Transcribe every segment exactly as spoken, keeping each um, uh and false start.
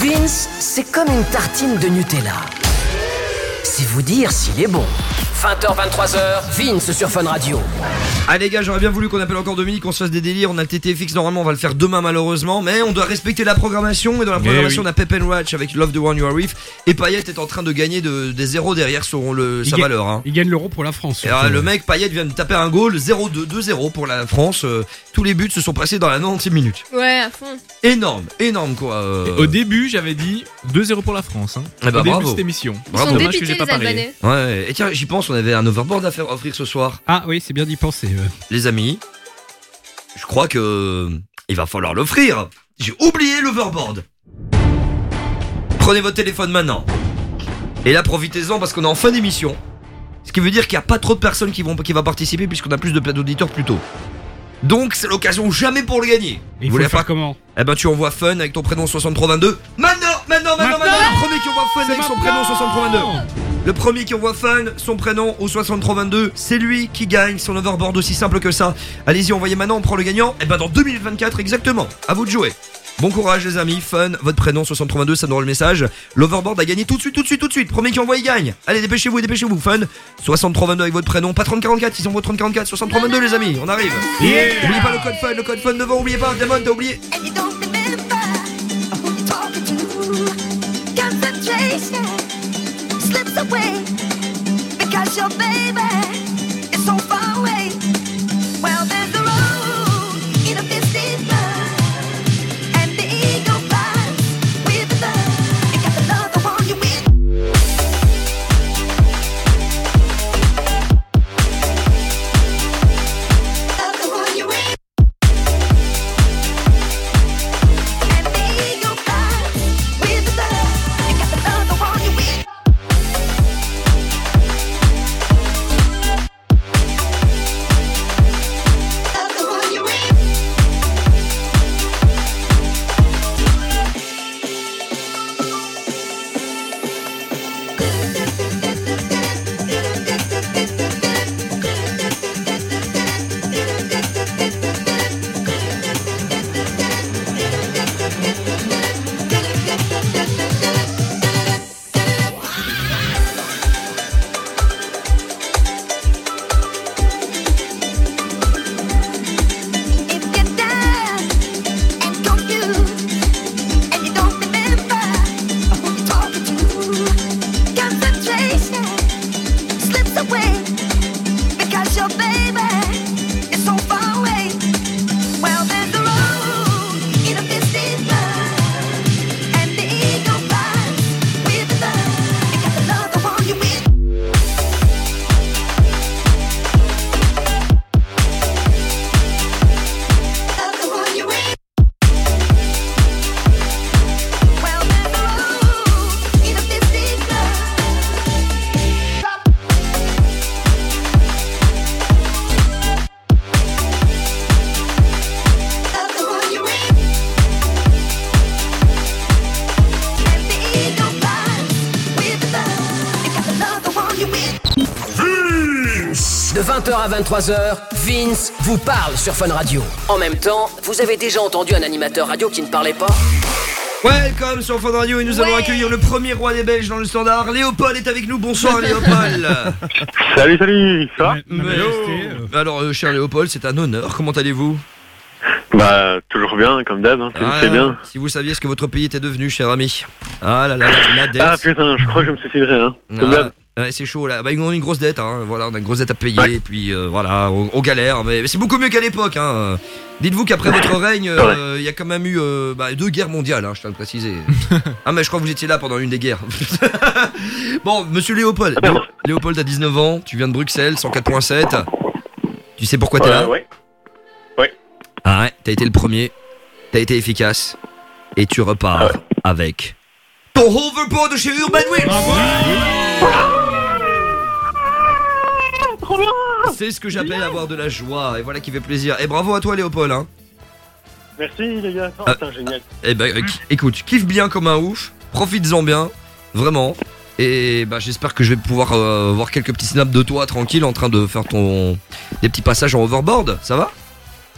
Vince, c'est comme une tartine de Nutella. C'est vous dire s'il est bon. vingt heures vingt-trois heures, Vince sur Fun Radio. Ah les gars, j'aurais bien voulu qu'on appelle encore Dominique, qu'on se fasse des délires. On a le T T F X, normalement on va le faire demain malheureusement, mais on doit respecter la programmation. Et dans la programmation oui. on a Pep and Watch avec Love the One You Are With. Et Payet est en train de gagner de, des zéros derrière son, le, sa il valeur hein. Il gagne l'euro pour la France. Et alors, le mec Payet vient de taper un goal, zéro deux, deux zéro pour la France. euh, Tous les buts se sont passés dans la quatre-vingtième minute. Ouais, à fond. Énorme, énorme quoi euh... Au début j'avais dit deux zéro pour la France hein. Eh bah, Au début bravo. de cette émission. Bravo. Ils sont Dommage que dépités, j'ai pas les parié. Albanais. Ouais, et tiens j'y pense, on avait un overboard à faire offrir ce soir. Ah oui, c'est bien d'y penser. euh. Les amis, je crois que il va falloir l'offrir. J'ai oublié l'overboard. Prenez votre téléphone maintenant. Et là profitez-en parce qu'on est en fin d'émission. Ce qui veut dire qu'il n'y a pas trop de personnes qui vont qui va participer puisqu'on a plus de d'auditeurs plus tôt. Donc c'est l'occasion jamais pour le gagner. Il Vous faut voulez le faire pas comment? Eh ben tu envoies Fun avec ton prénom soixante-trois vingt-deux. Maintenant, maintenant, maintenant, maintenant, le premier qui envoie Fun avec son prénom soixante-trois vingt-deux. Le premier qui envoie Fun, son prénom au soixante-trois vingt-deux, c'est lui qui gagne son overboard, aussi simple que ça. Allez-y, envoyez maintenant, on prend le gagnant. Et ben dans deux mille vingt-quatre exactement. À vous de jouer. Bon courage les amis, Fun, votre prénom soixante-trois vingt-deux, ça nous rend le message. L'overboard a gagné tout de suite, tout de suite, tout de suite. Premier qui envoie, il gagne. Allez, dépêchez-vous, dépêchez-vous, Fun. soixante-trois vingt-deux avec votre prénom, pas trente quarante-quatre, ils envoient trente quarante-quatre, soixante-trois vingt-deux les amis, on arrive. Yeah. N'oubliez pas le code Fun, le code Fun devant, oubliez pas, Damon, t'as oublié. And you don't remember who you're talking to. Concentration slips away because your baby is so far away. Well, there's a road in a misty blood, and the eagle flies with the love. You got the love, the one you with. Love the one you with. And the eagle flies with the love. You got the love, the one you with. Love the one you with. If you're down and confused and you don't remember who you're talking to, concentration slips away because your baby is so far away. Well, there's a road in a misty blood, and the eagle flies with the love. You got the love, the one you with. Love the one you with. Well, there's a road in a misty blood. Love the one you with. And the eagle flies with the love. You got the love, the one you with. De vingt heures à vingt-trois heures, Vince vous parle sur Fun Radio. En même temps, vous avez déjà entendu un animateur radio qui ne parlait pas? Welcome sur Fun Radio et nous allons accueillir le premier roi des Belges dans le standard. Léopold est avec nous, bonsoir Léopold. Salut, salut, ça va? Ma majesté, euh, Alors euh, cher Léopold, c'est un honneur, comment allez-vous? Bah, toujours bien, comme d'hab, hein, Ah, c'est bien. Si vous saviez ce que votre pays était devenu, cher ami. Ah là là, la dette. Ah putain, je crois que je me suis filé, hein, comme Ah, d'hab. ouais, c'est chaud là. Bah, on a une grosse dette, hein. Voilà, on a une grosse dette à payer, Ouais. et puis euh, voilà, on, on galère, mais, mais c'est beaucoup mieux qu'à l'époque. Hein. Dites-vous qu'après votre règne, il euh, y a quand même eu euh, bah, deux guerres mondiales, hein, je tiens à le préciser. Ah mais je crois que vous étiez là pendant une des guerres. Bon, monsieur Léopold, Ah, Léo- Léopold a dix-neuf ans, tu viens de Bruxelles, cent quatre point sept. Tu sais pourquoi t'es là? ouais. Ah ouais, t'as été le premier, t'as été efficace, et tu repars Ah ouais. avec ton hoverboard de chez Urban Wheels. C'est ce que j'appelle avoir de la joie, et voilà qui fait plaisir. Et bravo à toi Léopold, hein. Merci les gars, oh, Ah. putain, génial. Eh ben euh, écoute, kiffe bien comme un ouf, profites-en bien, vraiment. Et bah j'espère que je vais pouvoir euh, voir quelques petits snaps de toi tranquille en train de faire ton des petits passages en overboard, ça va?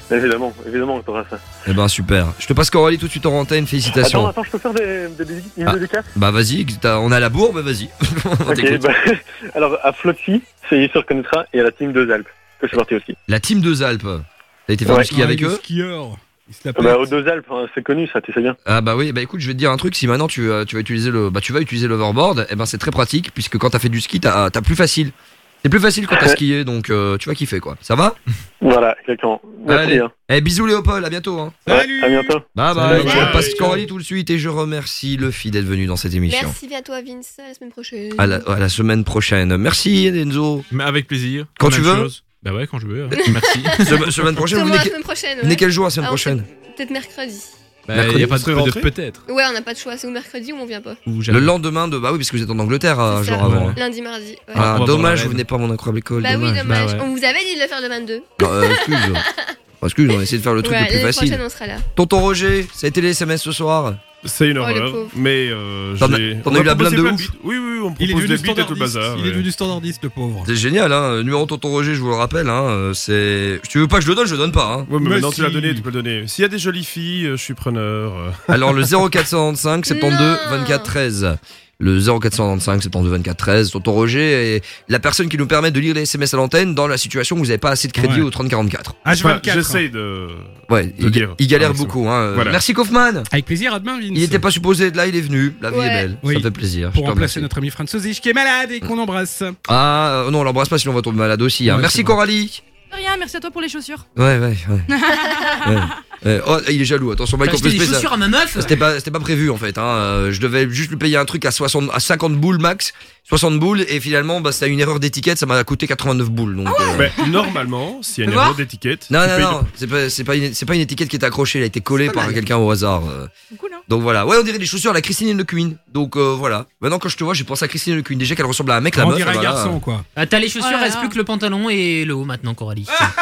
Évidemment, évidemment que t'auras ça. Eh ben super. Je te passe Coralie tout de suite en antenne, félicitations. Attends, attends, je peux faire des, des, des, une Ah. dédicace? Bah vas-y, t'as- on a la bourre, bah vas-y. On Ok, t'écoute. bah, alors à Floxy, c'est il se reconnaîtra, et à la team Deux Alpes, que je suis parti aussi. La team Deux Alpes. T'as été faire Ouais. du ski avec Ah, il est eux skieur. Il se la Ah bah, pète. aux Deux Alpes, hein, c'est connu ça, tu sais bien. Ah bah oui, bah écoute, je vais te dire un truc, si maintenant tu, euh, tu vas utiliser le bah tu vas utiliser l'overboard, eh ben c'est très pratique puisque quand t'as fait du ski, t'as t'as plus facile. C'est plus facile quand t'as skié, donc euh, tu vas kiffer quoi. Ça va? Voilà, exactement. Merci. Allez. Hein. Eh bisous Léopold, à bientôt hein. Ouais, Salut. à bientôt. Bye bye. Salut. Je passe Salut. Coralie tout de suite et je remercie Luffy d'être venu dans cette émission. Merci à toi, Vince. À la semaine prochaine. À la, à la semaine prochaine. Merci Enzo. Mais avec plaisir. Quand Même tu veux. chose. Bah ouais, quand je veux. hein. Merci. Semaine, semaine prochaine, vous Thomas, venez, la que- semaine prochaine. venez Ouais. quel jour la semaine Ah, on prochaine? fait Peut-être mercredi. Bah, Mercredi, y a pas vous serez de, de rentré peut-être. Ouais, on n'a pas de choix. C'est ou mercredi ou on vient pas. Ou Le jamais. lendemain de. Bah oui, parce que vous êtes en Angleterre un C'est jour ça. avant. Ouais. Lundi, mardi. Ouais. Ah, On va voir dommage, la vous reine. venez pas à mon incroyable école. bah oui, dommage. dommage. Bah ouais. On vous avait dit de le faire le vingt-deux. Non, euh, excuse. Oh, excuse, on essaie de faire le truc Ouais, le plus l'année facile. prochaine, on sera là. Tonton Roger, ça a été les S M S ce soir. C'est une Oh, le horreur, pauvre. mais euh, T'en as- j'ai- t'en on as eu m'a la blinde proposé de plein ouf. beats. Oui, oui, on me Il est propose devenu des beats et tout le standardiste. bazar. Il est ouais. devenu standardiste, le pauvre. C'est génial, hein. Le numéro de Tonton Roger, je vous le rappelle, hein. euh, C'est. Si tu veux pas que je le donne, je le donne pas, hein. Ouais, mais Mais maintenant tu l'as si. donné, tu peux le donner. S'il y a des jolies filles, euh, je suis preneur. euh. Alors le zéro quatre cent cinq soixante-douze Non. vingt-quatre treize. Le zéro quatre cent cinq soixante-douze vingt-quatre treize. Tonton Roger est la personne qui nous permet de lire les S M S à l'antenne dans la situation où vous n'avez pas assez de crédit Ouais. au trente quarante-quatre. H Enfin, vingt-quatre. j'essaye de. Ouais, De il, dire. il galère Ah, c'est beaucoup, hein. Voilà. Merci Kaufman. Avec plaisir, à demain, Vince. Il était pas supposé être là, il est venu. La vie Ouais. est belle. Oui. Ça fait plaisir. Pour Je te remplacer remercie. notre ami Franz qui est malade et qu'on embrasse. Ah euh, non, on l'embrasse pas sinon on va tomber malade aussi. Hein. Ouais, Merci c'est vrai. Coralie. De rien, merci à toi pour les chaussures. Ouais, ouais, ouais. Ouais. Ouais. Oh, il est jaloux. Attention, T'as Mike, on acheté peut des se payer ça. chaussures à ma meuf? C'était pas, c'était pas prévu en fait. Hein. Euh, Je devais juste lui payer un truc à soixante, à cinquante boules max, soixante boules, et finalement, bah, c'était une erreur d'étiquette, ça m'a coûté quatre-vingt-neuf boules. Donc, euh, Mais normalement, s'il y a une Fais voir. erreur d'étiquette, non, tu non, payes non, c'est pas, c'est pas une, c'est pas une étiquette qui est accrochée, elle a été collée par quelqu'un au hasard. euh. Cool, hein. Donc voilà. Ouais, on dirait des chaussures à la Christine Le Queen. Donc euh, voilà. Maintenant, quand je te vois, j'ai pensé à Christine Le Queen. Déjà qu'elle ressemble à un mec, la On meuf. dirait un voilà. garçon, quoi. Ah, t'as les chaussures, Oh là reste là. plus que le pantalon et le haut maintenant, Coralie.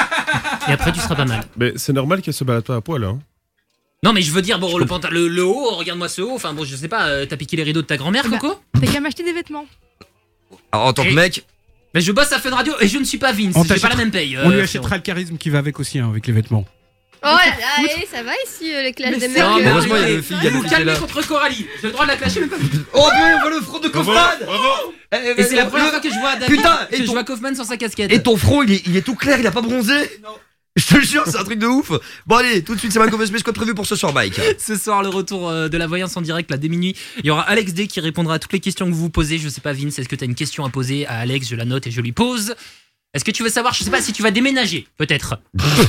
Et après, tu seras pas mal. Mais c'est normal qu'elle se balade pas à poil, hein. Non, mais je veux dire, bon, le, pantalon, le, le haut, regarde-moi ce haut. Enfin, bon, je sais pas, euh, t'as piqué les rideaux de ta grand-mère, Bah. Coco? T'as qu'à m'acheter des vêtements. Alors, en tant que Et- mec, Mais je bosse à Fun Radio et je ne suis pas Vince. On J'ai pas t'achètera- la même paye. On lui euh, achètera le charisme qui va avec aussi, hein, avec les vêtements. Oh là là, eh, ça va ici, euh, les classes Mais des c'est- mecs. Non, mais euh, heureusement, il y a arrêtez. le fille, il y a le Vous fille qui est calmez là. contre Coralie. J'ai le droit de la clasher, mais pas vous. Oh, mais on voit le front de Bravo, Kaufman. bravo. Eh, Et c'est la le- première le- fois que je vois David. Putain, et que je ton- vois Kaufman sans sa casquette. Et ton front, il est, il est tout clair, il a pas bronzé. Non. Je te jure, c'est un truc de ouf. Bon allez, tout de suite, c'est Mike Open Space, quoi de prévu pour ce soir, Mike? Ce soir, le retour euh, de la voyance en direct, là, dès minuit. Il y aura Alex D qui répondra à toutes les questions que vous vous posez. Je sais pas, Vince, est-ce que t'as une question à poser à Alex? Je la note et je lui pose. Est-ce que tu veux savoir, je sais pas, si tu vas déménager? Peut-être.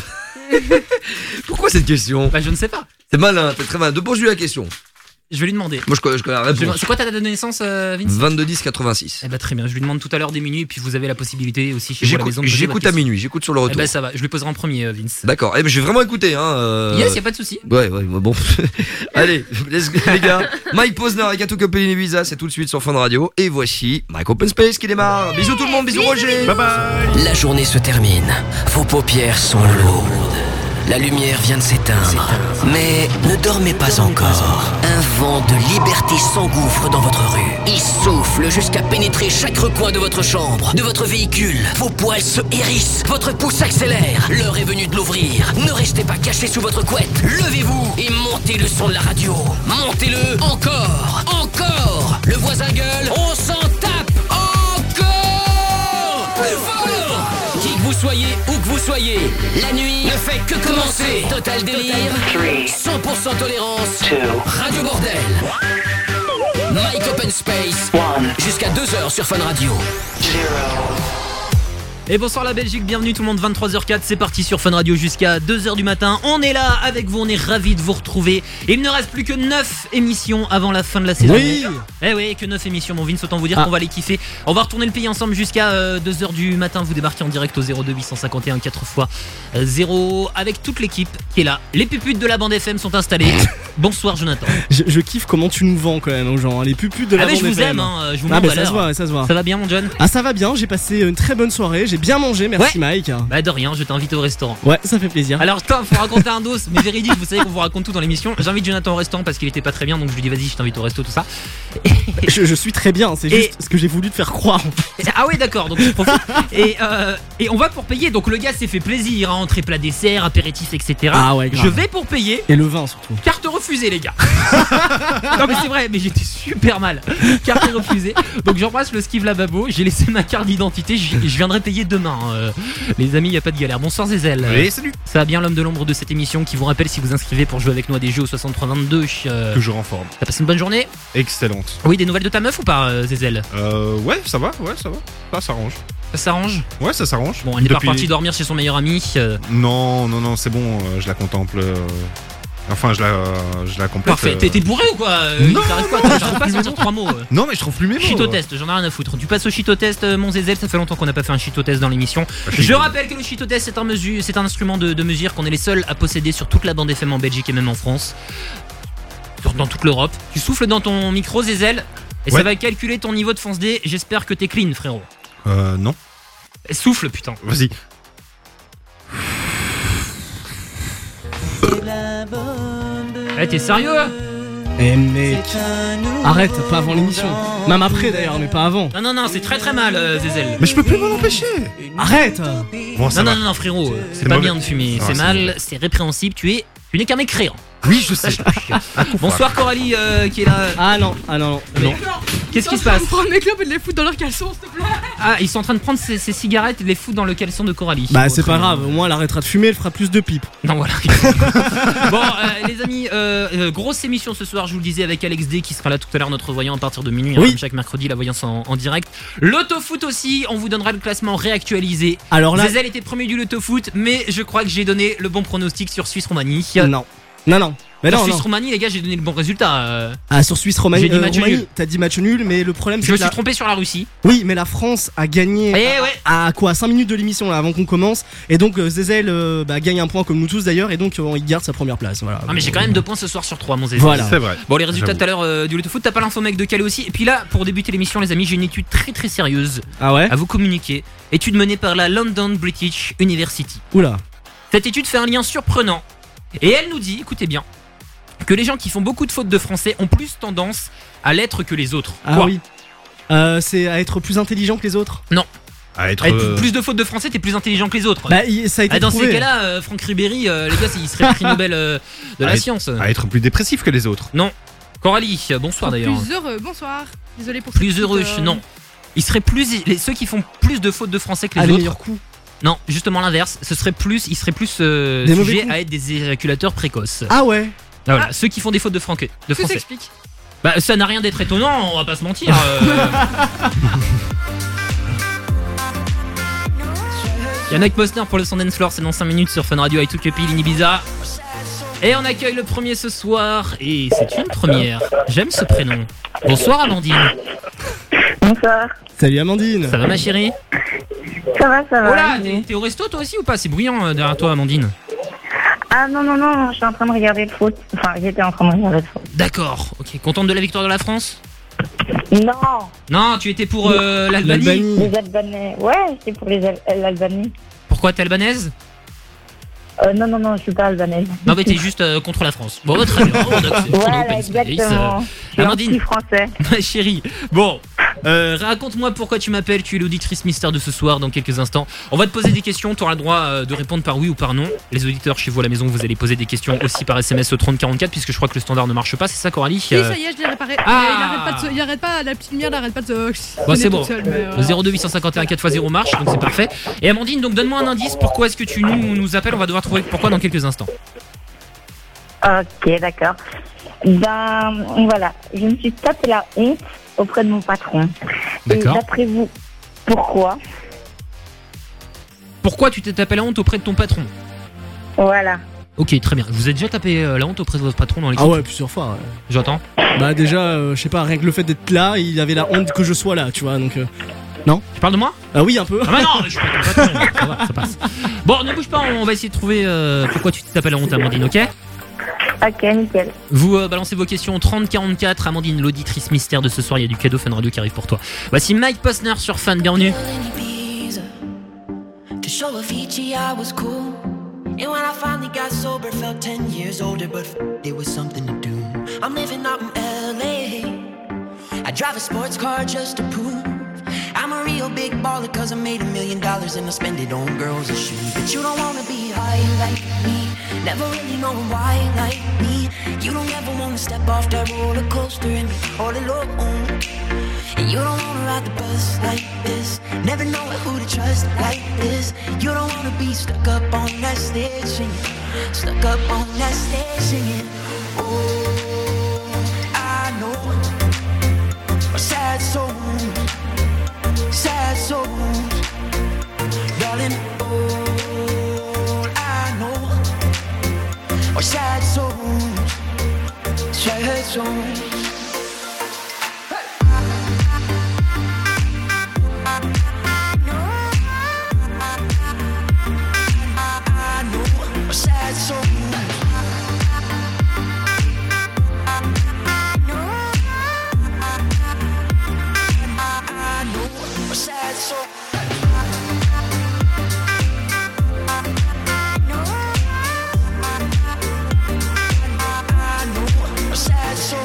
Pourquoi cette question? Bah, je ne sais pas. C'est malin, t'es très malin. De pose-lui la question. Je vais lui demander. Moi, je connais, je connais la Je vais- réponse. C'est quoi ta date de naissance, euh, Vince? vingt-deux dix quatre-vingt-six. Eh bah, très bien. Je lui demande tout à l'heure dès minuit et puis vous avez la possibilité aussi chez vous à la J'écoute maison de poser j'écoute votre à question. minuit, j'écoute sur le Eh retour. bah, ça va. Je lui poserai en premier, euh, Vince. D'accord, eh ben, je vais vraiment écouter. Hein, euh... Yes, y a pas de souci. Ouais, ouais, bon. Allez, let's go, les gars. Mike Posner et Gato Copelin et Visa, c'est tout de suite sur Fun Radio. Et voici Mike Open Space qui démarre. Bisous tout le monde, bisous Roger. Bye bye. La journée se termine. Vos paupières sont lourdes. La lumière vient de s'éteindre. Mais ne dormez pas encore. Un vent de liberté s'engouffre dans votre rue. Il souffle jusqu'à pénétrer chaque recoin de votre chambre, de votre véhicule. Vos poils se hérissent. Votre pouce accélère. L'heure est venue de l'ouvrir. Ne restez pas caché sous votre couette. Levez-vous et montez le son de la radio. Montez-le encore. Encore. Le voisin gueule. On s'en tape. Encore. Plus fort. Qui que vous soyez, où que vous soyez, la nuit ne fait que commencer. Total délire, cent pour cent tolérance, Radio Bordel. Mike Open Space, jusqu'à deux heures sur Fun Radio. Et bonsoir la Belgique, bienvenue tout le monde, vingt-trois heures quatre, c'est parti sur Fun Radio jusqu'à deux heures du matin. On est là avec vous, on est ravis de vous retrouver. Et il ne reste plus que neuf émissions avant la fin de la saison. Oui. Eh oui, que neuf émissions, mon Vince, autant vous dire Ah. qu'on va les kiffer. On va retourner le pays ensemble jusqu'à euh, deux heures du matin. Vous débarquez en direct au zéro deux huit cent cinquante et un quatre fois zéro avec toute l'équipe qui est là. Les puputes de la bande F M sont installées. Bonsoir Jonathan. Je, je kiffe comment tu nous vends quand même aux gens, hein, les puputes de la Ah mais je bande vous F M. aime, hein, je vous Ah mens bah à ça se l'heure. voit, ça se voit. Ça va bien mon John? Ah ça va bien, j'ai passé une très bonne soirée, j'ai j'ai bien mangé, merci Ouais. Mike. Bah de rien, je t'invite au restaurant. Ouais, ça fait plaisir. Alors putain, faut raconter un dos, mais véridique, vous savez qu'on vous raconte tout dans l'émission. J'invite Jonathan au restaurant parce qu'il était pas très bien, donc je lui dis vas-y, je t'invite au resto, tout ça. Je, je suis très bien, c'est Et- juste ce que j'ai voulu te faire croire. Ah ouais, d'accord, donc je profite. Et, euh, et on va pour payer, donc le gars s'est fait plaisir, hein, entrée, plat, dessert, apéritif, et cetera. Ah ouais, grave. Je vais pour payer. Et le vin surtout. Carte refusée, les gars. Non mais c'est vrai, mais j'étais super mal. Carte refusée. Donc j'embrasse le skive lavabo. J'ai laissé ma carte d'identité. Je je viendrai payer demain. euh. Les amis, y a pas de galère. Bonsoir Zézel. Oui, salut. Ça va bien, l'homme de l'ombre de cette émission qui vous rappelle si vous inscrivez pour jouer avec nous à des jeux au soixante-trois vingt-deux. Euh, Toujours en forme. T'as passé une bonne journée? Excellente. Oui, des nouvelles de ta meuf ou pas, euh, Zézel? Euh, ouais, ça va, ouais, ça va. Ça s'arrange. Ça s'arrange? Ouais, ça s'arrange. Bon, elle n'est pas Depuis- repartie dormir chez son meilleur ami. euh, Non, non, non, c'est bon, euh, je la contemple. euh, Enfin, je la, je la complète. Parfait. euh. T'es t'es bourré ou quoi? euh, Non, T'arrives non, pas, non, t'arrives pas à sortir trois mots. euh. Non, mais je trouve plus mes mots. Chitotest, j'en ai rien à foutre. Tu passes au chitotest, euh, mon Zézel, ça fait longtemps qu'on n'a pas fait un chitotest dans l'émission. je suis Je bon. rappelle que le chitotest c'est un, mesure, c'est un instrument de, de mesure qu'on est les seuls à posséder sur toute la bande F M en Belgique et même en France. Sur- Dans toute l'Europe. Tu souffles dans ton micro, Zézel, et Ouais. ça va calculer ton niveau de fonce D. J'espère que t'es clean, frérot. Euh, non. Souffle, putain. Vas-y. Eh, t'es sérieux? Eh mec, arrête, pas avant l'émission. Même après d'ailleurs, mais pas avant. Non, non, non, c'est très très mal, euh, Zézel. Mais je peux plus m'en empêcher. Arrête. Bon, ça Non, va. non, non, non, frérot, euh, c'est C'est pas mauvais. bien de fumer. Ah, c'est c'est mal, c'est répréhensible. Tu es. Tu n'es qu'un mécréant. Oui, je sais. Bonsoir Coralie euh, qui est là. Ah non, ah non, non. Qu'est-ce qui se passe? Prends mes clopes et de les foutre dans leur caleçon, s'il te plaît. Ah, ils sont en train de prendre ces, ces cigarettes et de les foutre dans le caleçon de Coralie. Bah Oh, c'est très pas bien. grave, au moins elle arrêtera de fumer, elle fera plus de pipe. Non, voilà. Bon, euh, les amis, euh, euh, grosse émission ce soir, je vous le disais, avec Alex D qui sera là tout à l'heure, notre voyant à partir de minuit, hein, Oui. comme chaque mercredi, la voyance en, en direct. L'autofoot aussi, on vous donnera le classement réactualisé. Alors là, Zézel était premier du l'autofoot, mais je crois que j'ai donné le bon pronostic sur Suisse-Roumanie. non. Non, non. Mais Sur non, non. Suisse-Roumanie, les gars, j'ai donné le bon résultat. euh. Ah, sur Suisse Roumanie, J'ai dit euh, match Roumanie, nul. t'as dit match nul, mais le problème Je c'est me que suis la... trompé sur la Russie. Oui, mais la France a gagné Eh ouais. à quoi cinq minutes de l'émission là avant qu'on commence, et donc euh, Zézel euh, bah, gagne un point comme nous tous d'ailleurs, et donc euh, il garde sa première place. Voilà. Ah, mais j'ai quand même deux points ce soir sur trois, mon Zézel. Voilà. C'est vrai. Bon, les résultats J'avoue. tout à l'heure euh, du Lotofoot, t'as pas l'info mec de Calais aussi. Et puis là, pour débuter l'émission, les amis, j'ai une étude très très sérieuse Ah ouais. à vous communiquer. Étude menée par la London British University. Oula. Cette étude fait un lien surprenant. Et elle nous dit, écoutez bien, que les gens qui font beaucoup de fautes de français ont plus tendance à l'être que les autres. Ah Quoi oui. Euh, c'est à être plus intelligent que les autres. À être. Avec euh, plus de fautes de français, t'es plus intelligent que les autres. Bah il- ça a été Ah, dans prouvé. ces cas-là, euh, Franck Ribéry, euh, les gars, il serait prix Nobel euh, de la Arrête. science. À être plus dépressif que les autres. Coralie, euh, bonsoir d'ailleurs. Plus heureux, bonsoir. Désolé pour Plus cette heureux, petite, euh, non. Ils seraient plus les, ceux qui font plus de fautes de français que les Ah, les autres. meilleurs coups. Non, justement l'inverse. Ce serait plus, ils seraient plus euh, Des mauvais sujets coups. à être des éjaculateurs précoces. Ah ouais. Ah, voilà, ceux qui font des fautes de, franquet- de Tout français. s'explique. Bah, ça n'a rien d'être étonnant, on va pas se mentir. euh. Yannick Posner pour le Sundance Floor, c'est dans cinq minutes sur Fun Radio avec Tukepi, Linibiza. Et on accueille le premier ce soir, et c'est une première. J'aime ce prénom. Bonsoir Amandine. Bonsoir. Salut Amandine. Ça va ma chérie? Ça va, ça va. Oh là, t'es, t'es au resto toi aussi ou pas? C'est bruyant euh, derrière toi Amandine. Ah non, non, non, je suis en train de regarder le foot. Enfin, j'étais en train de regarder le foot. D'accord, ok. Contente de la victoire de la France? Non, Non, tu étais pour euh, l'Albanie. L'Albanie. les Albanais. Ouais, c'est pour les Al- l'Albanie. Pourquoi t'es albanaise? Euh, non, non, non, je suis pas albanaise. Non mais t'es juste euh, contre la France. Bon, très bien. On accepte, on Voilà, open space, exactement. euh, Je suis Amandine. anti-français. Ma chérie, bon, euh, raconte-moi pourquoi tu m'appelles, tu es l'auditrice mystère de ce soir dans quelques instants. On va te poser des questions, tu auras le droit euh, de répondre par oui ou par non. Les auditeurs chez vous à la maison, vous allez poser des questions aussi par S M S au trente quarante-quatre puisque je crois que le standard ne marche pas, c'est ça Coralie? Oui, ça y est, je l'ai réparé. Ah. Mais il arrête pas de se- il arrête pas, la petite lumière n'arrête pas de se. Bon, sonner c'est bon. toute seule, mais, euh, Le zéro deux huit cent cinquante et un quatre fois zéro marche, donc c'est parfait. Et Amandine, donc donne-moi un indice, pourquoi est-ce que tu nous, nous appelles? On va devoir trouver pourquoi dans quelques instants. Ok, d'accord. Ben, voilà. Je me suis tapé la honte auprès de mon patron. Et D'accord. d'après vous, pourquoi? Pourquoi tu t'es tapé la honte auprès de ton patron? Voilà. Ok, très bien. Vous avez déjà tapé euh, la honte auprès de votre patron dans l'équipe? Ah ouais, plusieurs fois. Ouais. J'entends. Bah déjà, euh, je sais pas, rien que le fait d'être là, il avait la honte que je sois là, tu vois, donc. euh, Tu parles de moi? Ah oui, un peu. Ah bah non, je suis pas ton patron. Ça va, ça passe. Bon, ne bouge pas, on va essayer de trouver euh, pourquoi tu t'es tapé la honte, Amandine, ok? Ok, nickel. Vous euh, balancez vos questions au trente quarante-quatre. Amandine, l'auditrice mystère de ce soir, il y a du cadeau Fun Radio qui arrive pour toi. Voici Mike Posner sur Fun, bienvenue. To show Avicii I was cool. And when I finally got sober, felt ten years older, but f- it was something to do. I'm living out in L A. I drive a sports car just to prove I'm a real big baller, cause I made a million dollars and I spend it on girls and shoes. But you don't wanna be high like me, never really knowing why like me. You don't ever wanna step off that roller coaster and be all alone. And you don't wanna ride the bus like this, never know who to trust like this. You don't wanna be stuck up on that stage singing, stuck up on that stage singing. Oh, I know a sad soul, sad souls, darling. All I know are sad souls, sad souls. Sad soul. I know a sad soul. I know a sad soul.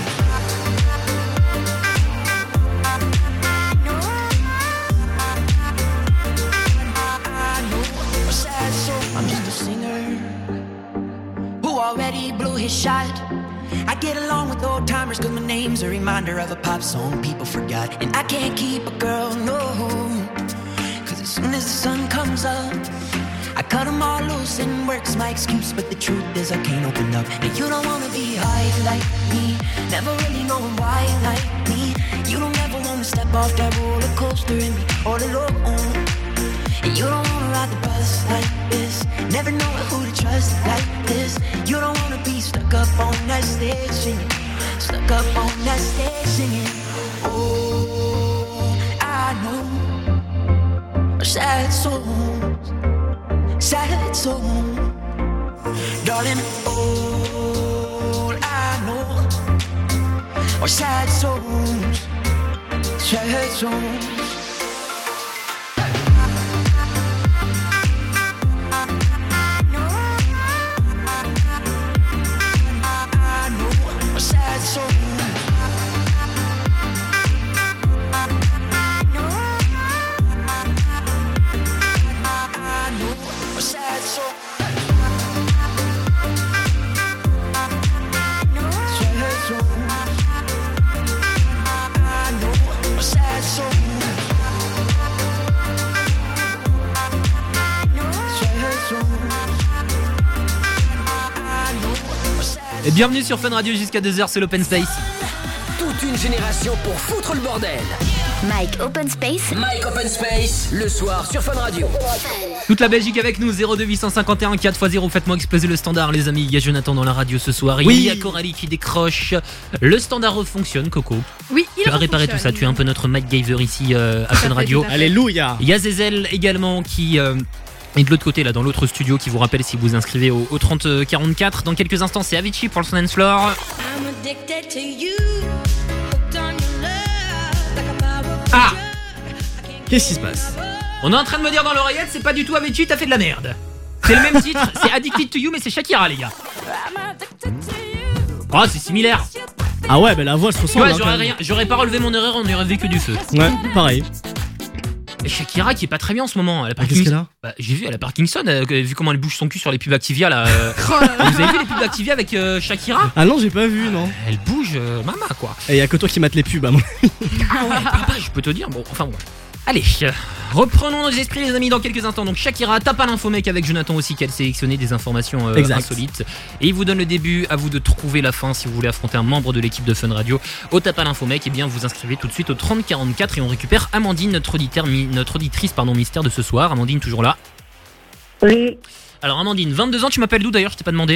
I know a sad soul. I'm just a singer who already blew his shot. I get along with old timers cause my name's a reminder of a pop song people forgot. And I can't keep a girl, no, cause as soon as the sun comes up I cut them all loose and work's my excuse. But the truth is I can't open up. And you don't wanna be high like me, never really knowing why like me. You don't ever wanna step off that roller coaster and be all alone. And you don't wanna ride the bus like this, never know who to trust like this. You don't wanna be stuck up on that stage singing, stuck up on that stage singing. Oh, I know a sad soul, sad soul, darling. All I know are sad souls, sad souls. Et bienvenue sur Fun Radio jusqu'à deux heures, c'est l'Open Space. Toute une génération pour foutre le bordel. Mike Open Space. Mike Open Space, le soir sur Fun Radio. Toute la Belgique avec nous, zéro deux huit cent cinquante et un quatre fois zéro. Faites-moi exploser le standard, les amis. Il y a Jonathan dans la radio ce soir. Oui. Il y a Coralie qui décroche. Le standard refonctionne, Coco. Oui, il Tu as réparé tout ça. Tu es un peu notre MacGyver ici euh, à Fun Radio. Alléluia. Il y a Zezel également qui. Euh, Et de l'autre côté, là, dans l'autre studio, qui vous rappelle si vous inscrivez au, au trente quarante-quatre. Dans quelques instants, c'est Avicii pour le Son and Floor. Ah, qu'est-ce qui se passe? On est en train de me dire dans l'oreillette, c'est pas du tout Avicii, t'as fait de la merde. C'est le même titre, c'est Addicted to You, mais c'est Shakira, les gars. Oh, c'est similaire. Ah ouais, bah la voix se Tu ressemble. vois, hein, j'aurais quand rien, j'aurais pas relevé mon erreur, on aurait vécu du feu. même. Ouais, pareil. Et Shakira qui est pas très bien en ce moment. Elle a Ah, qu'est-ce qu'elle a? Bah, j'ai vu, elle a Parkinson, euh, vu comment elle bouge son cul sur les pubs Activia là. euh. Vous avez vu les pubs Activia avec euh, Shakira? Ah non, j'ai pas vu, non. Elle bouge, euh, maman quoi. Et y a que toi qui mates les pubs, à mon avis. Ah ouais, papa, je peux te dire. Bon, enfin bon. Allez, euh, reprenons nos esprits les amis dans quelques instants. Donc Shakira tape à l'info mec avec Jonathan aussi qui a sélectionné des informations euh, Exact. insolites. Et il vous donne le début, à vous de trouver la fin si vous voulez affronter un membre de l'équipe de Fun Radio. Au tape à l'info mec, et bien vous inscrivez tout de suite au trente quarante-quatre et on récupère Amandine, notre, auditeur, mi- notre auditrice pardon, mystère de ce soir. Amandine toujours là? Oui. Alors Amandine, vingt-deux ans, tu m'appelles d'où d'ailleurs? Je t'ai pas demandé.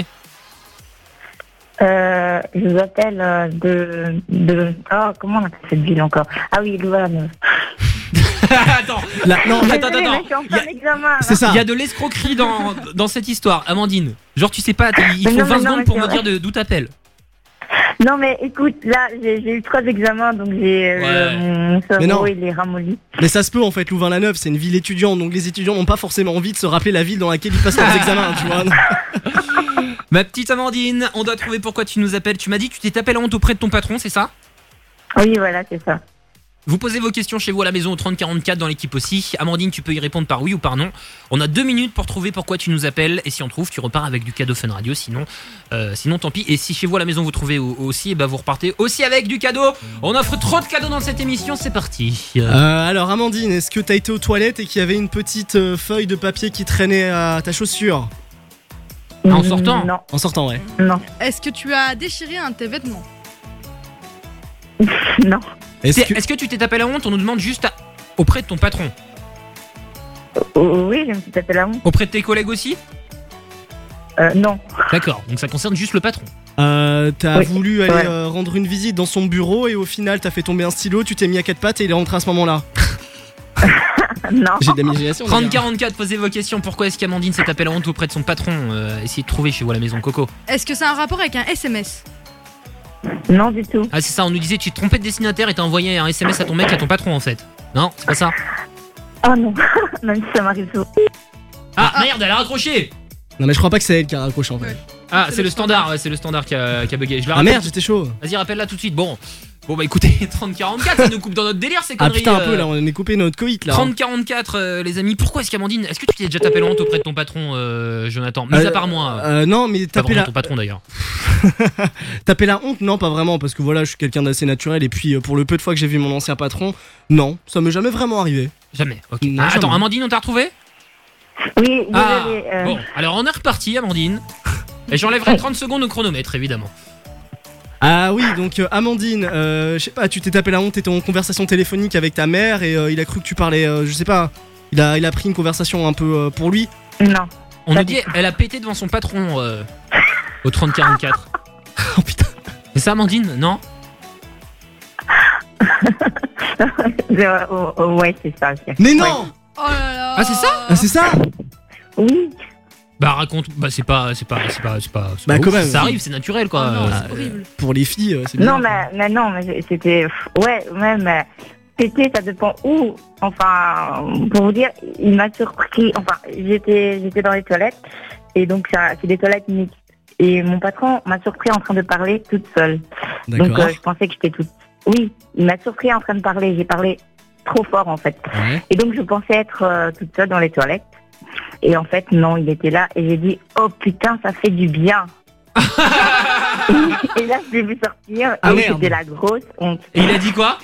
Euh, je vous appelle euh, de, de... Oh, comment on appelle cette ville encore? Ah oui, Louvain. Attends, La- non, attends, attends, attends. Je suis en plein examen. C'est ça. Il y a de l'escroquerie dans, dans cette histoire. Amandine, genre tu sais pas, il Mais faut non, vingt mais non, secondes mais pour c'est me vrai. dire de- d'où t'appelles. Non, mais écoute, là, j'ai j'ai eu trois examens, donc j'ai euh, Ouais. mon Mais non. cerveau, il est ramolli. Mais ça se peut en fait, Louvain-la-Neuve, c'est une ville étudiante, donc les étudiants n'ont pas forcément envie de se rappeler la ville dans laquelle ils passent leurs examens, tu vois. Ma petite Amandine, on doit trouver pourquoi tu nous appelles. Tu m'as dit que tu t'es tapé la honte auprès de ton patron, c'est ça? Oui, voilà, c'est ça. Vous posez vos questions chez vous à la maison au trente quarante-quatre dans l'équipe aussi. Amandine, tu peux y répondre par oui ou par non. On a deux minutes pour trouver pourquoi tu nous appelles. Et si on trouve, tu repars avec du cadeau Fun Radio. Sinon, euh, sinon tant pis. Et si chez vous à la maison vous trouvez au- aussi, et bah vous repartez aussi avec du cadeau. On offre trop de cadeaux dans cette émission. C'est parti. Euh, alors Amandine, est-ce que t'as été aux toilettes et qu'il y avait une petite euh, feuille de papier qui traînait à ta chaussure? En sortant? Non. En sortant, ouais. Non. Est-ce que tu as déchiré un de tes vêtements? Non. Est-ce que... est-ce que tu t'es tapé la honte? On nous demande juste à- auprès de ton patron. Oh, oui, je me suis tapé la honte. Auprès de tes collègues aussi? Euh, non. D'accord, donc ça concerne juste le patron. Euh, t'as Oui, voulu aller ouais. euh, rendre une visite dans son bureau et au final t'as fait tomber un stylo, tu t'es mis à quatre pattes et il est rentré à ce moment-là. Non. J'ai de l'imagination. les trente gars. quarante-quatre, posez vos questions. Pourquoi est-ce qu'Amandine s'est tapé la honte auprès de son patron? euh, Essayez de trouver chez vous à la maison, Coco. Est-ce que c'est un rapport avec un S M S? Non, du tout. Ah, c'est ça, on nous disait tu te trompais de destinataire et t'as envoyé un S M S à ton mec et à ton patron en fait. Non, c'est pas ça. Oh non, même si ça m'arrive souvent. Ah, merde, elle a raccroché. Non mais je crois pas que c'est elle qui a raccroché en fait. Ah, c'est le standard, ouais, c'est le standard qui a, qui a bugué. Je la Ah rappelle. merde, j'étais chaud. Vas-y, rappelle-la tout de suite. Bon, bon bah écoutez, trente quarante-quatre, ça nous coupe dans notre délire ces Ah conneries. putain un euh. peu là, on est coupé notre coït là. trente quarante-quatre, euh, les amis. Pourquoi est-ce qu'Amandine, est-ce que tu t'es déjà tapé la honte auprès de ton patron, euh, Jonathan? Mis Euh, à part moi. Euh, non mais Pas taper vraiment la... ton patron d'ailleurs. taper la honte, non pas vraiment parce que voilà je suis quelqu'un d'assez naturel et puis euh, pour le peu de fois que j'ai vu mon ancien patron, non, ça m'est jamais vraiment arrivé. Jamais, ok. Non, Ah, attends, jamais. Amandine, on t'a retrouvé? Oui, désolé. Ah, euh, bon, alors on est reparti, Amandine. Et j'enlèverai trente secondes au chronomètre, évidemment. Ah oui, donc euh, Amandine, euh, je sais pas, tu t'es tapé la honte, t'étais en conversation téléphonique avec ta mère et euh, il a cru que tu parlais, euh, je sais pas, il a, il a pris une conversation un peu euh, pour lui. Non. On Pas nous du dit, elle a pété devant son patron euh, au trente quarante-quatre. Oh putain. C'est ça, Amandine? Non? Euh, oh, oh, ouais, c'est ça. c'est- Mais Ouais. non. Oh là là. Ah, c'est ça? Ah c'est ça. Oui. Bah raconte, bah c'est pas, c'est pas, c'est pas, c'est pas, c'est Bah, pas quand ouf, même. ça arrive, c'est naturel quoi. Oh non, Euh, c'est horrible. Pour les filles, euh, c'est bien. Non, mais, mais non, mais c'était. Ouais, même. euh, Péter, ça dépend où. Enfin, pour vous dire, il m'a surpris. Enfin, j'étais j'étais dans les toilettes. Et donc, c'est un- c'est des toilettes mixtes. Et mon patron m'a surpris en train de parler toute seule. D'accord. Donc, euh, je pensais que j'étais toute. Oui, il m'a surpris en train de parler. J'ai parlé trop fort, en fait. Ouais. Et donc, je pensais être euh, toute seule dans les toilettes. Et en fait, non, il était là. Et j'ai dit, oh putain, ça fait du bien. Et là, je l'ai vu sortir. Ah, et merde. c'était la grosse honte. Et il a dit quoi?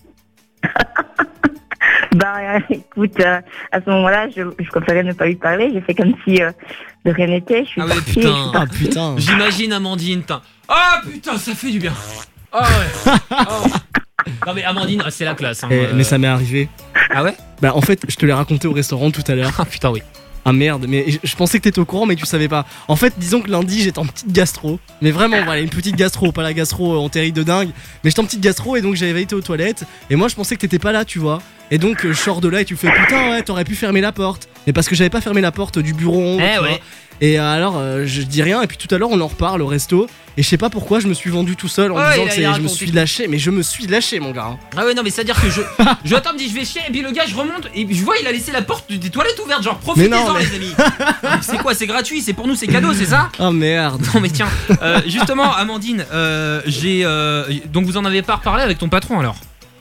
Bah euh, écoute, euh, à ce moment-là, je, je préférais ne pas lui parler. J'ai fait comme si euh, de rien n'était. Je suis Ah ouais, partie. putain. je suis Ah partie. putain. J'imagine Amandine, putain. Ah putain, ça fait du bien. Ah ouais. Oh. Non mais Amandine, ah, c'est la classe. Hein, Eh, euh. mais ça m'est arrivé. Ah ouais? Bah en fait, je te l'ai raconté au restaurant tout à l'heure. Ah putain oui. Ah merde, mais je, je pensais que t'étais au courant mais que tu savais pas. En fait, disons que lundi j'étais en petite gastro. Mais vraiment, voilà, une petite gastro, pas la gastro euh, en terrible de dingue. Mais j'étais en petite gastro et donc j'avais été aux toilettes. Et moi je pensais que t'étais pas là, tu vois. Et donc euh, je sors de là et tu fais putain ouais, t'aurais pu fermer la porte. Mais parce que j'avais pas fermé la porte du bureau onze, Eh tu ouais. vois. Et euh, alors euh, je dis rien et puis tout à l'heure on en reparle au resto. Et je sais pas pourquoi je me suis vendu tout seul en Ouais, disant il a- que c'est- il a je me raconté suis tout. lâché. Mais je me suis lâché mon gars. Ah ouais non mais c'est à dire que je, je attends me dit je vais chier et puis le gars je remonte et je vois il a laissé la porte des toilettes ouverte genre Mais non, profitez-en mais- les amis. Mais c'est quoi, c'est gratuit, c'est pour nous, c'est cadeau, c'est ça? Oh merde. Non mais tiens, euh, justement Amandine, euh, j'ai euh, donc vous en avez pas reparlé avec ton patron alors?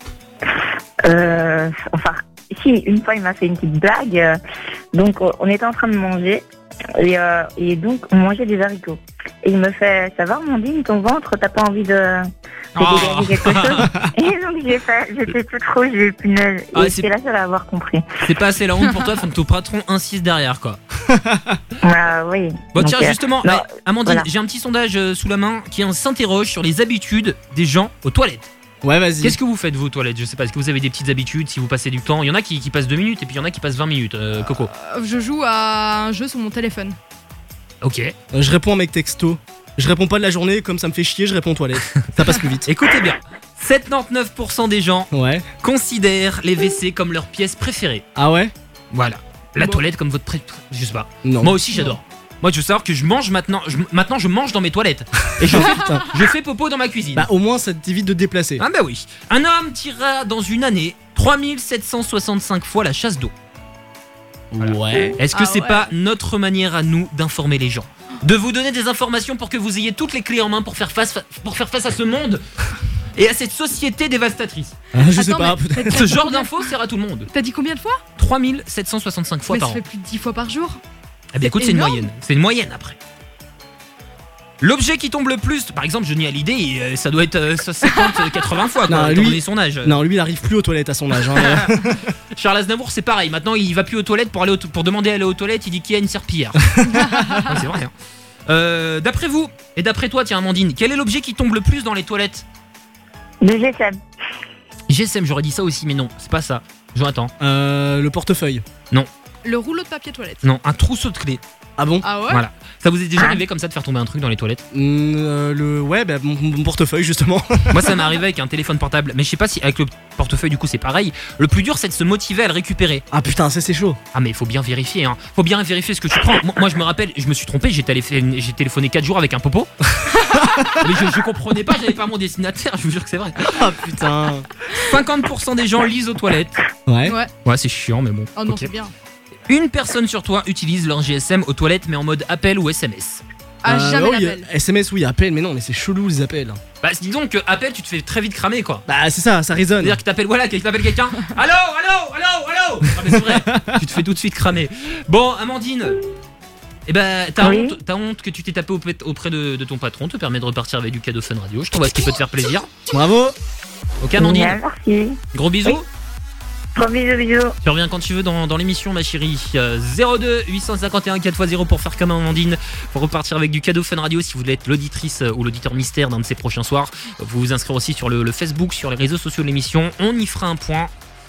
Euh, enfin, si, une fois, il m'a fait une petite blague. euh, donc, euh, on était en train de manger. Et, euh, et donc, on mangeait des haricots. Et il me fait, ça va, Amandine, ton ventre, t'as pas envie de, de Oh. dégager quelque chose? Et donc, j'ai fait, j'étais toute rouge, j'ai eu punaise. Et Ah, c'est- c'est là que à avoir compris. C'est pas assez la honte pour toi, faut que ton patron insiste derrière quoi. Ah, oui. Bon Donc, tiens euh, justement, non, eh, Amandine, voilà. j'ai un petit sondage euh, sous la main qui s'interroge sur les habitudes des gens aux toilettes. Ouais, vas-y. Qu'est-ce que vous faites vous aux toilettes? Je sais pas, est-ce que vous avez des petites habitudes si vous passez du temps? Il y en a qui, qui passent deux minutes et puis il y en a qui passent vingt minutes, euh, Coco. Euh, Je joue à un jeu sur mon téléphone. Ok. Euh, Je réponds à mes textos. Je réponds pas de la journée, comme ça me fait chier, je réponds aux toilettes. Ça passe plus vite. Écoutez bien, soixante-dix-neuf pour cent des gens Ouais. considèrent les W C comme leur pièce préférée. Ah ouais? Voilà. La Bon. toilette comme votre pré... Je sais pas. Non. Moi aussi j'adore. Moi, je veux savoir que je mange maintenant. Je, maintenant, je mange dans mes toilettes. Et je fais, je fais popo dans ma cuisine. Bah, au moins, ça t'évite de te déplacer. Ah, bah oui. Un homme tirera dans une année trois mille sept cent soixante-cinq fois la chasse d'eau. Ouais. Est-ce que Ah c'est ouais. pas notre manière à nous d'informer les gens? De vous donner des informations pour que vous ayez toutes les clés en main pour faire face, pour faire face à ce monde et à cette société dévastatrice. Ah, je sais Attends, pas, mais peut-être. t'as- Ce t'as genre combien- d'infos sert à tout le monde. T'as dit combien de fois? trois mille sept cent soixante-cinq fois Mais par ça an. fait plus de dix fois par jour. Eh bien, écoute, c'est une énorme. moyenne. C'est une moyenne après. L'objet qui tombe le plus, par exemple, Johnny Hallyday, euh, ça doit être euh, cinquante quatre-vingts fois, quoi, Non, étant lui- donné son âge. Non, lui, il arrive plus aux toilettes à son âge. Hein. Charles Aznavour, c'est pareil. Maintenant, il va plus aux toilettes pour, aller aux to- pour demander à aller aux toilettes. Il dit qu'il y a une serpillière. Ouais, c'est vrai. Hein. Euh, d'après vous, et d'après toi, tiens, Amandine, quel est l'objet qui tombe le plus dans les toilettes? Le G S M. G S M, j'aurais dit ça aussi, mais non, c'est pas ça. Jonathan. Euh, le portefeuille. Non, Le rouleau de papier toilette. non, un trousseau de clés. Ah bon? Ah ouais? Voilà. Ça vous est déjà arrivé comme ça de faire tomber un truc dans les toilettes? Mm, euh, le ouais, bah, mon, mon portefeuille justement. Moi, ça m'est arrivé avec un téléphone portable, mais je sais pas si avec le portefeuille du coup c'est pareil. Le plus dur, c'est de se motiver à le récupérer. Ah putain, ça c'est chaud. Ah mais il faut bien vérifier, hein. Faut bien vérifier ce que tu prends. Moi, moi, je me rappelle, je me suis trompé, j'ai téléphoné, j'ai téléphoné quatre jours avec un popo. Mais je, je comprenais pas, j'avais pas mon destinataire, je vous jure que c'est vrai. Ah putain. cinquante pour cent des gens lisent aux toilettes. Ouais. Ouais. Ouais, c'est chiant, mais bon. Oh non, Ok. c'est bien. Une personne sur toi utilise leur G S M aux toilettes, mais en mode appel ou S M S. Ah, Euh, jamais oui, l'appel. S M S, oui, appel, mais non, mais c'est chelou les appels. Bah, dis donc que appel, tu te fais très vite cramer quoi. Bah, c'est ça, ça résonne. C'est-à-dire que t'appelles, voilà, que t'appelles quelqu'un. Allô, allô, allô, allô. Ah, mais c'est vrai, tu te fais tout de suite cramer. Bon, Amandine. Eh ben, t'as Oui. honte, t'as honte que tu t'es tapé auprès auprès de, de ton patron, te permet de repartir avec du cadeau Fun Radio. Je trouve ce qui peut te faire plaisir. Bravo. Ok, Amandine. Bien, merci. Gros bisous. Gros bisous, bisous. Tu reviens quand tu veux dans, dans l'émission, ma chérie. Euh, zéro deux huit cent cinquante et un quatre fois zéro pour faire comme Amandine, pour repartir avec du cadeau Fun Radio. Si vous voulez être l'auditrice euh, ou l'auditeur mystère d'un de ces prochains soirs, vous vous inscrire aussi sur le, le Facebook, sur les réseaux sociaux de l'émission. On y fera un point.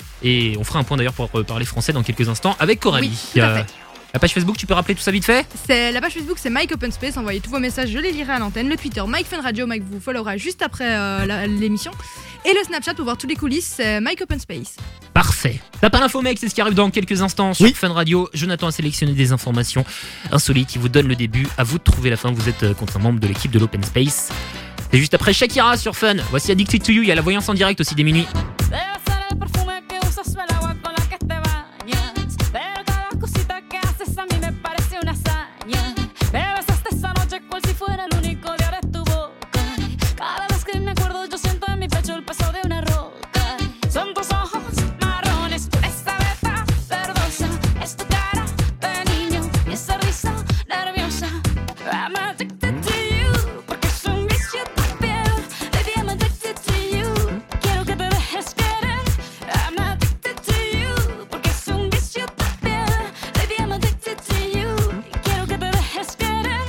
Et on fera un point d'ailleurs pour euh, parler français dans quelques instants avec Coralie. Oui, tout à fait. La page Facebook, tu peux rappeler tout ça vite fait? C'est la page Facebook, c'est Mike Open Space. Envoyez tous vos messages, je les lirai à l'antenne. Le Twitter, Mike Fun Radio. Mike vous followera juste après euh, la- l'émission. Et le Snapchat pour voir tous les coulisses, c'est Mike Open Space. Parfait. T'as pas l'info mec, c'est ce qui arrive dans quelques instants sur Oui. Fun Radio. Jonathan a sélectionné des informations insolites qui vous donnent le début. À vous de trouver la fin. Vous êtes euh, contre un membre de l'équipe de l'Open Space. C'est juste après Shakira sur Fun. Voici Addicted to You. Il y a la voyance en direct aussi dès minuit. Debe ser el perfume que usas o el agua con la que te bañas. Pero cada cosita que haces a mí me parece una hazaña. Me besaste esa noche cual si fuera el único día de tu boca. Cada vez que me acuerdo yo siento en mi pecho el peso de una roca. Son tus ojos marrones, esa beta verdosa. Es tu cara de niño y esa risa nerviosa. I'm addicted to you, porque es un vicio tu piel. Baby, I'm addicted to you. Quiero que te dejes querer. I'm addicted to you, porque es un vicio tu piel. Baby, I'm addicted to you. Quiero que te dejes querer.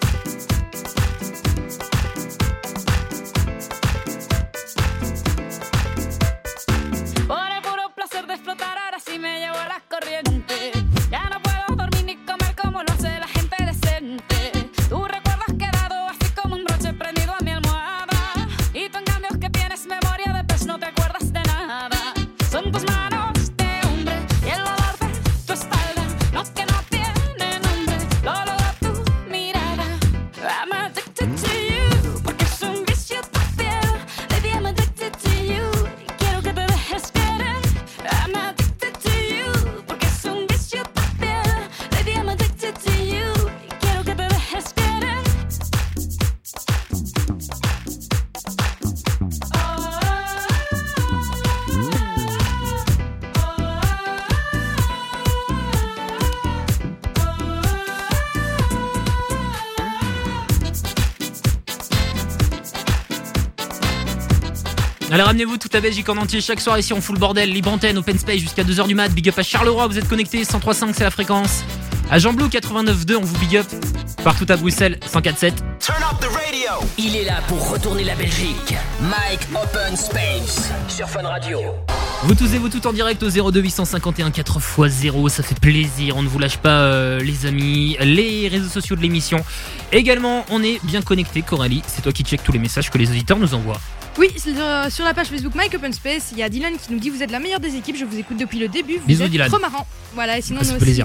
Por el puro placer de explotar, ahora sí me llevo la corriente. Ya no puedo dormir ni comer como lo hace la gente decente. Tu recuerdo has quedado así como un broche prendido a mi almohada. Y tú en cambio que tienes memoria de pez no te acuerdas de nada. Son tus manos de hombre y el olor de tu espalda. No que no tiene nombre, lo logra tu mirada. I'm addicted to you, porque es un vicio tu piel. Baby, I'm addicted to you. Quiero que te dejes querer. I'm addicted to you, porque es un vicio tu piel. Baby, I'm addicted to you. Quiero que te dejes querer. Allez, ramenez-vous toute la Belgique en entier chaque soir ici on fout le bordel, libre antenne, open space jusqu'à deux heures du mat. Big up à Charleroi, vous êtes connectés, cent trois virgule cinq c'est la fréquence. À Jean Blou quatre-vingt-neuf virgule deux, on vous big up. Partout à Bruxelles, cent quatre virgule sept. Il est là pour retourner la Belgique. Mike Open Space sur Fun Radio. Vous tous et vous toutes en direct au zéro deux huit cent cinquante et un quatre fois zéro, ça fait plaisir, on ne vous lâche pas euh, les amis, les réseaux sociaux de l'émission. Également, on est bien connecté, Coralie, c'est toi qui check tous les messages que les auditeurs nous envoient. Oui, sur, euh, sur la page Facebook Mike Open Space, il y a Dylan qui nous dit vous êtes la meilleure des équipes, je vous écoute depuis le début, vous Bisous, êtes Dylan. trop marrant. Voilà, et sinon Ça fait nous aussi, plaisir.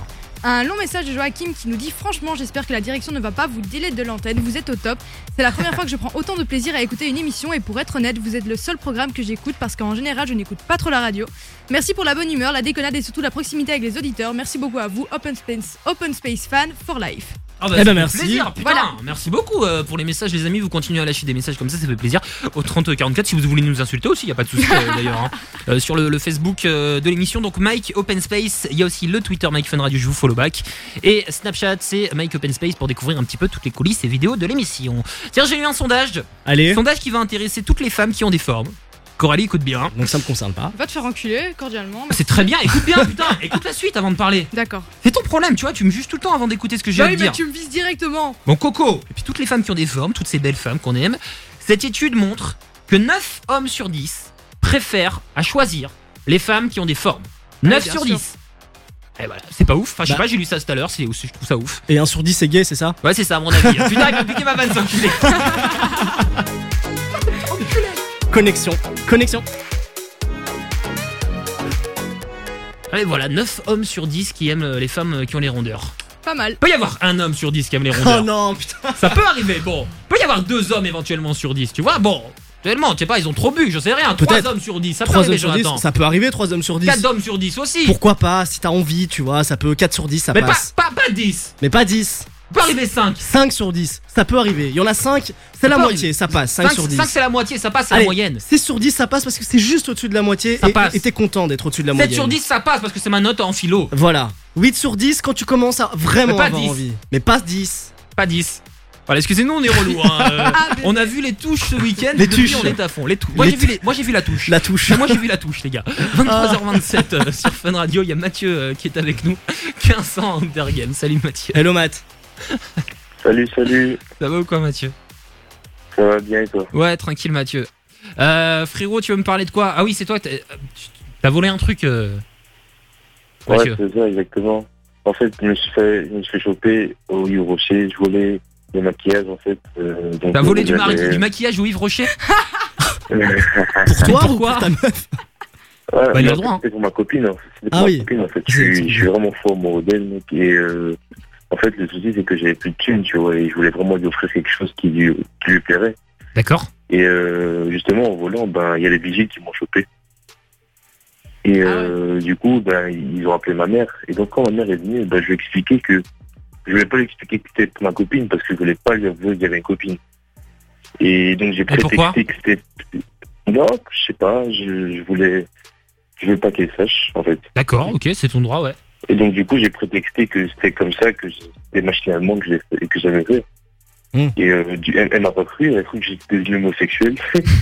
Un long message de Joachim qui nous dit franchement j'espère que la direction ne va pas vous délayer de l'antenne, vous êtes au top. C'est la première fois que je prends autant de plaisir à écouter une émission et pour être honnête vous êtes le seul programme que j'écoute parce qu'en général je n'écoute pas trop la radio. Merci pour la bonne humeur, la déconnade et surtout la proximité avec les auditeurs. Merci beaucoup à vous, Open Space, Open Space Fan for Life. Ah bah, Eh ça ben, fait merci. plaisir, putain, Voilà. merci beaucoup euh, pour les messages les amis, vous continuez à lâcher des messages comme ça, ça fait plaisir. Au trente quarante-quatre si vous voulez nous insulter aussi, y a pas de souci euh, d'ailleurs hein. Euh, sur le, le Facebook euh, de l'émission, donc Mike Open Space, il y a aussi le Twitter Mike Fun Radio, je vous follow back. Et Snapchat c'est Mike Open Space pour découvrir un petit peu toutes les coulisses et vidéos de l'émission. Tiens, j'ai eu un sondage. Allez. Sondage qui va intéresser toutes les femmes qui ont des formes. Coralie, écoute bien. Donc ça me concerne pas. Va te faire enculer cordialement. C'est très bien, écoute bien, putain, écoute la suite avant de parler. D'accord. C'est ton problème, tu vois, tu me juges tout le temps avant d'écouter ce que j'ai Bah à oui te mais dire. tu me vises directement. Bon, Coco, et puis toutes les femmes qui ont des formes, toutes ces belles femmes qu'on aime, cette étude montre que neuf hommes sur dix préfèrent à choisir les femmes qui ont des formes. neuf bien sur sûr. dix. Et voilà, c'est pas ouf. Enfin, je sais Bah. pas, j'ai lu ça tout à l'heure, c'est aussi, je trouve ça ouf. Et un sur dix c'est gay, c'est ça? Ouais, c'est ça, à mon avis. Putain, il va piquer ma vanne, cet enculé. Connexion. Connexion. Allez, voilà, neuf hommes sur dix qui aiment euh, les femmes euh, qui ont les rondeurs. Pas mal. Peut y avoir un homme sur dix qui aime les rondeurs. Oh non, putain. Ça peut arriver, bon. Peut y avoir deux hommes éventuellement sur dix, tu vois, bon. Tellement, tu sais pas, ils ont trop bu, je sais rien. Trois Peut-être. hommes sur dix, ça peut trois arriver, hommes sur dix, Jonathan. ça peut arriver, trois hommes sur dix. quatre hommes sur dix aussi. Pourquoi pas, si t'as envie, tu vois, ça peut quatre sur dix, ça Mais pas, passe. pas, pas dix. Mais pas dix. Peut arriver cinq. cinq sur dix, ça peut arriver. Il y en a cinq, c'est la peut moitié, arriver. ça passe. cinq sur dix. cinq c'est la moitié, ça passe, c'est la Allez, moyenne. six sur dix, ça passe parce que c'est juste au-dessus de la moitié. Ça et, passe. et t'es content d'être au-dessus de la sept moyenne. sur dix, ça passe parce que c'est ma note en philo. Voilà. huit sur dix quand tu commences à vraiment Mais pas avoir dix. envie. Mais pas dix. Pas dix. Voilà, excusez-nous, on est relou. Hein. Euh, Ah, mais- on a vu les touches ce week-end. Les depuis, touches. on est à fond. Les tou- moi, Les j'ai vu les- moi, j'ai vu la touche. La touche. Moi, j'ai vu la touche, les gars. vingt-trois heures vingt-sept euh, sur Fun Radio. Il y a Mathieu euh, qui est avec nous. quinze ans Undergame. Salut, Mathieu. Hello Matt. Salut, salut. Ça va ou quoi, Mathieu? Ça va bien et toi? Ouais, tranquille, Mathieu. Euh, frérot, tu veux me parler de quoi? Ah oui, c'est toi. T'as t'as volé un truc, euh, Ouais, Mathieu. c'est ça, exactement. En fait, je me suis fait, je me suis fait choper au Yves Rocher. Je volais le maquillage, en fait. Euh, donc, T'as volé du, euh, mari- j'avais- du maquillage au Yves Rocher? Pour toi ou Pourquoi pour ta meuf? Ouais, Bah, il a mais le en droit, fait, hein. C'était pour ma copine. hein. C'était pour Ah ma oui. copine, en fait. Je suis, je suis vraiment fort amoureux d'elle, mec. Et euh, en fait, le souci, c'est que j'avais plus de thunes, tu vois. Et je voulais vraiment lui offrir quelque chose qui lui, qui lui plairait. D'accord. Et euh, justement, en volant, ben, il y a les vigiles qui m'ont chopé. Et euh, du coup, ben, ils ont appelé ma mère. Et donc, quand ma mère est venue, ben, je lui ai expliqué que je voulais pas lui expliquer que c'était pour ma copine parce que je voulais pas lui avouer qu'il y avait une copine. Et donc, j'ai pourquoi prétexté que c'était. Non, je sais pas, je, je voulais. Je veux pas qu'elle sache, en fait. D'accord, ok, c'est ton droit, ouais. Et donc, du coup, j'ai prétexté que c'était comme ça, que c'était machinalement que, je l'ai fait- que j'avais fait. Mmh. Et euh, du- elle, elle m'a pas cru, elle a cru que j'étais devenu homosexuel.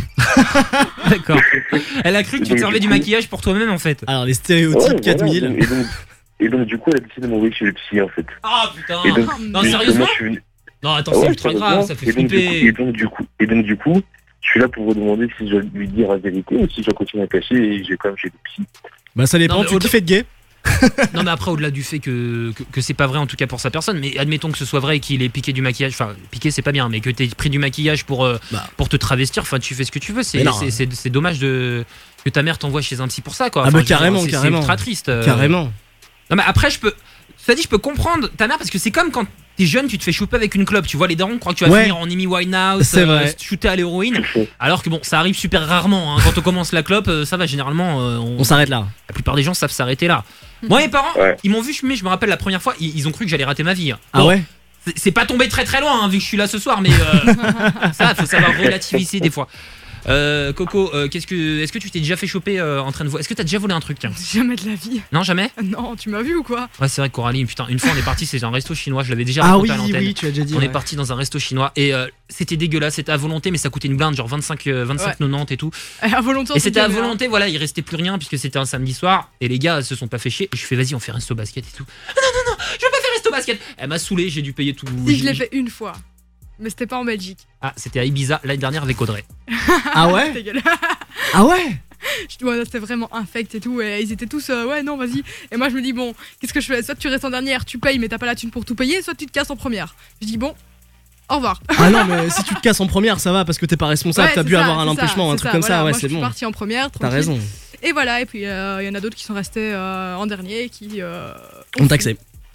D'accord. Elle a cru que tu te Donc, servais du du coup- maquillage pour toi-même, en fait. Alors les stéréotypes Ouais, quatre voilà. mille. Et donc, et donc, du coup, elle a décidé de m'envoyer chez le psy, en fait. Ah putain. Et donc, Non, justement, sérieusement? je suis venu- Non, attends, Ah c'est ouais, ultra sérieusement. grave, ça fait et donc, du coup, flipper. et donc, du coup, et donc, du coup, je suis là pour vous demander si je dois lui dire la vérité ou si je dois continuer à cacher et j'ai quand même chez le psy. Bah ça dépend, Non, mais tu au- kiffes être gay? Non mais après au-delà du fait que, que, que c'est pas vrai en tout cas pour sa personne, mais admettons que ce soit vrai qu'il ait piqué du maquillage, enfin piqué c'est pas bien, mais que t'aies pris du maquillage pour, euh, Bah. pour te travestir, enfin tu fais ce que tu veux, c'est Mais non. c'est- c'est- c'est dommage de que ta mère t'envoie chez un psy pour ça quoi. Ah Enfin, bah je veux dire, carrément, c'est- carrément. C'est ultra triste. euh. Carrément. Non mais après je peux, ça dit je peux comprendre ta mère parce que c'est comme quand t'es jeune, tu te fais choper avec une clope, tu vois les darons croient que tu vas Ouais. finir en Amy Winehouse, C'est vrai. shooter à l'héroïne, alors que bon ça arrive super rarement, hein. Quand on commence la clope, euh, ça va généralement, euh, on, On s'arrête là. la plupart des gens savent s'arrêter là. Moi, mes parents, Ouais. ils m'ont vu fumer, je me rappelle la première fois, ils, ils ont cru que j'allais rater ma vie. Ah Bon, ouais? c'est- C'est pas tombé très très loin, hein, vu que je suis là ce soir, mais euh, ça, faut savoir relativiser des fois. Euh, Coco, euh, qu'est-ce que, est-ce que tu t'es déjà fait choper euh, en train de voler? Est-ce que t'as déjà volé un truc, tiens? Jamais de la vie. Non, jamais? Non, tu m'as vu ou quoi? Ouais, c'est vrai, Coralie, putain, une fois on est parti, c'est un resto chinois, je l'avais déjà Ah raconté oui, à l'antenne. oui, tu as déjà dit. On ouais. est parti dans un resto chinois et euh, c'était dégueulasse, c'était à volonté, mais ça coûtait une blinde, genre vingt-cinq, euh, vingt-cinq Ouais. quatre-vingt-dix et tout. À volonté. Et c'était à entre guillemets, volonté, voilà, il restait plus rien puisque c'était un samedi soir et les gars se sont pas fait chier. Et je fais vas-y, on fait resto basket et tout. Ah non, non, non, je veux pas faire resto basket. Elle m'a saoulé, j'ai dû payer tout. hein. Si je l'ai fait une fois, mais c'était pas en Belgique. Ah, c'était à Ibiza l'année dernière avec Audrey. Ah ouais? Dégueulasse. Ah ouais? Je dois, c'était vraiment infect et tout. Et ils étaient tous, euh, ouais, non, vas-y. Et moi, je me dis, bon, qu'est-ce que je fais? Soit tu restes en dernière, tu payes, mais t'as pas la thune pour tout payer, soit tu te casses en première. Je dis, bon, au revoir. Ah non, mais si tu te casses en première, ça va parce que t'es pas responsable, Ouais, t'as c'est dû ça, avoir un c'est empêchement, ça, un c'est truc ça, comme voilà, ça, ouais, moi, c'est je suis bon. partie en première, T'as tranquille. raison. Et voilà, et puis il y en a d'autres qui sont restés euh, en dernier qui. Euh, On taxait.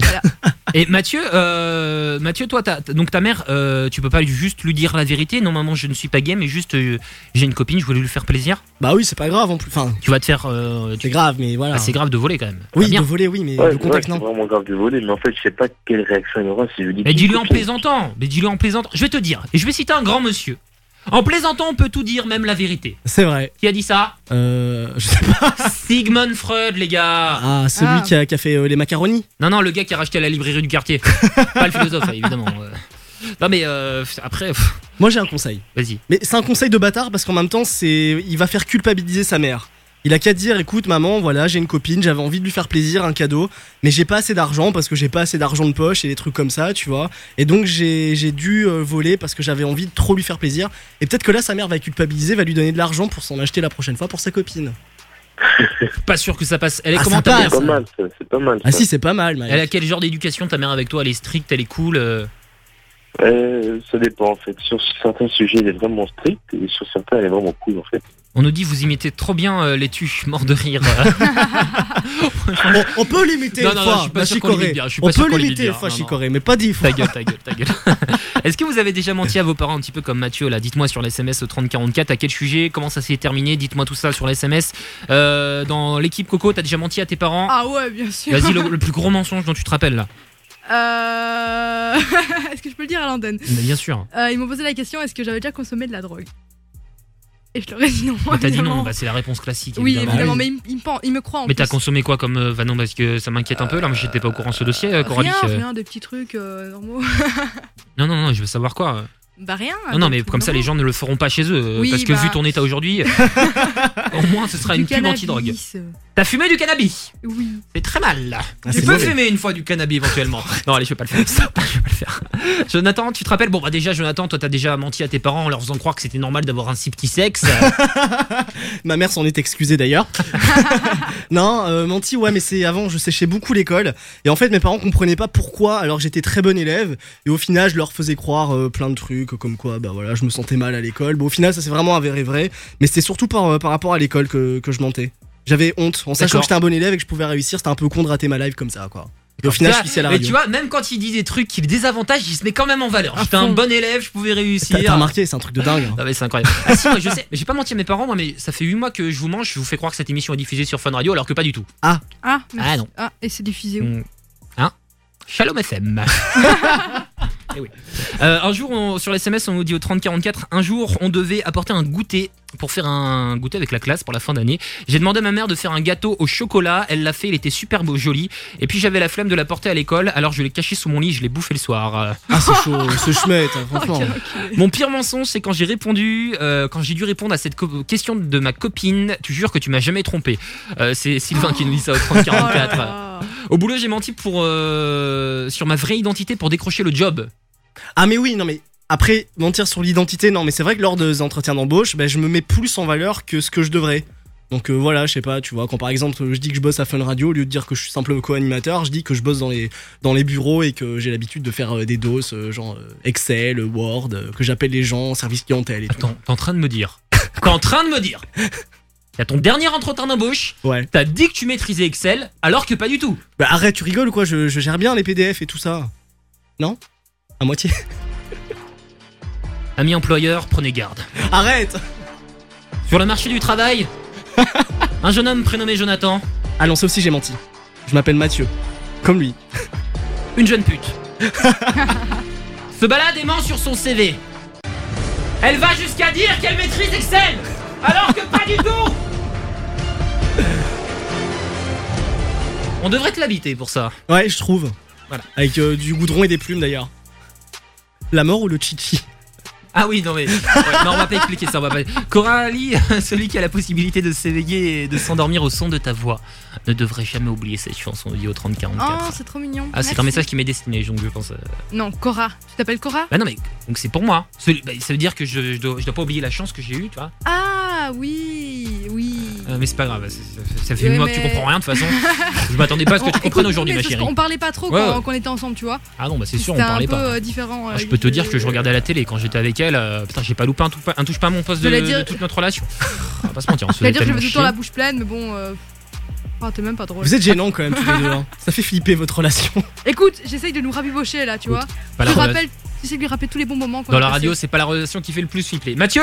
Voilà. Et Mathieu, euh, Mathieu, toi, t'as- t'as- donc ta mère, euh, tu peux pas lui- juste lui dire la vérité. Non, maman, je ne suis pas gay, mais juste euh, j'ai une copine, je voulais lui faire plaisir. Bah oui, c'est pas grave en plus. Enfin, Tu vas te faire. euh, tu- c'est grave, mais voilà. Ah, c'est grave de voler quand même. Oui, Pas bien. de voler, oui, mais Ouais, le contexte ouais, non. c'est vraiment grave de voler, mais en fait, je sais pas quelle réaction il aura si je lui dis. Mais que dis-lui c'est en une copine. plaisantant. Mais dis-lui en plaisantant. Je vais te dire, et je vais citer un grand monsieur. En plaisantant, on peut tout dire, même la vérité. C'est vrai. Qui a dit ça? Euh, je sais pas. Sigmund Freud, les gars. Ah, celui Ah. Qui, a, qui a fait euh, les macaronis. Non, non, le gars qui a racheté la librairie du quartier. Pas le philosophe, évidemment. euh. Non, mais euh, après, pff, Moi j'ai un conseil. vas-y. Mais c'est un conseil de bâtard parce qu'en même temps, c'est, il va faire culpabiliser sa mère. Il a qu'à dire, écoute maman, voilà, j'ai une copine, j'avais envie de lui faire plaisir, un cadeau, mais j'ai pas assez d'argent parce que j'ai pas assez d'argent de poche et des trucs comme ça, tu vois. Et donc j'ai, j'ai dû euh, voler parce que j'avais envie de trop lui faire plaisir. Et peut-être que là, sa mère va culpabiliser, va lui donner de l'argent pour s'en acheter la prochaine fois pour sa copine. Pas sûr que ça passe. Elle est Ah, comment ça ta passe. mère? C'est pas mal, ça, c'est pas mal. Ah ça. si, c'est pas mal, Mike. Elle a quel genre d'éducation ta mère avec toi? Elle est stricte, elle est cool euh Euh, ça dépend en fait. Sur certains sujets, elle est vraiment stricte et sur certains, elle est vraiment cool en fait. On nous dit vous imitez trop bien euh, les tuches, mort de rire. on, on peut l'imiter Non, une non, fois, non, je suis pas sûr qu'on Chicoré. l'imite bien, je suis On pas sûr peut qu'on l'imiter l'imite une bien. fois, Non, non. Chicoré, mais pas dix fois. Ta gueule, ta gueule, ta gueule. Est-ce que vous avez déjà menti à vos parents un petit peu comme Mathieu là? Dites-moi sur l'S M S au trente quarante-quatre à quel sujet, comment ça s'est terminé, dites-moi tout ça sur l'S M S. Euh, dans l'équipe Coco, t'as déjà menti à tes parents? Ah ouais, bien sûr. Vas-y, le, le plus gros mensonge dont tu te rappelles là. Euh... Est-ce que je peux le dire à l'antenne? Mais bien sûr. Euh, Ils m'ont posé la question, est-ce que j'avais déjà consommé de la drogue? Et je leur ai dit non. Mais t'as dit évidemment. non, bah, c'est la réponse classique. Oui, évidemment. évidemment, mais ils, me- ils me pen- ils me croient en Mais t'as plus. consommé quoi comme euh, Vanon, parce que ça m'inquiète un peu là, moi j'étais pas au courant de ce dossier, euh, Coralie. Rien, euh. rien, des petits trucs euh, normaux. Non, non, non, je veux savoir quoi. Bah rien. Non, non, des mais trucs comme ça les gens ne le feront pas chez eux. euh, Oui, parce que bah. vu ton état aujourd'hui, au moins ce sera Du une pub cannabis. anti-drogue. T'as fumé du cannabis? Oui. C'est très mal. Ah, tu c'est peux mauvais. fumer une fois du cannabis éventuellement. Non, allez, je vais pas le faire. je vais pas le faire. Jonathan, tu te rappelles? Bon, bah déjà, Jonathan, toi, t'as déjà menti à tes parents en leur faisant croire que c'était normal d'avoir un si petit sexe. Ma mère s'en est excusée d'ailleurs. Non, euh, menti, ouais, mais c'est avant, je séchais beaucoup l'école. Et en fait, mes parents comprenaient pas pourquoi, alors que j'étais très bon élève. Et au final, je leur faisais croire euh, plein de trucs, comme quoi, bah voilà, je me sentais mal à l'école. Bon, au final, ça s'est vraiment avéré vrai. Mais c'était surtout par, euh, par rapport à l'école que, que je mentais. J'avais honte, en sachant D'accord. que j'étais un bon élève et que je pouvais réussir. C'était un peu con de rater ma live comme ça, quoi. Et au final, je suis ici à la mais radio. tu vois, même quand il dit des trucs qui le désavantagent, il se met quand même en valeur. À J'étais un fond. bon élève, je pouvais réussir. T'as t'as remarqué, c'est un truc de dingue. hein. Ah ouais, c'est incroyable. Ah si, moi, je sais, mais j'ai pas menti à mes parents, moi, mais ça fait huit mois que je vous mange, je vous fais croire que cette émission est diffusée sur Fun Radio alors que pas du tout. Ah, merci. Ah non. Ah, et c'est diffusé où? Mm. Hein Shalom F M. Eh oui. Euh, un jour, on- sur les S M S, on nous dit au trente quarante-quatre, un jour, on devait apporter un goûter pour faire un goûter avec la classe pour la fin d'année. J'ai demandé à ma mère de faire un gâteau au chocolat, elle l'a fait, il était super beau, joli. Et puis j'avais la flemme de la porter à l'école, alors je l'ai caché sous mon lit, je l'ai bouffé le soir. Euh, Ah, c'est chaud, ce schmette, hein, franchement. Ok, ok. Mon pire mensonge, c'est quand j'ai répondu, euh, quand j'ai dû répondre à cette co- question de ma copine, tu jures que tu m'as jamais trompé. Euh, c'est Sylvain qui nous dit ça au trente Oh là quarante-quatre. là. Au boulot, j'ai menti pour euh, sur ma vraie identité pour décrocher le job. Ah mais oui, non mais après mentir sur l'identité, non mais c'est vrai que lors des entretiens d'embauche, ben, je me mets plus en valeur que ce que je devrais. Donc euh, voilà, je sais pas, tu vois, quand par exemple je dis que je bosse à Fun Radio, au lieu de dire que je suis simplement co-animateur, je dis que je bosse dans les, dans les bureaux et que j'ai l'habitude de faire euh, des doses, euh, genre euh, Excel, Word, euh, que j'appelle les gens, service clientèle et tout. Attends, t'es en train de me dire T'es en train de me dire T'as ton dernier entretien d'embauche, Ouais. t'as dit que tu maîtrisais Excel, alors que pas du tout. Bah arrête, tu rigoles ou quoi, je, je gère bien les P D F et tout ça. Non? À moitié. Ami employeur, prenez garde. Arrête! Sur le marché du travail, un jeune homme prénommé Jonathan, Ah non, ça aussi j'ai menti. Je m'appelle Mathieu. Comme lui. une jeune pute, se balade et ment sur son C V. Elle va jusqu'à dire qu'elle maîtrise Excel, alors que pas du tout. On devrait te l'habiter pour ça. Ouais, je trouve. Voilà. Avec euh, du goudron et des plumes d'ailleurs. La mort ou le chichi? Ah oui, non mais ouais, non, on va pas expliquer ça, on va pas. Coralie, celui qui a la possibilité de s'éveiller et de s'endormir au son de ta voix, ne devrait jamais oublier cette chanson audio trente Oh, quarante-quatre. c'est trop mignon. Ah, c'est un Merci. message qui m'est destiné, donc je pense. euh, Non, Cora. Tu t'appelles Cora? Bah non mais donc c'est pour moi. Celui- bah, ça veut dire que je, je, dois, je dois pas oublier la chance que j'ai eue, tu vois. Ah oui, oui. Euh, mais c'est pas grave, ça, ça- ça fait Ouais, huit mois que tu mais- comprends rien de toute façon. Je m'attendais pas à ce que tu On- comprennes écoute, aujourd'hui, mais ma c'est parce chérie. qu'on parlait pas trop Ouais, quand, ouais. quand on était ensemble, tu vois. Ah non, bah c'est sûr, on C'était parlait un peu pas. euh, différent. Ah, euh, je peux te dire que je euh, regardais à la télé quand j'étais avec elle. euh, putain, j'ai pas loupé un, tout, un touche pas à mon poste de, J'allais dire- de toute notre relation. On va pas se mentir, on se J'allais faisait dire que j'avais tellement tout le temps chier. la bouche pleine, mais bon. euh, Oh, t'es même pas drôle. Vous êtes gênants quand même tous les deux. Hein. Ça fait flipper votre relation. Écoute, j'essaye de nous rabibocher là, tu vois. pas Je la rappelle, relation. j'essaie de lui rappeler tous les bons moments. qu'on Dans a la passés. radio, c'est pas la relation qui fait le plus flipper. Mathieu.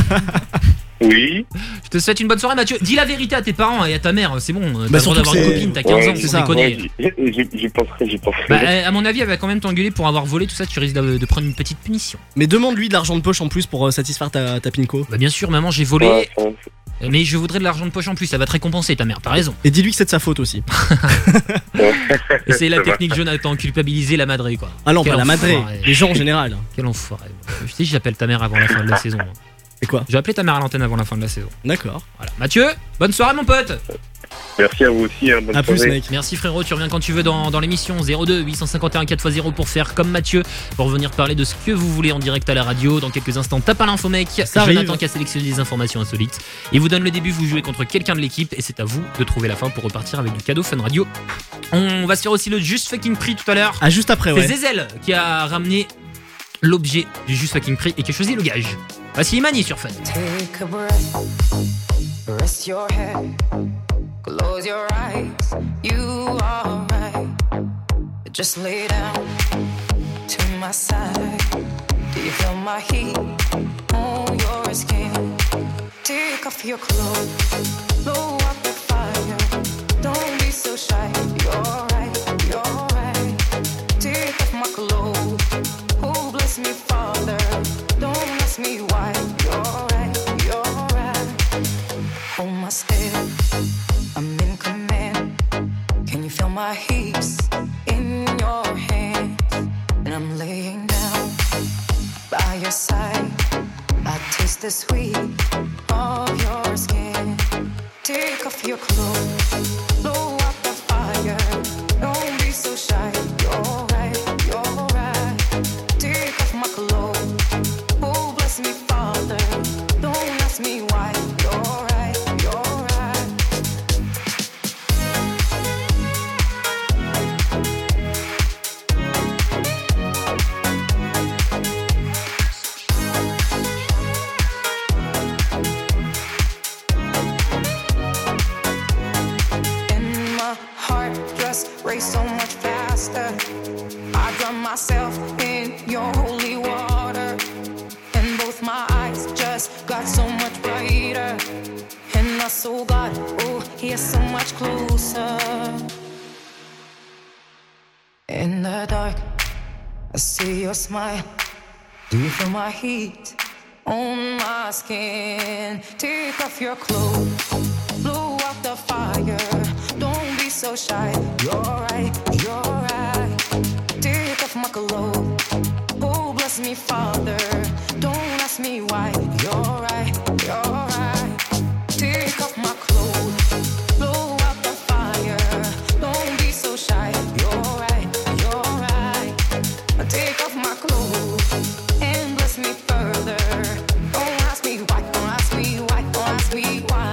Oui. Je te souhaite une bonne soirée, Mathieu. Dis la vérité à tes parents et à ta mère, c'est bon. T'as Bah, le droit surtout d'avoir que une c'est- copine, t'as quinze Ouais, ans, c'est c'est ça. déconner. Ouais, j'y- j'y j'y penserai, j'y penserai. Bah, à mon avis, elle va quand même t'engueuler pour avoir volé tout ça. Tu risques de, de prendre une petite punition. Mais demande-lui de l'argent de poche en plus pour euh, satisfaire ta, ta pinko. Bah, bien sûr, maman, j'ai volé. Ouais, ouais. Mais je voudrais de l'argent de poche en plus. Ça va te récompenser, ta mère. T'as raison. Et dis-lui que c'est de sa faute aussi. Et c'est la Ça va. technique Jonathan, culpabiliser la madrée, quoi. Ah non, Quel pas la madrée, enfoiré. les gens en général. Quel enfoiré. Je sais, j'appelle ta mère avant la fin de la saison. hein. Et quoi? J'ai appelé ta mère à l'antenne avant la fin de la saison. D'accord. Voilà. Mathieu, bonne soirée, mon pote. Merci à vous aussi, hein, bonne A plus, soirée. mec. Merci frérot, tu reviens quand tu veux dans, dans l'émission zéro deux huit cent cinquante et un quatre fois zéro pour faire comme Mathieu, pour venir parler de ce que vous voulez en direct à la radio. Dans quelques instants, tape à l'info mec. Ça arrive. Jonathan qui a sélectionné des informations insolites. Il vous donne le début, vous jouez contre quelqu'un de l'équipe et c'est à vous de trouver la fin pour repartir avec du cadeau Fun Radio. On va se faire aussi le Just Fucking Prix tout à l'heure. Ah, juste après, C'est ouais. Zézel qui a ramené l'objet du Just Fucking Prix et qui a choisi le gage. Voici Imani sur Fun. Take a breath, rest your head, close your eyes, you are right. Just lay down to my side. Do you feel my heat on your skin? Take off your clothes, blow up the fire. Don't be so shy, you're right, you're right. Take off my clothes, oh bless me, Father. Don't ask me why, you're right, you're right. Hold my step, I'm in command. Can you feel my hips in your hands? And I'm laying down by your side. I taste the sweet of your skin. Take off your clothes, blow up the fire. Don't be so shy, you're right, you're right. Take off my clothes, oh bless me, Father. Don't ask me why, you're right, you're right. And my heart just raced so much faster. I drown myself in your holy water. And both my eyes just got so much brighter. And I saw God, oh, He is so much closer. In the dark, I see your smile. Do you feel my heat on my skin? Take off your clothes, blow out the fire. Don't be so shy. You're right, you're right. Take off my clothes. Oh, bless me, Father. Don't ask me why. You're right, you're right. Take off my clothes, blow out the fire. Don't be so shy. You're right, you're right. Take off my clothes and bless me further. Don't ask me why, don't ask me why, don't ask me why.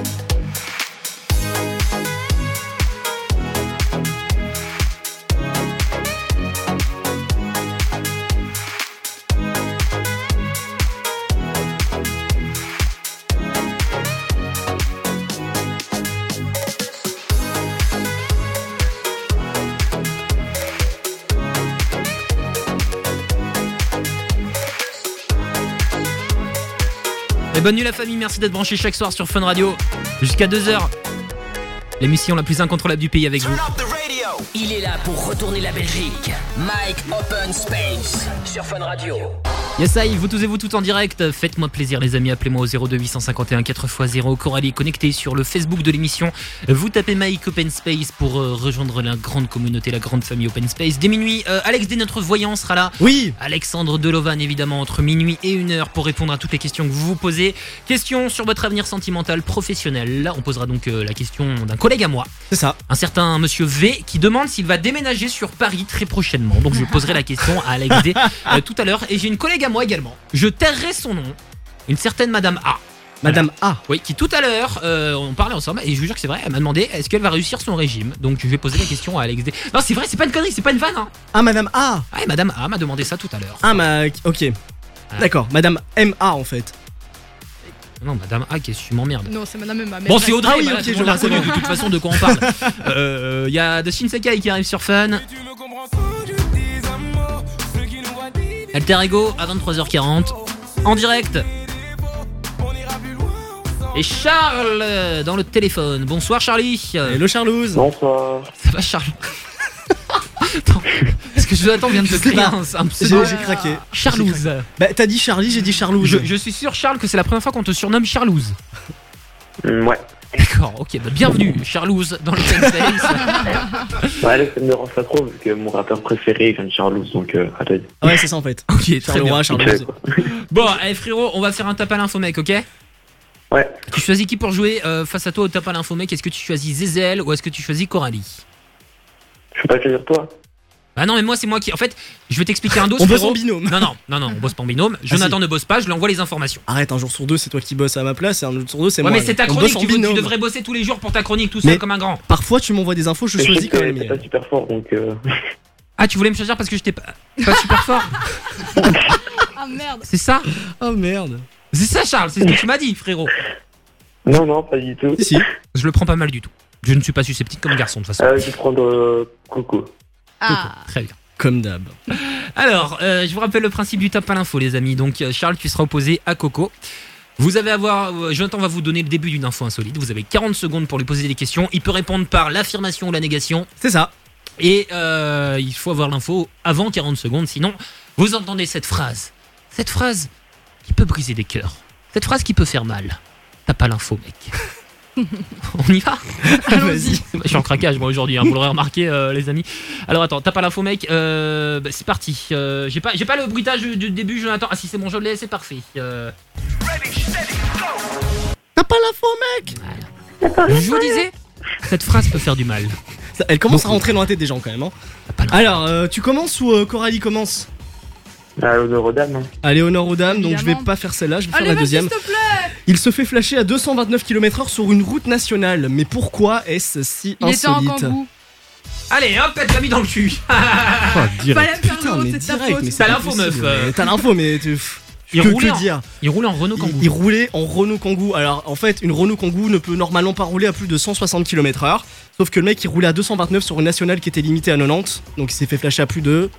Et bonne nuit la famille, merci d'être branchés chaque soir sur Fun Radio. Jusqu'à deux heures. L'émission la plus incontrôlable du pays avec vous. Il est là pour retourner la Belgique. Mike Open Space sur Fun Radio. Yes, I, vous tous et vous toutes en direct. Faites-moi plaisir, les amis. Appelez-moi au zéro deux huit cent cinquante et un quatre fois zéro. Coralie est connectée sur le Facebook de l'émission. Vous tapez Mike Open Space pour euh, rejoindre la grande communauté, la grande famille Open Space. Dès minuit, euh, Alex D, notre voyant, sera là. Oui. Alexandre Delovan, évidemment, entre minuit et une heure pour répondre à toutes les questions que vous vous posez. Questions sur votre avenir sentimental, professionnel. Là, on posera donc euh, la question d'un collègue à moi. C'est ça. Un certain monsieur V qui demande s'il va déménager sur Paris très prochainement. Donc je poserai la question à Alex D euh, tout à l'heure. Et j'ai une collègue à moi également. Je tairai son nom. Une certaine Madame A. Madame A. Oui, qui tout à l'heure, euh, on parlait ensemble et je vous jure que c'est vrai, elle m'a demandé est-ce qu'elle va réussir son régime. Donc je vais poser la question à Alex D. Non, c'est vrai, c'est pas une connerie, c'est pas une vanne. Hein. Ah, Madame A. Ouais, Madame A m'a demandé ça tout à l'heure. Ah, ma... ok. D'accord, Madame M A en fait. Non, Madame A, qu'est-ce que tu m'emmerdes? Non, c'est madame ma mère. Bon, c'est Audrey, Ah oui, voilà, ok, tout le je monde l'a vois, c'est reconnu, bon. de toute façon, de quoi on parle. Euh, Il y a The Shinsekai qui arrive sur Fun. Alter Ego à vingt-trois heures quarante. En direct. Et Charles euh, dans le téléphone. Bonsoir Charlie. Hello Charlouse. Bonsoir. Ça va Charles? Attends, est-ce que Jonathan vient de te Je sais créer pas. un, un J'ai pseudo? j'ai craqué. Charlouse. Bah t'as dit Charlie, j'ai dit Charlouse. Je, je suis sûr Charles que c'est la première fois qu'on te surnomme Charlouse. Mm, ouais. D'accord, ok, bah bienvenue Charlouse dans le Face. Ouais, là, ça me dérange pas trop parce que mon rappeur préféré vient de Charlouse, donc euh, attends. Ah ouais, c'est ça en fait. Ok, très Charles bien. Roy, Charlouse. Bon, allez frérot, on va faire un tape à l'info mec, ok? Ouais. Tu choisis qui pour jouer euh, face à toi au tape à l'info mec? Est-ce que tu choisis Zézel ou est-ce que tu choisis Coralie? Je peux pas choisir toi. Bah non mais moi c'est moi qui... En fait, je vais t'expliquer un dos. On bosse frérot. en binôme. Non non, non non, on bosse pas en binôme. Jonathan si. ne bosse pas, je lui envoie les informations. Arrête, un jour sur deux, c'est toi qui bosses à ma place, et un jour sur deux, c'est Ouais moi. mais c'est ta On chronique, bosse en tu, veux- tu binôme. devrais bosser tous les jours pour ta chronique tout seul Mais- comme un grand. Parfois, tu m'envoies des infos, je Mais choisis sais quand que même. t'es mais- pas super fort, donc euh... Ah tu voulais me choisir parce que j'étais pas, pas super fort? Ah merde. C'est ça? Oh merde. C'est ça Charles, c'est ce que tu m'as dit frérot. Non, non, pas du tout. Si, si. Je le prends pas mal du tout. Je ne suis pas susceptible comme garçon de toute façon. Euh, je vais prendre euh, Coco. Ah. Très bien. Comme d'hab. Alors, euh, je vous rappelle le principe du tape à l'info, les amis. Donc, euh, Charles, tu seras opposé à Coco. Vous avez à voir, euh, Jonathan va vous donner le début d'une info insolite. Vous avez quarante secondes pour lui poser des questions. Il peut répondre par l'affirmation ou la négation. C'est ça. Et euh, il faut avoir l'info avant quarante secondes. Sinon, vous entendez cette phrase. Cette phrase qui peut briser des cœurs. Cette phrase qui peut faire mal. Tape à l'info, mec. On y va? Vas-y. Je suis en craquage moi aujourd'hui, hein, vous l'aurez remarqué euh, les amis. Alors attends, tape à l'info mec, euh, bah, c'est parti. Euh, j'ai pas, j'ai pas le bruitage du, du début Jonathan. Ah si c'est bon je l'ai, c'est parfait. Euh... T'as pas l'info, mec. Je vous disais, cette phrase peut faire du mal. Ça- Elle commence à rentrer dans la tête des gens quand même. Hein. Alors, euh, tu commences ou euh, Coralie commence? Ah, l'honneur aux dames. Hein. Allez, honneur aux dames, donc je vais Évidemment. pas faire celle-là, je vais faire Allez, la vas-y, deuxième. s'il te plaît. Il se fait flasher à deux cent vingt-neuf kilomètres heure sur une route nationale. Mais pourquoi est-ce si Il était en insolite? kangou. Allez hop, elle l'a mis dans le cul. Oh, direct. Fallait faire Putain, l'autre, mais c'est ta direct, faute. mais c'est T'as pas l'info, possible, meuf, mais euh. T'as l'info, mais tu... Il que, roulait que en- dire Il roulait en Renault Kangoo. il, il roulait en Renault Kangoo. Alors en fait, une Renault Kangoo ne peut normalement pas rouler à plus de cent soixante kilomètres heure. Sauf que le mec il roulait à deux cent vingt-neuf sur une nationale qui était limitée à quatre-vingt-dix. Donc il s'est fait flasher à plus de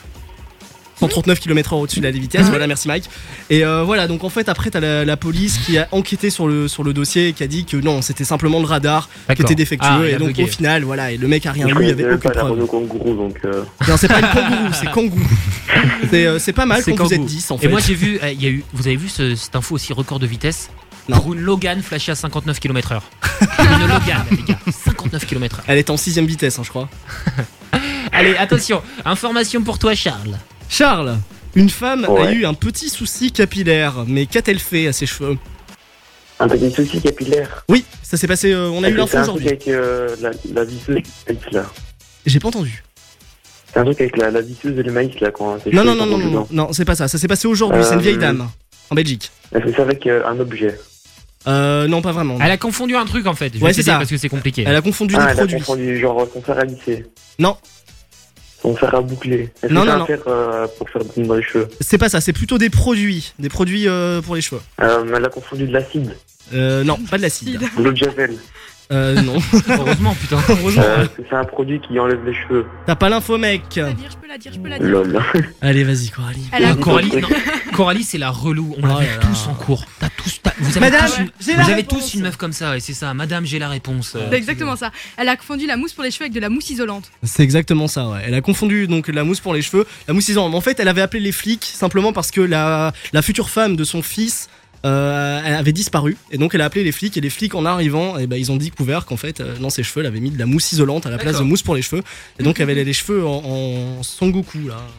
cent trente-neuf kilomètres heure au-dessus de la vitesse. Voilà, merci Mike. Et euh, voilà, donc en fait après t'as la, la police qui a enquêté sur le, sur le dossier et qui a dit que non, c'était simplement le radar qui D'accord. était défectueux. Ah, il et a donc bugué. au final, voilà, et le mec a rien Je lu, il y avait connais aucune pas la preuve. Renault Kangourou, donc euh... Non, c'est pas une kangourou, c'est kangou. C'est euh, c'est pas mal C'est quand vous Kangoo. êtes dix en fait. Et moi j'ai vu, euh, il y a eu, vous avez vu ce, cette info aussi record de vitesse? Non. Pour une Logan flashée à cinquante-neuf kilomètres heure. Une Logan, les gars, cinquante-neuf kilomètres heure. Elle est en sixième vitesse, hein, je crois. Allez, attention, information pour toi, Charles. Charles, une femme a Ouais. eu un petit souci capillaire, mais qu'a-t-elle fait à ses cheveux? un petit souci capillaire. Oui, ça s'est passé, euh, on a eu C'est l'info un truc aujourd'hui. avec euh, la, la visseuse de maïs, là. J'ai pas entendu. C'est un truc avec la, la visseuse de maïs, là, quand tes Non, cheveux non, non, sont non, non, dedans. non, non, c'est pas ça, ça s'est passé aujourd'hui, c'est une Euh, vieille dame, en Belgique. Elle fait ça avec euh, un objet. Euh, non, pas vraiment. Elle a confondu un truc en fait. Je vais Ouais, c'est t'aider ça. parce que c'est compliqué. Elle a confondu Ah, des elle a produits. confondu, genre son fer à lisser. Non, Son fer à boucler. Elle Non, fait non, ça non. à faire euh, pour faire dans les cheveux. c'est pas ça, c'est plutôt des produits, des produits euh, pour les cheveux. Euh, elle a confondu de l'acide. Euh, non, pas de l'acide. De l'eau de javel. Euh, non. Heureusement, putain. Heureusement. Euh, c'est un produit qui enlève les cheveux. T'as pas l'info, mec. Je peux la dire, je peux la dire, je peux la dire. Lol. Allez, vas-y, Coralie. Elle a Ah, Coralie, non. Coralie, c'est la relou. On Oh l'avait là là. tous en cours. T'as tous, t'as- vous avez, Madame, tous, une, j'ai vous la avez réponse. tous une meuf comme ça, et c'est ça. Madame, j'ai la réponse. euh. C'est exactement ça. Elle a confondu la mousse pour les cheveux avec de la mousse isolante. C'est exactement ça, ouais. Elle a confondu donc la mousse pour les cheveux, la mousse isolante. En fait, elle avait appelé les flics simplement parce que la, la future femme de son fils euh, elle avait disparu. Et donc, elle a appelé les flics. Et les flics, en arrivant, eh ben, ils ont découvert qu'en fait, euh, dans ses cheveux, elle avait mis de la mousse isolante à la place de D'accord. mousse pour les cheveux. Et donc, elle avait les cheveux en, en Son Goku,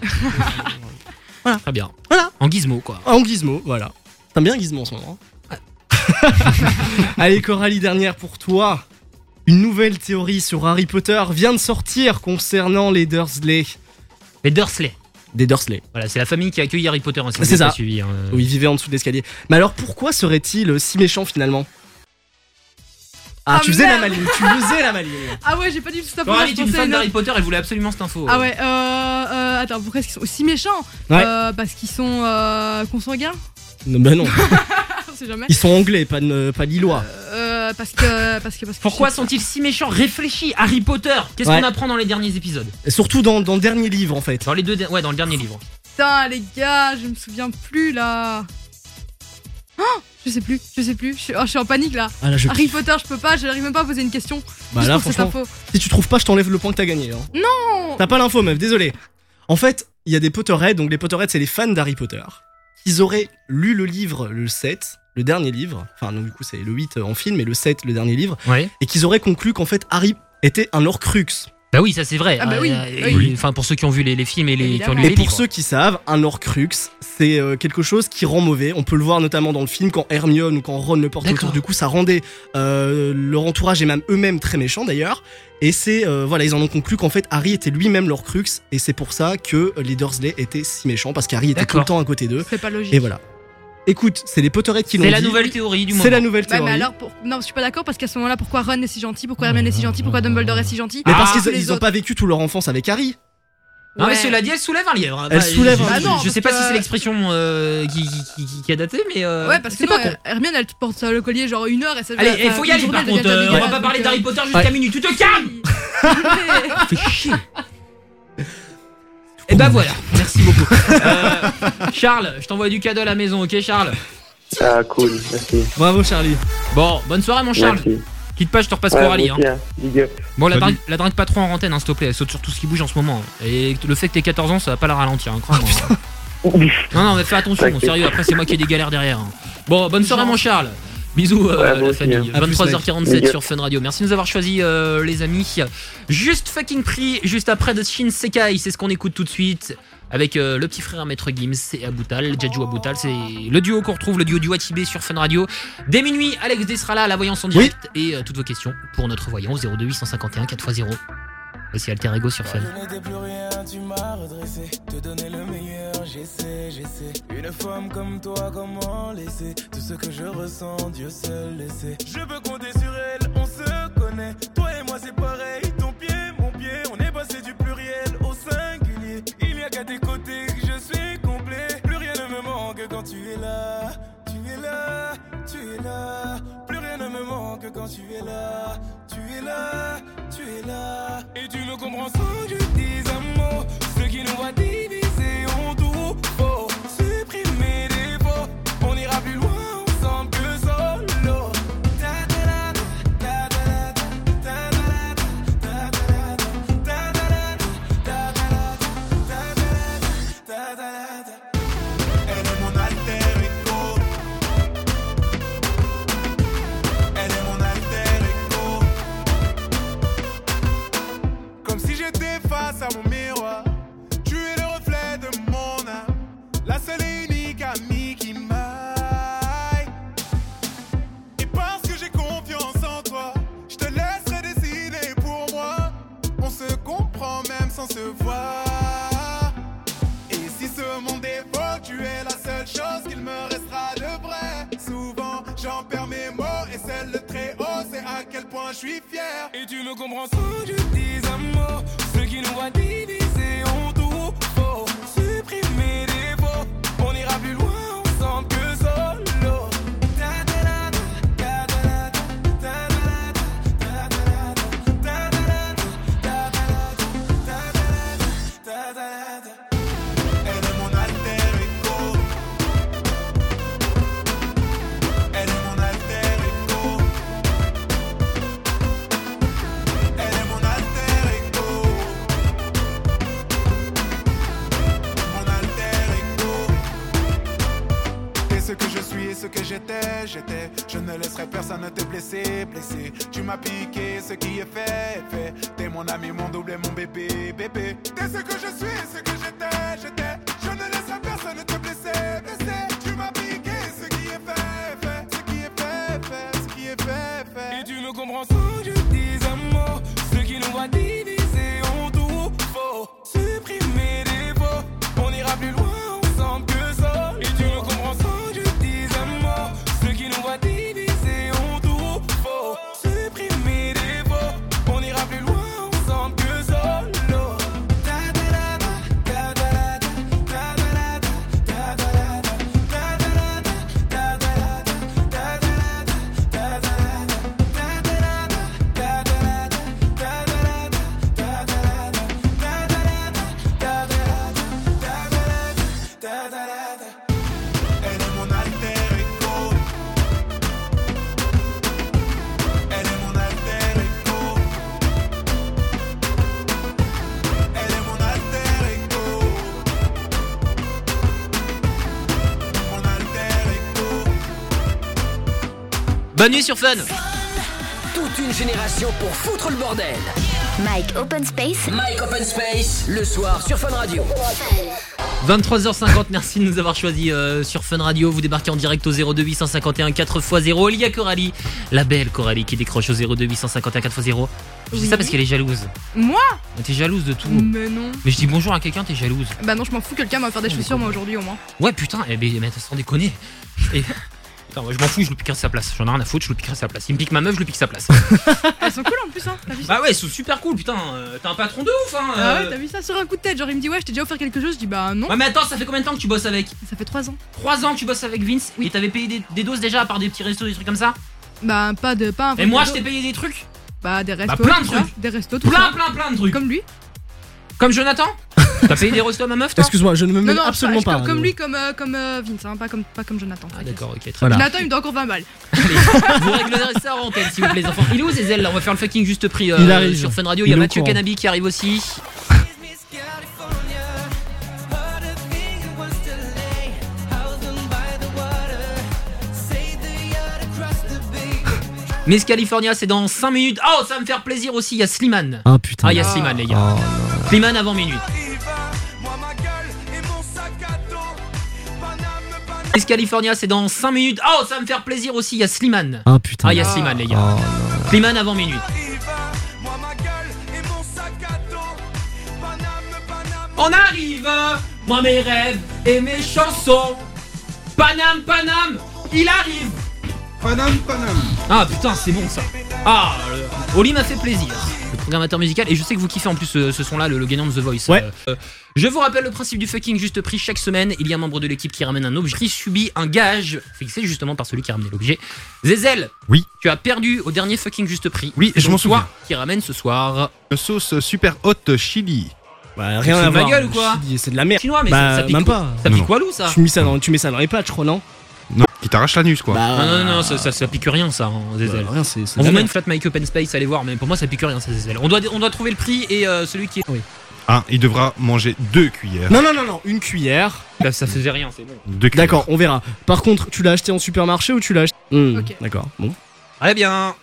là. Très bien. Voilà. En gizmo, quoi. En gizmo, voilà. T'aimes bien gizmo en ce moment. hein Allez, Coralie, dernière pour toi. Une nouvelle théorie sur Harry Potter vient de sortir concernant les Dursley. Les Dursley. Des Dursley. Voilà, c'est la famille qui a accueilli Harry Potter. Hein, si vous C'est avez ça. pas suivi, hein. Où il vivait en dessous de l'escalier. Mais alors pourquoi serait-il si méchant finalement? Ah, Ah, tu faisais merde. la maline, tu faisais la maline. Ah ouais, j'ai pas du tout ça. Coralie est une fan une d'Harry autre. Potter, elle voulait absolument cette info. Ah ouais, euh, euh, attends, pourquoi est-ce qu'ils sont aussi méchants? Ouais. Euh, Parce qu'ils sont euh, consanguins? Non, bah non. sait jamais. Ils sont anglais, pas, ne- pas lillois. Euh, parce que, parce que, parce que. Pourquoi sont-ils si méchants? Réfléchis, Harry Potter. Qu'est-ce Ouais. qu'on apprend dans les derniers épisodes? Et surtout dans, dans le dernier livre en fait. Dans les deux, ouais, dans le dernier livre. Putain, les gars, je me souviens plus là. Oh, je sais plus, je sais plus. Je suis, oh, je suis en panique là. Ah, là, je Harry kiffe. Potter, je peux pas, j'arrive même pas à poser une question. Bah Juste là, pour cette franchement, info. si tu trouves pas, je t'enlève le point que t'as gagné. Hein. Non. T'as pas l'info, meuf, désolé. En fait, il y a des Potterheads, donc les Potterheads, c'est les fans d'Harry Potter. Ils auraient lu le livre, le sept, le dernier livre, enfin, donc du coup, c'est le huit en film, et le sept, le dernier livre, Ouais. et qu'ils auraient conclu qu'en fait, Harry était un Horcrux. Bah oui, ça c'est vrai. Ah bah oui, Euh, et- oui. Enfin, pour ceux qui ont vu les, les films et les, qui ont lu Et les pour livres. ceux qui savent, un Horcrux, c'est euh, quelque chose qui rend mauvais. On peut le voir notamment dans le film quand Hermione ou quand Ron le porte D'accord. autour. Du coup, ça rendait euh, leur entourage et même eux-mêmes très méchants d'ailleurs. Et c'est euh, voilà, ils en ont conclu qu'en fait Harry était lui-même l'Horcrux et c'est pour ça que les Dursley étaient si méchants parce qu'Harry était tout le D'accord. temps à côté d'eux. C'est pas logique. Et voilà. Écoute, c'est les Potterheads qui l'ont C'est dit. la nouvelle théorie du moment. C'est la nouvelle Ouais, théorie. mais alors, pour... non, je suis pas d'accord parce qu'à ce moment-là, pourquoi Ron est si gentil, pourquoi Hermione est si gentil, pourquoi Dumbledore est si gentil Mais parce Ah, qu'ils les ils ont autres. pas vécu toute leur enfance avec Harry. Non, mais Ouais. cela dit, elle soulève un lièvre. Elle Bah, soulève je, un je- lièvre. Je sais pas parce si que- c'est l'expression euh, qui, qui, qui- qui a daté, mais. euh, Ouais, parce que c'est non, pas con. Hermione elle te porte le collier genre une heure et ça Allez, il enfin, faut y une aller journée, par elle devient contre. déjà euh, on va dégueulasse, pas parler donc, d'Harry euh, Potter jusqu'à Ouais. minuit. Tu te calmes. Fais chier. Et bah voilà, merci beaucoup. Euh, Charles, je t'envoie du cadeau à la maison, ok Charles? Ah, cool, merci. Bravo Charlie. Bon, bonne soirée mon Charles. Merci. Quitte pas, je te repasse Ouais, Coralie. bon, Hein. tiens, big up. Bon, la Salut. drague, la drague pas trop en antenne, hein, s'il te plaît. Elle saute sur tout ce qui bouge en ce moment. Et le fait que t'aies quatorze ans, ça va pas la ralentir, hein, crois-moi. hein. Non, non, mais fais attention, T'inquiète. sérieux. Après, c'est moi qui ai des galères derrière. hein. Bon, bonne soirée, mon Charles. Bisous, euh, Ouais, moi la aussi, famille. hein. À plus, vingt-trois heures quarante-sept mec. sur Fun Radio. Merci de nous avoir choisis, euh, les amis. Juste fucking prix, juste après de Shinsekai. C'est ce qu'on écoute tout de suite. Avec euh, le petit frère Maître Gims et Aboutal, Jaju Aboutal. C'est le duo qu'on retrouve, le duo du Watibé sur Fun Radio. Dès minuit, Alex D sera là à la voyance en direct. Et euh, toutes vos questions pour notre voyant au zéro deux huit cent cinquante et un quatre fois zéro. Voici Alter Ego sur Fun. Je n'étais plus rien, tu m'as redressé. Te donner le meilleur, j'essaie, j'essaie. Une femme comme toi, comment laisser tout ce que je ressens, Dieu seul le sait. Je peux compter sur elle, on se connaît. Toi et moi, c'est pareil. Ton pied, mon pied, on est passé du pluriel au singulier. Il n'y a qu'à tes côtés que je suis complet. Plus rien ne me manque quand tu es là. Tu es là, tu es là. Plus rien ne me manque quand tu es là. Tu es là, tu es là. Et tu me comprends sans que je dise un mot. Ce qui nous va diviser en tout. Faut supprimer les faux. On ira plus loin ensemble que solo. Ta ta la ta ta la ta ta la ta ta la ta ta la ta ta la ta ta la ta. Elle est mon alter ego. Elle est mon alter ego. Comme si j'étais face à mon miroir. Tu es le reflet de mon âme. La seule et unique amie qui m'aille. Et parce que j'ai confiance en toi, je te laisserai décider pour moi. On se comprend même sans se voir. Et si ce monde est faux, tu es la seule chose qu'il me restera de vrai. Souvent j'en perds mes mots et celle de très haut, c'est à quel point je suis fier. Et tu me comprends sans que je dise un mot. Ce qui nous va diviser en tout. Faut supprimer les faux. On ira plus loin ensemble que solo. Ta ta la ta ta la ta ta la ta ta la ta ta la ta ta la ta ta la. Elle est mon alter ego. Elle est mon alter ego. Elle est mon alter ego. Mon alter ego. T'es ce que je suis et ce que j'étais, j'étais. Je ne laisserai personne te blesser, blesser. Tu m'as piqué, ce qui est fait, est fait. T'es mon ami, mon double et mon bébé, bébé. T'es ce que je suis et ce que j'étais, j'étais. Je ne laisserai personne te blesser, blesser. Tu m'as piqué, ce qui est fait, est fait. Ce qui est fait, est fait. Ce qui est fait, est fait. Et tu me comprends sans que je dise un mot. Ce qui nous va diviser en tout. Faut supprimer les faux. On ira plus loin ensemble que ça. Et tu me comprends sans que je dise un mot. Ce qui nous va diviser en tout. Faut supprimer les faux. On ira plus loin ensemble que solo. Ta ta la ta ta la ta ta la ta ta la ta ta la ta ta la ta ta la ta Bonne nuit sur Fun. Toute une génération pour foutre le bordel. Mike Open Space. Mike Open Space, le soir sur Fun Radio. vingt-trois heures cinquante, merci de nous avoir choisi euh, sur Fun Radio. Vous débarquez en direct au zéro deux huit cinq un quatre fois zéro. Il y a Coralie, la belle Coralie qui décroche au zéro deux huit cinq un quatre fois zéro. Je dis Oui. ça parce qu'elle est jalouse. Moi T'es jalouse de tout. Mais non. Mais je dis bonjour à quelqu'un, t'es jalouse. Bah non, je m'en fous, quelqu'un va faire des chaussures moi aujourd'hui au moins. Ouais, putain, eh ben, mais sans déconner. Et... Putain, moi je m'en fous, je le piquerai à sa place. J'en ai rien à foutre, je le piquerai à sa place. Il me pique ma meuf, je le pique à sa place. Elles sont cool en plus, hein. T'as vu ça? Bah ouais, ils sont super cool, putain. euh, T'es un patron de ouf, hein. Ah euh. ouais, t'as vu ça sur un coup de tête? Genre, il me dit, ouais, je t'ai déjà offert quelque chose. Je dis, bah non. Ouais, mais attends, ça fait combien de temps que tu bosses avec? Ça fait trois ans. trois ans que tu bosses avec Vince. Et t'avais payé des, des doses déjà à part des petits restos, des trucs comme ça? Bah, pas de. Pas un Et moi, je t'ai payé des trucs? Bah, des restos. Bah, plein de tout ça. trucs. Des restos, tout Plein, ça. plein, plein de trucs. Comme lui. Comme Jonathan? T'as payé des restos à ma meuf, toi? Excuse-moi, je ne me Non, mêle non, absolument pas, pas. comme, comme euh, lui, comme, euh, comme euh, Vince, hein, pas comme, pas comme Jonathan. Ah, d'accord, ok, très Voilà. bien. Jonathan, il me doit encore vingt balles. Vous réglerez ça en antenne, s'il vous plaît, les enfants. Il est où Zézel là? On va faire le fucking juste prix euh, Il arrive. sur Fun Radio. Il Il y a est au Mathieu courant. Canabi qui arrive aussi. Miss California, c'est dans cinq minutes. Oh, ça va me faire plaisir aussi. Il y a Slimane. Ah putain. Ah, il y a Slimane, les gars. Slimane avant minuit. Miss California, c'est dans cinq minutes. Oh, ça va me faire plaisir aussi. Il y a Slimane. Ah putain. Ah, il y a Slimane, les gars. Slimane avant minuit. On arrive, moi mes rêves et mes chansons. Panam, Panam, il arrive. Panam, Panam. Ah putain, c'est bon ça. Ah, le... Oli m'a fait plaisir. Le programmateur musical, et je sais que vous kiffez en plus ce, ce son-là, le, le gagnant de The Voice. Ouais. Euh, je vous rappelle le principe du fucking juste prix. Chaque semaine, il y a un membre de l'équipe qui ramène un objet qui subit un gage fixé justement par celui qui a ramené l'objet. Zézel, Oui. tu as perdu au dernier fucking juste prix. Oui, Et je donc, m'en toi souviens. qui ramène ce soir. Une sauce super haute chili. Bah, rien Tu te à fous de ma voir. gueule ou quoi? Je dis, c'est de la merde. Chinois, mais bah, ça, ça pique même quoi pas. Ça pique Non. Walou ça? Tu mets ça dans, tu mets ça dans les pâtes, je crois, non? Non, qui t'arrache l'anus quoi. Bah, Non, non, non, ça, ça, ça pique rien ça, hein, Zézel. bah, rien, c'est. c'est On de la vous met une merde. flat Mike Open Space, allez voir, mais pour moi ça pique rien ça, Zézel. On doit, on doit trouver le prix et euh, celui qui est. Oui. Ah, il devra manger deux cuillères. Non, non, non, non, une cuillère. Là, ça faisait rien, c'est bon. Deux cuillères. D'accord, on verra. Par contre, tu l'as acheté en supermarché ou tu l'as acheté. Hmm, Ok. D'accord, bon. Très bien.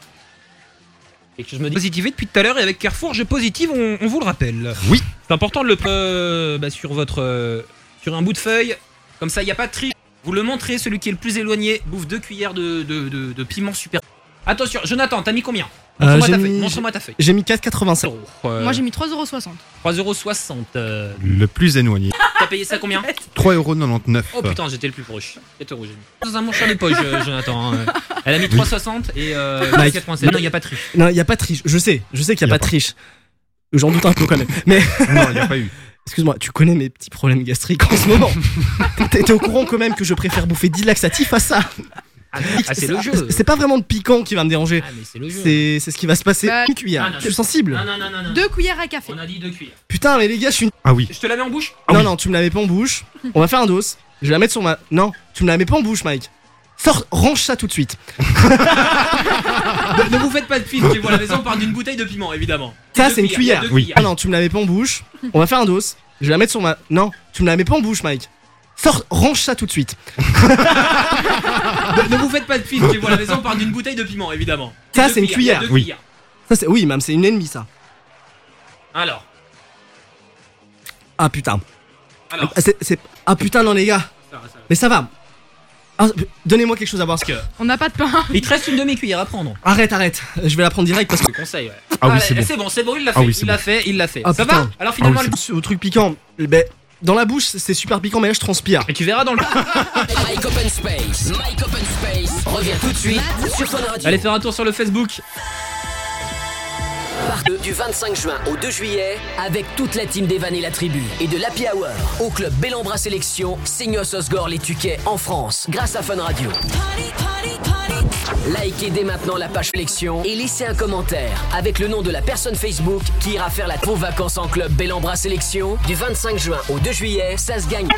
Et que je me dis positivé depuis tout à l'heure et avec Carrefour, je positive, on, on vous le rappelle. Oui. C'est important de le euh, bah, sur votre euh, sur un bout de feuille, comme ça il y a pas de tri. Vous le montrez, celui qui est le plus éloigné bouffe deux cuillères de, de, de, de piment super. Attention, Jonathan, t'as mis combien? Euh, Montre-moi j'ai ta, mis- feuille, montre-moi ta feuille. J'ai mis quatre quatre-vingt-sept. Euh, Moi, j'ai mis trois euros soixante. trois euros soixante. euh, Le plus éloigné. T'as payé ça combien? trois euros quatre-vingt-dix-neuf. Oh putain, j'étais le plus proche. quatre euros, j'ai mis. Dans un manche de poche, euh, Jonathan. hein. Elle a mis trois soixante et euh, Mike. quatre-vingt-sept. Non, il n'y a pas de triche. Non, il y a pas de triche. Je sais, je sais qu'il y Y a, a pas de pas. triche. J'en doute un peu quand même. Mais Non, il n'y a pas eu. excuse-moi, tu connais mes petits problèmes gastriques en ce moment. T'es t'es au courant quand même que je préfère bouffer dix laxatifs à ça. Ah, ah, c'est le jeu. C'est pas vraiment le piquant qui va me déranger. Ah, mais c'est le jeu. C'est c'est ce qui va se passer. Bah, Une cuillère. Ah, non, Je suis non. sensible. Non, non, non, non, non. Deux cuillères à café. On a dit deux cuillères. Putain, mais les gars, je suis une. Ah oui. Je te la mets en bouche? Ah non, oui. non, tu me la mets pas en bouche. On va faire un dos. Je vais la mettre sur ma. Non, tu me la mets pas en bouche, Mike. Sors, range ça tout de suite. Ne, ne vous faites pas de film, tu vois, à la maison on parle d'une bouteille de piment, évidemment. Ça, Deux c'est une cuillères, cuillère. deux cuillères. Ah non, tu me la mets pas en bouche. On va faire un dos. Je vais la mettre sur ma. Non, tu me la mets pas en bouche, Mike. Sors, range ça tout de suite. Ne, ne vous faites pas de film, tu vois, à la maison on parle d'une bouteille de piment, évidemment. Ça, Deux c'est une cuillères, cuillère. deux Oui. cuillères. Ça, c'est. Oui, même, c'est une ennemie, ça. Alors, Ah putain. alors. Ah, c'est- c'est- Ah putain, non, les gars. Ça va, ça va. Mais ça va. Ah, donnez-moi quelque chose à boire. Parce que... On n'a pas de pain. Il te reste une demi-cuillère à prendre. Arrête, arrête. Je vais la prendre direct parce que. Je te conseille, ouais. Ah oui, Allez, c'est bon. C'est bon, c'est bon, il l'a Ah fait, oui, c'est il l'a bon. fait, il l'a fait. Ah, Ça putain. va? Alors finalement, Ah oui, le- Au truc piquant. Ben, dans la bouche, c'est super piquant, mais là, je transpire. Et tu verras dans le. Mike Open Space. Mike Open Space revient tout de suite sur Fun Radio. Allez faire un tour sur le Facebook. Part deux du vingt-cinq juin au deux juillet avec toute la team d'Evan et la tribu et de l'Happy Hour au club Bellambra Sélection, Seignos Osgore les Tuquets en France grâce à Fun Radio. Likez dès maintenant la page Sélection et laissez un commentaire avec le nom de la personne Facebook qui ira faire la vos vacances en club Bellambra Sélection du vingt-cinq juin au deux juillet, ça se gagne.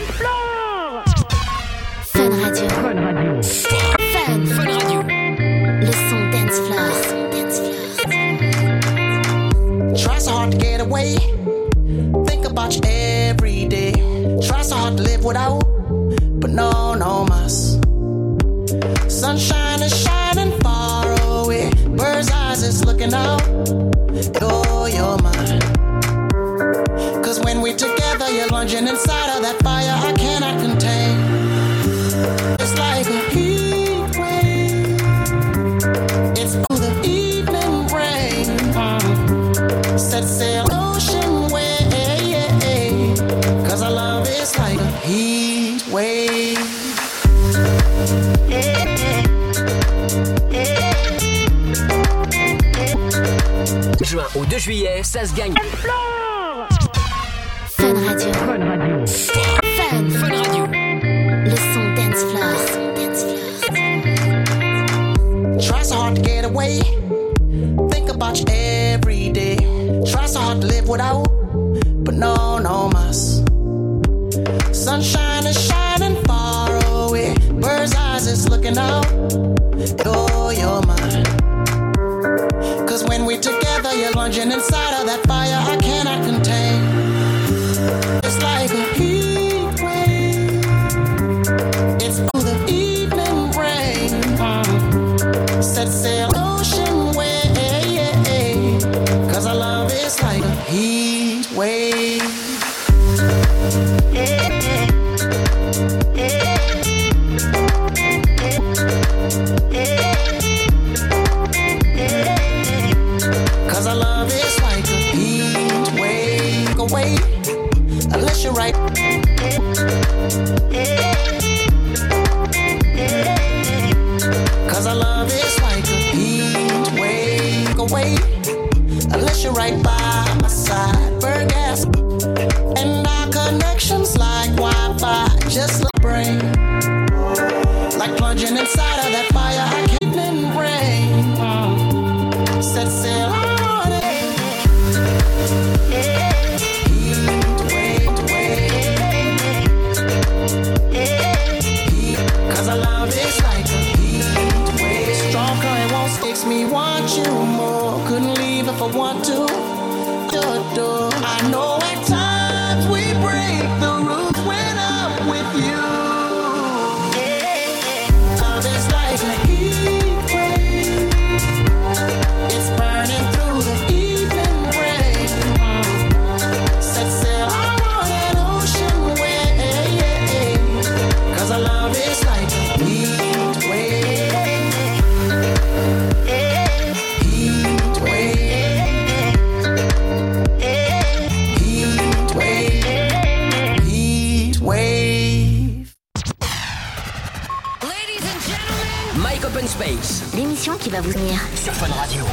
Fun Radio. Fun. Fun Radio. Le son dance floor. Dance floor. Try so hard to get away. Think about you every day. Try so hard to live without, but no, no mas. Sunshine is shining far looking out. Oh, you're mine. Cause when we're together, you're lunging inside of that fire I cannot contain. It's like a heat wave. It's through the evening rain. Set sail ocean way. Cause our love is like a heat wave. Juin au deux juillet, ça se gagne. Fun Radio. Fun Radio. Fun. Fun Radio. Le son dance floor. Dance floor. Try so hard to get away. Think about you every day. Try so hard to live without, but no, no mas. Sunshine is shining far away. Bird's eyes is looking out. Oh, you're mine. Cause when we're together, you're lunging inside of that fire I cannot contain. It's like a heat wave. It's through the evening rain. Set sail ocean way. Cause our love is like a heat wave. Cause our love is like a heat wave. Away, unless you're right. Cause our love is like a heat wave. Away, unless you're right by my side. Burn gas, and our connections like Wi-Fi. Just like brain, like plunging inside of that fire I can't even rain. Set sail on it. Heat wave, wave. Cause our love is like a heat wave. Strong current won't fix me, want you more. Couldn't leave if I want to. Your door. I know at times we break the rules when I'm with you. Love is like a heat wave. It's burning through the evening rain. Set sail on an ocean wave. Cause our love is like a heat wave. Heat wave. Heat wave. Heat wave. Mike Open Space. L'émission qui va vous venir Sur Fun Radio.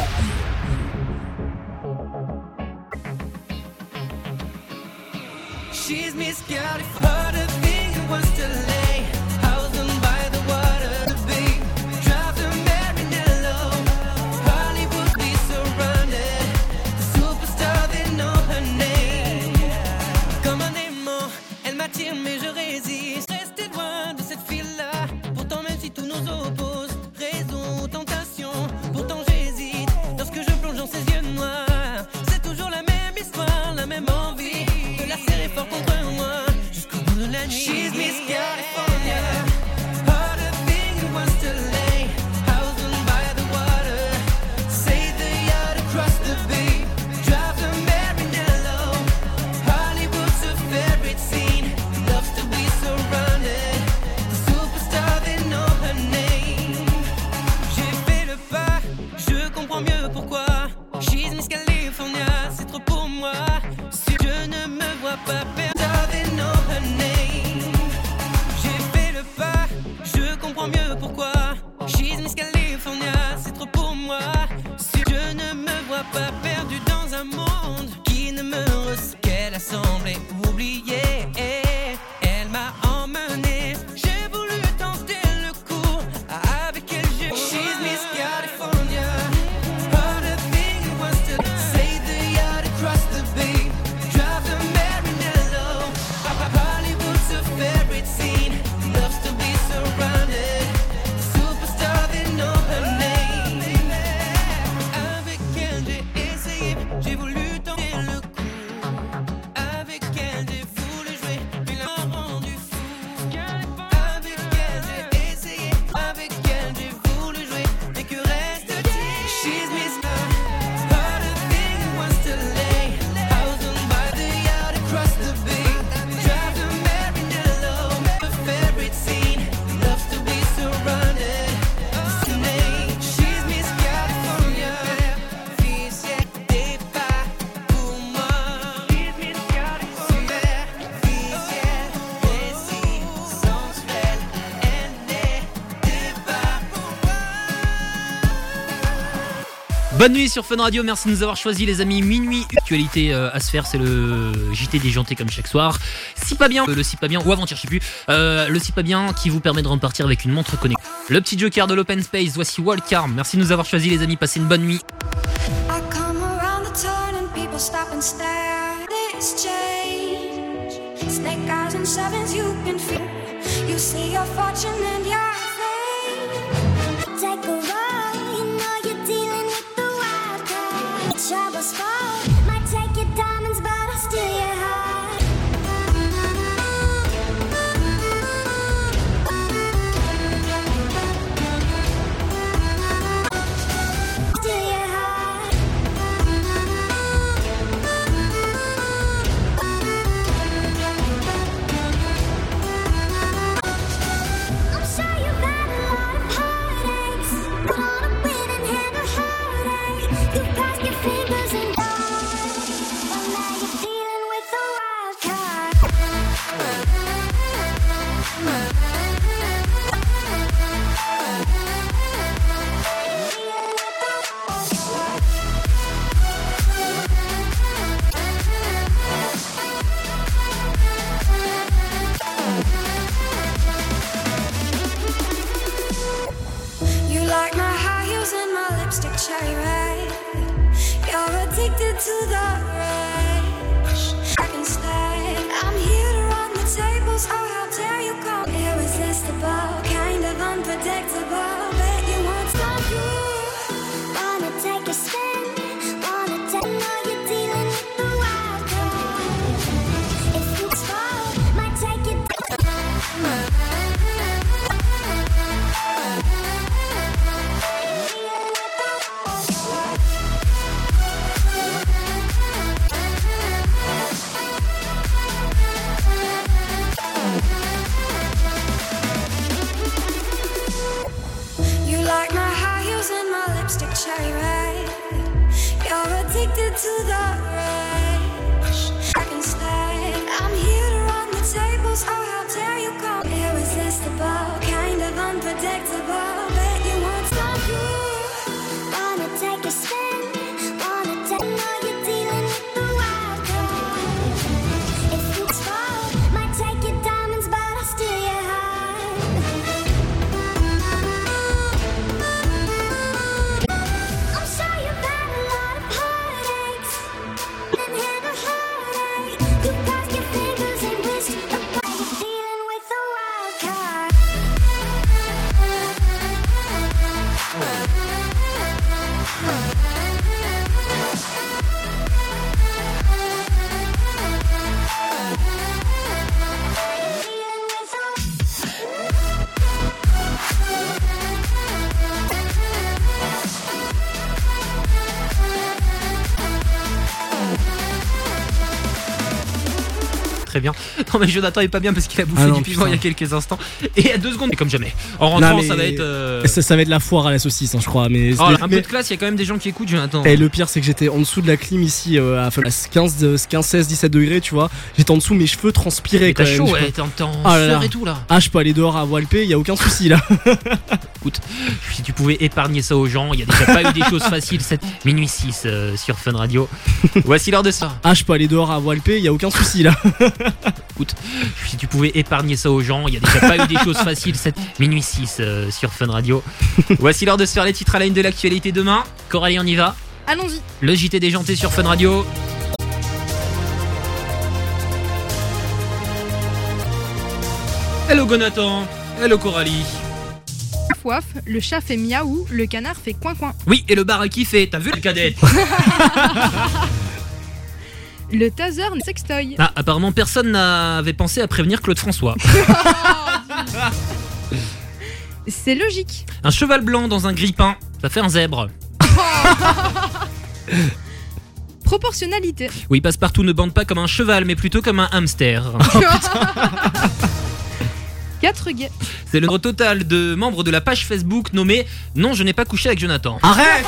She's Miss California, thing who wants to lay house down by the water, the bay. Drive to Marinello, Hollywood be surrounded. The superstar, they know her name. Comme un aimant, elle m'attire mais je résiste. Rester loin de cette fille-là. Pourtant même si tout nous oppose, raison ou tentation, pourtant j'hésite. Lorsque je plonge dans ses yeux noirs, c'est toujours la même histoire, la même envie de la serrer fort contre moi jusqu'au bout de la nuit. She's Miss California, heart of thing who wants to lay house down by the water, say the yacht across the bay, drive to Marinello, Hollywood's her favorite scene, loves to be surrounded, the superstar, they know her name. J'ai fait le pas, je comprends mieux pourquoi. She's Miss California, c'est trop pour moi. Si je ne me vois pas perdre, they know her name. J'ai fait le pas, je comprends mieux pourquoi. She's Miss California, c'est trop pour moi. Si je ne me vois pas perdu dans un monde qui ne me ressemble, qu'elle a semblé oublier. Elle m'a emmené, j'ai voulu tenter le coup. Avec elle, j'ai. She's Miss California. Heart of thing who wants to say the yacht across the bay. Drive to Marinello, Hollywood Bonne nuit sur Fun Radio, merci de nous avoir choisi les amis. Minuit, actualité euh, à se faire, c'est le J T déjanté comme chaque soir. Si pas bien, euh, le si pas bien, ou avant-hier, je sais plus. Euh, le si pas bien qui vous permet de repartir avec une montre connectée. Le petit joker de l'open space, voici Wildcard. Merci de nous avoir choisi les amis, passez une bonne nuit. I come around the turn and people stop and stare. This change, snake eyes and sevens you can feel. You see your fortune and your fame. Take a roll, you know you're dealing with the wild card. Troubles fall, might take your diamonds, but I'll steal your heart. Steal your heart. I'm sure you've had a lot of heartaches, but on a winning hand or heartache, you crossed your fingers and died. And now you're dealing with a wild card. You like my high heels and my lipstick cherry red. You're addicted to the rush. I can stay. I'm here to run the tables. Oh, how dare you come? Irresistible, kind of unpredictable. Bet you won't stop you. Wanna take a spin, wanna take. Know you're dealing with the wild card. If you fall, might take it. You like my high heels and my lipstick cherry red. You're addicted to the rush. I can stay. I'm here to run the tables. Oh, how dare you come? Irresistible, kind of unpredictable. Bet you won't stop you. Wanna take a spin, wanna take. Know you're dealing with the wild card. If you fall, might take your diamonds, but I'll steal your heart. I'm sure you've had a lot of heartaches, and had a heartache. You crossed your fingers and wished upon you dealing with a wild card. Très bien. Non mais Jonathan est pas bien parce qu'il a bouffé Ah non, du piment putain. il y a quelques instants. Et à deux secondes, comme jamais. En rentrant, Non, mais ça va être. euh, ça, ça va être la foire à la saucisse, hein, je crois. Mais, Oh, mais- un peu de classe, il y a quand même des gens qui écoutent, Jonathan. Et le pire, c'est que j'étais en dessous de la clim ici euh, à quinze, seize, dix-sept degrés, tu vois. J'étais en dessous, mes cheveux transpiraient Mais quand t'as même. chaud, je ouais, crois. t'es en- t'es en Ah là sueur là. et tout, là. Ah, je peux aller dehors à Walpé, y a aucun souci là. Écoute, si tu pouvais épargner ça aux gens, il y a déjà pas eu des choses faciles. Cette minuit six euh, sur Fun Radio. Voici l'heure de ça. Ah, je peux aller dehors à Walpé, y a aucun souci là. Écoute, si tu pouvais épargner ça aux gens, il y a déjà pas eu des choses faciles. Cette minuit six euh, sur Fun Radio. Voici l'heure de se faire les titres à la une de l'actualité demain. Coralie, on y va. Allons-y. Le J T déjanté sur Fun Radio. Hello Gonathan. Hello Coralie. Waf, le chat fait miaou, le canard fait coin coin. Oui, et le bar qui fait, t'as vu la cadette? Le taser sextoy. Ah, apparemment personne n'avait pensé à prévenir Claude François. C'est logique. Un cheval blanc dans un grille-pain, ça fait un zèbre. Proportionnalité. Oui, passe-partout, ne bande pas comme un cheval, mais plutôt comme un hamster. C'est logique. Un cheval blanc dans un grille-pain, ça fait un zèbre. Proportionnalité. Oui, Passepartout ne bande pas comme un cheval, mais plutôt comme un hamster. Oui, Passepartout ne bande pas comme un cheval, mais plutôt comme un hamster. Proportionnalité. quatre gays. C'est le nombre total de membres de la page Facebook nommée Non, je n'ai pas couché avec Jonathan. Arrête.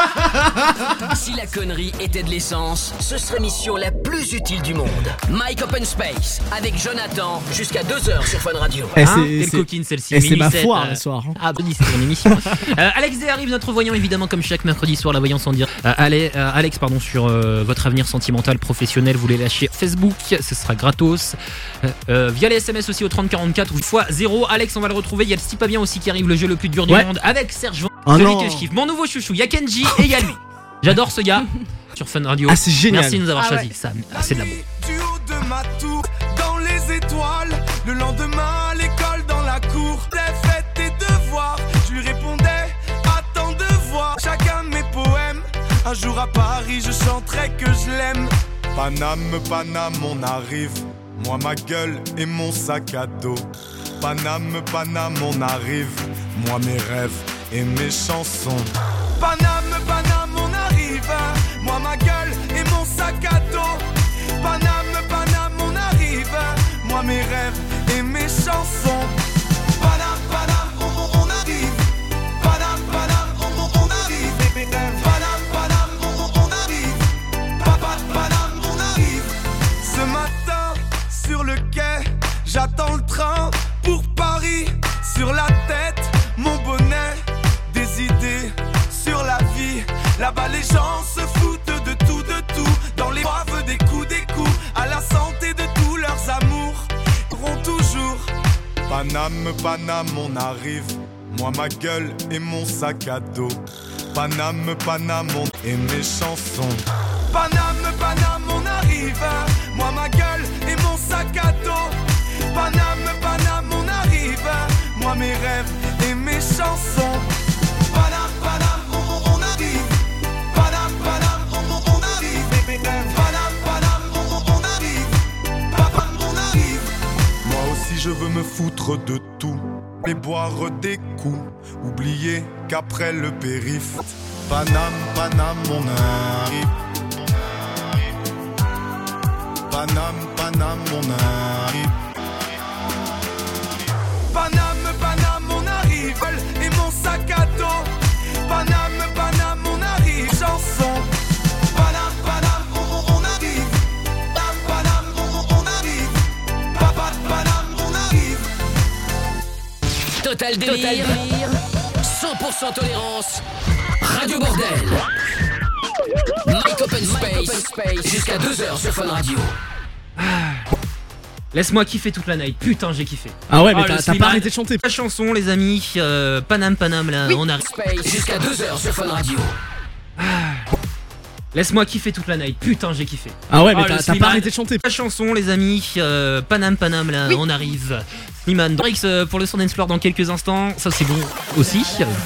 Si la connerie était de l'essence, ce serait l'émission la plus utile du monde. Mike Open Space avec Jonathan jusqu'à deux heures sur Fun Radio. Eh, Hein, c'est- quelle c'est- coquine celle-ci. eh, c'est ma Mini-set, foire euh, le soir. hein. Ah, Bonnie, c'est ton émission. Euh, Alex D arrive, notre voyant, évidemment, comme chaque mercredi soir, la voyance en direct. Euh, allez, euh, Alex, pardon, sur euh, votre avenir sentimental, professionnel, vous les lâchez Facebook, ce sera gratos. Euh, euh, via les S M S aussi au trente quarante-quatre ou fois zéro. Alex, on va le retrouver. Il y a le Stipa bien aussi qui arrive, le jeu le plus dur du Ouais. monde, avec Serge Van, Oh celui non. que je kiffe. Mon nouveau chouchou, il y a Kenji et il y a lui. J'adore ce gars sur Fun Radio. Ah, c'est génial. Merci de nous avoir Ah choisi. ouais. Ça, c'est de la bombe. Du haut de ma tour, dans les étoiles. Le lendemain, à l'école, dans la cour. T'as fait tes devoirs. Je lui répondais, attends de voir. Chacun de mes poèmes. Un jour à Paris, je chanterai que je l'aime. Paname, Paname, on arrive. Moi, ma gueule et mon sac à dos. Paname, Paname, on arrive. Moi, mes rêves et mes chansons. Paname, Paname, on arrive. Moi, ma gueule et mon sac à dos. Paname, Paname, on arrive. Moi, mes rêves et mes chansons. Paname, Paname, on, on- on arrive. Paname, Paname, on, on- on arrive. Paname, Paname, on, on- on arrive. Papa, Paname, on arrive. Ce matin, sur le quai, j'attends le train pour Paris. Sur la tête, mon bonnet, des idées sur la vie. Là-bas, les gens se foutent de tout, de tout. Dans les braves, des coups, des coups. À la santé de tous leurs amours. Ils auront toujours. Paname, Paname, on arrive. Moi, ma gueule et mon sac à dos. Paname, Paname, on... et mes chansons. Paname, Paname, on arrive. Moi, ma gueule et mon sac à dos. Paname, Paname, on arrive. Moi, mes rêves et mes chansons. Paname, Paname, on, on- on arrive. Paname, Paname, on, on- on arrive. Paname, Paname, on, on- on arrive. Papa, on arrive. Moi aussi, je veux me foutre de tout. Et boire des coups. Oublier qu'après le périph'. Paname, Paname, on arrive. Paname, Paname, on arrive. Paname, Paname, on arrive. Et mon sac à dos. Paname, Paname, on arrive. Chanson. Paname, Paname, on, on- on arrive. Paname, Paname, on, on- on arrive. Papa, Paname, on arrive. Total délire, cent pour cent tolérance, Radio Bordel. Mike Open Space, jusqu'à deux heures sur Fun Radio. Laisse-moi kiffer toute la night. Putain, j'ai kiffé. Ah ouais, mais Oh, t'as- le t'as Slimane. pas arrêté de chanter. La chanson, les amis. euh, Paname, Paname, là, on arrive. Space, jusqu'à deux heures sur Fun Radio. Laisse-moi kiffer toute la night. Putain, j'ai kiffé. Ah ouais, mais Oh, t'as- le t'as Slimane. pas arrêté de chanter. La chanson, les amis. euh, Paname, Paname, là, on arrive. Slimane, Drix euh, pour le son dance floor dans quelques instants. Ça, c'est bon aussi.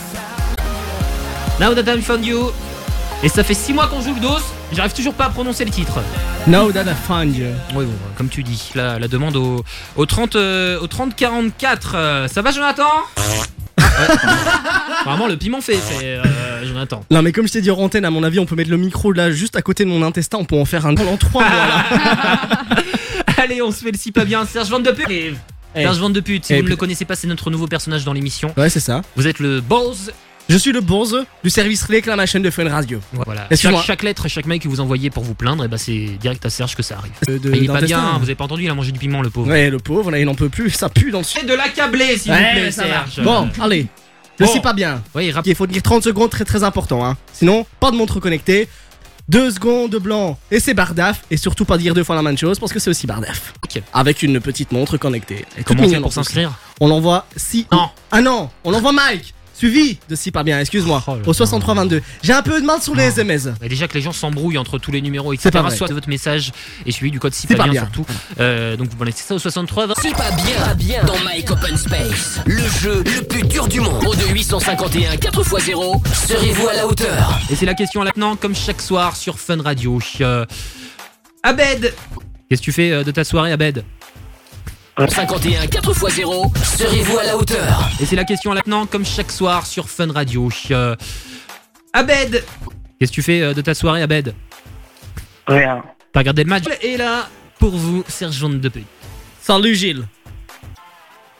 Now that I found you. Et ça fait six mois qu'on joue le dos. J'arrive toujours pas à prononcer le titre. Now that I found you. Oui, bon, comme tu dis, la, la demande au, au trente, euh, au trente quarante-quatre. euh, ça va, Jonathan? Ah, ouais. Vraiment, le piment fait, c'est euh, Jonathan. Non, mais comme je t'ai dit hors antenne, à mon avis, on peut mettre le micro là juste à côté de mon intestin. On peut en faire un en trois mois là. Allez, on se fait le si pas bien. Serge Van de Pute. Hey. Serge Van de Pute, si Hey, vous ne le puis- connaissez pas, c'est notre nouveau personnage dans l'émission. Ouais, c'est ça. Vous êtes le boss. Je suis le boss du service réclamation de Fun Radio. Voilà. Chaque, Excuse-moi. chaque lettre, chaque mail que vous envoyez pour vous plaindre, et bah c'est direct à Serge que ça arrive. Euh, de- il est pas d'intestin. bien, vous avez pas entendu, il a mangé du piment, le pauvre. Ouais, le pauvre, là, il n'en peut plus. Ça pue dans le Et de l'accabler, s'il vous Ouais, plaît, ça va. Serge. Bon, allez. Le Bon. c'est pas bien. Oui, rap- Il faut tenir trente secondes, très très important. Hein. Sinon, pas de montre connectée. Deux secondes de blanc et c'est bardaf. Et surtout pas dire deux fois la même chose parce que c'est aussi bardaf. Ok. Avec une petite montre connectée. Et toute Comment on fait mignonne pour en plus. s'inscrire? On l'envoie si. Non. Ah non, on l'envoie Mike. Suivi de si pas bien, excuse-moi. Oh là Au soixante-trois vingt-deux. J'ai un peu de mal sur les S M S. Bah déjà que les gens s'embrouillent entre tous les numéros, C'est pas et cetera. vrai. Soit votre message est suivi du code si C'est pas pas bien, bien. surtout. Euh, donc vous balancez ça au soixante-trois vingt. C'est pas bien, bien dans Mike Open Space, le jeu le plus dur du monde. Au de huit cent cinquante et un quatre fois zéro, serez-vous à la hauteur? Et c'est la question maintenant, comme chaque soir sur Fun Radio. Euh, Abed, qu'est-ce que tu fais euh, de ta soirée, Abed? cinquante et un quatre fois zéro, serez-vous à la hauteur? Et c'est la question maintenant, comme chaque soir sur Fun Radio. Euh, Abed, qu'est-ce que tu fais euh, de ta soirée, Abed? Rien. T'as regardé le match? Et là, pour vous, Serge Van de Pute. Salut Gilles.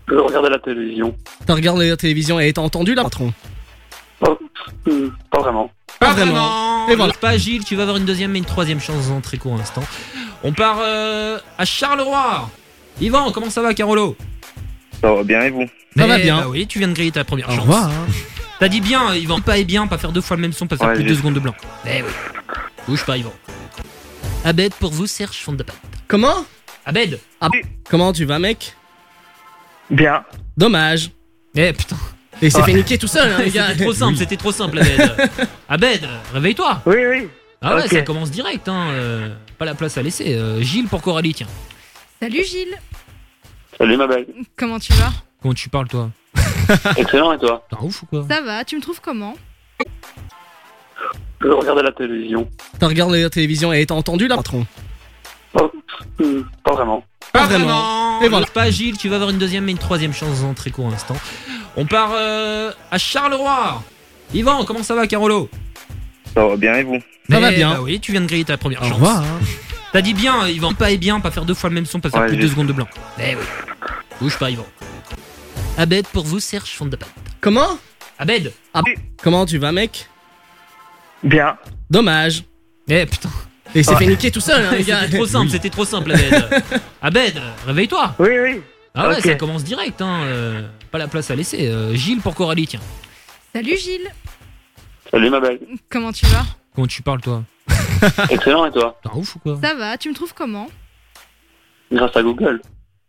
Je regardais la télévision. T'as regardé la télévision et t'as entendu là, patron? Oh, hmm, pas vraiment. Pas vraiment. Et voilà. Pas Gilles, tu vas avoir une deuxième et une troisième chance dans un très court instant. On part euh, à Charleroi. Yvan, comment ça va, Carolo? Ça va bien et vous? Ça va bien. Bah oui, tu viens de griller ta première Au chance. revoir. T'as dit bien, Yvan. Pas et bien, pas faire deux fois le même son, pas faire Ouais, plus de j'ai- deux secondes de blanc. Eh oui. Bouge pas, Yvan. Abed, pour vous, Serge Fondapat. Comment? Abed. Ah, comment tu vas, mec? Bien. Dommage. Eh putain. Et il s'est Ouais. fait niquer tout seul, hein, les gars. C'était trop simple, c'était trop simple, Abed. Abed, réveille-toi. Oui, oui. Ah ouais, Ok. ça commence direct, hein. euh, pas la place à laisser. Euh, Gilles pour Coralie, tiens. Salut Gilles, Salut ma belle. comment tu vas? Comment tu parles, toi? Excellent et toi? T'es un ouf ou quoi? Ça va, tu me trouves comment? Je regardais la télévision. T'as regardé la télévision et t'as entendu là, patron? Oh, hmm, pas vraiment. Pas vraiment. Et voilà. Pas Gilles, tu vas avoir une deuxième et une troisième chance dans un très court instant. On part euh, à Charleroi. Yvan, comment ça va, Carolo? Ça va bien et vous? Ça va Eh bien. bah oui, tu viens de griller ta première Au chance. revoir. T'as dit bien, Yvan. Pas et bien, pas faire deux fois le même son, pas faire Ouais, plus de j'ai- deux secondes de blanc. Eh oui. Bouge pas, Yvan. Abed, pour vous, Serge Fondapat. Comment? Abed. Ah, comment tu vas, mec? Bien. Dommage. Eh putain. Et il s'est Ouais. fait niquer tout seul, hein, les gars. C'était trop simple, c'était trop simple, Abed. Abed, réveille-toi. Oui, oui. Ah ouais, Ok. ça commence direct, hein. euh, pas la place à laisser. Euh, Gilles pour Coralie, tiens. Salut Gilles, Salut ma belle. comment tu vas? Comment tu parles, toi? Excellent et toi? T'es un ouf ou quoi? Ça va, tu me trouves comment? Grâce à Google.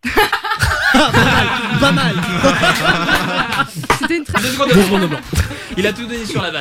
Pas mal. C'était une très Deux secondes de Deux secondes de blanc. Il a tout donné sur la vanne.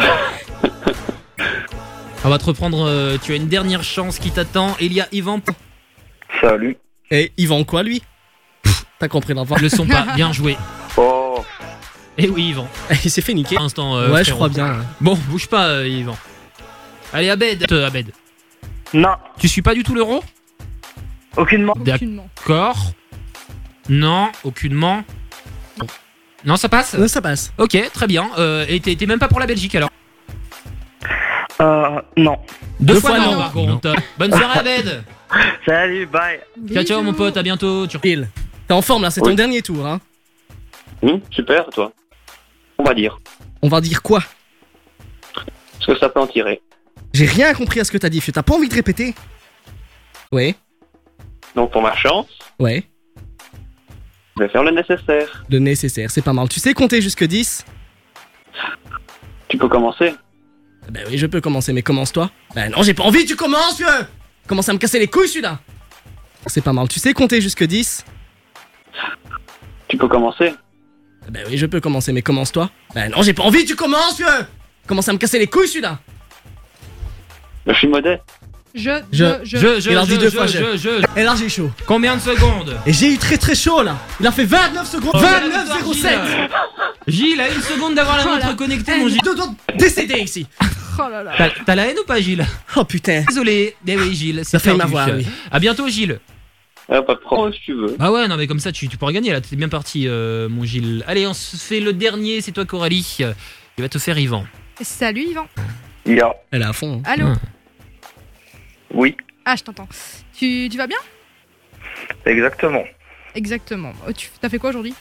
On va te reprendre, euh, tu as une dernière chance qui t'attend. Il y a Yvan. Salut. Et il vend quoi, lui? Pff, t'as compris l'enfant. Le son pas, bien joué. Oh. Et oui, Yvan. Il s'est fait niquer. Pour l'instant, euh, Ouais, je frérot. crois bien. ouais. Bon, bouge pas, euh, Yvan. Allez, Abed. Euh, Abed. Non, Tu suis pas du tout l'euro? aucunement. aucunement. D'accord. Non, aucunement. Non, ça passe? Euh, Ça passe. Ok, très bien. Euh, et t'es t'es même pas pour la Belgique alors? Euh, non. Deux, Deux fois, fois non, non. par contre. Bonne soirée, Abed. Salut, bye. Ciao, ciao, mon pote, à bientôt. Tu... Pile. T'es en forme là, c'est ton Oui. dernier tour, hein. Hmm, super, et toi? On va dire. On va dire quoi? Ce que ça peut en tirer. J'ai rien compris à ce que t'as dit. T'as pas envie de répéter? Ouais, Donc pour ma chance, ouais. je vais faire le nécessaire. Le nécessaire, c'est pas mal. Tu sais compter jusque dix? Tu peux commencer. Ben oui, je peux commencer, mais commence-toi. Ben non, j'ai pas envie, tu commences, vieux! Commence à me casser les couilles, celui-là! C'est pas mal. Tu sais compter jusque dix? Tu peux commencer. Ben oui, je peux commencer, mais commence-toi. Ben non, j'ai pas envie, tu commences, vieux! Commence à me casser les couilles, celui-là! Je suis modeste. Je, Je, je, Je, je, Il a je, dit deux je, fois, je, je. je. Et là, j'ai chaud. Combien de secondes? Et j'ai eu très très chaud, là! Il a fait vingt-neuf secondes! vingt-neuf zéro sept! Gilles a une seconde d'avoir la Oh montre là. connectée, mon Gilles. Deux doigts de décédé ici! Oh là là. T'as t'as la haine ou pas, Gilles? Oh putain! Désolé. Eh oui, Gilles. Ça C'est fait perdu. m'avoir, oui. À bientôt, Gilles. Ah, pas de problème, si tu veux. Ah ouais, non, mais comme ça, tu, tu pourras gagner là. T'es bien parti, euh, mon Gilles. Allez, on se fait le dernier. C'est toi, Coralie. Il va te faire Yvan. Salut Yvan. Ya. Elle est à fond. hein. Allô? Ah. Oui, Ah, je t'entends. Tu, tu vas bien? exactement. Exactement. Oh, tu t'as fait quoi aujourd'hui?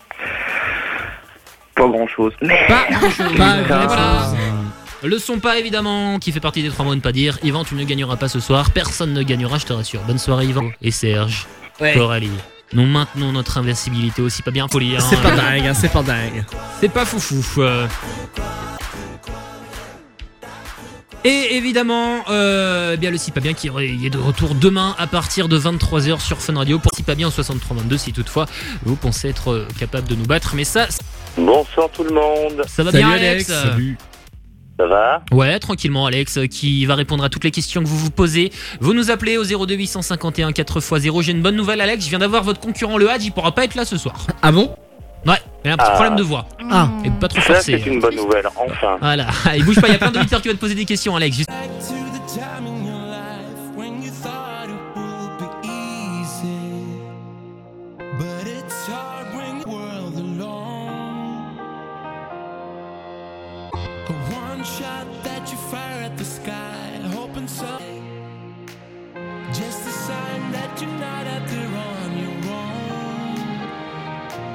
Pas grand chose. Pas grand-chose. Pas Et grand-chose. voilà. Le son pas évidemment, qui fait partie des trois mots de pas dire. Yvan, tu ne gagneras pas ce soir. Personne ne gagnera, je te rassure. Bonne soirée, Yvan. Et Serge. Ouais. Coralie. Nous maintenons notre invincibilité aussi, pas bien poli. Hein. C'est pas dingue, hein, c'est pas dingue. C'est pas foufou. euh. Et évidemment, euh, eh bien le Si Pas Bien qui est de retour demain à partir de vingt-trois heures sur Fun Radio pour Si Pas Bien au soixante-trois vingt-deux si toutefois vous pensez être euh, capable de nous battre. Mais ça, Bonsoir tout le monde. ça va Salut, bien, Alex. Alex. Salut. Ça va? Ouais, tranquillement, Alex, euh, qui va répondre à toutes les questions que vous vous posez. Vous nous appelez au zéro deux huit cent cinquante et un quatre fois zéro. J'ai une bonne nouvelle, Alex. Je viens d'avoir votre concurrent le Hadj. Il pourra pas être là ce soir. Ah bon? Ouais, il a un petit Ah. problème de voix. Ah. Et pas trop Ça, forcé. c'est une bonne nouvelle, enfin. Voilà, il bouge pas, il y a plein d'auditeurs qui vont te poser des questions, Alex. Juste- Back to the time in your life when you thought it would be easy. But it's hard when you're world alone. A one shot that you fire at the sky, hoping so. Just a sign that you're not out there on your own.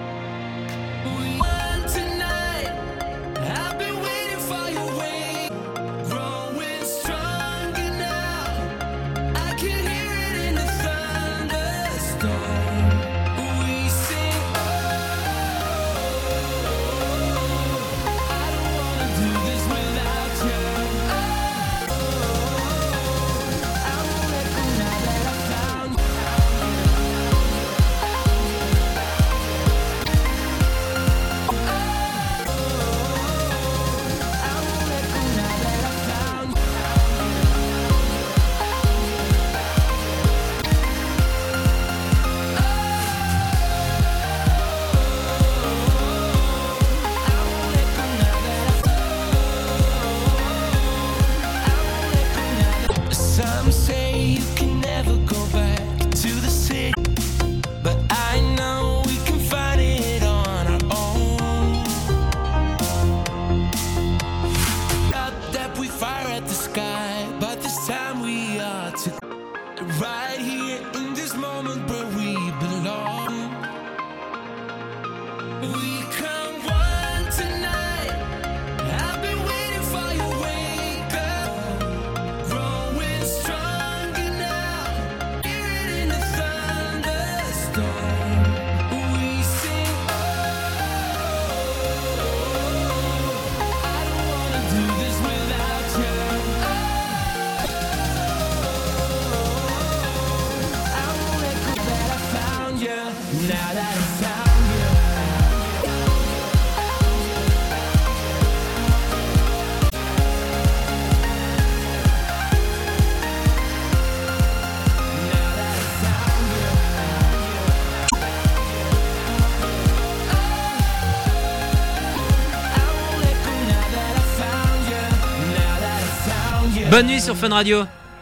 Bonne nuit sur Fun Radio.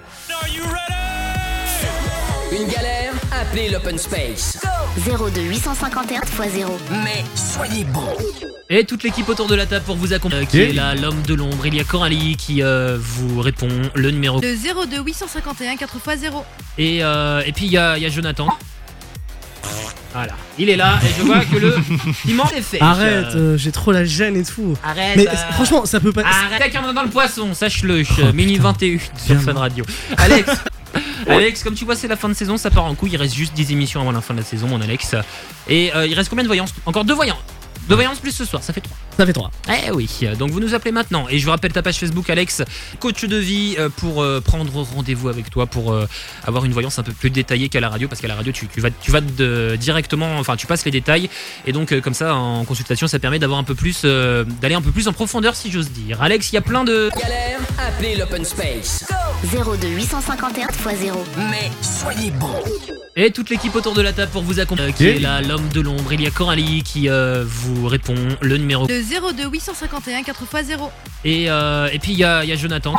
Une galère? Appelez l'Open Space. zéro deux huit cent cinquante et un fois zéro. Mais soyez bons. Et toute l'équipe autour de la table pour vous accompagner, euh, qui Et est là, l'homme de l'ombre. Il y a Coralie qui euh, vous répond le numéro. Le zéro deux huit cent cinquante et un quatre fois zéro. Et, euh, et puis il y a, il y a Jonathan. Voilà, il est là et je vois que le piment est fait. Arrête, euh, j'ai trop la gêne et tout. Arrête. Mais euh, euh, franchement, ça peut pas. Arrête, quelqu'un dans le poisson, sache-le. Oh, Minuit putain. vingt et un sur Fun Radio. Alex. Alex, comme tu vois, c'est la fin de saison, ça part en couille. Il reste juste dix émissions avant la fin de la saison, mon Alex. Et euh, il reste combien de voyances? Encore deux voyances. Deux voyances plus ce soir, ça fait trois. Ça fait trois. Eh oui, donc vous nous appelez maintenant. Et je vous rappelle ta page Facebook, Alex, coach de vie, euh, pour euh, prendre rendez-vous avec toi, pour euh, avoir une voyance un peu plus détaillée qu'à la radio. Parce qu'à la radio, tu, tu vas, tu vas de, directement, enfin, tu passes les détails. Et donc, euh, comme ça, en consultation, ça permet d'avoir un peu plus, euh, d'aller un peu plus en profondeur, si j'ose dire. Alex, il y a plein de. Galère? Appelez l'Open Space. zéro deux huit cent cinquante et un fois zéro. Mais soyez bons. Et toute l'équipe autour de la table pour vous accompagner, euh, qui Et est là, l'homme de l'ombre. Il y a Coralie qui euh, vous répond le numéro. Le zéro deux huit cent cinquante et un quatre fois zéro. Et, euh, et puis il y a, il y a Jonathan.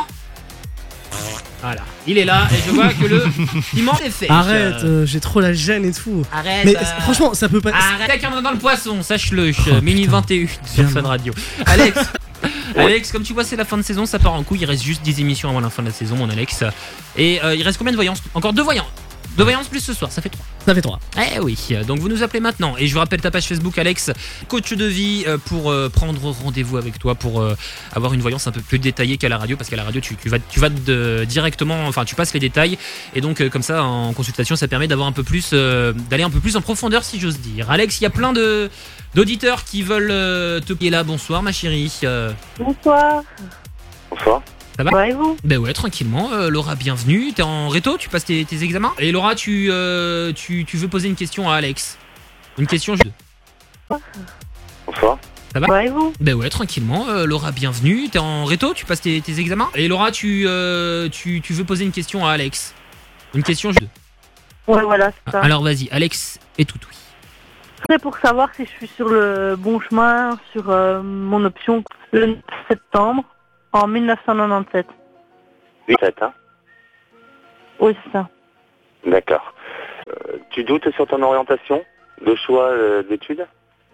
Voilà, il est là et je vois que le piment est fait. Arrête, euh, j'ai trop la gêne et tout. Arrête. Mais euh, euh, franchement, ça peut pas. Arrête, quelqu'un dans le poisson, sache-le. Oh, Minuit putain. vingt et un sur Bien. Fun Radio. Alex. Alex, comme tu vois, c'est la fin de saison, ça part en couille. Il reste juste dix émissions avant la fin de la saison, mon Alex. Et euh, il reste combien de voyances? Encore deux voyances. Deux voyances plus ce soir, ça fait trois. Ça fait trois. Eh oui, donc vous nous appelez maintenant. Et je vous rappelle ta page Facebook, Alex, coach de vie, euh, pour euh, prendre rendez-vous avec toi, pour euh, avoir une voyance un peu plus détaillée qu'à la radio. Parce qu'à la radio, tu, tu vas, tu vas de, directement, enfin, tu passes les détails. Et donc, euh, comme ça, en consultation, ça permet d'avoir un peu plus, euh, d'aller un peu plus en profondeur, si j'ose dire. Alex, il y a plein de d'auditeurs qui veulent euh, te payer là. Bonsoir, ma chérie. Euh, Bonsoir. Bonsoir. ça va? Ouais, et vous? Ben ouais, tranquillement. Euh, Laura, bienvenue. T'es en réto, tu passes tes, tes examens. Et Laura, tu, euh, tu, tu veux poser une question à Alex. Une question. Je... Bonsoir. Ça va? Ouais, et vous? Ben ouais, tranquillement. Euh, Laura, bienvenue. T'es en réto, tu passes tes, tes examens. Et Laura, tu, euh, tu, tu veux poser une question à Alex. Une question. Je... Ouais, voilà, c'est ça. Alors vas-y, Alex est tout oui. C'est pour savoir si je suis sur le bon chemin, sur euh, mon option le neuf septembre en mille neuf cent quatre-vingt-dix-sept. Oui, c'est ça. Oui, c'est ça. D'accord. Euh, tu doutes sur ton orientation de choix euh, d'études?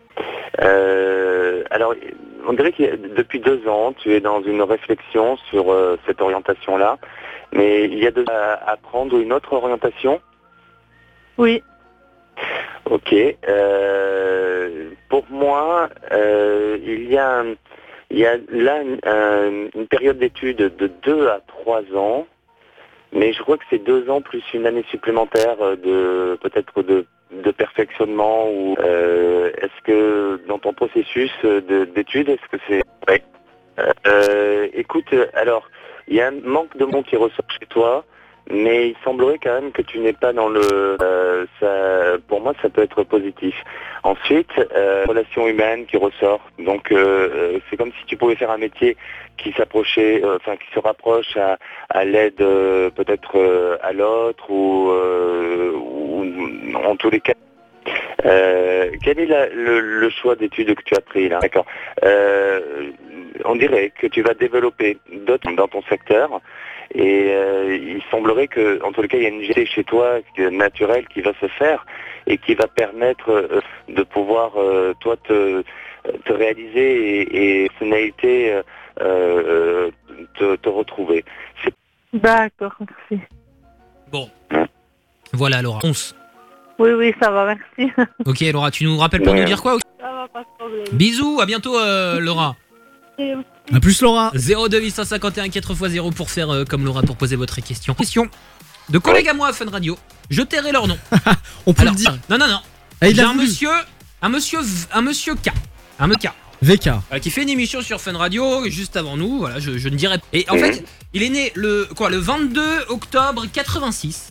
euh, Alors, on dirait que depuis deux ans, tu es dans une réflexion sur euh, cette orientation-là, mais il y a deux à, à prendre une autre orientation? Oui. Ok. Euh, pour moi, euh, il y a, un- il y a là une, un- une période d'études de deux à trois ans, mais je crois que c'est deux ans plus une année supplémentaire de peut-être de, de perfectionnement ou euh, est-ce que dans ton processus de- d'études, est-ce que c'est ouais. Euh, écoute, alors il y a un manque de mots qui ressort chez toi. Mais il semblerait quand même que tu n'es pas dans le... Euh, ça, pour moi, ça peut être positif. Ensuite, euh, relation humaine qui ressort. Donc, euh, euh, c'est comme si tu pouvais faire un métier qui s'approchait, euh, enfin, qui se rapproche à, à l'aide euh, peut-être euh, à l'autre ou, euh, ou en tous les cas. Euh, quel est la- le, le choix d'études que tu as pris là? D'accord. Euh, on dirait que tu vas développer d'autres dans ton secteur. Et euh, il semblerait que, en tous les cas, il y a une G chez toi euh, naturelle qui va se faire et qui va permettre euh, de pouvoir, euh, toi, te, te réaliser et, et personnalité euh, euh, te, te retrouver. C'est- D'accord, merci. Bon. Voilà, Laura. onze. Oui, oui, ça va, merci. Ok, Laura, tu nous rappelles pour Ouais. nous dire quoi? Ça va, pas de problème. Bisous, à bientôt, euh, Laura. A plus, Laura. zéro deux huit cent cinquante et un quatre fois zéro pour faire euh, comme Laura pour poser votre question. Question de collègues à moi à Fun Radio. Je tairai leur nom. On peut Alors, le dire. Non, non, non. Ah, il J'ai l'a un voulu. monsieur, un monsieur, V- un monsieur K. Un monsieur K. V K. euh, qui fait une émission sur Fun Radio juste avant nous. Voilà, je, je ne dirais pas. Et en Mhm. fait, il est né le quoi, le vingt-deux octobre quatre-vingt-six.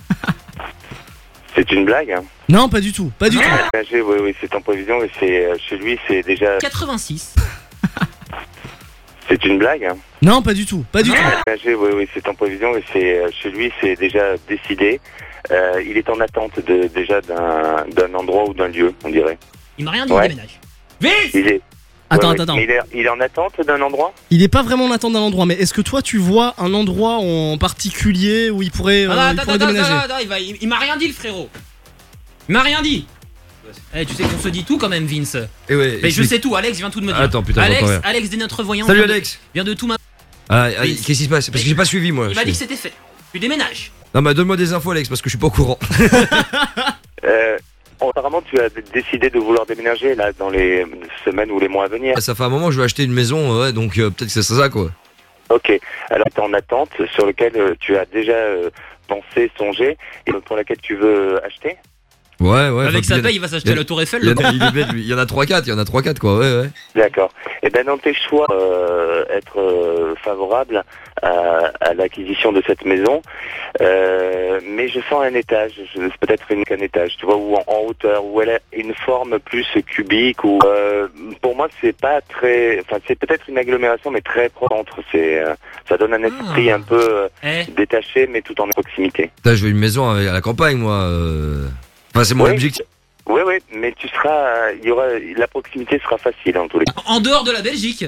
C'est une blague, hein? Non, pas du tout. Pas du tout. Âgé, oui, oui, c'est en prévision et c'est euh, chez lui, c'est déjà. quatre-vingt-six. C'est une blague, hein? Non, pas du tout. Pas du tout. Âgé, oui, oui, c'est en prévision et c'est euh, chez lui, c'est déjà décidé. Euh, il est en attente de, déjà d'un d'un endroit ou d'un lieu, on dirait. Il m'a rien dit, Ouais. il déménage. Vite. Il est. Attends, Ouais, attends, attends. ouais. Mais il est, il est en attente d'un endroit? Il est pas vraiment en attente d'un endroit, mais est-ce que toi tu vois un endroit en particulier où il pourrait, euh, Ah, il attends, pourrait attends, déménager? attends, attends, il, va- il- il m'a rien dit le frérot. Il m'a rien dit. Eh, tu sais qu'on se dit tout quand même, Vince. Et ouais, Mais je explique. sais tout, Alex vient tout de me dire. Attends, putain, Alex, j'entends rien. Alex des notre voyant. Salut, vient de- Alex. Vient de tout ma. Ah, ah, qu'est-ce qui se passe? Parce que j'ai pas suivi moi. Il m'a je- dit que c'était fait. Tu déménages. Non, mais donne-moi des infos, Alex, parce que je suis pas au courant. Euh, apparemment, tu as d- décidé de vouloir déménager là dans les semaines ou les mois à venir. Ça fait un moment que je veux acheter une maison, ouais, donc euh, peut-être que c'est ça quoi. Ok. Alors, tu es en attente sur lequel euh, tu as déjà euh, pensé, songé et pour laquelle tu veux acheter? Ouais, ouais. Avec enfin, sa puis, paye, il va s'acheter y a- la Tour Eiffel, Il y, le en a- con. il est bête, lui. Il y en a trois quatre, il y en a trois quatre quoi, ouais, ouais. D'accord. Et ben dans tes choix, euh, être euh, favorable à, à l'acquisition de cette maison, euh, mais je sens un étage, je- c'est peut-être une, qu'un étage, tu vois, ou en, en hauteur, où elle a une forme plus cubique, ou euh, pour moi c'est pas très, enfin c'est peut-être une agglomération, mais très proche. C'est, euh, ça donne un esprit un peu euh, Eh. détaché, mais tout en proximité. Putain, je veux une maison à la campagne, moi. euh. Enfin, c'est mon Oui. objectif. Oui, oui, mais tu seras, il y aura, la proximité sera facile en tous les cas. En dehors de la Belgique.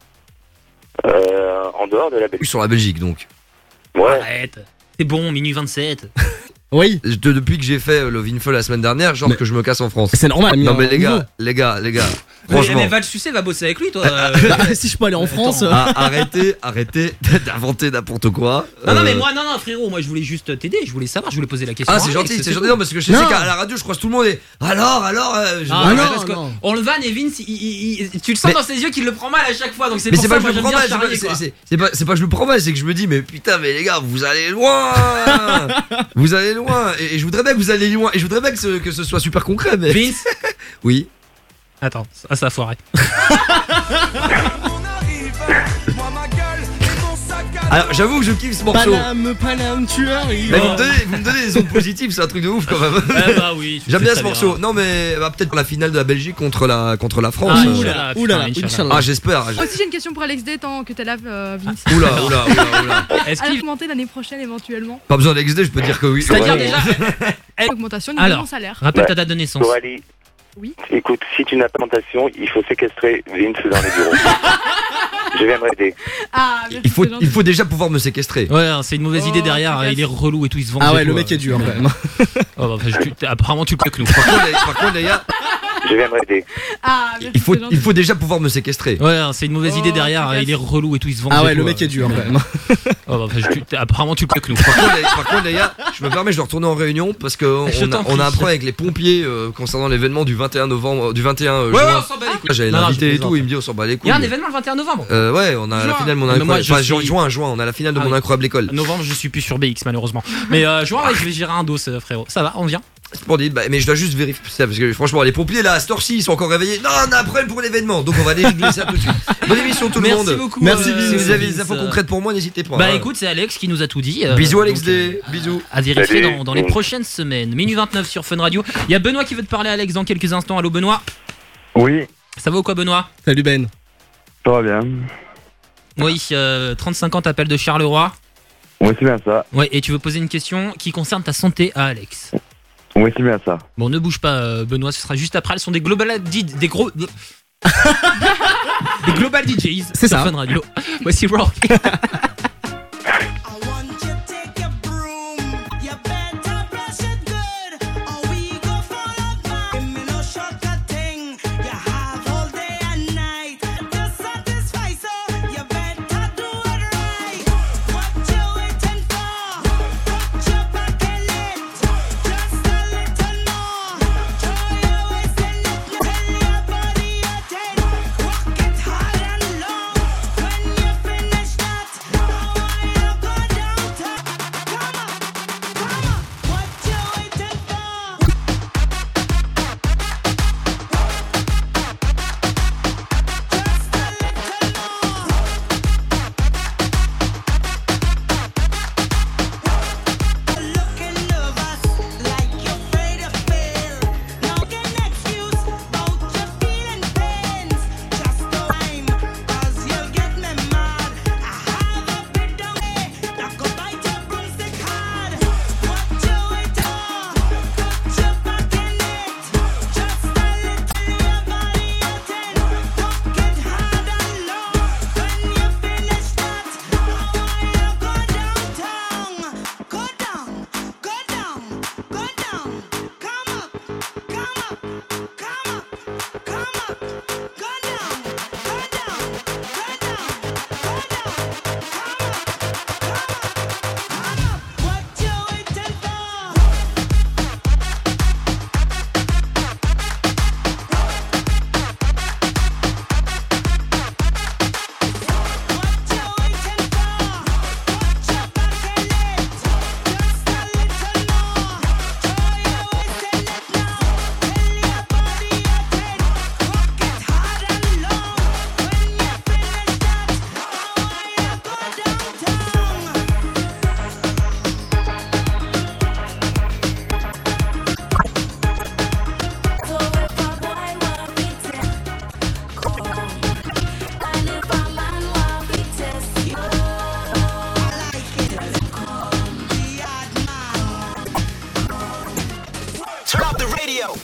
Euh, en dehors de la Belgique. Sur la Belgique, donc. Ouais. Arrête. C'est bon, minuit vingt-sept. Oui. De- depuis que j'ai fait le Vinfeu la semaine dernière, genre que je me casse en France. C'est normal. Non, mais les niveau. gars, les gars, les gars. Mais, Franchement. mais Val Sucé va bosser avec lui, toi. euh. Bah, si je peux aller en France. Ah, arrêtez, arrêtez d'inventer n'importe quoi. Non, non, mais Euh, moi, non, non, frérot, moi je voulais juste t'aider, je voulais savoir, je voulais poser la question. Ah, à c'est Alex, gentil, c'est tout. gentil. Non, parce que je sais Non. qu'à la radio, je croise tout le monde et. Alors, alors. euh, je- Ah, Ouais, non, mais- parce que on le vanne et Vince, il- il- il- tu le sens Mais- dans ses yeux qu'il le prend mal à chaque fois, donc c'est Mais pour c'est ça pas moi que je le j'aime prends bien mal, c'est charrier, pas- quoi. c'est- c'est- c'est pas c'est pas que je le prends mal, c'est que je me dis mais putain mais les gars vous allez loin, vous allez loin et, et je voudrais bien que vous allez loin et je voudrais bien que ce, que ce soit super concret mais. Vince. Oui. Attends, ah, ça a foiré. Alors j'avoue que je kiffe ce morceau. Paname, Paname, tu arrives. Mais vous me, donnez, vous me donnez des ondes positives, c'est un truc de ouf quand même. Eh bah oui, tu J'aime fais bien très ce morceau. Non mais bah, peut-être la finale de la Belgique contre la contre la France. Ah, euh. oulala, Oulala, putain, Inch'Allah. Ah j'espère. Moi aussi j'ai une question pour Alex D tant que t'es là, euh, Vince. Oula oula oula oula. Est-ce À qu'il augmenter l'année prochaine éventuellement. Pas besoin d'X D, je peux dire que oui. C'est-à-dire Ouais. déjà. Augmentation du niveau Alors, de salaire. rappelle ta Ouais. date de naissance. Coralie, Oui. écoute, si tu n'as pas d'augmentation, il faut séquestrer Vince dans les bureaux. Je viendrai aider. Ah, merci, Il faut c'est gentil. il faut déjà pouvoir me séquestrer. Ouais, hein, c'est une mauvaise idée Oh, derrière, putain. il est relou et tout, il se vend. Ah ouais, le mec est dur quand même. Oh, bah, enfin, tu- apparemment tu le peux que nous. Par contre, les, par contre, les gars, Je viendrai aider. Ah, merci, il faut c'est gentil. il faut déjà pouvoir me séquestrer. Ouais, hein, c'est une mauvaise Oh, idée derrière, putain. il est relou et tout, il se vend. Ah ouais, le mec est dur quand même. Oh, bah, enfin, tu- apparemment tu le peux que nous. Par contre, les, par contre, les gars, je me permets, je dois retourner en réunion parce que on, Je a, t'en on a un prie. problème avec les pompiers euh, concernant l'événement du vingt et un novembre, du vingt et un Ouais, ouais, juin. on s'en bat les couilles. J'avais Non, non, l'invité je et tout, plaisante. il me dit on s'en bat les Il couilles. y a un événement le vingt et un novembre. Euh, ouais, on a la Juin. finale de mon Mais moi, incroyable. je Enfin, suis- juin, juin, juin, on a la finale de Ah mon oui. incroyable école. Novembre, je suis plus sur B X malheureusement. Mais euh, juin, ouais, je vais gérer un dos, euh, frérot. Ça va, on vient. Splendide, bah, mais je dois juste vérifier ça parce que franchement, les pompiers là, à cette heure-ci, ils sont encore réveillés. Non, on a un problème pour l'événement, donc on va aller régler ça tout de suite. Bonne émission tout le Merci monde. beaucoup, Merci euh, Si vous avez Vince. des infos concrètes pour moi, n'hésitez pas. Bah hein. écoute, c'est Alex qui nous a tout dit. euh, Bisous Alex donc, D, bisous. à vérifier Salut. dans, dans les prochaines semaines. Minuit vingt-neuf sur Fun Radio. Il y a Benoît qui veut te parler, Alex, dans quelques instants. Allô Benoît. Oui, Ça va ou quoi, Benoît? Salut Ben. ça va bien. Oui, euh, trente cinquante appel de Charleroi. Oui, c'est bien ça. Ouais, et tu veux poser une question qui concerne ta santé à Alex. Oui, c'est bien ça. Bon, ne bouge pas, euh, Benoît, ce sera juste après. Elles sont des global D- des gros. Des global D Js C'est sur ça. Fun Radio. Voici Rock. Work it hard and long. When you finish that,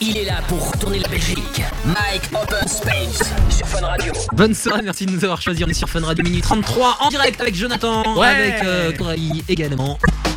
Il est là pour tourner la Belgique. Mike Open Space sur Fun Radio. Bonne soirée, merci de nous avoir choisi. On est sur Fun Radio Minuit trente-trois en direct avec Jonathan, Ouais. avec euh, Coralie également.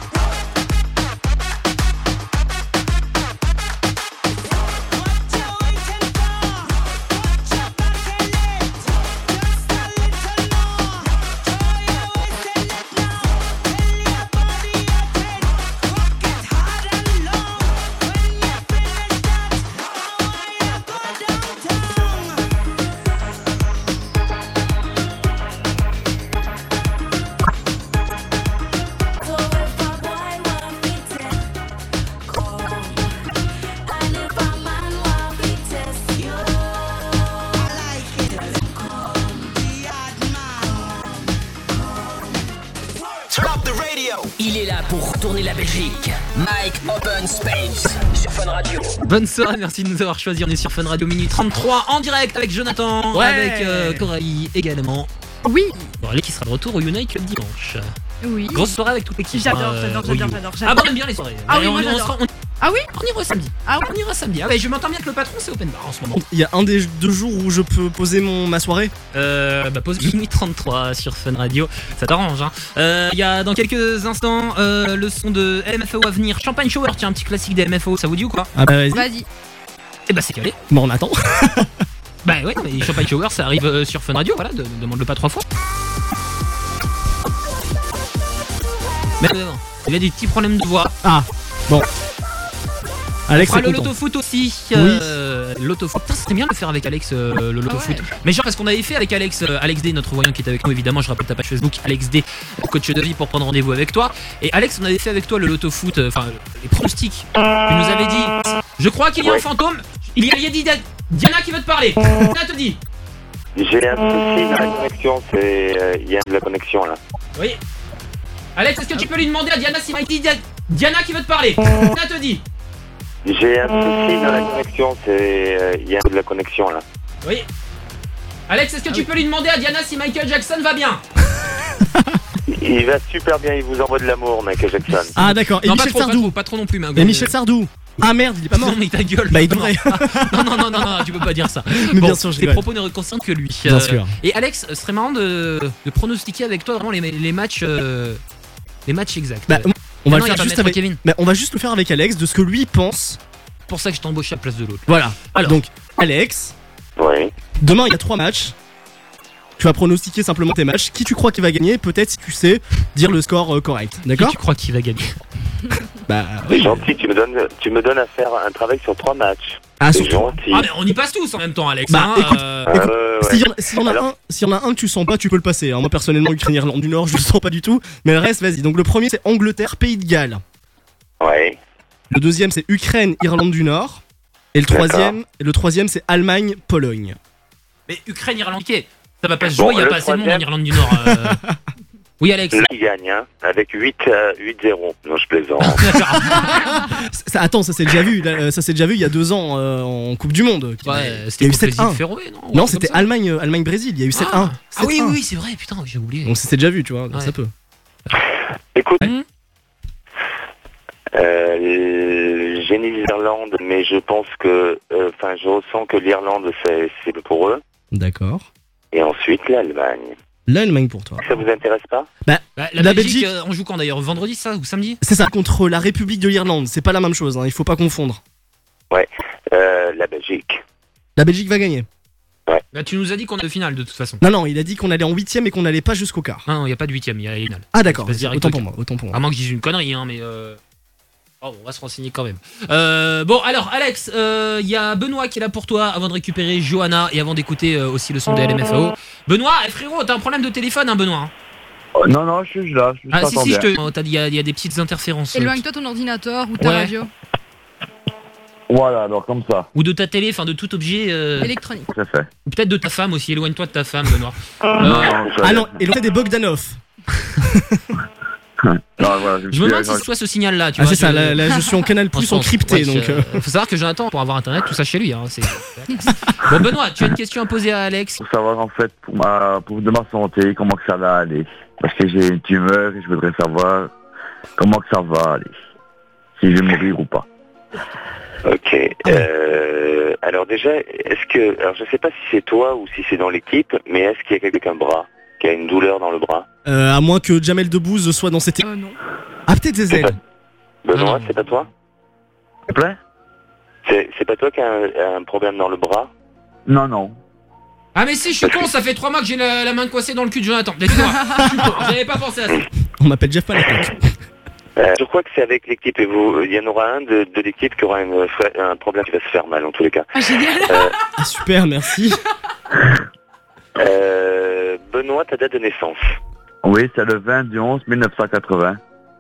Il est là pour tourner la Belgique. Mike Open Space sur Fun Radio. Bonne soirée, merci de nous avoir choisi. On est sur Fun Radio Minuit trente-trois en direct avec Jonathan, Ouais. avec euh, Coralie également. Oui. Coralie qui sera de retour au Unite le dimanche. Oui. Grosse soirée avec toute l'équipe. J'adore, hein, j'adore, au j'adore, You. j'adore, Ah j'adore. bon, on aime bien les soirées. Ah oui, Et moi on, on j'adore. sera- on- Ah oui on ira samedi. Ah on ira samedi. Ah ouais, je m'entends bien que le patron c'est open bar en ce moment. Il y a un des deux jours où je peux poser mon, ma soirée. Euh, bah pause Minuit trente-trois sur Fun Radio, ça t'arrange hein. Euh, Il y a dans quelques instants euh, le son de L M F A O à venir, Champagne Shower, tiens un petit classique des L M F A O, ça vous dit ou quoi? Ah bah vas-y. Vas-y. Et bah c'est calé. Bon, on attend. Bah ouais, mais Champagne Shower ça arrive euh, sur Fun Radio, voilà, de- demande-le pas trois fois. Mais non, non, il a des petits problèmes de voix. Ah, bon. Alex On fera est le content. loto-foot aussi. Euh, Loto-foot. Putain, c'était bien de le faire avec Alex, euh, le loto-foot. Mais genre, parce qu'on avait fait avec Alex, euh, Alex D, notre voyant qui est avec nous, évidemment. Je rappelle ta page Facebook, Alex D, coach de vie pour prendre rendez-vous avec toi. Et Alex, on avait fait avec toi le loto-foot, euh, enfin, les pronostics. Tu nous avais dit, je crois qu'il y a un fantôme. Il y a, il y a dit Diana qui veut te parler. Diana te dit. J'ai un souci dans la connexion, c'est. euh, Il y a de la connexion là. Oui. Alex, est-ce que tu peux lui demander à Diana si Mighty Dia- Diana qui veut te parler? Diana te dit. J'ai un souci dans la connexion, c'est. euh, Il y a de la connexion là. Oui. Alex, est-ce que tu peux lui demander à Diana si Michael Jackson va bien? Il va super bien, il vous envoie de l'amour, Michael Jackson. Ah d'accord. Et Non, pas Michel trop, pas Sardou. trop, pas trop non plus, mais. Et Michel Sardou. Ah merde, il est pas mort. Non mais ta gueule. Bah il devrait. Non non non non non, tu peux pas dire ça. Mais Bon, bien sûr, je tes rigole. propos ne concernent que lui. Bien sûr. Et Alex, ce serait marrant de, de pronostiquer avec toi vraiment les, les matchs, euh, les matchs exacts. Bah, on Maintenant, va le il faire va juste mettre avec Kevin. Bah, on va juste le faire avec Alex de ce que lui pense. C'est pour ça que je t'ai embauché à la place de l'autre. Voilà. Alors. Donc Alex, Oui. demain il y a trois matchs. Tu vas pronostiquer simplement tes matchs. Qui tu crois qui va gagner? Peut-être si tu sais dire le score euh, correct. D'accord? Qui tu crois qui va gagner? Bah C'est gentil, tu me donnes, tu me donnes à faire un travail sur trois matchs. Ah, c'est sur trois. gentil. Ah mais on y passe tous en même temps, Alex. Bah hein, écoute, euh, écoute, Euh, ouais. s'il y en, s'il y en a Alors un, s'il y en a un que tu sens pas, tu peux le passer. hein. Moi personnellement, Ukraine-Irlande du Nord, je le sens pas du tout. Mais le reste, vas-y. Donc le premier c'est Angleterre, Pays de Galles. Ouais. Le deuxième c'est Ukraine, Irlande du Nord. Et le D'accord. troisième, et le troisième c'est Allemagne, Pologne. Mais Ukraine, Irlande, ok. Ça va pas se Bon, jouer, il y a le pas assez de monde en troisième. Irlande du Nord. euh. Oui, Alex. Là, il gagne, hein, avec huit zéro. Non, je plaisante. Ça, attends, ça s'est déjà vu. là, euh, Ça s'est déjà vu il y a deux ans euh, en Coupe du Monde. Ouais, Il c'était y a eu contre les sept un. îles Féroé, non Non, Ou c'était comme ça. Allemagne, euh, Allemagne-Brésil. Il y a eu sept un. Ah oui, oui, oui, c'est vrai, putain, j'ai oublié. Donc ça s'est déjà vu, tu vois. donc Ouais. Ça peut. Écoute, Hum. euh, j'ai mis l'Irlande, mais je pense que, euh, enfin, je ressens que l'Irlande, c'est, c'est pour eux. D'accord. Et ensuite, l'Allemagne. L'Allemagne pour toi. Ça vous intéresse pas? Bah, Bah, la, la Belgique, Belgique, euh, on joue quand d'ailleurs? Vendredi, ça ou samedi? c'est ça contre la République de l'Irlande. C'est pas la même chose. Hein, il faut pas confondre. Ouais. Euh, la Belgique. La Belgique va gagner. Bah, tu nous as dit qu'on est de finale de toute façon. Non, non, il a dit qu'on allait en huitième et qu'on allait pas jusqu'au quart. Non, il n'y a pas de huitième, il y a la finale. Ah d'accord. Ça se passe direct Autant au pour quart. moi. Autant pour moi. À moins que je dise une connerie, hein, mais. Euh... Oh, bon, on va se renseigner quand même. Euh, bon, alors, Alex, il euh, y a Benoît qui est là pour toi avant de récupérer Johanna et avant d'écouter euh, aussi le son de L M F A O. Benoît, eh, frérot, t'as un problème de téléphone, hein, Benoît? Oh, non, non, je suis là. Je Ah, si, t'entends si, je bien. te. oh, t'as dit, il y, a- il y a des petites interférences. euh, Éloigne-toi ton ordinateur ou ta Ouais. radio. Voilà, alors comme ça. Ou de ta télé, enfin de tout objet. euh, Électronique. C'est fait. Ou peut-être de ta femme aussi, éloigne-toi de ta femme, Benoît. Euh, Non, non, je- Ah non, et l'on fait des Bogdanov. Non, voilà, je, Je me demande si c'est toi ce signal-là. Tu Ah, vois, c'est ça, je- là, là, je suis en Canal Plus En en crypté, ouais, donc. je- euh, Faut savoir que Jonathan, pour avoir internet, tout ça chez lui. Hein, c'est- bon, Benoît, tu as une question à poser à Alex. Pour savoir en fait, pour, ma, pour de ma santé, comment que ça va aller. Parce que j'ai une tumeur et je voudrais savoir comment que ça va aller. Si je vais mourir ou pas. Ok. Euh, alors déjà, est-ce que, alors je sais pas si c'est toi ou si c'est dans l'équipe, mais est-ce qu'il y a quelqu'un qui a un bras, qui a une douleur dans le bras? Euh, à moins que Jamel Debbouze soit dans cette. Euh, non. Ah, peut-être Zézel. Benoît, c'est pas toi? S'il te plaît? C'est c'est pas toi qui a un, un problème dans le bras? Non, non. Ah mais si, je suis con, ça fait trois mois que j'ai la, la main coincée dans le cul de Jonathan. Excuse-moi, je suis con, j'avais pas pensé à ça. On m'appelle Jeff Palacoc. Euh, je crois que c'est avec l'équipe et vous, il y en aura un de, de l'équipe qui aura une, un problème qui va se faire mal en tous les cas. Ah, génial. Euh, Ah, super, merci. euh, Benoît, ta date de naissance? Oui, c'est le vingt du onze mille neuf cent quatre-vingts.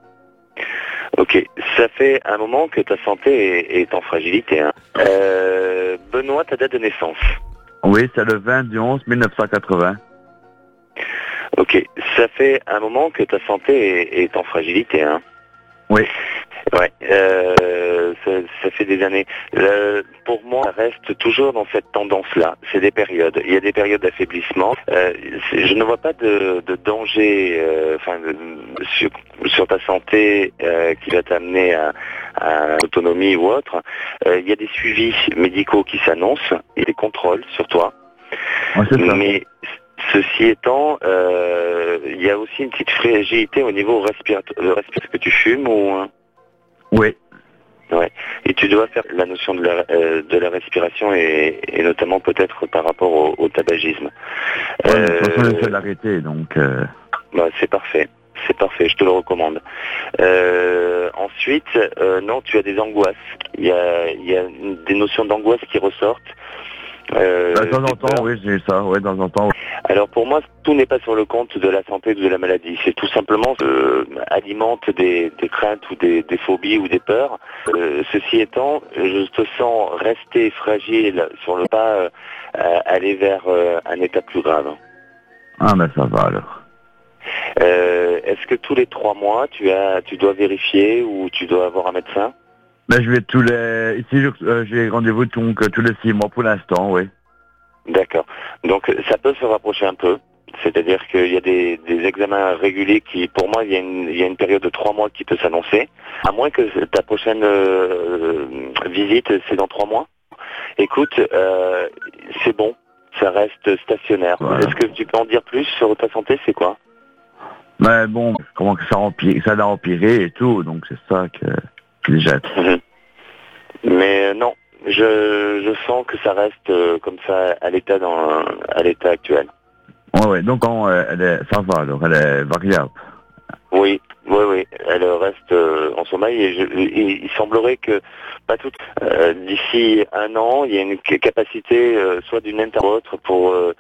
Ok, ça fait un moment que ta santé est, est en fragilité. Hein. Euh, Benoît, ta date de naissance? Oui, c'est le vingt du onze mille neuf cent quatre-vingts. Ok, ça fait un moment que ta santé est, est en fragilité. Hein. Oui. Ouais, euh, ça, ça fait des années. Euh, pour moi, ça reste toujours dans cette tendance-là. C'est des périodes. Il y a des périodes d'affaiblissement. Euh, c'est- je ne vois pas de, de danger, euh, enfin, de- sur, sur ta santé euh, qui va t'amener à, à l'autonomie ou autre. Euh, il y a des suivis médicaux qui s'annoncent et des contrôles sur toi. Ouais, c'est ça. Mais ceci étant, euh, il y a aussi une petite fragilité au niveau respiratoire. Est-ce que tu fumes ou hein? Oui. Ouais. Et tu dois faire la notion de la, euh, de la respiration et, et notamment peut-être par rapport au, au tabagisme. Ouais, mais de toute façon, Euh, j'essaie d'arrêter, donc... Euh... bah, c'est parfait. C'est parfait, je te le recommande. Euh, ensuite, euh, non, tu as des angoisses. Il y a, il y a des notions d'angoisse qui ressortent. Euh, Bah, de temps en des temps, peurs. oui, j'ai ça, ouais, de temps en temps. Alors pour moi, tout n'est pas sur le compte de la santé ou de la maladie. C'est tout simplement euh, alimente des, des craintes ou des, des phobies ou des peurs. Euh, ceci étant, je te sens rester fragile sur le pas, euh, à aller vers euh, un état plus grave. Ah, ben ça va alors. Euh, Est-ce que tous les trois mois, tu as, tu dois vérifier ou tu dois avoir un médecin? Ben, je vais tous les... Ici, je- euh, j'ai rendez-vous donc, euh, tous les six mois pour l'instant, oui. D'accord. Donc euh, ça peut se rapprocher un peu. C'est-à-dire qu'il y a des, des examens réguliers qui, pour moi, il y, a une, il y a une période de trois mois qui peut s'annoncer. À moins que ta prochaine euh, visite, c'est dans trois mois. Écoute, euh, c'est bon, ça reste stationnaire. Voilà. Est-ce que tu peux en dire plus sur ta santé, c'est quoi? Mais bon, comment que ça empire, ça a empiré et tout, donc c'est ça que que déjà. Mhm. Mais euh, non, je, je sens que ça reste euh, comme ça à l'état dans à l'état actuel. Ouais, ouais, donc on, euh, elle est, ça va alors, elle est variable. Oui, oui, oui, elle reste euh, en sommeil et, je, et il semblerait que pas toute euh, d'ici un an, il y a une ca- capacité euh, soit d'une aide à l'autre pour euh,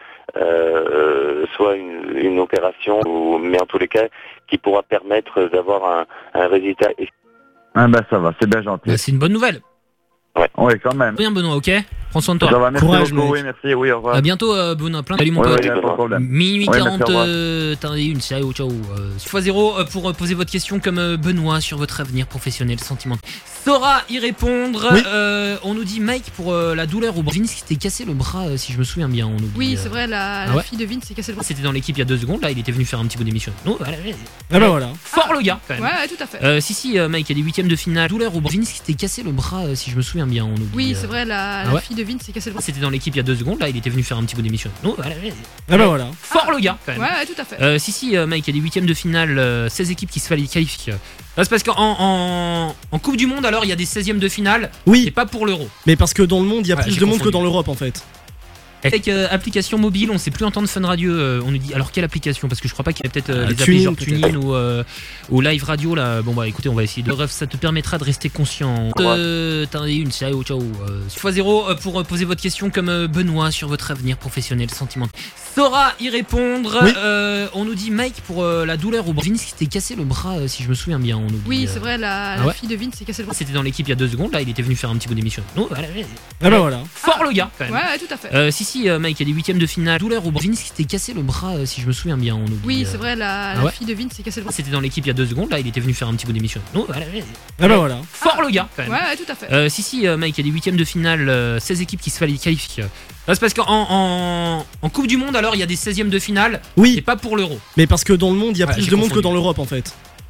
euh, soit une, une opération, ou, mais en tous les cas qui pourra permettre d'avoir un, un résultat. Ah ben ça va, c'est bien gentil. Bah, c'est une bonne nouvelle. Ouais. Ouais, quand même. Bien Benoît, ok? Prends soin de toi. Ça va, merci Courage, beaucoup, mec. oui, merci, oui, au revoir. À bientôt euh, Benoît, plein. Salut mon Ouais, pote. ouais, pas de problème. Minuit Ouais, merci, au quarante, revoir. euh, t'en as une, ciao, ciao. Euh, six fois zéro euh, pour euh, poser votre question comme euh, Benoît sur votre avenir professionnel, sentimental. Saura y répondre. Oui. Euh, on nous dit Mike pour euh, la douleur au bras. Vince qui s'était cassé le bras, euh, si je me souviens bien. On nous dit, Oui, euh, c'est vrai, la, Ah la ouais fille de Vince s'est cassé le bras. C'était dans l'équipe il y a deux secondes. Là, il était venu faire un petit bout d'émission. Non, voilà. Ah bah voilà. Fort le gars, quand même. Ouais, ouais, tout à fait. Euh, si, si, euh, Mike, il y a des huitièmes de finale. Douleur au bras. Vince qui s'était cassé le bras, euh, si je me souviens bien. On nous dit, Oui, euh, c'est vrai, la, Ah la ouais fille de Vince s'est cassé le bras. C'était dans l'équipe il y a deux secondes. Là, il était venu faire un petit bout d'émission. Non, voilà. Ah bah voilà. Fort le gars, quand même. Ouais, ouais, tout à fait. Euh, si, si, euh, Mike, il y a des huitièmes de finale, euh, seize équipes qui se qualifient. Là, c'est parce qu'en en, en Coupe du Monde, alors, il y a des seizièmes de finale. Oui. Et pas pour l'Euro. Mais parce que dans le monde, il y a Ouais, plus j'ai de monde que confondu. dans l'Europe en fait. Avec euh, application mobile, on sait plus entendre Fun Radio. euh, on nous dit alors quelle application? Parce que je crois pas qu'il y a peut-être euh, Euh, les applis TuneIn, genre peut-être. TuneIn ou, euh, ou Live Radio là. Bon bah écoutez, on va essayer de. Bref, ça te permettra de rester conscient. Euh, T'en as une, ciao, ciao. Euh, six fois zéro euh, pour euh, poser votre question comme euh, Benoît sur votre avenir professionnel, sentimental. Saura y répondre. Oui. Euh, on nous dit Mike pour euh, la douleur au bras. Vince qui s'était cassé le bras, euh, si je me souviens bien. On nous dit, Oui, euh, c'est vrai, la, ah la ouais fille de Vince s'est cassé le bras. C'était dans l'équipe il y a deux secondes. Là, il était venu faire un petit bout d'émission. Non, voilà. Ah bah voilà. Fort le gars, quand même. Ouais, ouais, tout à fait. Euh, si, si, euh, Mike, il y a des huitièmes de finale. Douleur au bras. Vince qui s'était cassé le bras, euh, si je me souviens bien. On nous dit, Oui, euh, c'est vrai, la, ah la ouais fille de Vince s'est cassé le bras. C'était dans l'équipe il y a deux secondes. Là, il était venu faire un petit bout d'émission. Non, voilà. Ah bah voilà. Fort le gars, quand même. Ouais, ouais, tout à fait. Euh, si, si, euh, Mike, il y a des huitièmes de finale, euh, seize équipes qui se qualifient. Là, c'est parce qu'en en, en Coupe du Monde, alors, il y a des seizièmes de finale. Oui. Et pas pour l'Euro. Mais parce que dans le monde, il y a Ouais, plus j'ai de monde que confondu. dans l'Europe en fait.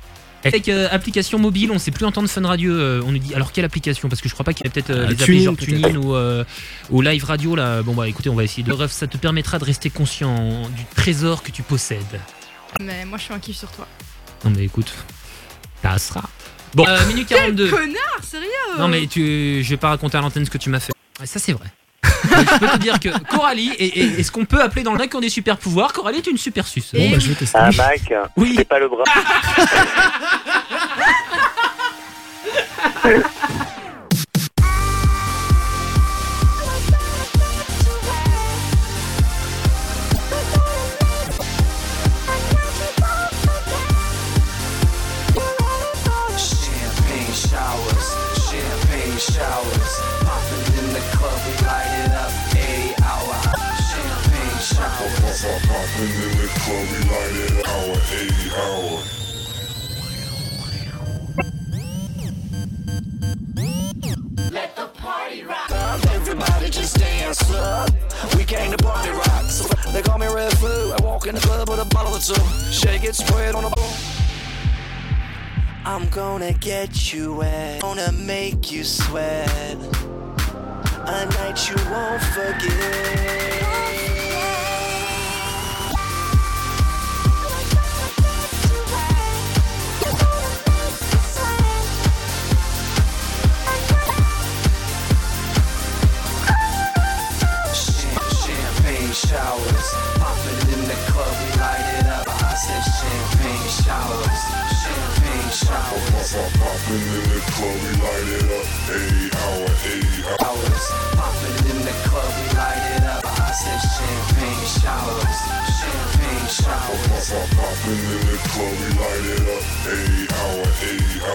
Avec euh, application mobile, on sait plus entendre Fun Radio. Euh, on nous dit alors quelle application? Parce que je crois pas qu'il y a peut-être euh, Ah, les TuneIn, applis genre peut-être. TuneIn ou, euh, ou Live Radio là. Bon bah écoutez, on va essayer de. Bref, ça te permettra de rester conscient du trésor que tu possèdes. Mais moi, je suis un kiff sur toi. Non mais écoute, ça sera. Bon, euh, minute quarante-deux. Quel connard, sérieux? Non mais tu, je vais pas raconter à l'antenne ce que tu m'as fait. Ah, ça c'est vrai. Donc, je peux te dire que Coralie est, est, est ce qu'on peut appeler dans le mec qui ont des super pouvoirs. Coralie est une super suce. Bon, bah, je vais tester. Ah, Mac, Oui. c'est pas le bras. Champagne showers, champagne showers. Popping in the club, we light it up every hour. Champagne showers. Popping in the club, we light it hour, eighty hour. Let the party rock. Everybody just dance up. We came to party rock. So they call me Red Flu. I walk in the club with a bottle or two. Shake it, spread on the bowl. I'm gonna get you wet. Gonna make you sweat. A night you won't forget. Champagne showers, popping in the club, we light it up. I said champagne showers, champagne showers. Popping in the club, we light it up, eighty hour, eighty Hours, popping in the club, we light it up. I said champagne showers, champagne showers. Popping in the club, we light it up, eighty hour, eighty hour.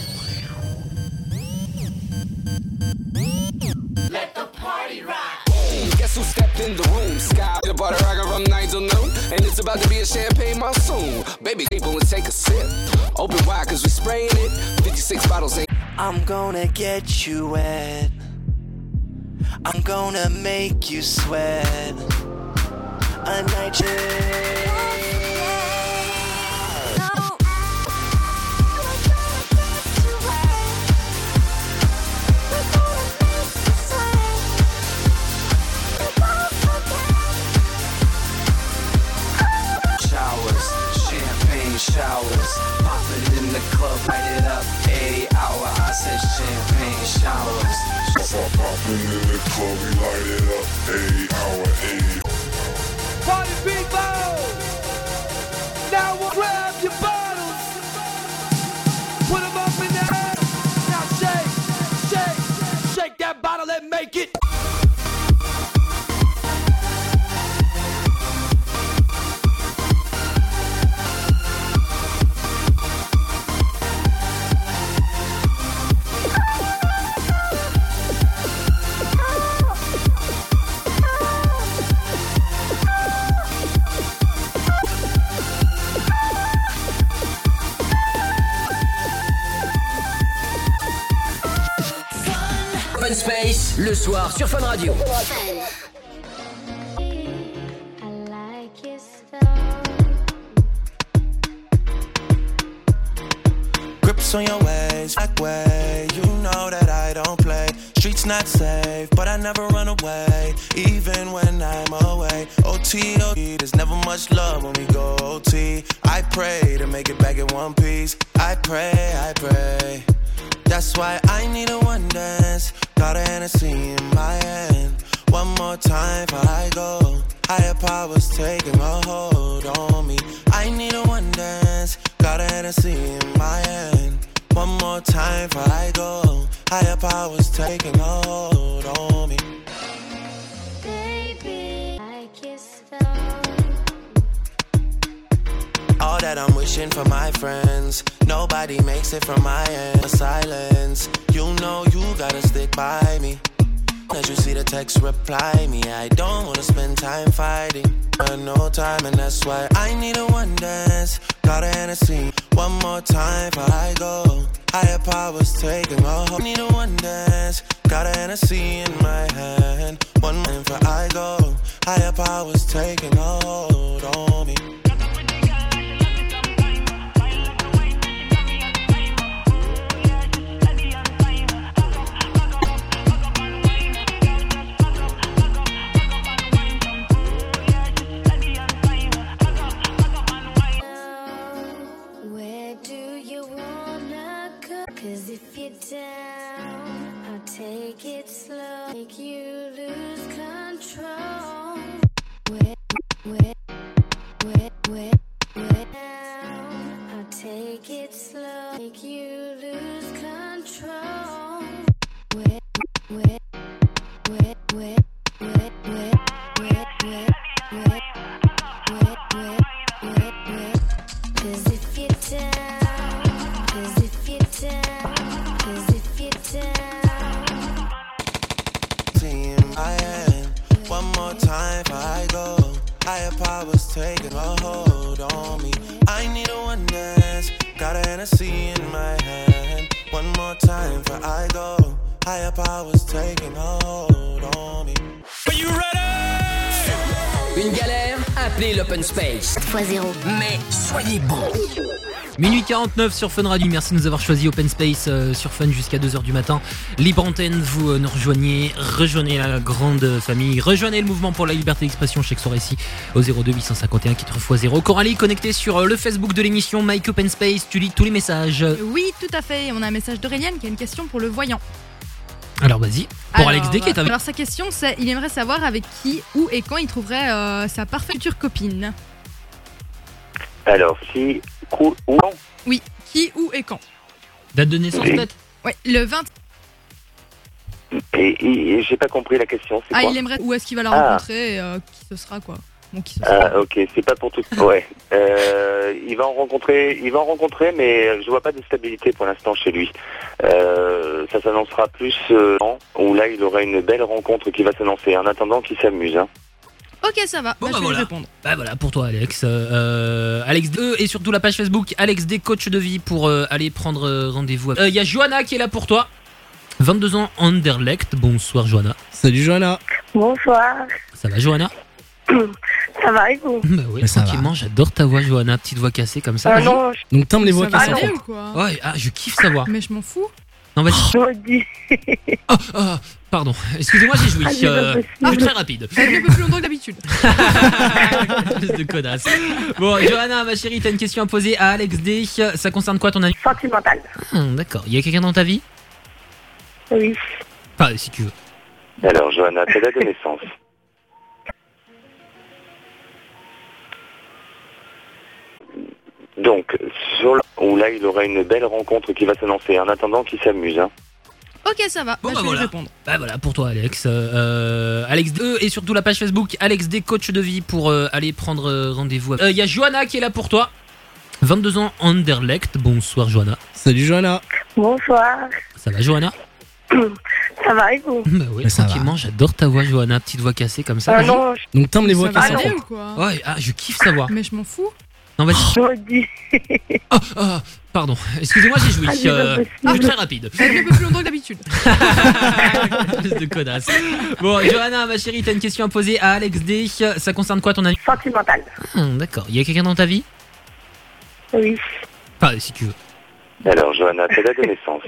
Let the party rock. Guess who stepped in the room? Sky, the butter rockin' from nine till noon. And it's about to be a champagne monsoon. Baby, people will take a sip. Open wide, cause we spraying it. fifty-six bottles ain't. I'm gonna get you wet. I'm gonna make you sweat. A night you. Showers, popping in the club, light it up, eighty hour. I said champagne showers. Popping in the club, we light it up, eighty hour, eighty. Party people, now we'll grab your bottles, put them up in the air. Now shake, shake, shake that bottle and make it. Open Space, le soir sur Fun Radio. Grips on your ways, back way. You know that I don't play. Streets not safe, but I never run away, even when I'm away. O T, O T, there's never much love when we go O T. I pray to make it back in one piece. I pray, I pray. That's why I need a one dance. Got a Hennessy in my hand. One more time before I go. Higher powers taking a hold on me. I need a one dance. Got a Hennessy in my hand. One more time before I go. Higher powers taking a hold on me. Baby, I kissed All that I'm wishing for my friends. Nobody makes it from my end. Silence. You know you gotta stick by me. As you see the text, reply me. I don't wanna spend time fighting. But no time, and that's why I need a one dance. Got a Hennessy. One more time before I go. Higher powers taking a hold. Need a one dance. Got a Hennessy in my hand. One more before I go. Higher powers taking a hold on me. you down, I'll take it slow, make you lose control. Wait, wait, wait, wait, wait down, I'll take it slow, make you lose control. Wait, wait, wait, wait, wait, wait, wait, wait, wait, wait, wait, wait, wait. 'Cause if you're down, 'cause if you're down, 'cause if you're down. In my hand, one more time before I go. Higher powers taking a hold on me. I need a one dance, got a Hennessy in my hand. One more time before I go. Higher powers taking a hold on me. Are you ready? Une galère? Appelez l'Open Space. fois zéro. Mais soyez bons. Minuit quarante-neuf sur Fun Radio, merci de nous avoir choisi Open Space euh, sur Fun jusqu'à deux heures du matin. Libre antenne, vous euh, nous rejoignez, rejoignez la grande famille, rejoignez le mouvement pour la liberté d'expression, je sais que ce sera ici au zéro deux huit cent cinquante et un quatre fois zéro. Coralie, connectée sur euh, le Facebook de l'émission Mike Open Space, tu lis tous les messages. Oui, tout à fait. On a un message d'Auréliane qui a une question pour le voyant. Alors vas-y, pour Alors, Alex D qui est avec. Alors sa question, c'est il aimerait savoir avec qui, où et quand il trouverait euh, sa parfaite future copine. Alors, si... Où ou non? Oui, qui, où et quand. Date de naissance Oui. peut-être. Ouais, le vingt. Et, et- et j'ai pas compris la question, c'est Ah, quoi? il aimerait où est-ce qu'il va la Ah. rencontrer et, euh, qui ce sera quoi. Bon, qui ce sera. Ah, ok, c'est pas pour tout. Ouais. Euh, il va en rencontrer, il va en rencontrer, mais je vois pas de stabilité pour l'instant chez lui. Euh, ça s'annoncera plus euh, où là il aura une belle rencontre qui va s'annoncer. En attendant, qu'il s'amuse. Hein. Ok, ça va. Bon, bah, bah je vais voilà. lui répondre. Bah voilà pour toi Alex. Euh, Alex D et surtout la page Facebook Alex D coach de vie pour euh, aller prendre euh, rendez-vous. Il y a Johanna qui est là pour toi. vingt-deux ans, Anderlecht. Bonsoir Johanna. Salut Johanna. Bonsoir. Ça va Johanna? Ça va et vous? Bah oui, Mais ça tranquillement, j'adore ta voix Johanna, petite voix cassée comme ça. Ah non, je- Donc t'aimes les voix Ça va cassantes. aller ou quoi? Ouais, ah, je kiffe sa voix. Mais je m'en fous. Non, vas-y. j'aurais dit. Oh, oh, pardon, excusez-moi, j'ai joui. Ah, c'est pas Euh, possible. je suis très rapide. Ça va être un peu plus longtemps que d'habitude. Espèce de connasse. Bon, Johanna, ma chérie, t'as une question à poser à Alex D. Ça concerne quoi ton avis? Sentimental. Ah, d'accord. Il y a quelqu'un dans ta vie? Oui. Pas si tu veux. Alors, Johanna, ta date de naissance. Donc, sur le... où là il aura une belle rencontre qui va s'annoncer. En attendant, qu'il s'amuse. Hein. Ok, ça va. Bon, bah, bah je vais voilà. lui répondre. Bah voilà pour toi Alex. Euh, Alex D et surtout la page Facebook Alex D coach de vie pour euh, aller prendre euh, rendez-vous. Il y a Johanna qui est là pour toi. vingt-deux ans, Anderlecht. Bonsoir Johanna. Salut Johanna. Bonsoir. Ça va Johanna? Ça va et vous? Bah oui, Mais ça tranquillement, j'adore ta voix Johanna, petite voix cassée comme ça. Ah Vas-y. non, je- Donc t'aimes les voix Ça va cassantes. aller ou quoi? Ouais, ah, je kiffe sa voix. Mais je m'en fous. Non, vas-y. j'aurais dit. Oh, oh, pardon, excusez-moi, j'ai joui. Ah, c'est pas Euh, possible. je suis très rapide. Ça va être un peu plus longtemps que d'habitude. Espèce de connasse. Bon, Johanna, ma chérie, t'as une question à poser à Alex D. Ça concerne quoi ton avis? Sentimental. Ah, d'accord. Il y a quelqu'un dans ta vie? Oui. Pas si tu veux. Alors, Johanna, ta date de naissance.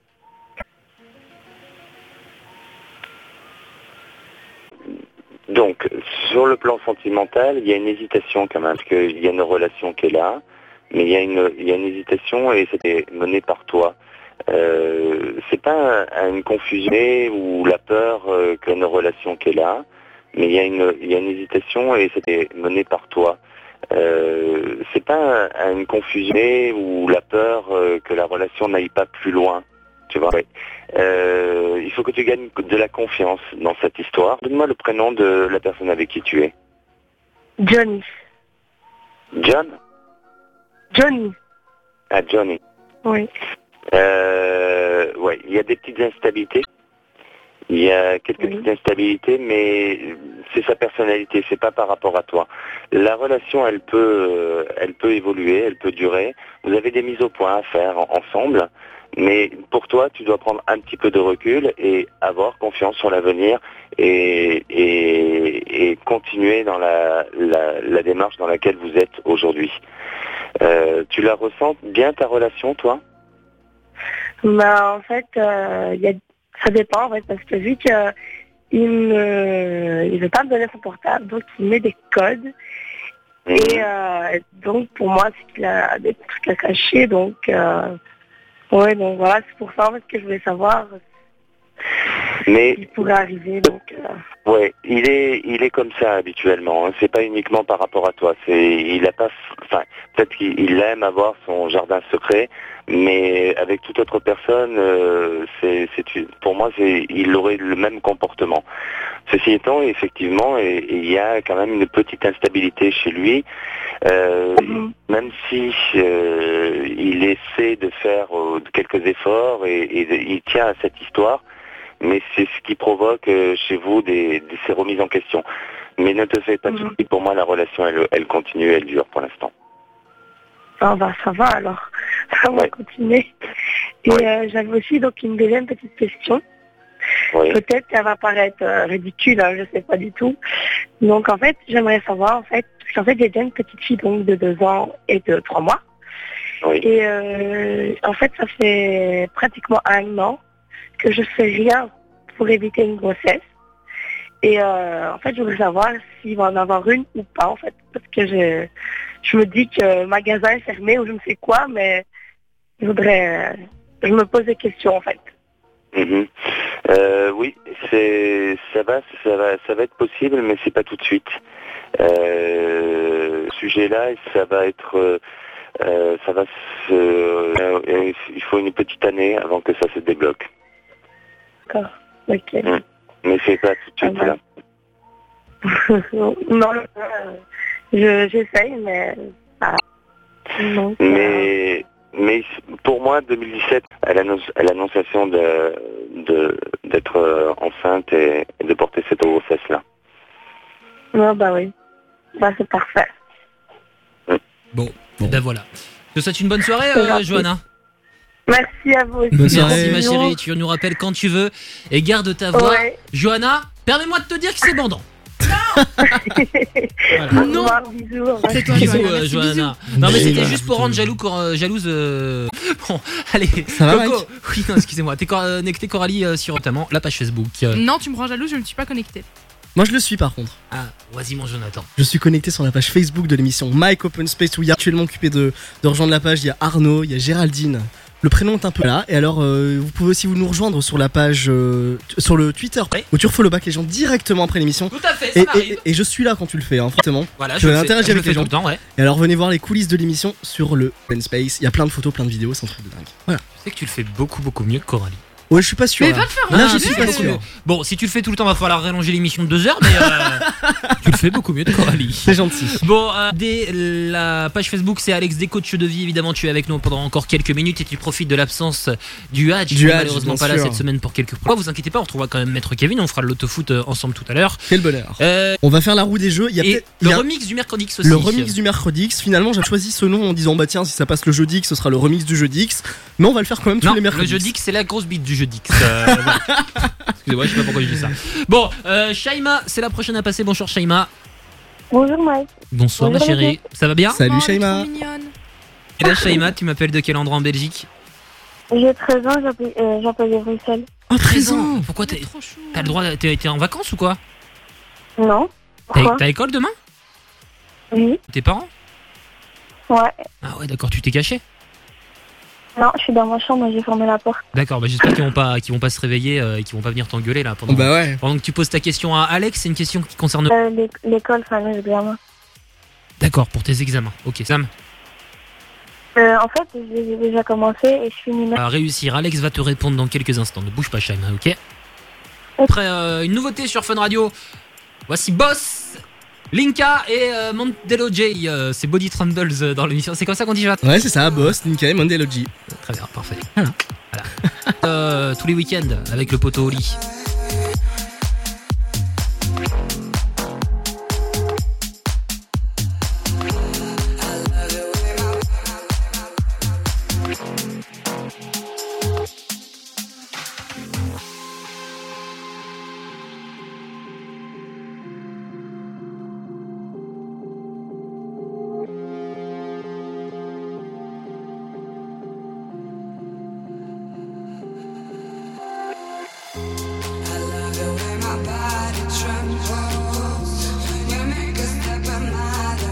Donc, sur le plan sentimental, il y a une hésitation quand même, parce qu'il y a une relation qui est là, mais il y a une, il y a une hésitation et c'était mené par toi. Euh, c'est pas un- une confusion ou la peur euh, qu'il y a une relation qui est là, mais il y a une, il y a une hésitation et c'était mené par toi. Euh, c'est pas un- une confusion ou la peur euh, que la relation n'aille pas plus loin. Tu vois, ouais. Euh, il faut que tu gagnes de la confiance dans cette histoire. Donne-moi le prénom de la personne avec qui tu es. Johnny. John? Johnny. Ah, Johnny. Oui. Euh, ouais, il y a des petites instabilités. Il y a quelques petites instabilités, mais c'est sa personnalité, c'est pas par rapport à toi. La relation, elle peut, euh, elle peut évoluer, elle peut durer. Vous avez des mises au point à faire en- ensemble, mais pour toi, tu dois prendre un petit peu de recul et avoir confiance sur l'avenir et, et, et continuer dans la, la, la démarche dans laquelle vous êtes aujourd'hui. Euh, tu la ressens bien ta relation, toi? Bah, en fait, euh, il y a... ça dépend, en fait, parce que vu que il me, il veut pas me donner son portable, donc il met des codes. Et euh, donc, pour moi, c'est qu'il a des trucs à cacher, donc euh, Ouais, donc voilà, c'est pour ça en fait que je voulais savoir Mais ce qui pourrait arriver. Donc, euh, ouais, il est, il est comme ça habituellement. Hein. C'est pas uniquement par rapport à toi. C'est, il a pas, enfin, peut-être qu'il il aime avoir son jardin secret, mais avec toute autre personne, euh, c'est, c'est, pour moi, c'est, il aurait le même comportement. Ceci étant, effectivement, et- et il y a quand même une petite instabilité chez lui. Euh, Même si euh, il essaie de faire euh, quelques efforts et, et il tient à cette histoire, mais c'est ce qui provoque euh, chez vous des, des, ces remises en question. Mais ne te fais pas de soucis, pour moi la relation elle, elle continue, elle dure pour l'instant. ça va, ça va alors. Ça va continuer. Et euh, j'avais aussi donc une deuxième petite question. Oui. Peut-être qu'elle va paraître euh, ridicule, hein, je sais pas du tout. Donc en fait, j'aimerais savoir en fait, parce qu'en fait j'ai déjà une petite fille donc de deux ans et de trois mois. Et euh, en fait, ça fait pratiquement un an que je fais rien pour éviter une grossesse. Et euh, en fait, je voulais savoir s'il va en avoir une ou pas en fait, parce que je, je me dis que le magasin est fermé ou je ne sais quoi, mais je voudrais, euh, je me pose des questions en fait. Mhm. Euh, oui, c'est, ça va, ça va, ça va être possible, mais c'est pas tout de suite. Euh, ce sujet-là, ça va être, euh, euh, ça va se, euh, il faut une petite année avant que ça se débloque. D'accord. Ok. Mm. Mais c'est pas tout de suite là. non, euh, je, j'essaye, mais voilà. Donc, euh, Mais, mais pour moi, deux mille dix-sept, à l'annonce- à l'annonciation de, de, d'être euh, enceinte et, et de porter cette grossesse-là. non, bah oui. Bah c'est parfait. Bon, ben voilà. Je te souhaite une bonne soirée, C'est euh, gentil. Johanna. Merci à vous aussi. Merci ma chérie, tu nous rappelles quand tu veux et garde ta voix. Ouais. Johanna, permets-moi de te dire que c'est bandant. Non. Bisous. C'est toi, bisous, euh, Johanna. Non mais c'était juste pour rendre jaloux, cor- euh, jalouse. euh, Bon, allez. Ça va, Coco. Oui, non, excusez-moi. T'es connecté Coralie euh, sur notamment la page Facebook. Euh, Non, tu me rends jalouse, je ne me suis pas connectée. Moi je le suis par contre. Ah, vas-y mon Jonathan. Je suis connecté sur la page Facebook de l'émission Mike Open Space où il y a actuellement occupé de, de rejoindre la page. Il y a Arnaud, il y a Géraldine. Le prénom est un peu là. Et alors, euh, vous pouvez aussi vous nous rejoindre sur la page, euh, t- sur le Twitter, où tu follow back les gens directement après l'émission. Tout à fait, ça Et, m'arrive. et, et je suis là quand tu le fais, hein, forcément. Voilà, tu je vas le fais- interagir je le avec fais les gens. tout le temps, ouais. Et alors, venez voir les coulisses de l'émission sur le Open Space. Il y a plein de photos, plein de vidéos, c'est un truc de dingue. Voilà. Tu sais que tu le fais beaucoup beaucoup mieux que Coralie. Ouais, je suis pas sûr. Mais là. va le faire, Là, hein, je tu suis le pas fais sûr. beaucoup mieux. Bon, si tu le fais tout le temps, va falloir rallonger l'émission de deux heures, mais euh, tu le fais beaucoup mieux de Coralie. C'est gentil. Bon, euh, dès la page Facebook, c'est Alex des coachs de vie. Évidemment, tu es avec nous pendant encore quelques minutes et tu profites de l'absence du Hadj. Du qui est Hadj, malheureusement bien pas là sûr. cette semaine pour quelques points. Vous inquiétez pas, on retrouvera quand même Maître Kevin. On fera le l'autofoot euh, ensemble tout à l'heure. Quel bonheur. Euh, On va faire la roue des jeux. Il y a et peut-être- il le y a- remix du mercredi X aussi. Le remix du mercredi X. Finalement, j'ai choisi ce nom en disant bah tiens, si ça passe le jeudi X, ce sera le remix du jeudi X. Mais on va le faire quand même tous Non, les mercredis. le jeudi X, c'est la grosse bite du jeudi X. Euh, voilà. Excusez-moi, je sais pas pourquoi je dis ça. Bon, euh, Shaima, c'est la prochaine à passer. Bonjour Shaima. Bonjour Mike. Bonsoir ma Bonjour, chérie. Mike. Ça va bien Salut Shaima. Et là Shaima, tu m'appelles de quel endroit en Belgique? J'ai treize ans, j'appelle euh, j'appelle de Bruxelles. Oh, treize ans. Pourquoi t'es t'as le droit de- t'es t'es en vacances ou quoi? Non. T'as Pourquoi t'as école demain? Oui. Tes parents? Ouais. Ah ouais, d'accord, tu t'es caché? Non, je suis dans ma chambre et j'ai fermé la porte. D'accord, bah j'espère qu'ils vont pas qu'ils vont pas se réveiller euh, et qu'ils vont pas venir t'engueuler là pendant, Bah ouais. pendant que tu poses ta question à Alex. C'est une question qui concerne. Euh, l'é- L'école, enfin l'examen. D'accord, pour tes examens. Ok, Sam. Euh, en fait, j'ai déjà commencé et je finis À réussir, Alex va te répondre dans quelques instants. Ne bouge pas, Shaima, ok? Après, euh, une nouveauté sur Fun Radio. Voici Boss, Linka et euh, Mandelo J. euh, c'est Body Trundles euh, dans l'émission. C'est comme ça qu'on dit, Jat? Ouais, c'est ça, Boss, Ninkai, Mandelogy. Très bien, parfait. Voilà. Voilà. Euh, tous les week-ends avec le poteau au lit.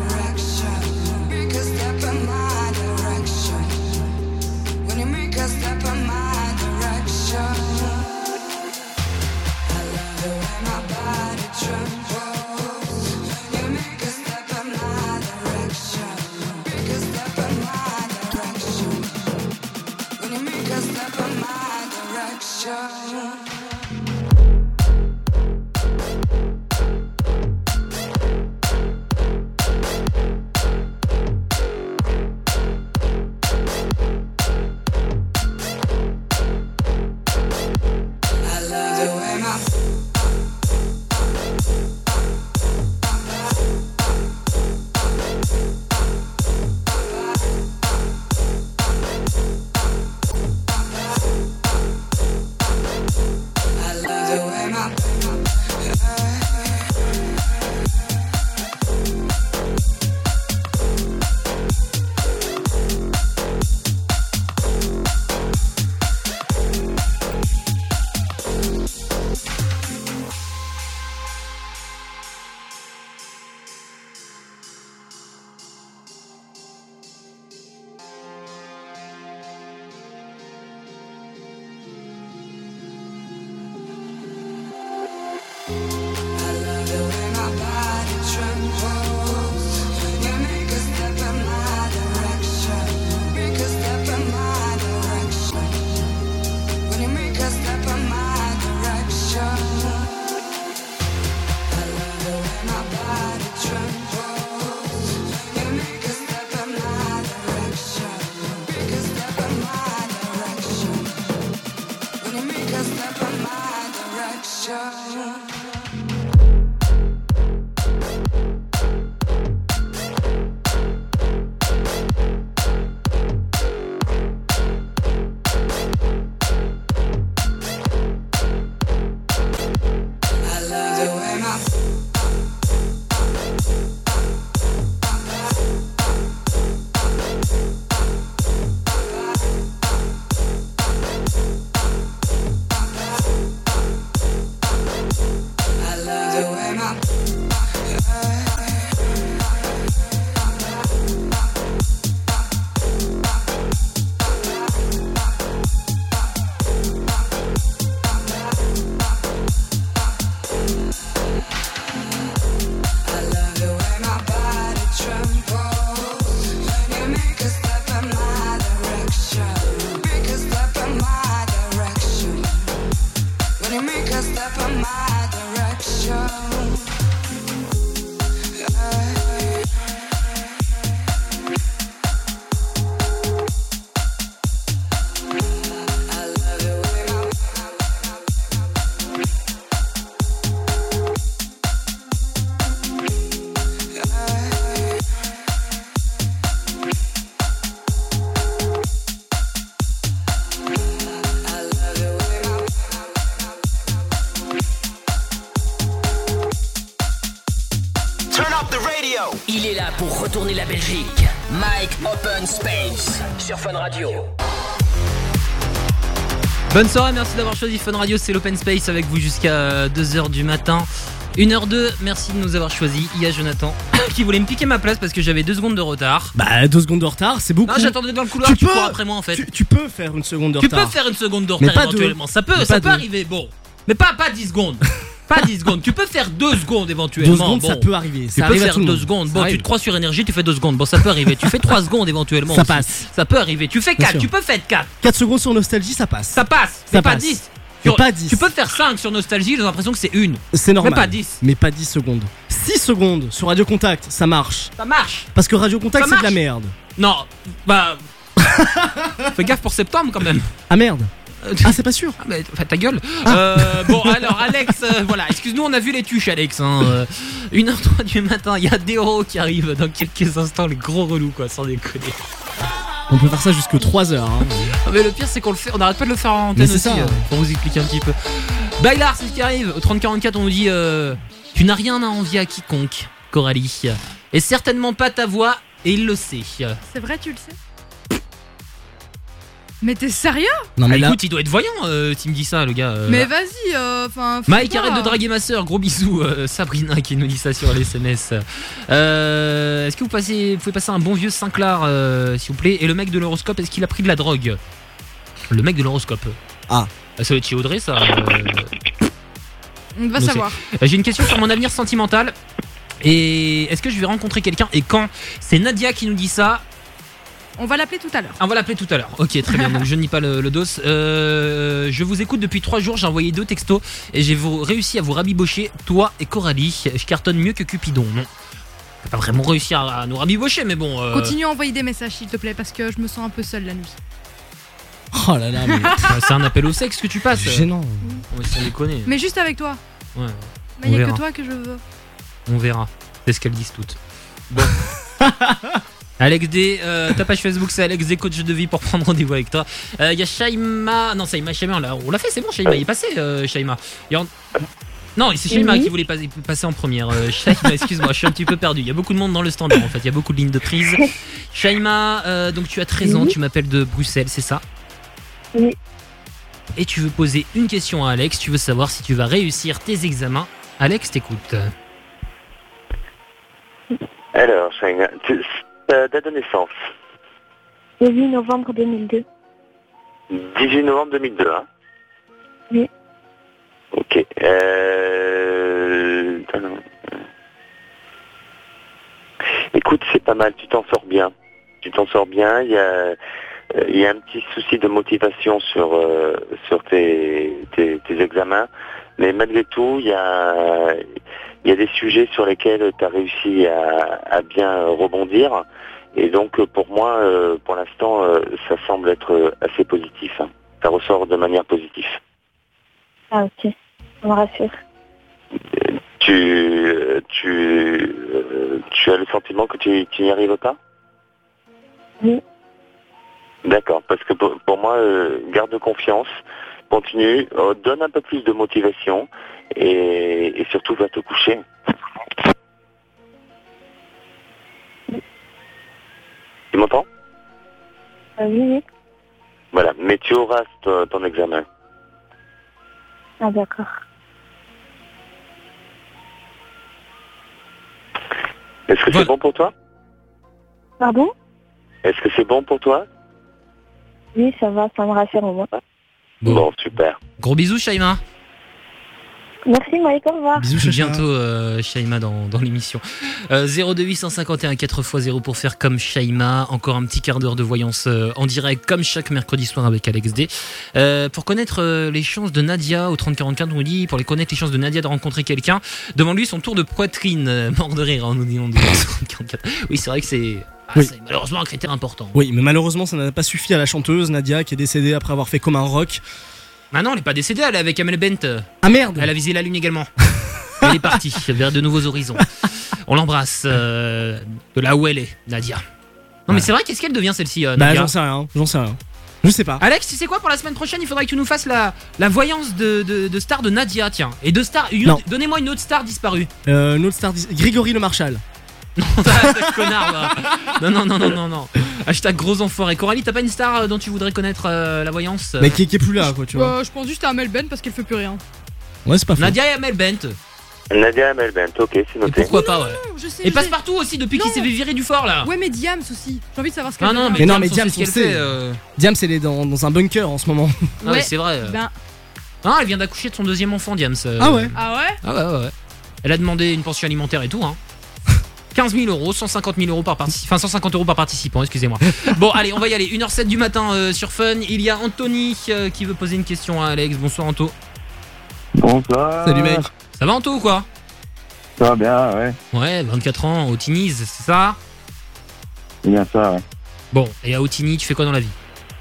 When you make a step Il est là pour retourner la Belgique. Mike Open Space sur Fun Radio. Bonne soirée, merci d'avoir choisi Fun Radio, c'est l'Open Space avec vous jusqu'à deux heures du matin. une heure deux, merci de nous avoir choisis. Il y a Jonathan qui voulait me piquer ma place parce que j'avais deux secondes de retard. Bah deux secondes de retard, c'est beaucoup. Non, j'attendais dans le couloir, tu, tu cours après moi en fait. Tu, tu peux faire une seconde de tu retard. Tu peux faire une seconde de retard pas éventuellement. Deux. Ça peut, mais ça peut deux. arriver, bon. Mais pas, pas dix secondes. Pas dix secondes, tu peux faire deux secondes éventuellement. Deux secondes, bon. ça peut arriver. Tu Ça peux faire deux secondes. Bon, tu te crois sur énergie, tu fais deux secondes. Bon, ça peut arriver. Tu fais trois secondes éventuellement. Ça aussi. passe. Ça peut arriver. Tu fais quatre, tu peux faire quatre. quatre secondes sur nostalgie, ça passe. Ça passe. Ça Mais pas passe. dix. Mais pas dix. Tu peux faire cinq sur nostalgie, j'ai l'impression que c'est une. C'est normal. Mais pas dix. Mais pas dix secondes. six secondes sur Radio Contact, ça marche. Ça marche. Parce que Radio Contact, Ça c'est de la marche. merde. Non, bah. Fais gaffe pour septembre quand même. Ah merde. Ah, c'est pas sûr. Ah, mais enfin, ta gueule. Euh, bon, alors, Alex, euh, voilà, excuse-nous, on a vu les tuches, Alex. Hein, euh, une heure trois du matin, il y a Déo qui arrive dans quelques instants, les gros relous, quoi, sans déconner. On peut faire ça jusque trois heures. Hein. Ah, mais le pire, c'est qu'on le fait, on n'arrête pas de le faire en antenne Mais c'est aussi, ça. euh, pour vous expliquer un petit peu. Bailar, c'est ce qui arrive. Au trente quarante-quatre, on nous dit euh, tu n'as rien à envier à quiconque, Coralie. Et certainement pas ta voix, et il le sait. C'est vrai, tu le sais? Mais t'es sérieux? Non, mais ah, là- écoute, il doit être voyant, euh, s'il me dit ça, le gars. euh, Mais là. vas-y, enfin. Mike, arrête de draguer ma soeur, gros bisous. euh, Sabrina qui nous dit ça sur les S M S. Euh, est-ce que vous, passez, vous pouvez passer un bon vieux Sinclair, euh, s'il vous plaît? Et le mec de l'horoscope, est-ce qu'il a pris de la drogue? Le mec de l'horoscope. Ah. Ça doit être chez Audrey, ça. euh, On va je savoir. sais. Euh, J'ai une question sur mon avenir sentimental. Et est-ce que je vais rencontrer quelqu'un? Et quand? C'est Nadia qui nous dit ça. On va l'appeler tout à l'heure. Ah, on va l'appeler tout à l'heure. Ok, très bien. Donc je ne nie pas le, le dos. Euh, je vous écoute depuis trois jours. J'ai envoyé deux textos et j'ai vous- réussi à vous rabibocher, toi et Coralie. Je cartonne mieux que Cupidon. Non, j'ai pas vraiment réussi à, à nous rabibocher, mais bon. euh, Continue à envoyer des messages s'il te plaît parce que je me sens un peu seule la nuit. Oh là là, mais. C'est un appel au sexe que tu passes. Gênant. On va sans déconner. Mais juste avec toi. Ouais. Mais On il y a verra. que toi que je veux. On verra. C'est ce qu'elles disent toutes. Bon. Alex D, euh, ta page Facebook c'est Alex D, coach de vie pour prendre rendez-vous avec toi. Il euh, y a Shaima. Non, Shaima, Shaima on l'a, on l'a fait, c'est bon, Shaima, il est passé, euh, Shaima. Y a en- Non, c'est Shaima Oui. qui voulait pas- passer en première. Euh, Shaima, excuse-moi, je suis un petit peu perdu. Il y a beaucoup de monde dans le standard en fait, il y a beaucoup de lignes de prise. Shaima, euh, donc tu as treize ans, Oui. tu m'appelles de Bruxelles, c'est ça? Oui. Et tu veux poser une question à Alex, tu veux savoir si tu vas réussir tes examens. Alex, t'écoute. Alors, Shaina, tu- ta date de naissance, Le huit novembre deux mille deux. dix-huit novembre deux mille deux, hein? Oui. Ok. Euh... Écoute, c'est pas mal, tu t'en sors bien. Tu t'en sors bien, il y a, euh, il y a un petit souci de motivation sur, euh, sur tes, tes, tes examens, mais malgré tout, il y a, il y a des sujets sur lesquels tu as réussi à, à bien rebondir, et donc pour moi, euh, pour l'instant, euh, ça semble être assez positif, hein. Ça ressort de manière positive. Ah ok, ça me rassure. Tu, tu, euh, tu as le sentiment que tu, tu n'y arrives pas? Oui. D'accord, parce que pour, pour moi, euh, garde confiance, continue, euh, donne un peu plus de motivation et, et surtout va te coucher. Tu m'entends? Euh, oui, oui. Voilà, mais tu auras ton, ton examen. Ah d'accord. Est-ce que c'est bon pour toi? Pardon? Est-ce que c'est bon pour toi? Oui, ça va, ça me rassure au moins. Bon, super. Gros bisous, Shaima. Merci Mike, au revoir. Bisous, bientôt euh, Shaima dans, dans l'émission. Euh, zéro deux huit cent cinquante et un quatre fois zéro pour faire comme Shaima. Encore un petit quart d'heure de voyance euh, en direct comme chaque mercredi soir avec Alex D. Euh, pour connaître euh, les chances de Nadia au trente quarante-quatre, on nous dit pour les connaître les chances de Nadia de rencontrer quelqu'un, demande-lui son tour de poitrine. Euh, mort de rire, hein, nous dit on dit trente quarante-quatre. Oui, c'est vrai que c'est, ah, Oui. c'est malheureusement un critère important. Oui, mais malheureusement, ça n'a pas suffi à la chanteuse Nadia qui est décédée après avoir fait comme un rock. Ah non, elle est pas décédée, elle est avec Amel Bent. Ah merde. Elle a visé la lune également. Elle est partie vers de nouveaux horizons. On l'embrasse euh, de là où elle est, Nadia. Non mais c'est vrai, qu'est-ce qu'elle devient celle-ci, euh, Bah, Nadia? j'en sais rien, j'en sais rien. Je sais pas. Alex, tu sais quoi, pour la semaine prochaine, il faudrait que tu nous fasses la, la voyance de, de, de star de Nadia, tiens. Et de star. une Non. autre- Donnez-moi une autre star disparue. Euh, une autre star, dis- Grégory Le Marchal. Ce connard, là. Non, non, non, non, non, non. Hashtag gros enfoiré. Coralie, t'as pas une star euh, dont tu voudrais connaître euh, la voyance euh Mais qui, qui est plus là, quoi, tu vois. Euh, je pense juste à Amel Ben parce qu'elle fait plus rien. Ouais, c'est pas faux. Nadia et Amel Bent. Nadia Melbent, ok, c'est noté. Pourquoi pas, ouais. Je sais, Et je passe sais. partout aussi depuis qu'il s'est fait virer du fort là. Ouais, mais Diams aussi. J'ai envie de savoir ce qu'elle Ah non, fait. mais Mais non, Diams, mais on Diams, sait ce on qu'elle sait. fait, euh. Diams, elle est dans, dans un bunker en ce moment. Ah ouais, c'est vrai. euh. Ben. Ah, elle vient d'accoucher de son deuxième enfant, Diams. euh. Ah ouais. Ah ouais? Ah ouais, ouais, ouais. Elle a demandé une pension alimentaire et tout, hein. quinze mille euros, cent cinquante mille euros par participant, enfin cent cinquante euros par participant, excusez-moi. Bon, allez, on va y aller. une heure sept du matin euh, sur Fun. Il y a Anthony euh, qui veut poser une question à Alex. Bonsoir, Anto. Bonsoir. Salut, mec. Ça va, Anto, ou quoi? Ça va bien, ouais. Ouais, vingt-quatre ans, au Tiniz, c'est ça? C'est bien ça, ouais. Bon, et à Otigny, tu fais quoi dans la vie?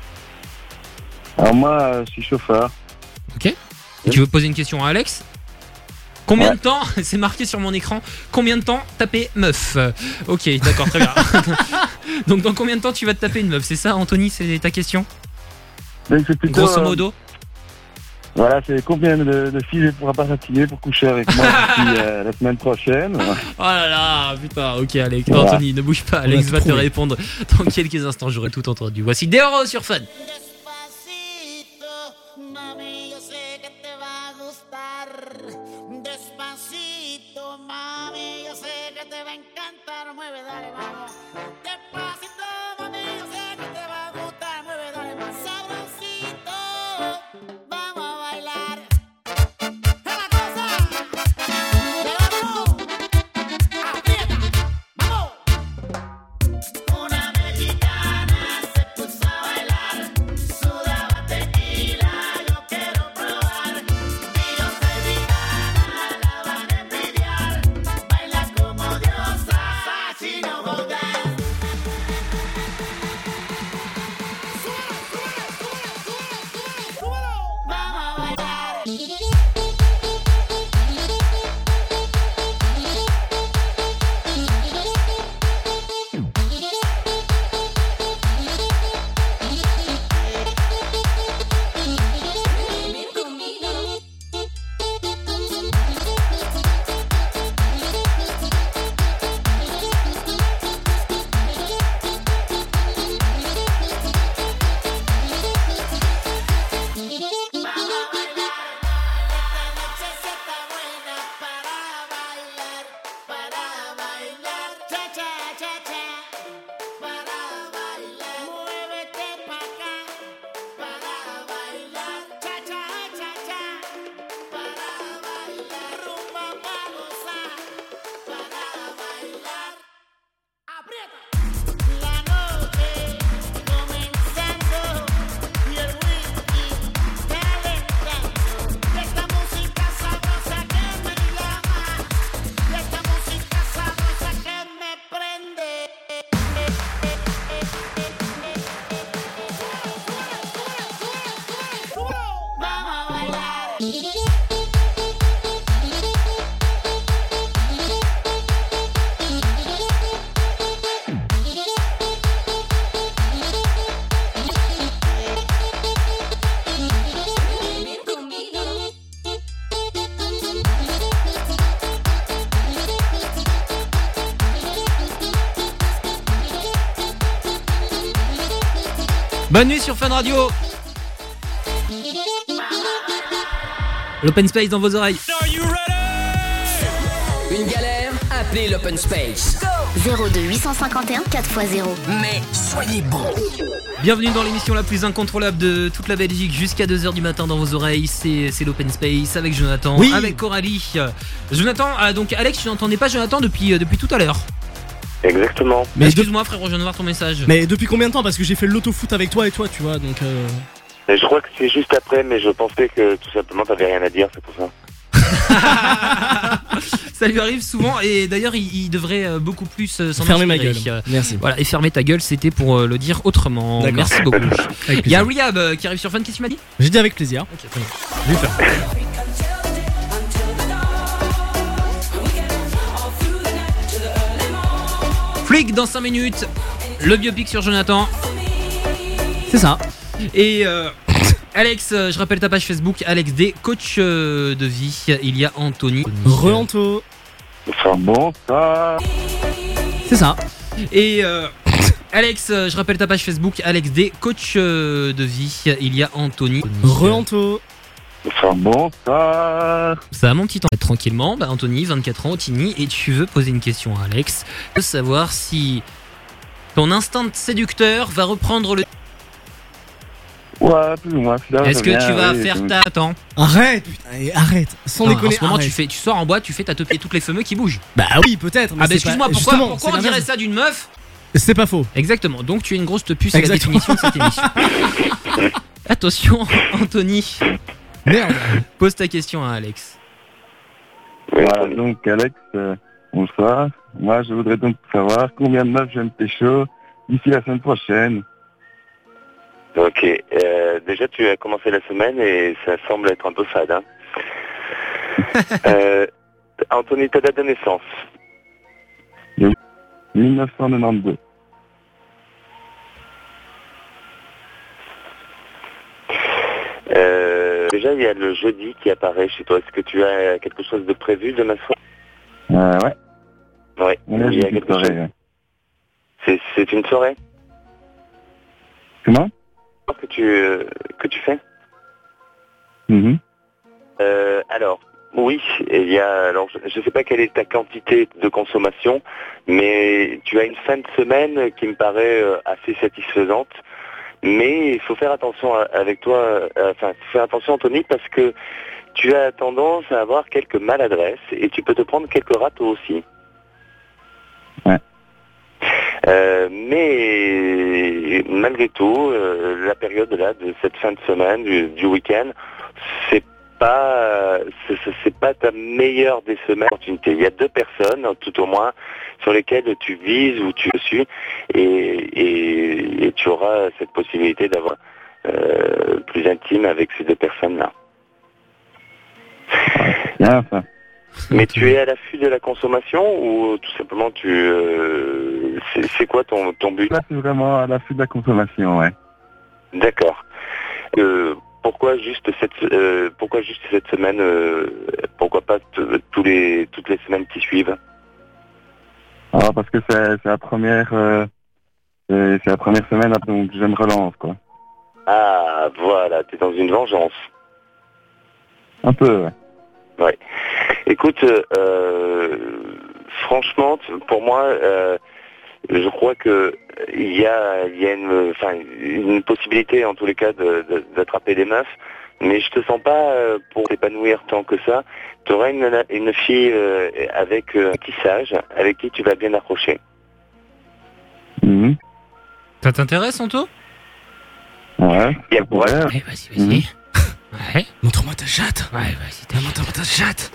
Alors moi, euh, je suis chauffeur. Ok. Et tu veux poser une question à Alex? Combien Ouais. de temps, c'est marqué sur mon écran, combien de temps taper meuf? Euh, Ok, d'accord, très bien. Donc dans combien de temps tu vas te taper une meuf? C'est ça, Anthony, c'est ta question? Donc, c'est plutôt, Grosso euh, modo. Voilà, c'est combien de, de filles je pourrai pas fatiguer pour coucher avec moi d'ici euh, la semaine prochaine. Oh là là, putain, ok, Alex. Voilà. Anthony, ne bouge pas, On Alex a va te trouvé. répondre dans quelques instants, j'aurai tout entendu. Voici Deoro sur Fun. Mami, yo sé que te va a gustar. Despacito, mami, yo sé que te va a encantar. Mueve, dale, vamos. Despacito, mami, yo sé que te va a gustar. Mueve, dale, más sabrosito. Vamos a bailar. ¡Es la cosa! ¡Vamos! ¡Aprieta! ¡Vamos! Una mexicana Bonne nuit sur Fun Radio. L'open space dans vos oreilles. Une galère? Appelez l'Open Space. zéro deux huit cent cinquante et un quatre fois zéro. Mais soyez bons. Bienvenue dans l'émission la plus incontrôlable de toute la Belgique jusqu'à deux heures du matin dans vos oreilles. C'est, c'est l'Open Space avec Jonathan, Oui. avec Coralie. Jonathan, ah, donc Alex, tu n'entendais pas Jonathan depuis, euh, depuis tout à l'heure. Exactement. Mais Excuse-moi frérot, je viens de voir ton message. Mais depuis combien de temps? Parce que j'ai fait l'autofoot avec toi et toi, tu vois, donc. Euh... Et je crois que c'est juste après, mais je pensais que tout simplement t'avais rien à dire, c'est pour ça. Ça lui arrive souvent et d'ailleurs il, il devrait euh, beaucoup plus euh, s'en Fermer ma inspirer. gueule. Merci. Voilà, et fermer ta gueule, c'était pour euh, le dire autrement. D'accord. Merci beaucoup. Avec Il y a plaisir. Rehab euh, qui arrive sur Fun, qu'est-ce que tu m'as dit? J'ai dit avec plaisir. Ok, très bien. Je vais faire. Flic dans cinq minutes, le biopic sur Jonathan. C'est ça. Et euh, Alex, euh, je rappelle ta page Facebook, Alex D, coach euh, de vie. Il y a Anthony. Re-Anto. Bonsoir. C'est ça. Et euh, Alex, euh, je rappelle ta page Facebook, Alex D, coach euh, de vie. Il y a Anthony. Re-Anto. Bonsoir. Ça va mon petit temps. Tranquillement, bah Anthony, vingt-quatre ans, Otini, et tu veux poser une question à Alex, de savoir si ton instinct séducteur va reprendre le... Ouais, plus ou moins. Là, Est-ce que ça tu vient, vas oui, faire oui. ta... Attends. Arrête, putain, et arrête. Sans Non, déconner. en ce moment, arrête. tu, fais, tu sors en boîte, tu fais ta topie toutes les fameux qui bougent. Bah oui, peut-être. Ah bah c'est excuse-moi, pas- pourquoi, justement, pourquoi c'est on dirait l'inverse. ça d'une meuf? C'est pas faux. Exactement, donc tu es une grosse tepuce à la Exactement. définition de cette émission. Attention, Anthony. Merde. Pose ta question à Alex. Voilà, donc Alex, euh, bonsoir. Moi, je voudrais donc savoir combien de meufs je vais me pécho d'ici la semaine prochaine. Ok, euh, déjà tu as commencé la semaine et ça semble être un peu fade. Hein. euh, Anthony, ta date de naissance? mille neuf cent quatre-vingt-douze. Euh, déjà, il y a le jeudi qui apparaît chez toi. Est-ce que tu as quelque chose de prévu demain soir? Euh, ouais. Oui, On a il y a une quelque soirée, chose. ouais. C'est, c'est une soirée Comment? que tu, euh, que tu fais? Mhm. Euh, alors, oui, il y a. Alors, je ne sais pas quelle est ta quantité de consommation, mais tu as une fin de semaine qui me paraît euh, assez satisfaisante. Mais il faut faire attention à- avec toi, euh, enfin, faut faire attention Anthony, parce que tu as tendance à avoir quelques maladresses et tu peux te prendre quelques râteaux aussi. Ouais. Euh, mais malgré tout, euh, la période là de cette fin de semaine, du, du week-end, c'est pas, c'est, c'est- c'est pas ta meilleure des semaines opportunités. Il y a deux personnes, tout au moins, sur lesquelles tu vises ou tu suis, et, et, et tu auras cette possibilité d'avoir euh, plus intime avec ces deux personnes-là. Bien, ça. Mais tu es à l'affût de la consommation ou tout simplement tu, euh, c'est, c'est quoi ton, ton but? Là, c'est vraiment à l'affût de la consommation, ouais. D'accord. Euh, pourquoi juste cette, euh, pourquoi juste cette semaine? euh, pourquoi pas t- tous les, toutes les semaines qui suivent? Alors, parce que c'est, c'est la première, euh, c'est, c'est la première semaine, donc je me relance, quoi. Ah, voilà, t'es dans une vengeance. Un peu, ouais. Ouais. Écoute, euh, franchement, t- pour moi, euh, je crois que il y a, il y a une, enfin, une possibilité en tous les cas de, de- d'attraper des meufs, mais je te sens pas euh, pour t'épanouir tant que ça. Tu auras une, une fille euh, avec euh, un tissage, avec qui tu vas bien accrocher. Mhm. Ça t'intéresse, Anto? Ouais. Il y a pour Ouais. Ouais, vas-y, vas-y. Ouais. Montre-moi ta chatte. Ouais, vas-y, t'as Montre-moi ta chatte.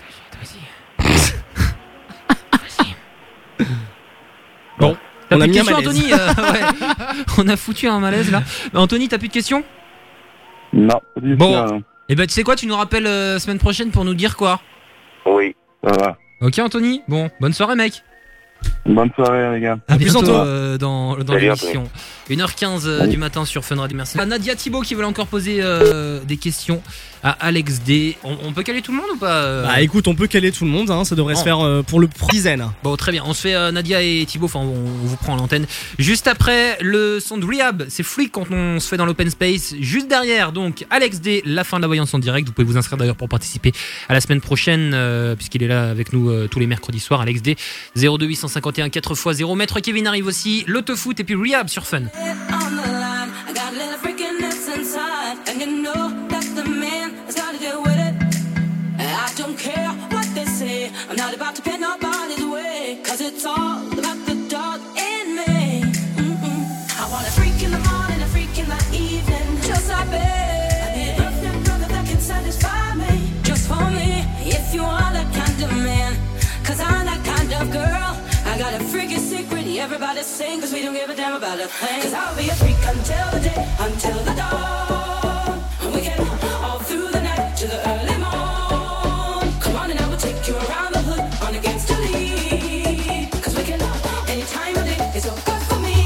Bon, t'as On plus a de mis un questions, malaise. Anthony euh, ouais. On a foutu un malaise là. Bah, Anthony, t'as plus de questions? Non, pas du tout, Bon. non. Et bah, tu sais quoi, tu nous rappelles euh, semaine prochaine pour nous dire quoi? Oui. Ça va. Ok, Anthony? Bon, bonne soirée, mec. Bonne soirée, les gars. À plus, bientôt Antoine. euh, dans, dans Salut, l'émission. une heure quinze euh, du matin sur Fun Radio. Merci. Ah, Nadia Thibault qui veut encore poser euh, des questions à Alex D. On, on peut caler tout le monde ou pas euh Bah écoute, on peut caler tout le monde, hein, ça devrait se Bon. faire euh, pour le dizaine. Bon, très bien. On se fait euh, Nadia et Thibaut. Enfin, on, on vous prend à l'antenne. Juste après le son de Rehab, c'est Freak quand on se fait dans l'open space. Juste derrière, donc Alex D, la fin de la voyance en direct. Vous pouvez vous inscrire d'ailleurs pour participer à la semaine prochaine, euh, puisqu'il est là avec nous euh, tous les mercredis soirs. Alex D, zéro deux huit cent cinquante et un quatre fois zéro. Maître Kevin arrive aussi. L'autofoot et puis Rehab sur Fun. On the line, I got a little freakiness inside, and you know that's the man that's gotta deal with it. And I don't care what they say, I'm not about to pin nobody's way, cause it's all about the dog in me. Mm-mm. I want a freak in the morning, a freak in the evening, just like me. I need a girlfriend, brother that can satisfy me, just for me. If you are that kind of man, cause I'm that kind of girl. I got a freaky secret, everybody sing, cause we don't give a damn about a thing. Cause I'll be a freak until the day, until the dawn. And we can all through the night to the early morn. Come on and I will take you around the hood on against the lead. Cause we can love any time of day, it's so good for me.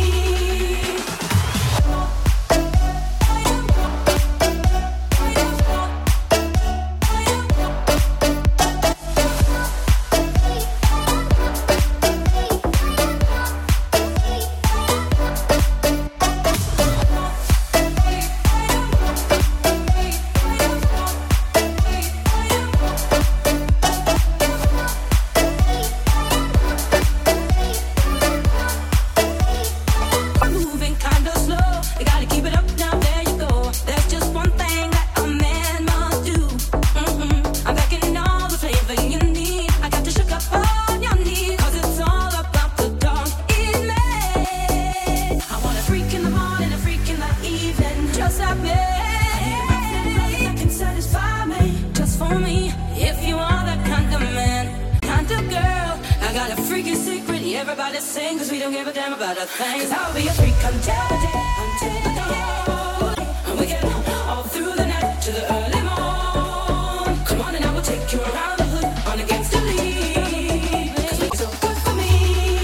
Moving kinda slow, you gotta keep it up now, there you go. There's just one thing that a man must do. Mm-mm. I'm packing all the flavor you need. I got to shook up on your knee, cause it's all about the dog in me. I want a freak in the morning, a freak in the evening, just like me. That can satisfy me, just for me. If you are that kind of man, kind of girl, I got a freaky secret, everybody sing, cause we don't give a damn about a thing. Cause I'll be a freak until the day, until the dawn. And we can all through the night to the early morn. Come on and I will take you around the hood on against the lead. Cause we're so good for me.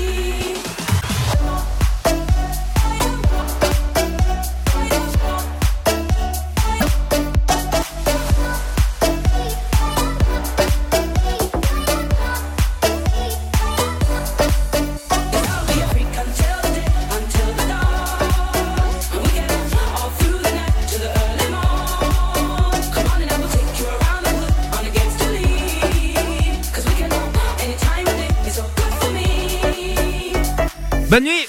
I'll be a freak until the day, until the dawn. And we can all through the night to the early morn. Come on and I will take you around the hood on against the lead. Cause we can know any time of day, it's so good for me. Bonne nuit.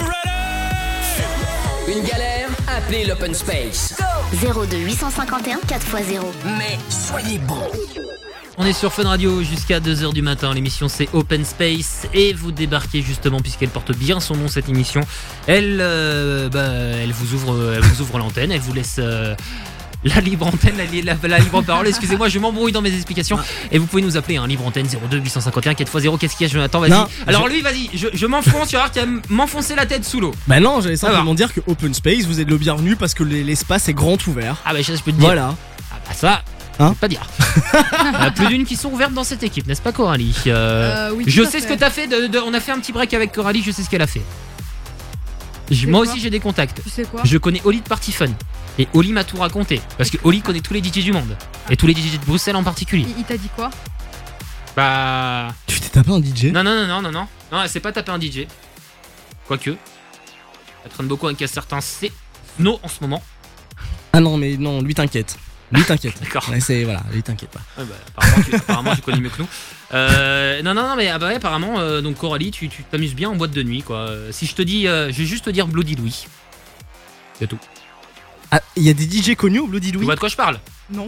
Une galère? Appelez l'Open Space. zéro deux huit cent cinquante et un quatre fois zéro. Mais soyez bons. On est sur Fun Radio jusqu'à deux heures du matin. L'émission c'est Open Space et vous débarquez justement puisqu'elle porte bien son nom cette émission. Elle, euh, bah, elle vous ouvre, elle vous ouvre l'antenne, elle vous laisse euh, la libre antenne, la, li- la- la libre parole. Excusez-moi, je m'embrouille dans mes explications. Et vous pouvez nous appeler un libre antenne zéro deux huit cent cinquante et un quatre fois zéro. Qu'est-ce qu'il y a, Jonathan? Vas-y. Non, Alors je- lui, vas-y. Je, je m'enfonce. Tu vas voir qu'il va m'enfoncer la tête sous l'eau. Bah non, j'allais Ça va. simplement dire que Open Space, vous êtes le bienvenu parce que les- l'espace est grand ouvert. Ah bah ça, je peux te dire. Voilà. Ah bah ça. Hein je peux pas dire. Il y en a plus d'une qui sont ouvertes dans cette équipe, n'est-ce pas, Coralie? Euh, Euh, oui, Je tout à sais ce fait. que t'as fait. De, de- on a fait un petit break avec Coralie. Je sais ce qu'elle a fait. Je- sais moi quoi aussi, j'ai des contacts. Tu sais quoi? Je connais Oli de Party Fun. Et Oli m'a tout raconté. Parce que Oli connaît tous les D J du monde. Et tous les D J de Bruxelles en particulier. Il, il t'a dit quoi? Bah. Tu t'es tapé un D J? Non, non, non, non, non, non. Non, elle s'est pas tapé un D J. Quoique. Elle traîne beaucoup avec un certain C. No en ce moment. Ah non, mais non, lui t'inquiète. Lui t'inquiète. D'accord. Ouais, c'est voilà, lui t'inquiète pas. Ouais, bah, apparemment, tu, apparemment, je connais mieux que nous. Euh, non, non, non, mais ah bah ouais, apparemment, euh, donc Coralie, tu tu t'amuses bien en boîte de nuit, quoi. Euh, Si je te dis, euh, je vais juste te dire Bloody Louis. C'est tout. Ah, il y a des D J connus au Bloody Tu Louis? vois de quoi je parle? Non.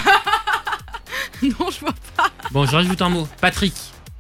Non, je vois pas. Bon, je rajoute un mot. Patrick.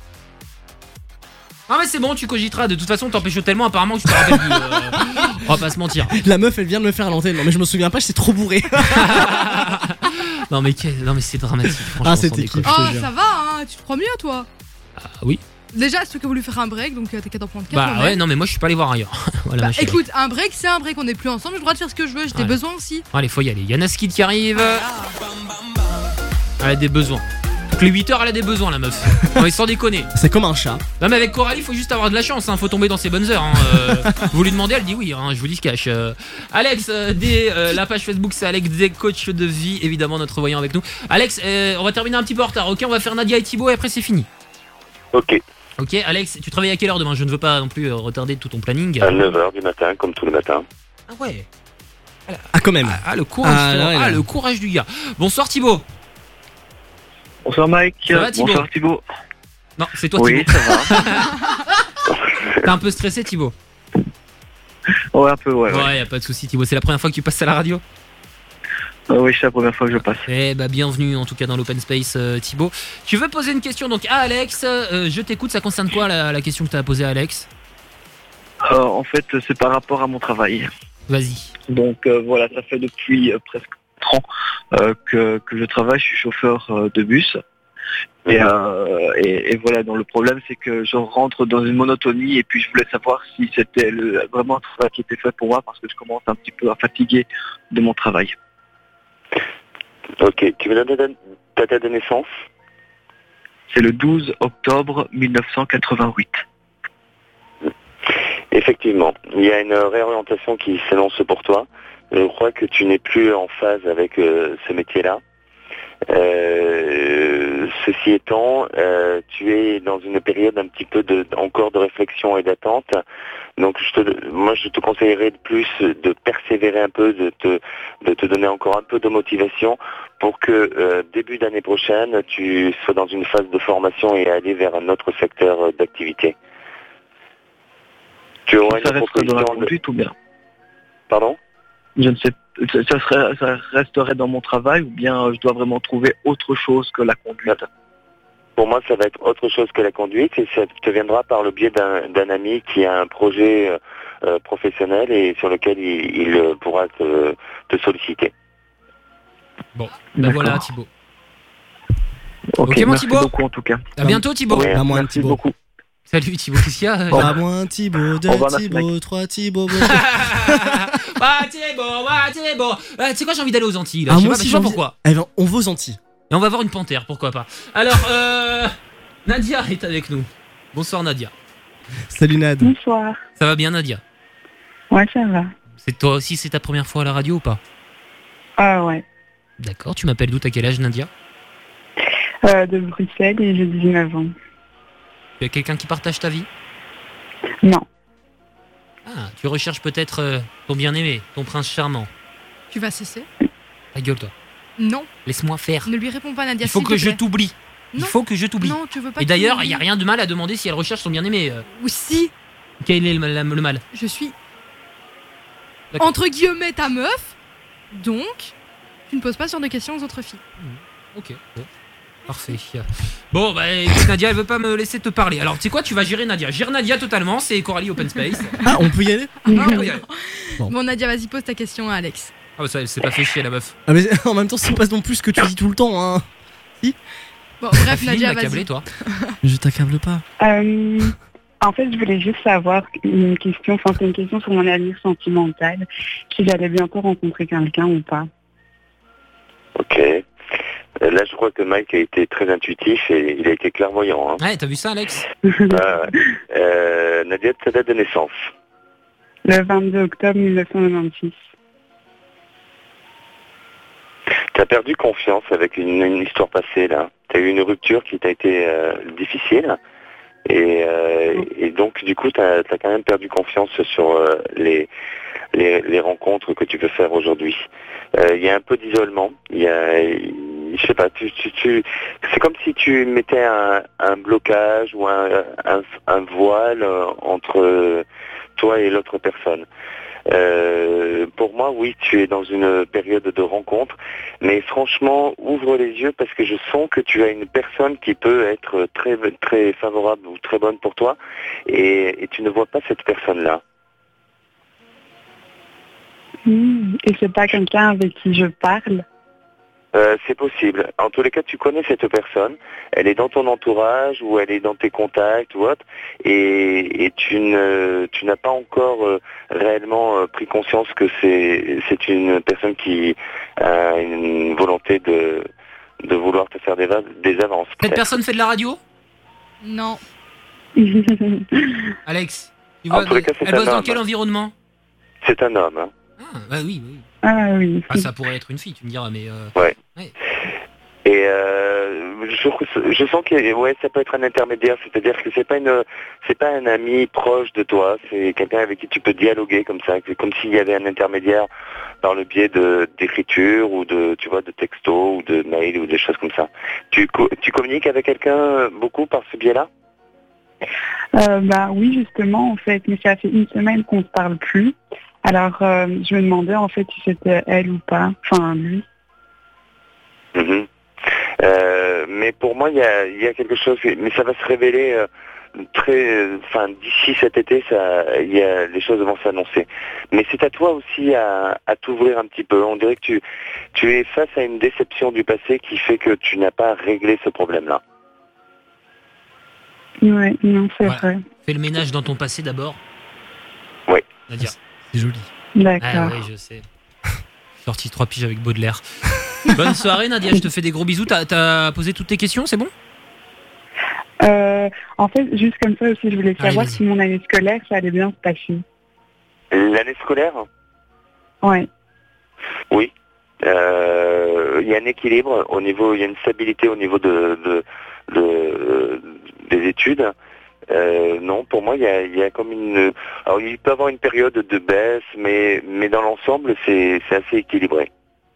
Ah mais c'est bon, tu cogiteras. De toute façon, t'empêches tellement apparemment que tu te rappelles plus. euh, On va pas se mentir. La meuf, elle vient de me faire à l'antenne. Non, mais je me souviens pas, j'étais trop bourré. Non mais, quel- non, mais c'est dramatique. franchement, Ah, sans c'était déconner. kiff. Oh, te jure. ça va, hein, tu te prends mieux, toi. Ah oui. Déjà, c'est toi qui as voulu faire un break, donc euh, t'as qu'à t'en prendre quatre. Bah moi-même. ouais, non mais moi je suis pas allé voir ailleurs. Voilà, Bah, ma chérie. écoute, un break, c'est un break, on n'est plus ensemble, j'ai le droit de faire ce que je veux, j'ai des Ouais. besoins aussi. Allez, faut y aller. Yann Askid qui arrive. Elle a des besoins. que les huit heures, elle a des besoins, la meuf. Non, mais sans déconner. C'est comme un chat. Non, mais avec Coralie, il faut juste avoir de la chance. Hein. Faut tomber dans ses bonnes heures. Hein. Euh, vous lui demandez, elle dit oui. Hein, je vous dis ce cache. Euh, Alex, euh, des, euh, la page Facebook, c'est Alex des coach de vie, évidemment, notre voyant avec nous. Alex, euh, on va terminer un petit peu en retard. Ok, on va faire Nadia et Thibaut et après c'est fini. Ok. Ok, Alex, tu travailles à quelle heure demain? Je ne veux pas non plus euh, retarder tout ton planning. À neuf heures du matin, comme tous les matins. Ah ouais. Ah, quand même. Ah, ah, le courage, Ah, frérot. là, là. Ah, le courage du gars. Bonsoir Thibaut. Bonsoir Mike. Ça va, Thibaut? Bonsoir Thibaut. Non, c'est toi Oui, Thibaut. ça va. T'es un peu stressé Thibaut? Ouais, un peu, ouais. Ouais, ouais. y a pas de souci Thibaut. C'est la première fois que tu passes à la radio? Euh, oui, c'est la première fois que je passe. Eh bah bienvenue en tout cas dans l'Open Space euh, Thibaut. Tu veux poser une question donc à Alex, euh, je t'écoute, ça concerne quoi la, la question que tu as posée à Alex? Euh, en fait, c'est par rapport à mon travail. Vas-y. Donc euh, voilà, ça fait depuis euh, presque quatre ans euh, que, que je travaille, je suis chauffeur euh, de bus. Et, euh, et, et voilà, donc le problème c'est que je rentre dans une monotonie et puis je voulais savoir si c'était le, vraiment un travail qui était fait pour moi parce que je commence un petit peu à fatiguer de mon travail. Ok, tu me donnes ta date- ta date de naissance? C'est le douze octobre mille neuf cent quatre-vingt-huit. Effectivement, il y a une réorientation qui s'annonce pour toi. Je crois que tu n'es plus en phase avec euh, ce métier-là. Euh, ceci étant, euh, tu es dans une période un petit peu de, encore de réflexion et d'attente. Donc, je te, moi, je te conseillerais de plus de persévérer un peu, de te, de te donner encore un peu de motivation pour que euh, début d'année prochaine, tu sois dans une phase de formation et aller vers un autre secteur euh, d'activité. Tu auras Ça une resterait dans la proposition de- conduite ou bien? Pardon? Je ne sais, ça, ça serait, ça resterait dans mon travail ou bien euh, je dois vraiment trouver autre chose que la conduite? Pour moi, ça va être autre chose que la conduite et ça te viendra par le biais d'un d'un ami qui a un projet euh, euh, professionnel et sur lequel il, il, euh, pourra te, te solliciter. Bon, bah voilà Thibaut. Ok, Ok, mon merci Thibaut. beaucoup en tout cas. À bientôt Thibaut. Ouais, À moins merci Thibaut. beaucoup. Salut Thibaut, qu'est-ce qu'il y a? Pas moins Thibaut, deux Au revoir, merci, Thibaut, mec. trois Thibaut. Ah Thibaut, ah Thibaut. Euh, tu sais quoi, j'ai envie d'aller aux Antilles là. Ah, je sais moi pas, aussi, je sais pas j'ai envie- pourquoi. Eh ben, on va aux Antilles. Et on va voir une panthère, pourquoi pas. Alors, euh, Nadia est avec nous. Bonsoir Nadia. Salut Nad. Bonsoir. Ça va bien Nadia? Ouais, ça va. C'est toi aussi, c'est ta première fois à la radio ou pas? Ah ouais. D'accord, tu m'appelles d'où? T'as quel âge Nadia? Euh, de Bruxelles et j'ai dix-neuf ans. Tu as quelqu'un qui partage ta vie? Non. Ah, tu recherches peut-être euh, ton bien-aimé, ton prince charmant. Tu vas cesser? Ta gueule toi. Non. Laisse-moi faire. Ne lui réponds pas, Nadia. Il faut s'il que te je plaît. t'oublie. Il Non. faut que je t'oublie. Non, tu veux pas Et que d'ailleurs, tu il n'y a rien de mal à demander si elle recherche son bien-aimé. euh. Ou si Quel est le, mal- le mal? je suis D'accord. entre guillemets ta meuf, donc tu ne poses pas ce genre de questions aux autres filles. Ok, bon. Parfait. Bon, bah écoute, Nadia, elle veut pas me laisser te parler. Alors, tu sais quoi, tu vas gérer Nadia. Gère Nadia totalement, c'est Coralie Open Space. Ah, on peut y aller? Ah, on peut y aller. Bon. Bon, Nadia, vas-y, pose ta question à Alex. Ah, bah ça, elle s'est pas fait chier, la meuf. Ah, mais en même temps, c'est pas non plus ce que tu dis tout le temps, hein. Si? Bon, bref, Fini Nadia, de m'accabler, vas-y. toi. Je t'accable pas. Euh, en fait, je voulais juste savoir une question, enfin c'est une question sur mon avenir sentimental, si j'allais bientôt rencontrer quelqu'un ou pas. Ok. Euh, Là, je crois que Mike a été très intuitif et il a été clairvoyant. Hein. Ouais, t'as vu ça, Alex? Euh, euh, Nadia, ta date de naissance? Le vingt-deux octobre mille neuf cent quatre-vingt-six. Tu as perdu confiance avec une, une histoire passée, là. Tu as eu une rupture qui t'a été euh, difficile. Et, euh, et donc, du coup, tu as, quand même perdu confiance sur euh, les, les, les rencontres que tu peux faire aujourd'hui. Euh, Il y a un peu d'isolement. Il y a, je sais pas, tu, tu, tu, c'est comme si tu mettais un, un blocage ou un, un, un voile euh, entre toi et l'autre personne. Euh, pour moi, oui, tu es dans une période de rencontre, mais franchement, ouvre les yeux parce que je sens que tu as une personne qui peut être très très favorable ou très bonne pour toi, et, et tu ne vois pas cette personne-là. Hmm, et c'est pas quelqu'un avec qui je parle? Euh, c'est possible. En tous les cas, tu connais cette personne. Elle est dans ton entourage ou elle est dans tes contacts ou autre, et, et tu ne, tu n'as pas encore euh, réellement euh, pris conscience que c'est, c'est une personne qui a une volonté de, de vouloir te faire des, va- des avances. Cette peut-être. personne fait de la radio? Non. Alex, tu En vois, tous les cas, c'est elle un bosse dans homme. quel environnement? C'est un homme. Hein. Ah, bah oui, oui. Ah oui. Ah, ça pourrait être une fille, tu me diras, mais... euh, Ouais. Ouais. Et euh, je, je sens que ouais, ça peut être un intermédiaire, c'est-à-dire que c'est pas une, c'est pas un ami proche de toi, c'est quelqu'un avec qui tu peux dialoguer comme ça, c'est comme s'il y avait un intermédiaire par le biais de d'écriture ou de, tu vois, de texto ou de mail ou des choses comme ça. Tu co- tu communiques avec quelqu'un beaucoup par ce biais-là? Euh, bah oui, justement, en fait, mais ça fait une semaine qu'on ne se parle plus. Alors, euh, je me demandais en fait si c'était elle ou pas, enfin lui. Mhm. Euh, mais pour moi, il y a, il y a quelque chose, mais ça va se révéler euh, très, enfin d'ici cet été, ça, il y a, les choses vont s'annoncer. Mais c'est à toi aussi à, à t'ouvrir un petit peu. On dirait que tu, tu es face à une déception du passé qui fait que tu n'as pas réglé ce problème-là. Ouais, non, c'est Voilà. vrai. Fais le ménage dans ton passé d'abord. Oui. Nadia. C'est joli. D'accord. Ah oui, je sais. Sorti trois piges avec Baudelaire. Bonne soirée Nadia, je te fais des gros bisous. T'as, t'as posé toutes tes questions, c'est bon? Euh, en fait, juste comme ça aussi, je voulais Allez, savoir vas-y. si mon année scolaire, ça allait bien se passer. L'année scolaire? Ouais. Oui. Euh, il y a un équilibre au niveau, il y a une stabilité au niveau de, de, de- des études. Euh, non, pour moi, il y a, il y a comme une. Alors, il peut y avoir une période de baisse, mais mais dans l'ensemble, c'est c'est assez équilibré.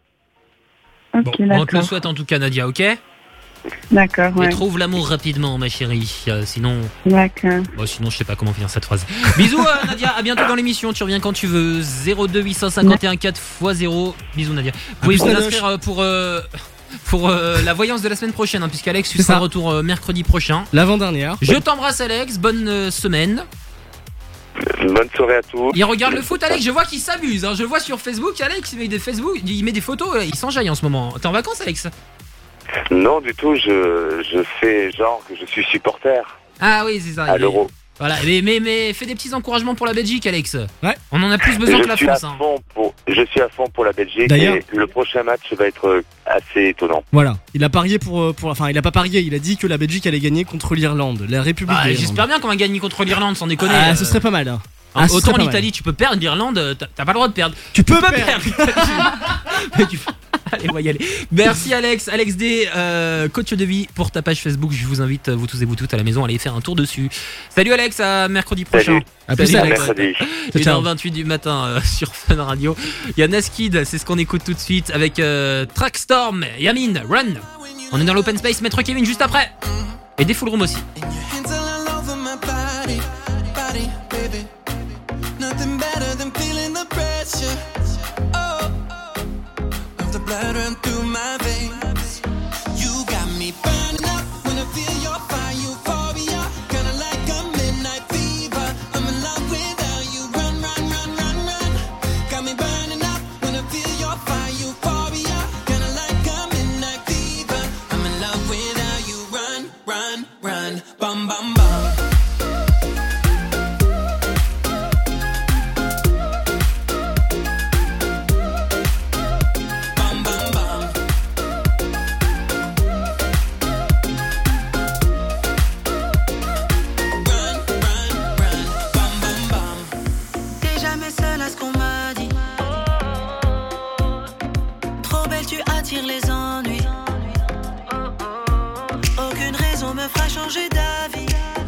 Ok, Bon, on te le d'accord. souhaite en tout cas Nadia, ok? D'accord, Et ouais. trouve l'amour rapidement ma chérie, Euh, sinon... D'accord. Bon, sinon je sais pas comment finir cette phrase. Bisous euh, Nadia, à bientôt dans l'émission, tu reviens quand tu veux. zéro deux huit cinq un quatre fois zéro. Bisous Nadia. Vous pouvez plus, vous Nadoche. inscrire euh, pour, euh, pour euh, la voyance de la semaine prochaine, hein, puisqu'Alex tu C'est seras ça. de retour euh, mercredi prochain. L'avant-dernière. Je t'embrasse Alex, bonne euh, semaine. Bonne soirée à tous. Il regarde le foot Alex, je vois qu'il s'amuse, hein. Je vois sur Facebook Alex, il met des Facebook, il met des photos, il s'enjaille en ce moment. T'es en vacances Alex? Non, du tout. Je je fais genre que je suis supporter Ah oui c'est ça. à il est- l'Euro. Voilà, mais, mais, mais fais des petits encouragements pour la Belgique Alex. Ouais. On en a plus besoin Je que la suis France. à hein. fond pour, je suis à fond pour la Belgique. D'ailleurs- Et le prochain match va être assez étonnant. Voilà, il a parié pour, euh, pour. Enfin, il a pas parié, il a dit que la Belgique allait gagner contre l'Irlande, la République Bah, d'Irlande. J'espère bien qu'on va gagner contre l'Irlande sans déconner. Ah, euh. ce serait pas mal. Hein. Hein, Ah, ce autant serait pas mal. l'Italie tu peux perdre, l'Irlande euh, t'as t'as pas le droit de perdre. Tu peux pas perdre. Mais tu- Allez, on va y aller. Merci Alex, Alex D, euh, coach de vie pour ta page Facebook. Je vous invite, vous tous et vous toutes à la maison, à aller faire un tour dessus. Salut Alex, à mercredi prochain. Salut. À plus, Salut, Alex. Mercredi. une heure vingt-huit du matin euh, sur Fun Radio. Il y a Naskid, c'est ce qu'on écoute tout de suite avec euh, Trackstorm, Yamin, Run. On est dans l'open space, Maître Kevin juste après. Et des full room aussi. Hands all over my body, body, baby. Nothing better than feeling the pressure. Oh, of the blood run through my veins. You got me burning up when I feel your fire, euphoria. Kinda like a midnight fever. I'm in love without you. Run, run, run, run, run. Got me burning up when I feel your fire, euphoria. Kinda like a midnight fever. I'm in love without you. Run, run, run. Bum, bum, bum. Bum, bum, bum. Run, run, run. Bum, bum, bum. T'es jamais seule à ce qu'on m'a dit. Trop belle, tu attires les ennuis. Aucune raison me fera changer d'avis.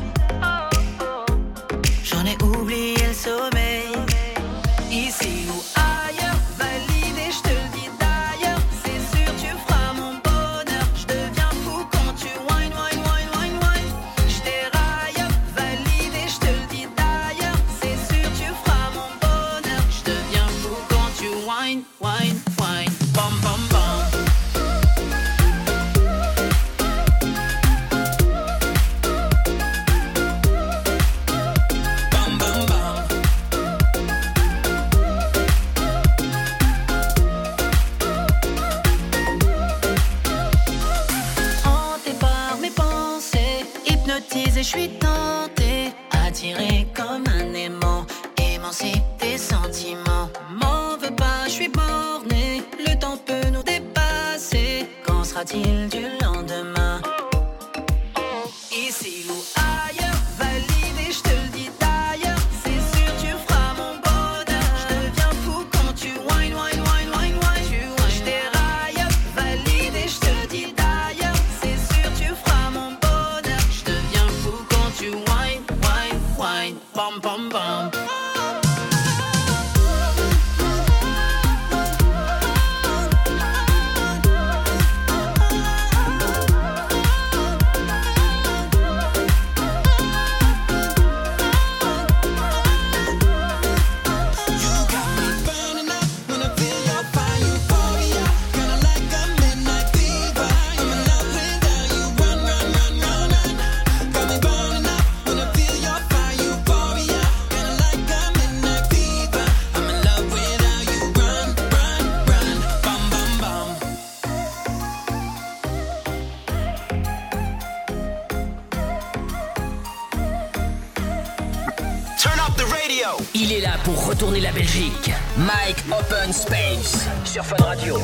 J'en ai oublié le sommeil. Ici ou ailleurs, validé, je te le dis d'ailleurs. C'est sûr, tu feras mon bonheur. Je deviens fou quand tu whine, whine, whine, whine, whine. Je déraille, validé, je te le dis d'ailleurs. C'est sûr, tu feras mon bonheur. Je deviens fou quand tu whine, whine, whine. Bam, bam, bam. Bam, bam, bam. Hanté par mes pensées, hypnotisé, je suis tentée, attirée comme un aimant, émancipe tes sentiments. M'en veux pas, je suis bornée, le temps peut nous dépasser. Quand on se sera-t-il du lendemain? Ici ou ailleurs, validé, je te le dis d'ailleurs. C'est sûr, tu feras mon bonheur. Je deviens fou quand tu whine, whine, whine, whine, whine. Tu whine, je déraille, validé, je te le dis d'ailleurs. C'est sûr, tu feras mon bonheur. Je deviens fou quand tu whine, whine, whine. Bam, bam, bam. Il est là pour retourner la Belgique. Mike Open Space sur Fun Radio.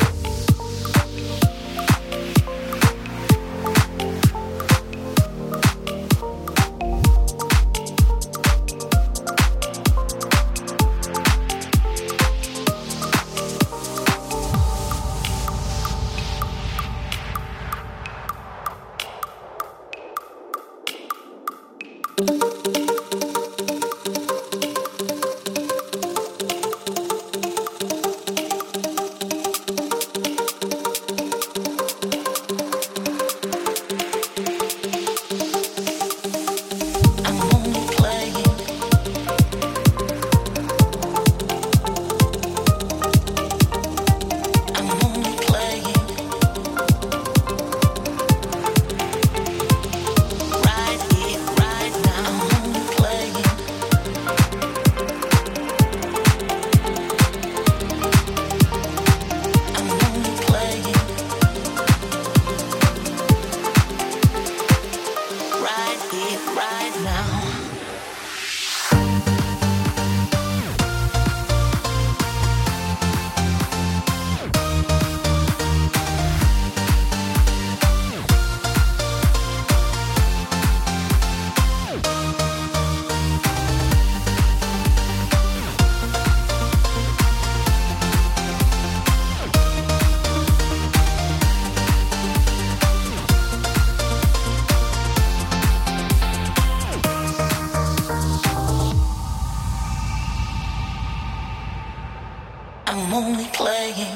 I'm only playing.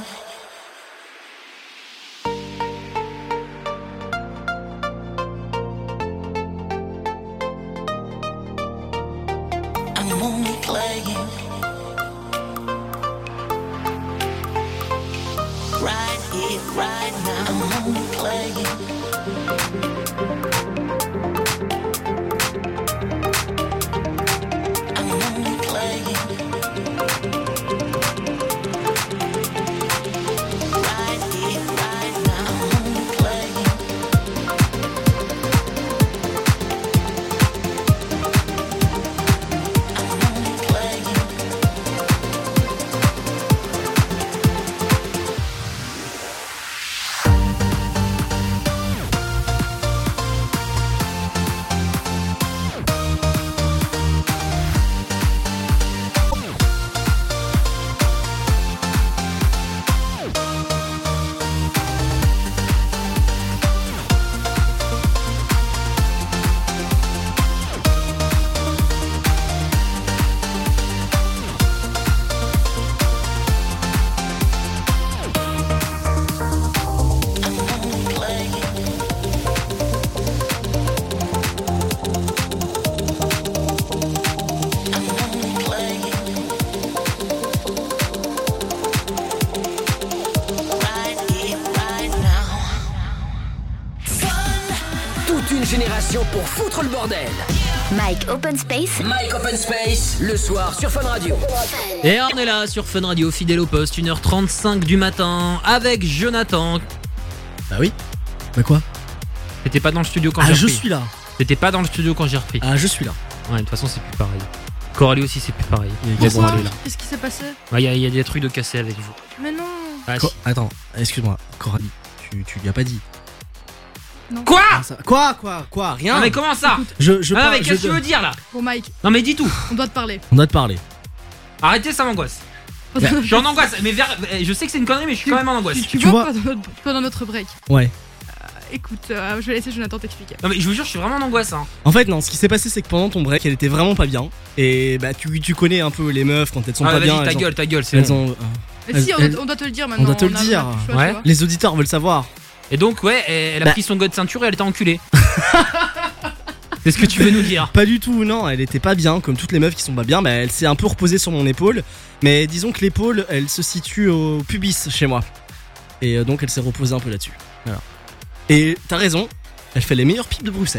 I'm only playing. Right here, right now. I'm only playing. I'm only playing. Right here, right now. I'm only playing. I'm only playing. Toute une génération pour foutre le bordel. Mike Open Space. Mike Open Space, le soir sur Fun Radio. Et on est là sur Fun Radio, fidèle au poste, une heure trente-cinq du matin, avec Jonathan. Bah oui. Bah quoi? T'étais pas dans le studio quand Ah, j'ai je repris. suis là. T'étais pas dans le studio quand j'ai repris. Ah, je suis là. Ouais, de toute façon, c'est plus pareil. Coralie aussi, c'est plus pareil. Mais bon, elle est là. Qu'est-ce qui s'est passé? Il y, a- y a des trucs de cassés avec vous. Mais non. Ah, Co- si. Attends, excuse-moi, Coralie, tu, tu lui as pas dit. Quoi Ah, ça- Quoi Quoi Quoi Rien. Non mais comment ça Je, je Ah, par- mais qu'est-ce que je- tu veux dire là Bon, Mike, Non mais dis tout. on doit te parler. On doit te parler. Arrêtez, ça m'angoisse. Je suis en angoisse, mais vers- je sais que c'est une connerie, mais je suis quand même en angoisse. Tu, tu Tu vois, vois- Pendant, notre, pendant notre break. Ouais. Écoute, euh, je vais laisser Jonathan t'expliquer. Non mais je vous jure, je suis vraiment en angoisse. Hein. En fait, non, ce qui s'est passé, c'est que pendant ton break, elle était vraiment pas bien. Et bah, tu, tu connais un peu les meufs quand elles sont Ah, pas vas-y, bien. ta elles ont- gueule, ta gueule, c'est elles bon. ont, euh, Mais si, on, elles- on doit te le dire on maintenant. doit te le a- on a dire. plus le choix, Ouais. tu vois. Les auditeurs veulent savoir. Et donc, ouais, elle a Bah. pris son god de ceinture et elle était enculée. C'est ce que tu veux nous dire. Pas du tout, non, elle était pas bien, comme toutes les meufs qui sont pas bien, bah, elle s'est un peu reposée sur mon épaule, mais disons que l'épaule, elle se situe au pubis chez moi. Et euh, donc elle s'est reposée un peu là-dessus. Voilà. Et t'as raison, elle fait les meilleures pipes de Bruxelles.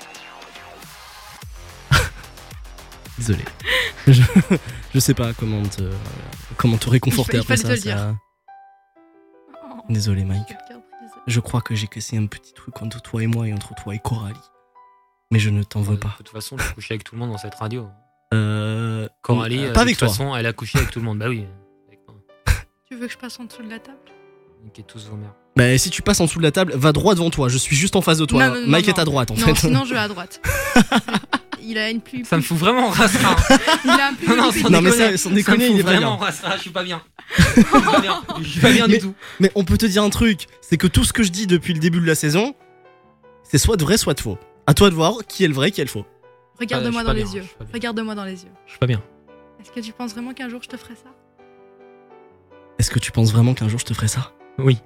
Désolé. Je, je sais pas comment te, comment te réconforter Il fa- il après fallait ça. te le ça- Désolé Mike. Je crois que j'ai cassé un petit truc entre toi et moi et entre toi et Coralie. Mais je ne t'en veux pas. De toute façon, j'ai couché avec tout le monde dans cette radio. Euh. Coralie, euh, euh, pas de avec toute toi. façon, elle a couché avec tout le monde. Bah oui. Tu veux que je passe en dessous de la table? Niquez tous vos mères. Bah si tu passes en dessous de la table, va droit devant toi. Je suis juste en face de toi. Non, non, non, Mike non. est à droite en Non, fait. sinon je vais à droite. Il a une plus. Ça me fout vraiment en rasera. Il a un plus. Non, non, joli sans Non, mais déconner. ça- sans déconner, Ça me il est fout pas vraiment bien. en rasera, je suis pas bien. Je suis pas bien, je suis pas bien mais, du tout. mais on peut te dire un truc, c'est que tout ce que je dis depuis le début de la saison, c'est soit de vrai, soit de faux. À toi de voir qui est le vrai, qui est le faux. Regarde-moi Euh, je suis dans pas les bien, yeux. je suis pas bien. Regarde-moi dans les yeux. Je suis pas bien. Est-ce que tu penses vraiment qu'un jour je te ferai ça? Est-ce que tu penses vraiment qu'un jour je te ferai ça? Oui.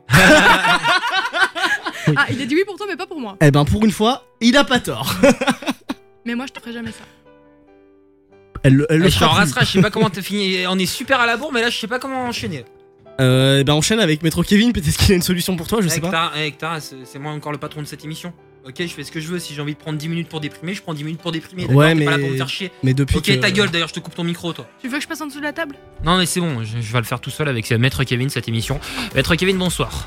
Ah, il a dit oui pour toi, mais pas pour moi. Eh ben pour une fois, il a pas tort. Mais moi, je te ferai jamais ça. Elle, elle le Je suis en fera plus. rasera, je sais pas comment t'as fini. On est super à la bourre, mais là, je sais pas comment enchaîner. Euh, eh ben enchaîne avec Maître Kevin, peut-être qu'il a une solution pour toi, je sais Avec pas. Tara, avec Tara, c'est c'est moi encore le patron de cette émission. Ok, je fais ce que je veux. Si j'ai envie de prendre dix minutes pour déprimer, je prends dix minutes pour déprimer. d'accord, Ouais, t'es mais pas là pour me faire chier. mais depuis Ok, que- ta gueule. D'ailleurs, je te coupe ton micro, toi. Tu veux que je passe en dessous de la table? Non, mais c'est bon. Je, je vais le faire tout seul avec euh, Maître Kevin cette émission. Maître Kevin, bonsoir.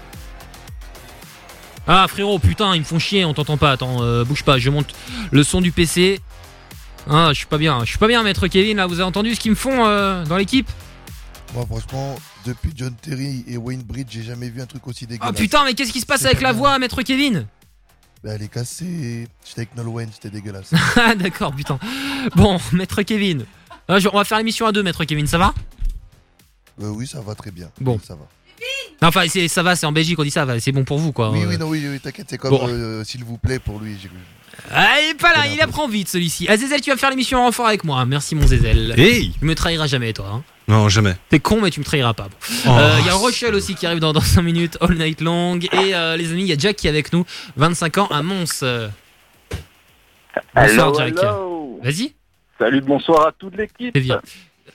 Ah frérot, putain, ils me font chier. On t'entend pas. Attends, euh, bouge pas. Je monte le son du P C. Ah, je suis pas bien. Je suis pas bien, Maître Kevin. Là, vous avez entendu ce qu'ils me font euh, dans l'équipe? Moi, franchement, depuis John Terry et Wayne Bridge, j'ai jamais vu un truc aussi dégueulasse. Oh putain, mais qu'est-ce qui se passe C'est avec pas la bien. voix, Maître Kevin? Bah, elle est cassée. J'étais avec Nolwenn, c'était dégueulasse. Ah d'accord, putain. Bon, Maître Kevin. Ah, je- on va faire l'émission à deux, Maître Kevin, ça va? Euh, oui, ça va très bien. Bon. Ça va. Non, enfin, c'est- ça va, c'est en Belgique, on dit ça, va, c'est bon pour vous, quoi. Oui, Euh, oui, non, oui, oui, t'inquiète, c'est comme Bon. euh, s'il vous plaît pour lui. j'ai- Ah, il est pas là, il apprend vite celui-ci. Ah, Zézel, tu vas faire l'émission en renfort avec moi. Merci, mon Zézel. Hey. Tu me trahiras jamais, toi. Hein. Non, jamais. T'es con, mais tu me trahiras pas. Il Oh. y a Rochelle aussi qui arrive dans cinq minutes, All Night Long. Et euh, les amis, il y a Jack qui est avec nous, vingt-cinq ans, à Mons. Euh, Bonsoir, Hello, Jack. hello. Vas-y. Salut, bonsoir à toute l'équipe. C'est bien.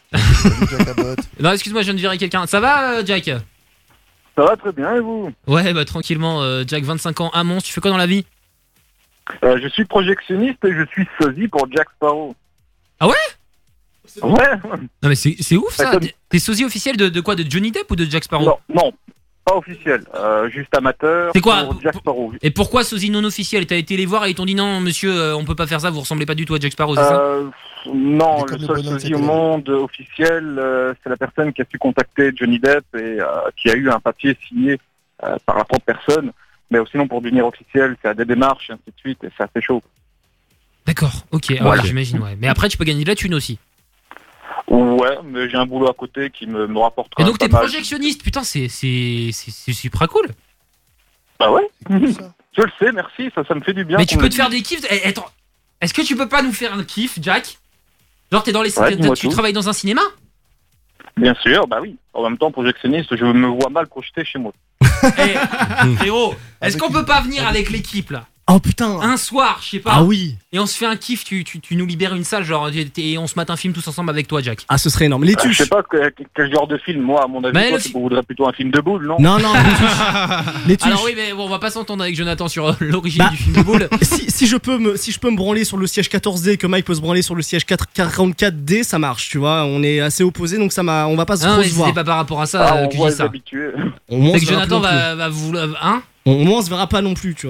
Non, excuse-moi, je viens de virer quelqu'un. Ça va, euh, Jack? Ça va très bien et vous? Ouais, bah tranquillement, euh, Jack, vingt-cinq ans, à Mons. Tu fais quoi dans la vie? Euh, Je suis projectionniste et je suis sosie pour Jack Sparrow. Ah ouais? Ouais. Non, mais c'est c'est ouf ça. Ouais, comme- T'es sosie officiel de, de quoi? De Johnny Depp ou de Jack Sparrow? Non, non, pas officiel, euh, juste amateur. C'est quoi pour Jack Sparrow. Et pourquoi sosie non officiel? T'as été les voir et ils t'ont dit non, monsieur, euh, on peut pas faire ça, vous ressemblez pas du tout à Jack Sparrow, c'est ça? Euh, non, le seul sosie au monde officiel, euh, c'est la personne qui a su contacter Johnny Depp et euh, qui a eu un papier signé euh, par la propre personne. Mais sinon, pour devenir officiel, c'est à des démarches et ainsi de suite, et c'est assez chaud. D'accord, ok, ah Voilà. ouais, j'imagine, ouais. Mais après, tu peux gagner de la thune aussi. Ouais, mais j'ai un boulot à côté qui me, me rapportera Et donc, pas t'es mal. projectionniste, putain, c'est c'est- c'est- c'est super cool. Bah ouais, je le sais, merci, ça, ça me fait du bien. Mais tu qu'on peux me te faire dise. des kiffs. Eh, attends, est-ce que tu peux pas nous faire un kiff, Jack? Genre, t'es dans les. Ouais, t'es- dis-moi tu tout. travailles dans un cinéma? Bien sûr, bah oui. En même temps, projectionniste, je me vois mal projeté chez moi. Eh, frérot, est-ce qu'on peut pas venir avec l'équipe là? Oh putain. Un soir, je sais pas. Ah oui. Et on se fait un kiff, tu, tu, tu nous libères une salle, genre, et on se mate un film tous ensemble avec toi, Jack. Ah, ce serait énorme. Les Euh, je tuches. sais pas que- quel genre de film, moi, à mon avis, Mais toi, le tu fi- voudrais plutôt un film de boule, non Non, non, les tuches. Les tuches. Alors oui, mais bon, on va pas s'entendre avec Jonathan sur euh, l'origine Bah, du film de boule. si, si je peux me si je peux me branler sur le siège quatorze D et que Mike peut se branler sur le siège quatre- quarante-quatre D, ça marche, tu vois. On est assez opposés, donc ça m'a on va pas se Ah non, trop mais se voir. c'est pas par rapport à ça Ah, euh, on que je voit dis les ça. habitués. Au moins, on C'est se que verra Jonathan plus non va, va vous. Hein? plus. Au moins on se verra pas non plus, tu vois.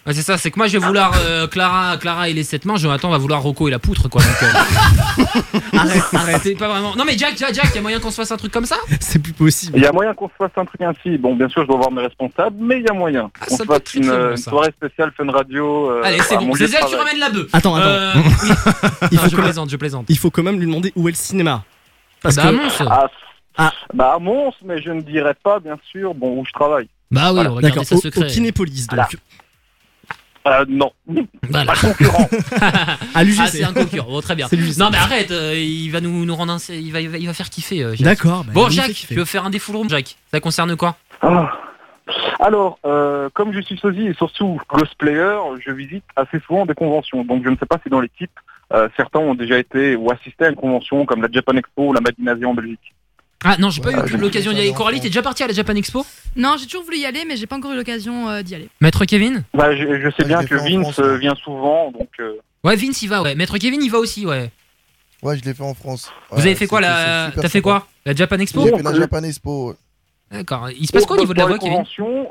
Ouais, c'est ça, c'est que moi je vais vouloir euh, Clara, Clara et les sept mains, Jonathan va vouloir Rocco et la poutre quoi. Donc, euh... arrête, arrête. C'est pas vraiment. Non mais Jack, Jack, Jack, y a moyen qu'on se fasse un truc comme ça? C'est plus possible. Il y a moyen qu'on se fasse un truc ainsi. Bon, bien sûr, je dois voir mes responsables, mais il y a moyen. Ah, on ça se peut fasse être très, une, très bon, une ça. soirée spéciale Fun Radio. euh, Allez, c'est à bon. mon lieu de Zézel, tu travail. ramènes la bœuf. Attends, attends. Euh, oui. Il Non, faut je quand même- plaisante, je plaisante. Il faut quand même lui demander où est le cinéma. Parce Bah, que à Mons. Ah, Ah. Bah à Mons, mais je ne dirais pas, bien sûr, bon, où je travaille. Bah oui, Voilà. on va garder d'accord, ça au, secret. au Kinépolis donc. Voilà. Euh, non. Voilà. Un concurrent. À l'U G C. Ah, c'est un concurrent. Bon, très bien. C'est l'U G C. Non, mais arrête, euh, il va nous, nous rendre un. Il va, il va, il va faire kiffer. euh, Jacques. D'accord. bah, Bon, il nous fait Jacques, kiffer. tu veux faire un défull room, Jacques? Ça concerne quoi? Ah. Alors, euh, comme je suis sosie et surtout cosplayer, je visite assez souvent des conventions. Donc je ne sais pas si dans l'équipe, euh, certains ont déjà été ou assisté à une convention comme la Japan Expo ou la Made in Asia en Belgique. Ah non, j'ai pas Ouais, eu je- l'occasion d'y aller. Coralie, t'es déjà parti à la Japan Expo? Non, j'ai toujours voulu y aller, mais j'ai pas encore eu l'occasion euh, d'y aller. Maître Kevin? Bah, je, je sais Ouais, bien je l'ai que fait en Vince France, euh, ouais. vient souvent, donc... euh, Ouais, Vince il va, ouais. Maître Kevin il va aussi, ouais. Ouais, je l'ai fait en France. Vous Ouais, avez fait quoi c'était- la. c'est super T'as fait sympa. quoi? La Japan Expo? J'ai fait la Japan Expo. ouais. D'accord. Il se passe quoi au niveau de la pour voix, les Kevin? conventions,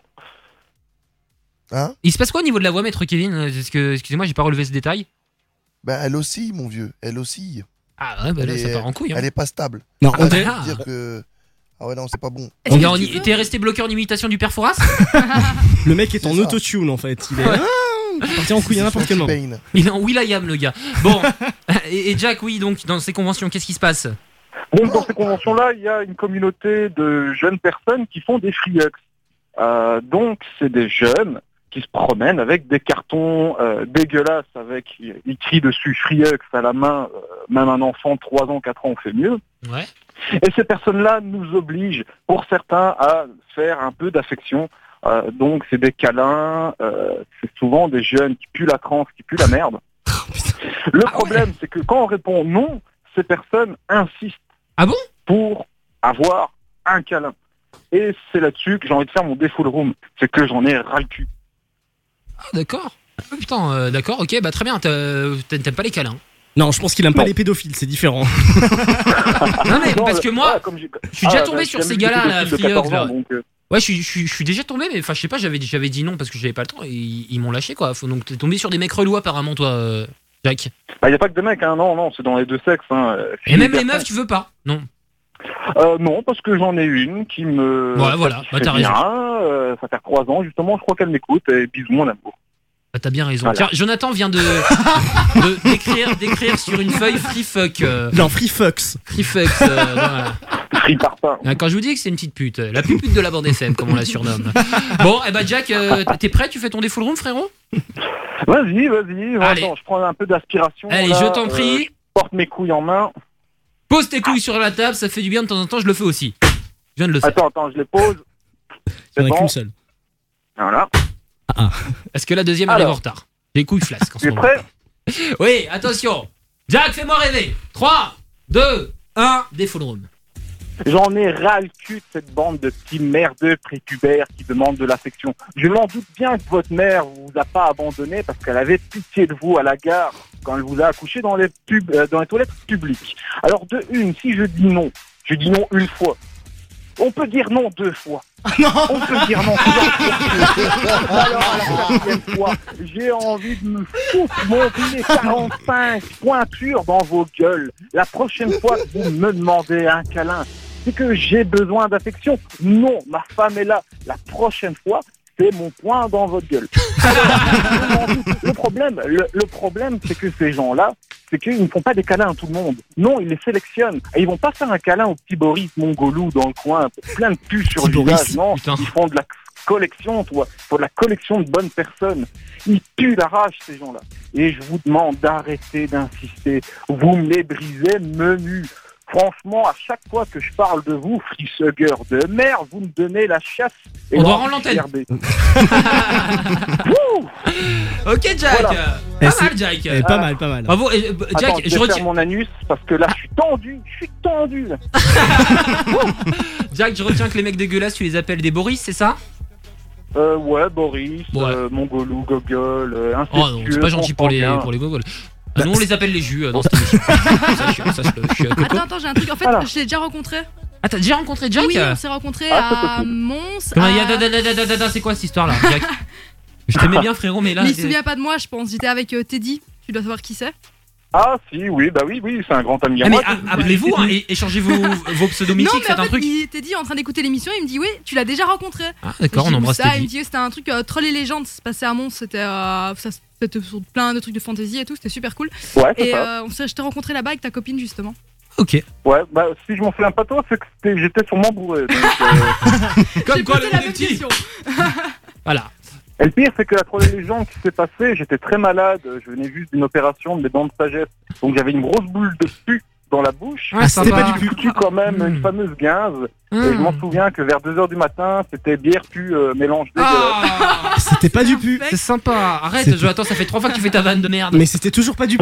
Hein? Il se passe quoi au niveau de la voix, Maître Kevin? Parce que, excusez-moi, j'ai pas relevé ce détail. Bah, elle aussi, mon vieux. Elle aussi. Ah ouais, bah là, Elle ça est- part en couille. Hein. Elle est pas stable. Non, Là, on je dirait- peux te Ah. dire que. Ah ouais, non, c'est pas bon. Est-ce On que est en- tu veux- T'es resté bloqué en imitation du père Fouras? Le mec est en C'est ça. autotune en fait. Il est ah, il est parti en couille à n'importe quel moment. T-Pain. Il est en Will.i.am, le gars. Bon. et, et Jack, oui, donc, dans ces conventions, qu'est-ce qui se passe? donc dans ces conventions-là, il y a une communauté de jeunes personnes qui font des free hugs. Euh, donc c'est des jeunes qui se promènent avec des cartons euh, dégueulasses avec écrit dessus free hugs à la main. Euh, même un enfant de trois ans, quatre ans, on fait mieux. Ouais. Et ces personnes-là nous obligent, pour certains, à faire un peu d'affection. Euh, donc c'est des câlins, euh, c'est souvent des jeunes qui puent la transe, qui puent la merde. Le Ah problème, c'est que quand on répond non, ces personnes insistent Ah bon? pour avoir un câlin. Et c'est là-dessus que j'ai envie de faire mon défull room. C'est que j'en ai ras le cul. Ah, d'accord. Ah, putain, euh, d'accord, ok, bah très bien. T'as- T'aimes pas les câlins? Non, je pense qu'il aime pas Non. les pédophiles, c'est différent. Non, mais Non, parce le- que moi, ah, comme j'ai- je suis déjà ah, tombé bah, sur j'ai ces même gars-là, vu là, des filles de free hugs, quatorze là. ans, donc, euh, Ouais, je suis, je suis, je suis déjà tombé, mais enfin, je sais pas, j'avais, j'avais dit non parce que j'avais pas le temps et ils, ils m'ont lâché quoi. Faut, donc t'es tombé sur des mecs relous apparemment, toi, euh, Jack. bah, y a pas que des mecs, hein. Non, non, c'est dans les deux sexes. Hein. euh, Et même filles les garçons. meufs, tu veux pas? Non. Euh, non, parce que j'en ai une qui me. Ouais, voilà, bah, t'as satisfait raison. bien, euh, ça fait trois ans, justement, je crois qu'elle m'écoute, et bisous, mon amour. Bah, t'as bien raison. Voilà. Tiens, Jonathan vient de, de- d'écrire, d'écrire sur une feuille free fuck. euh, Non, free fucks. free fuck. euh, voilà. Free parpaing. Ah, quand je vous dis que c'est une petite pute, la plus pute de la bande F M, comme on la surnomme. Bon, et bah Jack, euh, t'es prêt? Tu fais ton défull room, frérot? Vas-y, vas-y. Allez. Attends, je prends un peu d'aspiration. Allez, là, je t'en euh, prie. je porte mes couilles en main. Pose tes couilles sur la table, ça fait du bien de temps en temps, je le fais aussi. Je viens de le faire. Attends, attends, je les pose. Il y C'est en a bon. qu'une seule. Voilà. Est-ce que la deuxième arrive en Alors. retard? J'ai les couilles flasques en ce Tu es moment. prêt? Oui, attention. Jack, fais-moi rêver. trois, deux, un, défull room. J'en ai ras le cul de cette bande de petits merdeux prépubères qui demandent de l'affection. Je m'en doute bien que votre mère vous a pas abandonné parce qu'elle avait pitié de vous à la gare quand elle vous a accouché dans les pubs, euh, dans les toilettes publiques. Alors de une, si je dis non, je dis non une fois. On peut dire non deux fois. On peut dire non trois fois. Alors à la quatrième fois, j'ai envie de me foutre mon pied quarante-cinq pointures dans vos gueules. La prochaine fois que vous me demandez un câlin, c'est que j'ai besoin d'affection. Non, ma femme est là. La prochaine fois, c'est mon poing dans votre gueule. Le problème, le, le problème, c'est que ces gens-là, c'est qu'ils ne font pas des câlins à tout le monde. Non, ils les sélectionnent. Et ils vont pas faire un câlin au petit Boris mongolou dans le coin, plein de puces sur le Petit Boris, visage. Non, putain. ils font de la collection, toi. Ils font de la collection de bonnes personnes. Ils puent la rage, ces gens-là. Et je vous demande d'arrêter d'insister. Vous me les brisez menu. Franchement, à chaque fois que je parle de vous, frissugger de mer, vous me donnez la chasse. Et On doit l'envie rendre l'antenne. de gerber. Wouh. Ok, Jack. Voilà. Eh, Pas c'est- mal, Jack. eh, pas mal, pas mal. Bravo, et, euh, Jack, Attends, je je vais retiens. faire mon anus parce que là, je suis tendu. Je suis tendu. Là. Jack, je retiens que les mecs dégueulasses, tu les appelles des Boris, c'est ça? Euh, ouais, Boris, Ouais. euh, Mongolou, Gogol, euh, Oh non, incestueux, c'est pas gentil pour les, consanguin. pour les gogoles. Ah, nous, on les appelle les jus euh, dans cette émission. ça, je, ça, je, je suis à Coco. Attends, attends, j'ai un truc. En fait, Voilà. je l'ai déjà rencontré. Ah, t'as déjà rencontré Jack? Oui, on s'est rencontrés Ah, c'est à possible. Mons. Comment, à- y a- da- da- da- da- da- da- C'est quoi cette histoire-là, Jack? Je t'aimais bien, frérot, mais là. Mais il t'es- se souvient pas de moi, je pense. J'étais avec euh, Teddy. Tu dois savoir qui c'est. Ah si, oui, bah oui, oui, c'est un grand ami à Ah, mais moi. a- appelez-vous, hein, et échangez vos, vos pseudos Non, mythiques, mais faites en un fait, truc. il- Teddy est en train d'écouter l'émission. Il me dit, oui, tu l'as déjà rencontré. Ah, d'accord, Je on dis, embrasse où ça Il Teddy. me dit, c'était un truc euh, Troll et Légendes. Ça se passait à Mons. C'était euh, ça se- c'était sur plein de trucs de fantasy et tout. C'était super cool. Ouais, c'est et ça. euh, on s'est- je t'ai rencontré là-bas avec ta copine, justement. Ok. Ouais, bah si je m'en souviens pas toi, c'est que c'était- j'étais sûrement bourré. donc, euh, Comme quoi, posé le la même petit. question. Voilà. Et le pire, c'est que la troisième légende qui s'est passée, j'étais très malade. Je venais juste d'une opération de mes dents de sagesse. Donc j'avais une grosse boule de pu dans la bouche. Ah, c'était pas J'ai foutu quand même une fameuse guinze. Et je m'en souviens que vers deux heures du matin, c'était bière pu euh, mélange dégueulasse. Ah, C'était pas du pu. c'est sympa. Arrête, C'était- Jonathan, ça fait trois fois que tu fais ta vanne de merde. Mais c'était toujours pas du pu.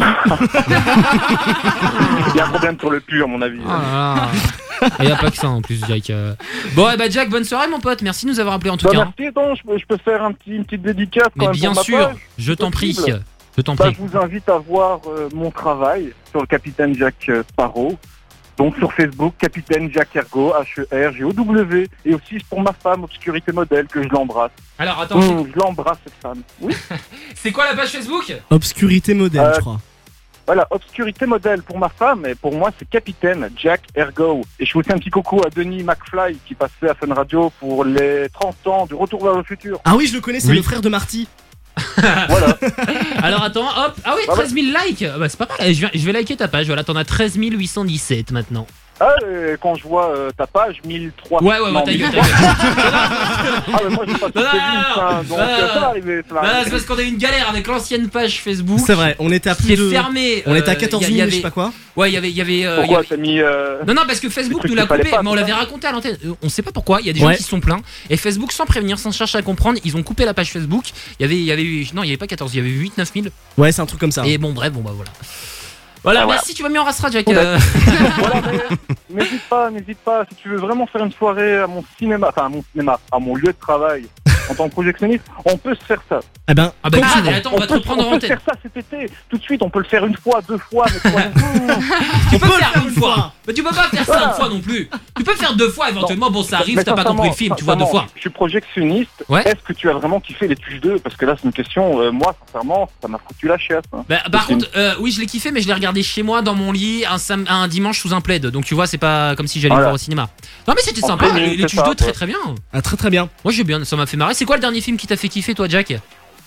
Il y a un problème sur le pu, à mon avis. Ah là là. Il y a pas que ça en plus, Jack. Euh. Bon, eh bah, Jack, bonne soirée, mon pote. Merci de nous avoir appelé en tout Bah, cas. merci, attends, je peux, je peux faire un petit, une petite dédicace quand Mais même bien pour ma sûr, page, je si t'en prie. possible. Je t'en Bah, prie. je vous invite à voir euh, mon travail sur le capitaine Jack euh, Sparrow. Donc sur Facebook, capitaine Jack Ergo, H E R G O W. Et aussi pour ma femme, Obscurité Modèle, que je l'embrasse. Alors, attends, Mmh, je l'embrasse cette femme. Oui. c'est quoi la page Facebook? Obscurité modèle, Euh, je crois. Voilà, Obscurité Modèle pour ma femme, et pour moi c'est capitaine Jack Ergo. Et je fais aussi un petit coucou à Denis McFly qui passait à Fun Radio pour les trente ans du Retour vers le futur. Ah oui, je le connais, c'est Oui. le frère de Marty. Voilà. Alors attends, hop. Ah oui, Bah, treize mille likes. Ah bah, c'est pas mal. Je vais, je vais liker ta page. Voilà, t'en as treize mille huit cent dix-sept maintenant. Ah, et quand je vois euh, ta page, mille trois cents. Ouais, ouais, ouais, non, ta gueule, mille ta trois cents. gueule. Ah, mais moi j'ai pas tout Non, non, fait non, vite, hein, donc non, euh, non, ça va arriver, ça va Bah, c'est arriver. parce qu'on a eu une galère avec l'ancienne page Facebook. C'est vrai, on était à Qui plus est de. fermée. On était à euh, quatorze y a- y mille, avait- je sais pas quoi. Ouais, il y avait, il y avait. euh, il y Pourquoi avait- t'as mis euh, Non, non, parce que Facebook trucs nous l'a qu'il fallait coupé, pas, mais on c'est l'avait ça raconté à l'antenne. Euh, On sait pas pourquoi, il y a des Ouais. gens qui se sont plaints. Et Facebook, sans prévenir, sans chercher à comprendre, ils ont coupé la page Facebook. Il y avait, il y avait eu- non, il y avait pas quatorze, il y avait huit neuf mille. Ouais, c'est un truc comme ça. Et bon, bref, bon bah voilà. Voilà, Ah, merci, tu m'as mis en rassera, Jack. Bon, euh. Voilà, mais n'hésite pas, n'hésite pas, si tu veux vraiment faire une soirée à mon cinéma, enfin à mon cinéma, à mon lieu de travail, en tant que projectionniste, on peut se faire ça. Eh ben, Ah bah, comme ah, tu veux. mais attends, on va te peut, reprendre on en peut antenne. faire ça cet été, tout de suite, on peut le faire une fois, deux fois, mais trois Tu peux faire une fois. Mais tu peux pas faire ça Voilà. une fois non plus. Tu peux faire deux fois éventuellement. Bon, ça arrive, Mais t'as pas compris le sincèrement, film, tu vois deux fois. sincèrement, Je suis projectionniste. Ouais. Est-ce que tu as vraiment kiffé les Tuches deux? Parce que là, c'est une question, euh, moi, sincèrement, ça m'a foutu la chiasse. hein. Bah, par C'est une- contre, euh, oui, je l'ai kiffé, mais je l'ai regardé chez moi dans mon lit un, sam- un dimanche sous un plaid. Donc tu vois, c'est pas comme si j'allais le Voilà. voir au cinéma. Non, mais c'était En sympa. planning, Les, les c'est Tuches ça, deux, très ouais. très bien. Ah, très très bien. Moi, j'ai bien, ça m'a fait marrer. C'est quoi le dernier film qui t'a fait kiffer, toi, Jack?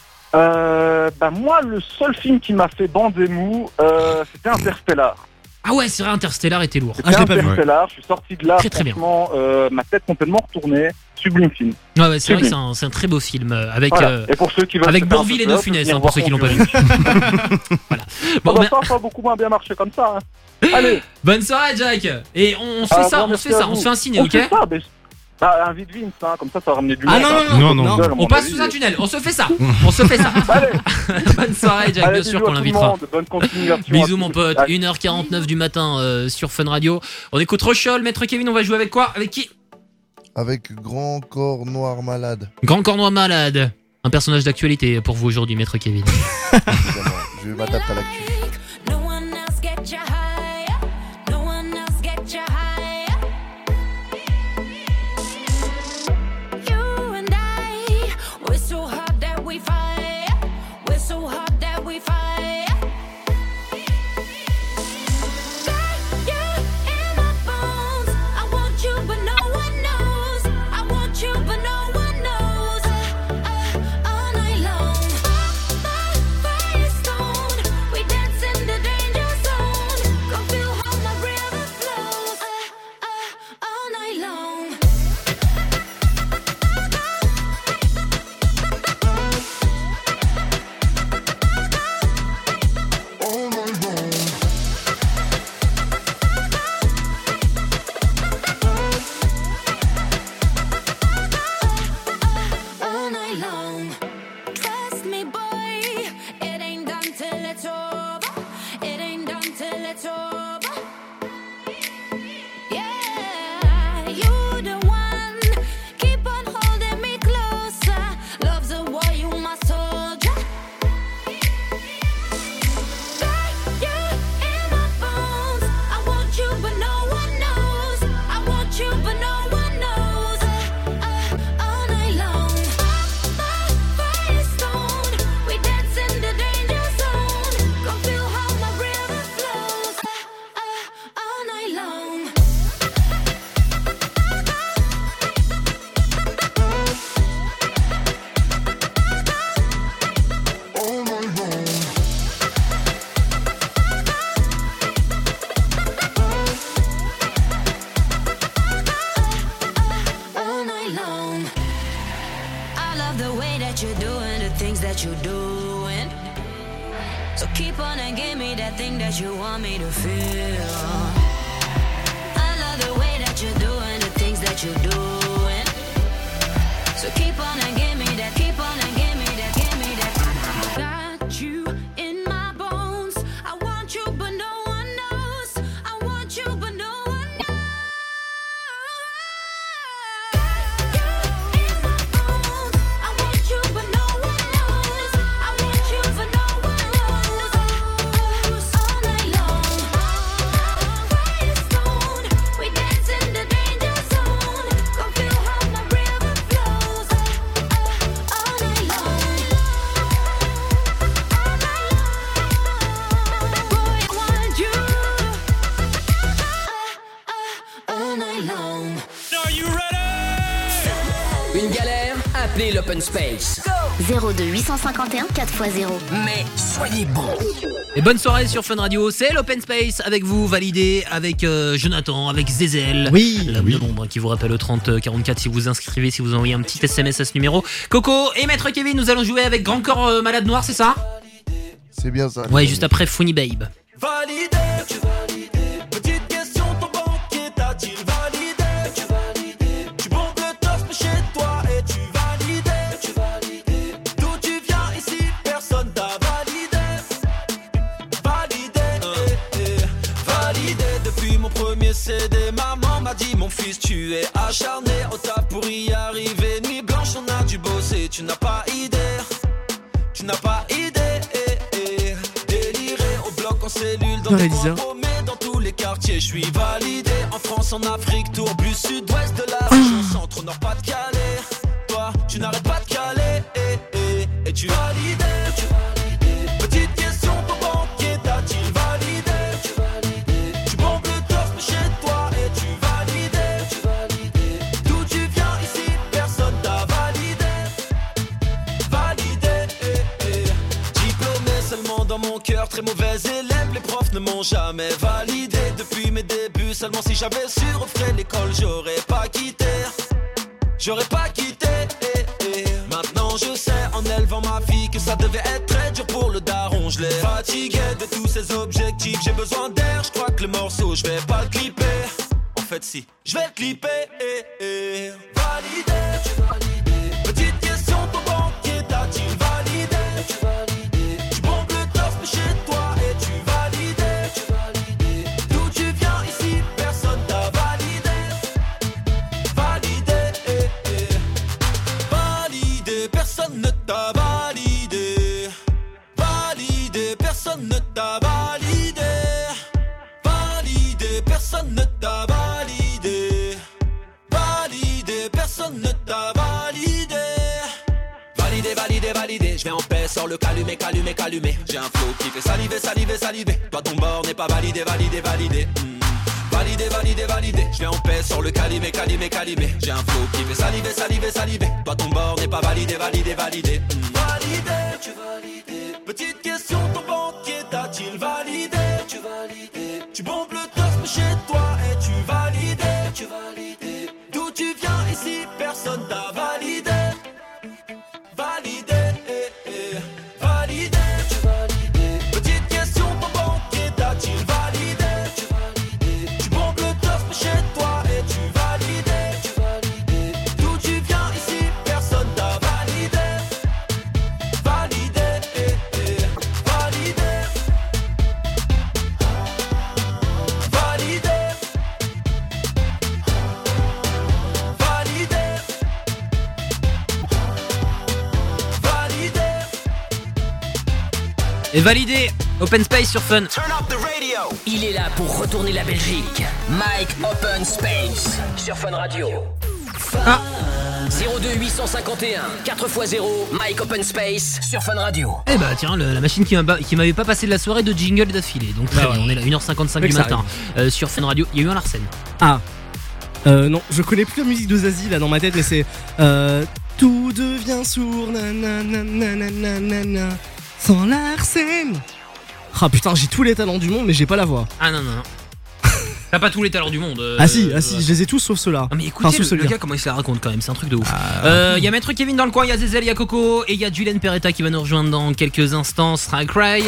Euh, bah moi, le seul film qui m'a fait bander mou, euh, c'était Interstellar. Ah ouais, c'est vrai, Interstellar était lourd. C'était Interstellar, je suis sorti de là, Très, très bien. franchement, euh, ma tête complètement retournée, sublime film. Ouais, ouais, c'est vrai que Sublime. c'est un, c'est un très beau film euh, avec Voilà. euh, Et pour ceux qui veulent avec se faire un Bourvil peu et De peur, Funès, venir hein, pour voir ceux qui l'ont pas vu. Conjuring. Voilà. Bon, Bon, bah, ben, ça, ça a beaucoup moins bien marché comme ça. Hein. Allez, bonne soirée, Jack. Et on, on se fait Ah, ça, bon, on se merci fait à ça, vous. on se fait un signe, On ok? fait ça, mais- bah, invite Vince, hein, comme ça, ça va ramener du monde. Ah non, hein. non, non, Tout non, seul, à on mon passe avis. sous un tunnel, on se fait ça, on se fait ça. Bonne soirée, Jack, Allez, bien sûr bisous à qu'on tout le l'invitera. monde, bonne continuation à Bisous, tous. mon pote. Allez. une heure quarante-neuf du matin euh, sur Fun Radio. On écoute Rochol, Maître Kevin, on va jouer avec quoi? Avec qui? Avec Grand Corps Noir Malade. Grand Cornois Malade. Un personnage d'actualité pour vous aujourd'hui, Maître Kevin. Évidemment, je m'adapte à l'actu. No one else get you higher. No one else get you higher. You and I, we're so hot that we fire. We're so hot that we fire. Got you in my bones. I want you, but no one knows. I want you, but no one knows. Uh, uh, all night long. Firestone, we dance in the danger zone. love the way that you're doing the things that you're doing. So keep on and give me that thing that you want me to feel. I love the way that you're doing the things that you're doing. So keep on and give me that, keep on and give me that, give me that. Got you in my bones. I want you, but no one knows. I want you, but no one knows. I want you, but no one knows. I want you, but no one knows. All night long, quiet stone. We dance in the danger zone. Go feel how my river flows. All night long, boy, I want you. All night long. Are you ready? Une galère? Appelez l'Open Space. zéro deux huit cent cinquante et un quatre fois zéro. Mais soyez bons. Et bonne soirée sur Fun Radio, c'est l'Open Space avec vous, validé, avec euh, Jonathan, avec Zézel. Oui. L'homme de l'ombre qui vous rappelle au trente quarante-quatre si vous vous inscrivez, si vous envoyez un petit S M S à ce numéro. Coco et Maître Kevin, nous allons jouer avec Grand Corps euh, Malade Noir, c'est ça? C'est bien ça. Ouais, juste après Funny Babe. Validé, tu validé. Petite question, ton banquier t'a-t-il validé? Tu validé. Tu bombes le torse mais chez toi et tu validé. Tu validé. D'où tu viens ici, personne t'a validé. Validé, eh, eh. Validé. Depuis mon premier C D, maman m'a dit mon fils tu es acharné au taf pour y arriver. Nuit blanche on a dû bosser, tu n'as pas idée. Tu n'as pas idée, eh, eh. Déliré au bloc en cellule dans Non, des Elisa. coins paumés, dans tous les quartiers, je suis validé. En France, en Afrique, tourbus, sud-ouest de la région, centre, nord, pas de Calais. Toi, tu n'arrêtes pas de caler, eh, eh. Et tu validé, tu validé. Petite question, ton banquier t'a-t-il validé? Tu validé. Tu bombes le torse mais chez toi et tu validé, tu validé. D'où tu viens ici, personne t'a validé. Validé, eh, eh. Diplômé seulement dans mon cœur, très mauvais élève, les profs ne m'ont jamais validé. Depuis mes débuts, seulement si j'avais su refaire l'école, j'aurais pas quitté. J'aurais pas quitté, eh, eh. Maintenant je sais, en élevant ma fille, que ça devait être très dur pour le daron. Je l'ai fatigué de tous ces objectifs, j'ai besoin d'air, je crois que le morceau, je vais pas le clipper. En fait si, je vais le clipper, eh, eh. Validé, tu validé. Petite question, ton banquier t'a-t-il validé? Tu validé. Tu bombes le torse mais chez toi et tu validé, tu validé. D'où tu viens ici, personne t'a validé. Validé, eh, eh. Validé, personne ne t'a validé. Validé, personne ne t'a validé. Validé, personne ne t'a validé. Validé, personne ne t'a validé. Validé, validé, validé. Je vais en paix, sors le calumet, calumet, calumet. J'ai un flow qui fait saliver, saliver, saliver. Toi ton bord n'est pas validé, validé, validé. Hmm. Validé, validé, validé. Je vais en paix, sors le calumet, calumet, calumet. J'ai un flow qui fait saliver, saliver, saliver. Toi ton bord n'est pas validé, validé, validé. Hmm. Validé, tu validé. Petite question, ton banquier t'a-t-il validé? Tu validé. Tu bombes le torse mais chez toi et tu validé, tu validé. D'où tu viens ici, personne t'a validé. Validé, eh, eh. Validé, tu validé. Petite question, ton banquier t'a-t-il validé? Tu validé. Tu bombes le torse mais chez toi et tu validé, tu validé. D'où tu viens ici, personne t'a validé. Validé, eh, eh. Validé. Validé. Validé. Validé. Et validé, Open Space sur Fun. Il est là pour retourner la Belgique. Mike Open Space sur Fun Radio. Ah. zéro deux huit cent cinquante et un quatre fois zéro. Mike Open Space sur Fun Radio. Eh bah tiens, le- la machine qui m'a ba- qui m'avait pas passé de la soirée de jingle d'affilée. Donc très Bah bien, ouais. on est là, une heure cinquante-cinq Ouais, du que ça matin. Euh, sur Fun Radio, il y a eu un Larsen. Ah. Euh, non, je connais plus la musique de Zazie là dans ma tête, mais c'est euh, tout devient sourd, nanana, nanana, nanana, sans Larsen. Ah putain, j'ai tous les talents du monde, mais j'ai pas la voix. Ah non, non, non. T'as pas tous les talents du monde. euh, Ah si, ah si, je les ai tous sauf ceux-là. Ah mais écoutez, Enfin, sauf le, ceux le bien. gars comment il se la raconte quand même, c'est un truc de ouf. Il y a Maître Kevin dans le coin, il y a Zézel, il y a Coco et il y a Julian Peretta qui va nous rejoindre dans quelques instants. Ce sera Cry.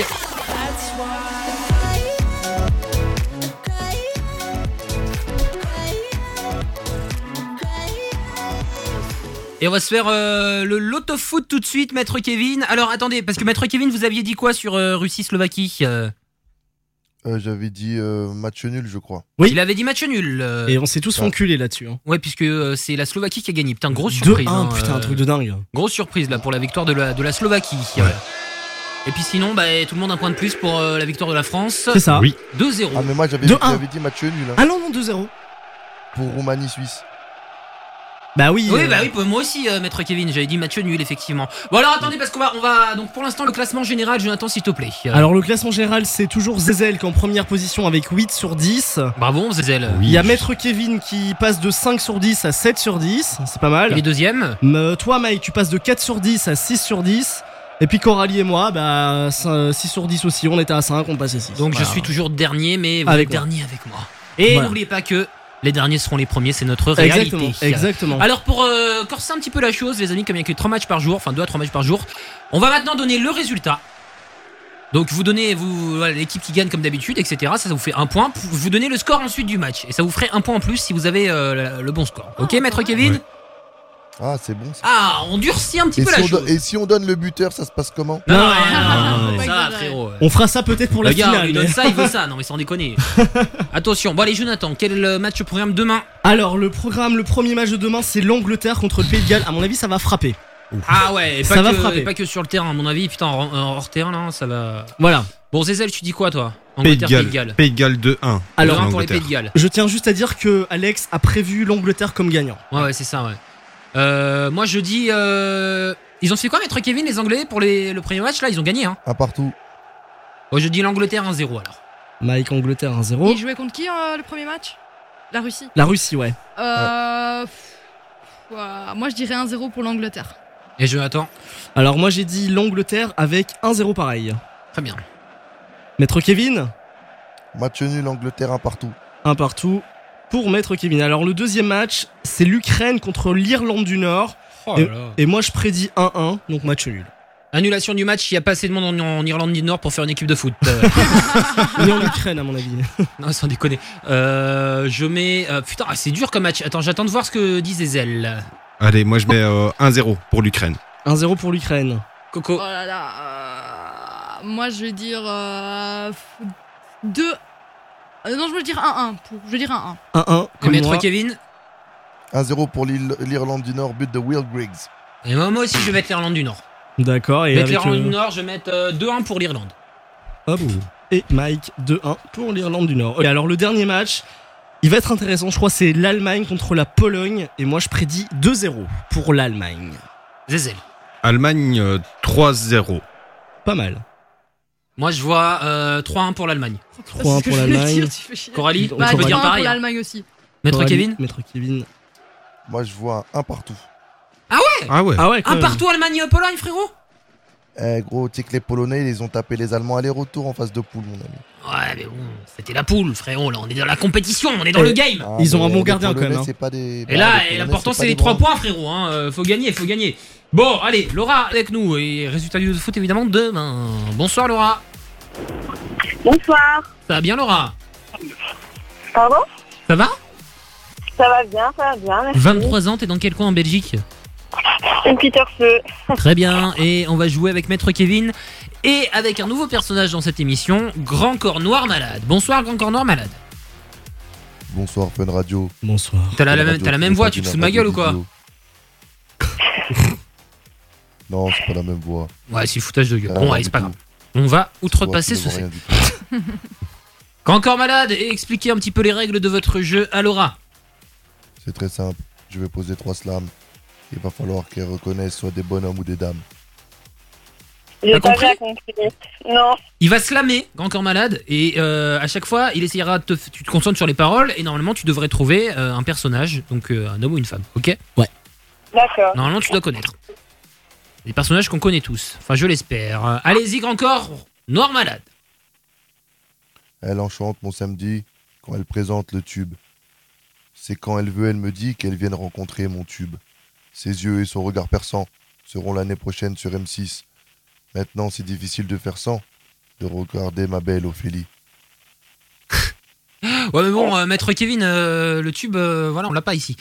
Et on va se faire euh, le loto foot tout de suite, Maître Kevin. Alors attendez, parce que Maître Kevin, vous aviez dit quoi sur euh, Russie-Slovaquie euh Euh, J'avais dit euh, match nul, je crois. Oui. Il avait dit match nul. euh. Et on s'est tous fait enculer là-dessus. Hein. Ouais, puisque euh, c'est la Slovaquie qui a gagné. Putain, grosse surprise. deux un, hein, putain, un euh, truc de dingue. Grosse surprise là pour la victoire de la, de la Slovaquie. Et puis sinon, bah, tout le monde un point de plus pour euh, la victoire de la France. C'est ça. Oui. deux zéro. Ah, mais moi j'avais deux un. j'avais dit match nul. Hein, Ah non, non, deux zéro. pour Roumanie-Suisse. Bah oui. Oui, euh, bah oui, pour moi aussi, euh, Maître Kevin, j'avais dit match nul, effectivement. Bon, alors attendez, parce qu'on va, on va. Donc pour l'instant, le classement général, Jonathan, s'il te plaît. Euh, Alors le classement général, c'est toujours Zézel qui est en première position avec huit sur dix. Bravo, Zézel. Il y a Maître Kevin qui passe de cinq sur dix à sept sur dix. C'est pas mal. Il est deuxième. Euh, toi, Mike, tu passes de quatre sur dix à six sur dix. Et puis Coralie et moi, bah six sur dix aussi. On était à cinq, on passait six. Donc Voilà. je suis toujours dernier, mais vous Avec êtes moi. dernier avec moi. Et Voilà. n'oubliez pas que les derniers seront les premiers, c'est notre réalité. Exactement, exactement. Alors pour euh, corser un petit peu la chose, les amis, comme il n'y a que trois matchs par jour, enfin deux à trois matchs par jour, on va maintenant donner le résultat. Donc vous donnez vous voilà, l'équipe qui gagne comme d'habitude, et cetera. Ça, ça vous fait un point. Vous donnez le score ensuite du match, et ça vous ferait un point en plus si vous avez euh, le- le bon score. Ok, Maître Kevin. Ouais. Ah, c'est bon ça. Ah, on durcit un petit Et peu si, la on chose. do- et si on donne le buteur, ça se passe comment Non, non, non, Ah, non, non, ouais. ça, frérot. On fera ça peut-être pour la Le gars, finale. il donne mais- ça, il veut ça. Non, mais sans déconner. Attention. Bon, allez, Jonathan, quel euh, match programme demain? Alors le programme, le premier match de demain, c'est l'Angleterre contre le Pays de Galles. À mon avis, ça va frapper. Ah ouais, et pas, Ça va que, frapper. et pas que sur le terrain, à mon avis, putain, en, en hors terrain, là, ça va. Voilà. Bon, Zézel, tu dis quoi, toi? Pays de Angleterre, Pays de Galles. Galles. Pays de Galles deux un. Alors, deux un pour les l'Angleterre. Pays de Galles. Je tiens juste à dire que Alex a prévu l'Angleterre comme gagnant. Ouais, ouais, c'est ça, ouais. Euh, moi, je dis. Euh... Ils ont fait quoi, Maître Kevin, les Anglais, pour les, le premier match, là? Ils ont gagné, hein. Un partout. Moi, je dis l'Angleterre un zéro, alors. Mike Angleterre un zéro. Il jouait contre qui euh, le premier match? La Russie. La Russie, ouais. Euh, pff, ouah, moi je dirais un zéro pour l'Angleterre. Et Jonathan? Alors moi j'ai dit l'Angleterre avec un zéro pareil. Très bien. Maître Kevin, Match nul, Angleterre un partout. un partout pour Maître Kevin. Alors le deuxième match, c'est l'Ukraine contre l'Irlande du Nord. Oh et, là là. et moi je prédis un un, donc match nul. Annulation du match, il n'y a pas assez de monde en, en Irlande du Nord pour faire une équipe de foot. Euh, Ni en Ukraine à mon avis. non, sans déconner. Euh, je mets. euh, putain, ah, c'est dur comme match. Attends, j'attends de voir ce que dit Zézel. Allez, moi je mets euh, un zéro pour l'Ukraine. un zéro pour l'Ukraine. Coco. Oh là là. euh, moi je vais dire euh, deux. Euh, non, je veux dire un un. Pour, je veux dire un un. un un. Et Comme Maître moi. Kevin? un zéro pour l'Île- l'Irlande du Nord, but de Will Griggs. Et moi, moi aussi, je vais mettre l'Irlande du Nord. D'accord. Et Mettre avec, l'Irlande euh, du Nord, je vais mettre euh, deux un pour l'Irlande. hop. Et Mike deux un pour l'Irlande du Nord. Et alors le dernier match, il va être intéressant. Je crois que c'est l'Allemagne contre la Pologne. Et moi je prédis deux zéro pour l'Allemagne. Zézel. Allemagne euh, trois zéro. Pas mal. Moi, je vois euh, trois un pour l'Allemagne. trois un pour l'Allemagne. Coralie, Donc, bah, tu peux Coralie. dire un pour pareil. hein. l'Allemagne aussi. Maître Coralie, Kevin? Maître Kevin. Moi, je vois un partout. Ah ouais? Ah ouais. Ah ouais. quand Un même. partout Allemagne-Pologne, frérot? Eh gros, tu sais que les Polonais, ils ont tapé les Allemands aller-retour en phase de poule, mon ami. Ouais, mais bon, c'était la poule, frérot. Là, on est dans la compétition, on est dans Eh, le game. Ah, Ils ont mais un bon les gardien, quand Polonais, même, hein. c'est pas des... Et bah, là, les et Polonais, l'important, c'est c'est pas les des trois bras. points, frérot. Hein. Euh, Faut gagner, faut gagner. Bon, allez, Laura avec nous. Et résultat du foot, évidemment, demain. Bonsoir, Laura. Bonsoir. Ça va bien, Laura? Pardon? Ça va? Ça va bien, ça va bien, merci. vingt-trois ans, t'es dans quel coin en Belgique? Saint-Peterseux. Très bien, et on va jouer avec Maître Kevin et avec un nouveau personnage dans cette émission, Grand Corps Noir Malade. Bonsoir, Grand Corps Noir Malade. Bonsoir, Fun Radio. Bonsoir. T'as la, Fun la même, Radio, t'as la même Fun voix, Radio, tu te la fous de ma radio gueule ou quoi? vidéo. Non, c'est pas la même voix. Ouais, c'est le foutage de gueule. Ah, Bon, rien allez, du c'est pas tout. grave. On va outrepasser Voix qui ce ne vaut fait. rien du tout. Grand Corps Malade, et expliquez un petit peu les règles de votre jeu à Laura. C'est très simple. Je vais poser trois slams. Il va falloir qu'elles reconnaissent soit des bonhommes ou des dames. J'ai T'as pas compris bien compris. Non. Il va slammer, Grand Corps Malade, et euh, à chaque fois, il essayera de te, tu te concentres sur les paroles, et normalement, tu devrais trouver euh, un personnage, donc euh, un homme ou une femme, ok? Ouais. D'accord. Normalement, tu dois connaître. Des personnages qu'on connaît tous. Enfin, je l'espère. Euh, Allez-y, Grand Corps Noir Malade. Elle enchante mon samedi. quand elle présente le tube. C'est quand elle veut, elle me dit qu'elle vienne rencontrer mon tube. Ses yeux et son regard perçant seront l'année prochaine sur M six. Maintenant, c'est difficile de faire sans, de regarder ma belle Ophélie. Ouais, mais bon, euh, maître Kevin, euh, le tube, euh, voilà, on l'a pas ici.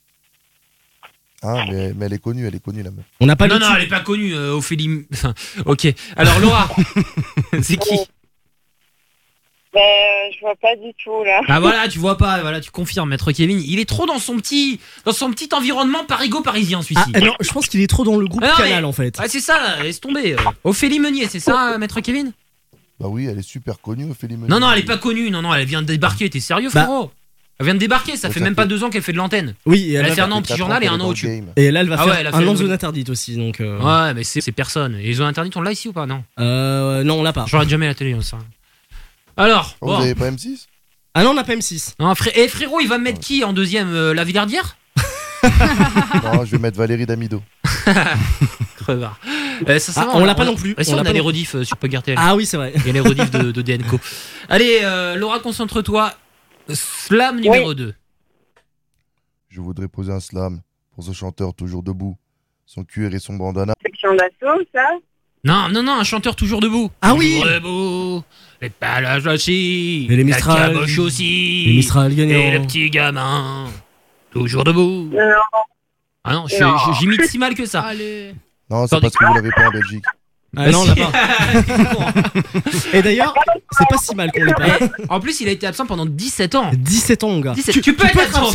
Ah, mais, mais elle est connue, elle est connue, la meuf. On n'a pas non, le non, tube. elle est pas connue, euh, Ophélie. Enfin, ok. Alors, Laura, c'est qui? Ben, je vois pas du tout, là. Ah voilà, tu vois pas, voilà, tu confirmes, maître Kevin. Il est trop dans son petit, dans son petit environnement parigo-parisien, celui-ci. Ah, non, je pense qu'il est trop dans le groupe Ah non, Canal mais- en fait. Ah, c'est ça, là, laisse tomber. euh. Ophélie Meunier, c'est ça, euh, maître Kevin? Bah oui, elle est super connue, Ophélie Meunier. Non, non, elle est pas connue, non, non, elle vient de débarquer, t'es sérieux, Bah- frérot? Elle vient de débarquer, ça Donc fait ça même pas fait- deux ans qu'elle fait de l'antenne. Oui, et Elle elle a va fait un faire- an au petit journal et un an au tube. Et là, elle va Ah faire ouais, elle a un fait an de le- zone interdite aussi, donc. euh, Ouais, mais c'est c'est personne. Et les zones interdites, on l'a ici ou pas? Non. Euh, non, on l'a pas. Je regarde jamais la télé, ça. Alors, Oh, bon. Vous avez pas M six? Ah non, on n'a pas M six. Non, fré- eh, frérot, il va me mettre qui en deuxième? euh, La Villardière? Non, je vais mettre Valérie Damido. Crevard. Euh, ça, ça Ah, va, on l'a pas non plus. Ah, si, On on, l'a a pas les non plus. rediffs euh, sur Pug R T L. Ah oui, c'est vrai. Il y a les rediffs de, de D N Co. Allez, euh, Laura, concentre-toi. Slam numéro deux. Je voudrais poser un slam pour ce chanteur toujours debout. Son cuir et son bandana. Section d'assaut, ça? Non, non, non, un chanteur toujours debout. Ah oui. Toujours debout. Les palages aussi. Et les Mistral. La caboche aussi. Les Mistral gagnants. Et le petit gamin. Toujours debout. Non. Ah non, je- Non. je- j'imite si mal que ça. Allez. Non, c'est Attendez. parce que vous l'avez pas en Belgique. Ah non, on l'a pas. pas. Et d'ailleurs, c'est pas si mal qu'on l'ait pas. En plus, il a été absent pendant dix-sept ans. dix-sept ans, mon gars. dix-sept. Tu, peux être absent.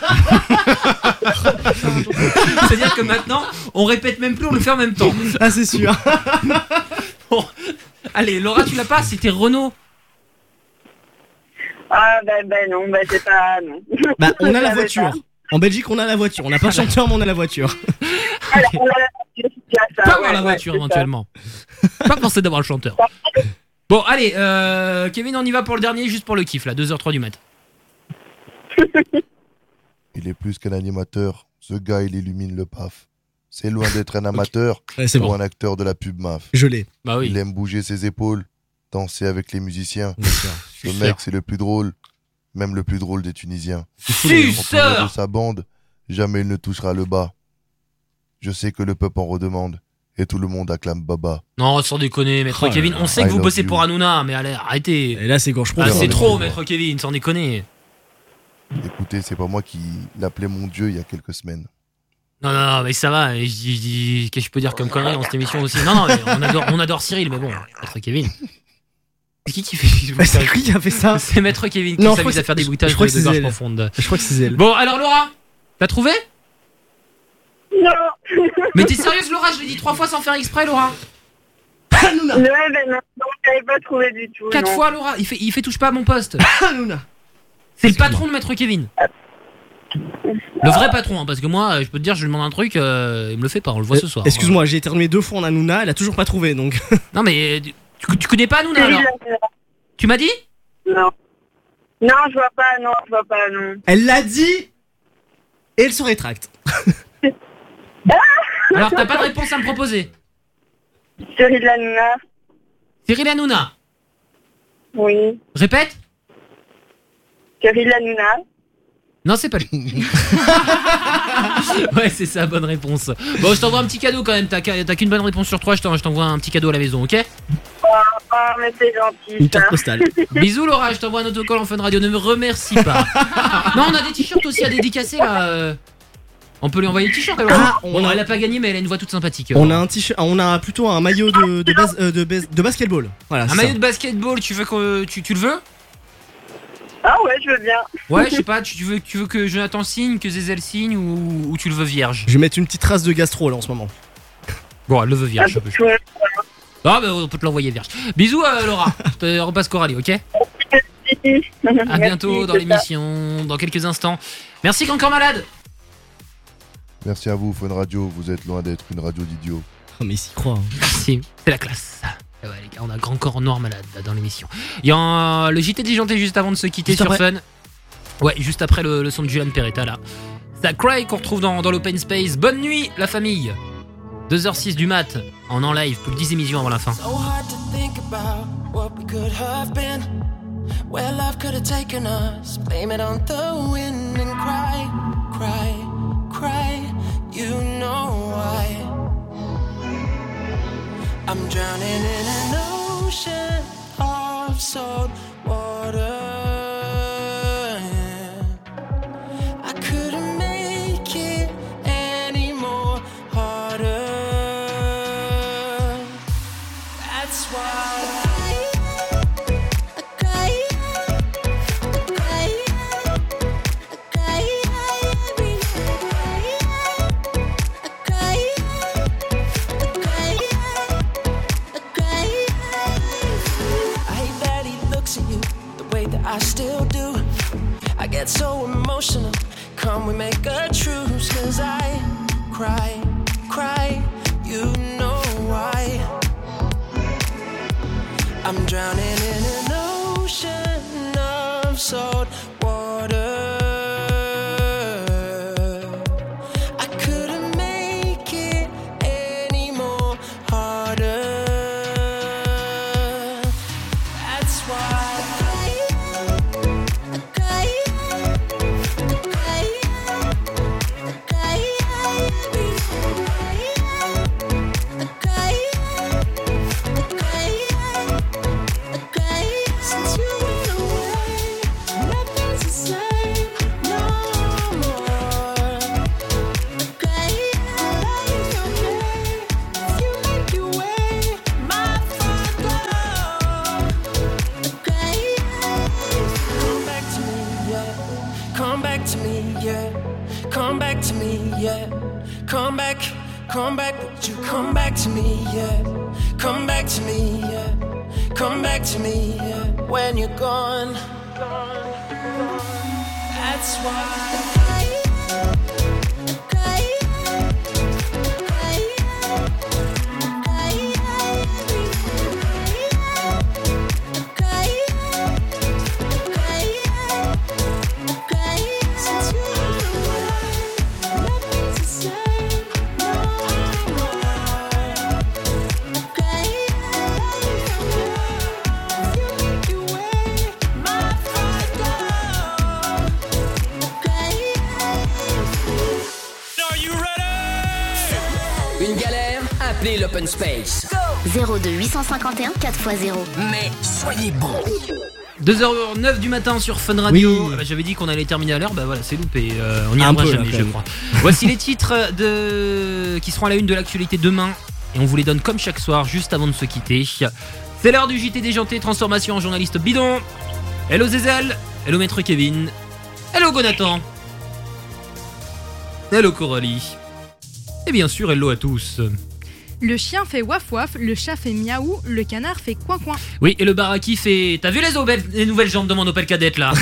C'est-à-dire que maintenant, on répète même plus, on le fait en même temps. Ah, c'est sûr. Bon. Allez, Laura, tu l'as pas? C'était Renault. Ah, ben, ben non, ben c'est pas... Non. Bah, on a Je la savais voiture. pas. En Belgique, on a la voiture. On n'a pas le chanteur, mais on a la voiture. Alors, on a la voiture, c'est bien ça, Pas ouais, avoir la ouais, voiture c'est ça. éventuellement. Pas penser d'avoir le chanteur. Bon, allez, euh, Kevin, on y va pour le dernier, juste pour le kiff, là, deux heures trois du mat. Il est plus qu'un animateur. Ce gars, il illumine le P A F. C'est loin d'être un amateur Ouais, c'est ou bon. un acteur de la pub M A F. Je l'ai. Bah oui. Il aime bouger ses épaules, danser avec les musiciens. Bien sûr. Ce Suceur. mec, c'est le plus drôle, même le plus drôle des Tunisiens. En Suceur. parlant de sa bande, jamais il ne touchera le bas. Je sais que le peuple en redemande, et tout le monde acclame Baba. Non, sans déconner, maître Oh là Kevin. là. On sait I que vous love bossez you. pour Hanouna, mais allez, arrêtez. Et là, c'est gorge Ah, profonde. c'est non, trop, non. maître Kevin, sans déconner. Écoutez, c'est pas moi qui l'appelais mon Dieu il y a quelques semaines. Non, non, non, mais ça va. et Je dis, je dis- qu'est-ce que je peux dire comme connerie dans cette émission aussi? Non, non, mais on adore, on adore Cyril, mais bon, maître Kevin. C'est qui qui fait Bah, c'est qui qui a fait ça? C'est maître Kevin qui Non, je crois s'amuse que à faire des c'est- bruitages je crois de, que de c'est gorge elle. profonde. Je crois que c'est elle. Bon, alors Laura, t'as trouvé? Non. Mais t'es sérieuse, Laura? Je l'ai dit trois fois sans faire exprès, Laura. Ouais, ben non, non, j'avais pas trouvé du tout. Quatre non. fois, Laura. Il fait, il fait touche pas à mon poste. Hanouna. C'est le patron de maître Kevin. Le vrai patron, hein, parce que moi, je peux te dire, je lui demande un truc, euh, il me le fait pas, on le voit ce soir. Excuse-moi, j'ai éternué deux fois en Hanouna, elle a toujours pas trouvé donc. Non, mais euh, tu, tu connais pas Hanouna alors? Tu m'as dit? Non. Non, je vois pas, non, je vois pas, non. Elle l'a dit et elle se rétracte. Alors, t'as pas de réponse à me proposer? Cyril Hanouna. Cyril Hanouna. Oui. Répète? Cyril Hanouna. Non, c'est pas lui. Ouais, c'est ça, bonne réponse. Bon, je t'envoie un petit cadeau quand même. T'as qu'à- t'as qu'une bonne réponse sur trois, je t'en- je t'envoie un petit cadeau à la maison, ok? Oh, oh, mais c'est gentil. Une carte ça. postale. Bisous Laura, je t'envoie un autocollant en Fun Radio, ne me remercie pas. Non, on a des t-shirts aussi à dédicacer là. euh. On peut lui envoyer le t-shirt alors. Ah, on Bon, a- elle a pas gagné, mais elle a une voix toute sympathique. On a un t-shirt, on a plutôt un maillot de de, base, euh, de, base- de basketball. Voilà. Un c'est maillot ça. de basketball, tu veux que tu, tu le veux? Ah ouais, je veux bien. Ouais, je sais pas, tu veux, tu veux que Jonathan signe, que Zézel signe ou, ou tu le veux vierge? Je vais mettre une petite trace de gastro là en ce moment. Bon, elle le veut Ah, vierge. donc, ouais. Ah, bah on peut te l'envoyer vierge. Bisous euh, Laura, je te repasse Coralie, ok? À bientôt dans l'émission, dans quelques instants. Merci qu'encore malade. Merci à vous, Fun Radio, vous êtes loin d'être une radio d'idiots. Oh, mais il s'y croit. hein. Merci, c'est la classe. Et ouais, les gars, on a grand corps noir malade là, dans l'émission. Il y a un- le J T déjanté juste avant de se quitter Juste sur après. Fun. Ouais, juste après le, le son de Julian Peretta là. Ça Cry qu'on retrouve dans, dans l'Open Space. Bonne nuit, la famille. deux heures six du mat, en en live, plus de dix émissions avant la fin. So hard to think about what we could have been. where love could have taken us. Blame it on the wind and cry, cry, cry. You know why. I'm drowning in an ocean of salt water. I couldn't make it any more harder. That's why I cry, I cry, I cry every night. I cry, I cry, I cry. I hate that he looks at you the way that I still do. I get so emotional. Come we make a truce, 'cause I cry, cry, you know why. I'm drowning in an ocean of salt water. I couldn't make it any more harder. That's why I cry, I cry, I cry every night. I cry, I cry, I cry since you went away. Nothing's the same no more. I cry, life's okay if you make your way, my father. I cry, come back to me, yeah. Come back to me, yeah. Come back to me, yeah. Come back, come back, would you come back to me, yeah. Come back to me, yeah. Come back to me, yeah. When you're gone, that's why. Une galère? Appelez l'Open Space. zéro deux huit cent cinquante et un quatre fois zéro. Mais soyez bons. deux heures neuf du matin sur Fun Radio. Oui. Bah, j'avais dit qu'on allait terminer à l'heure, bah voilà, c'est loupé. Euh, on n'y Un arrivera peu, là, jamais, quand je même. crois. Voici les titres de... qui seront à la une de l'actualité demain. Et on vous les donne comme chaque soir, juste avant de se quitter. C'est l'heure du J T déjanté, transformation en journaliste bidon. Hello Zézel. Hello Maître Kevin. Hello Gonathan. Hello Coralie. Et bien sûr, hello à tous. Le chien fait waf waf, le chat fait miaou, le canard fait coin coin. Oui, et le baraki fait... T'as vu les, Opel- les nouvelles jambes de mon Opel Kadett là?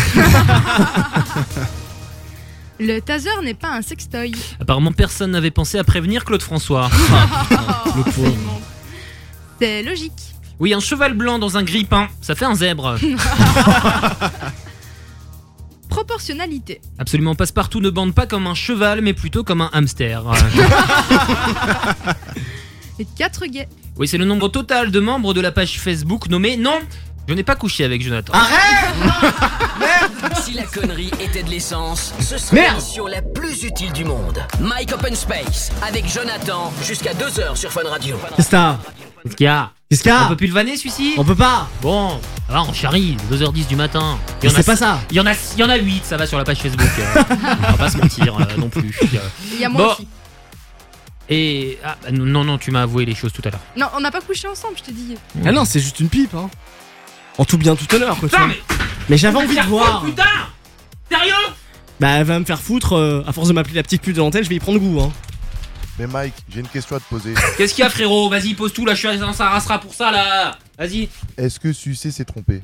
Le taser n'est pas un sextoy. Apparemment personne n'avait pensé à prévenir Claude François. Le pauvre. C'est logique. Oui, un cheval blanc dans un grille-pain, ça fait un zèbre. Proportionnalité. Absolument, Passepartout ne bande pas comme un cheval, mais plutôt comme un hamster. Et quatre gays. Oui, c'est le nombre total de membres de la page Facebook nommée Non, je n'ai pas couché avec Jonathan. Si la connerie était de l'essence, ce serait Merde. l'émission la plus utile du monde. Mike Open Space, avec Jonathan, jusqu'à deux heures sur Fun Radio. Qu'est-ce que t'as? Qu'est-ce qu'il y a? Qu'est-ce qu'il y a? On peut plus le vanner celui-ci? On peut pas. Bon, ça va, on charrie, deux heures dix du matin. Mais c'est pas ça. Il y en a, il y en a huit, ça va sur la page Facebook. euh, on va pas se mentir euh, non plus. Il y a moi Bon. aussi. Et ah, bah, non, non, tu m'as avoué les choses tout à l'heure. Non, on n'a pas couché ensemble, je te dis. Ah non, c'est juste une pipe, hein. En tout bien, tout à l'heure, quoi. tu Putain, vois. mais- Mais j'avais Va me envie de faire voir. foutre, putain! Sérieux? Bah, elle va me faire foutre. euh, à force de m'appeler la petite pute de l'antenne, je vais y prendre goût, hein. Mais Mike, j'ai une question à te poser. Qu'est-ce qu'il y a, frérot? Vas-y, pose tout là, je suis dans sa rassera pour ça là. Vas-y. Est-ce que Sucé s'est trompé?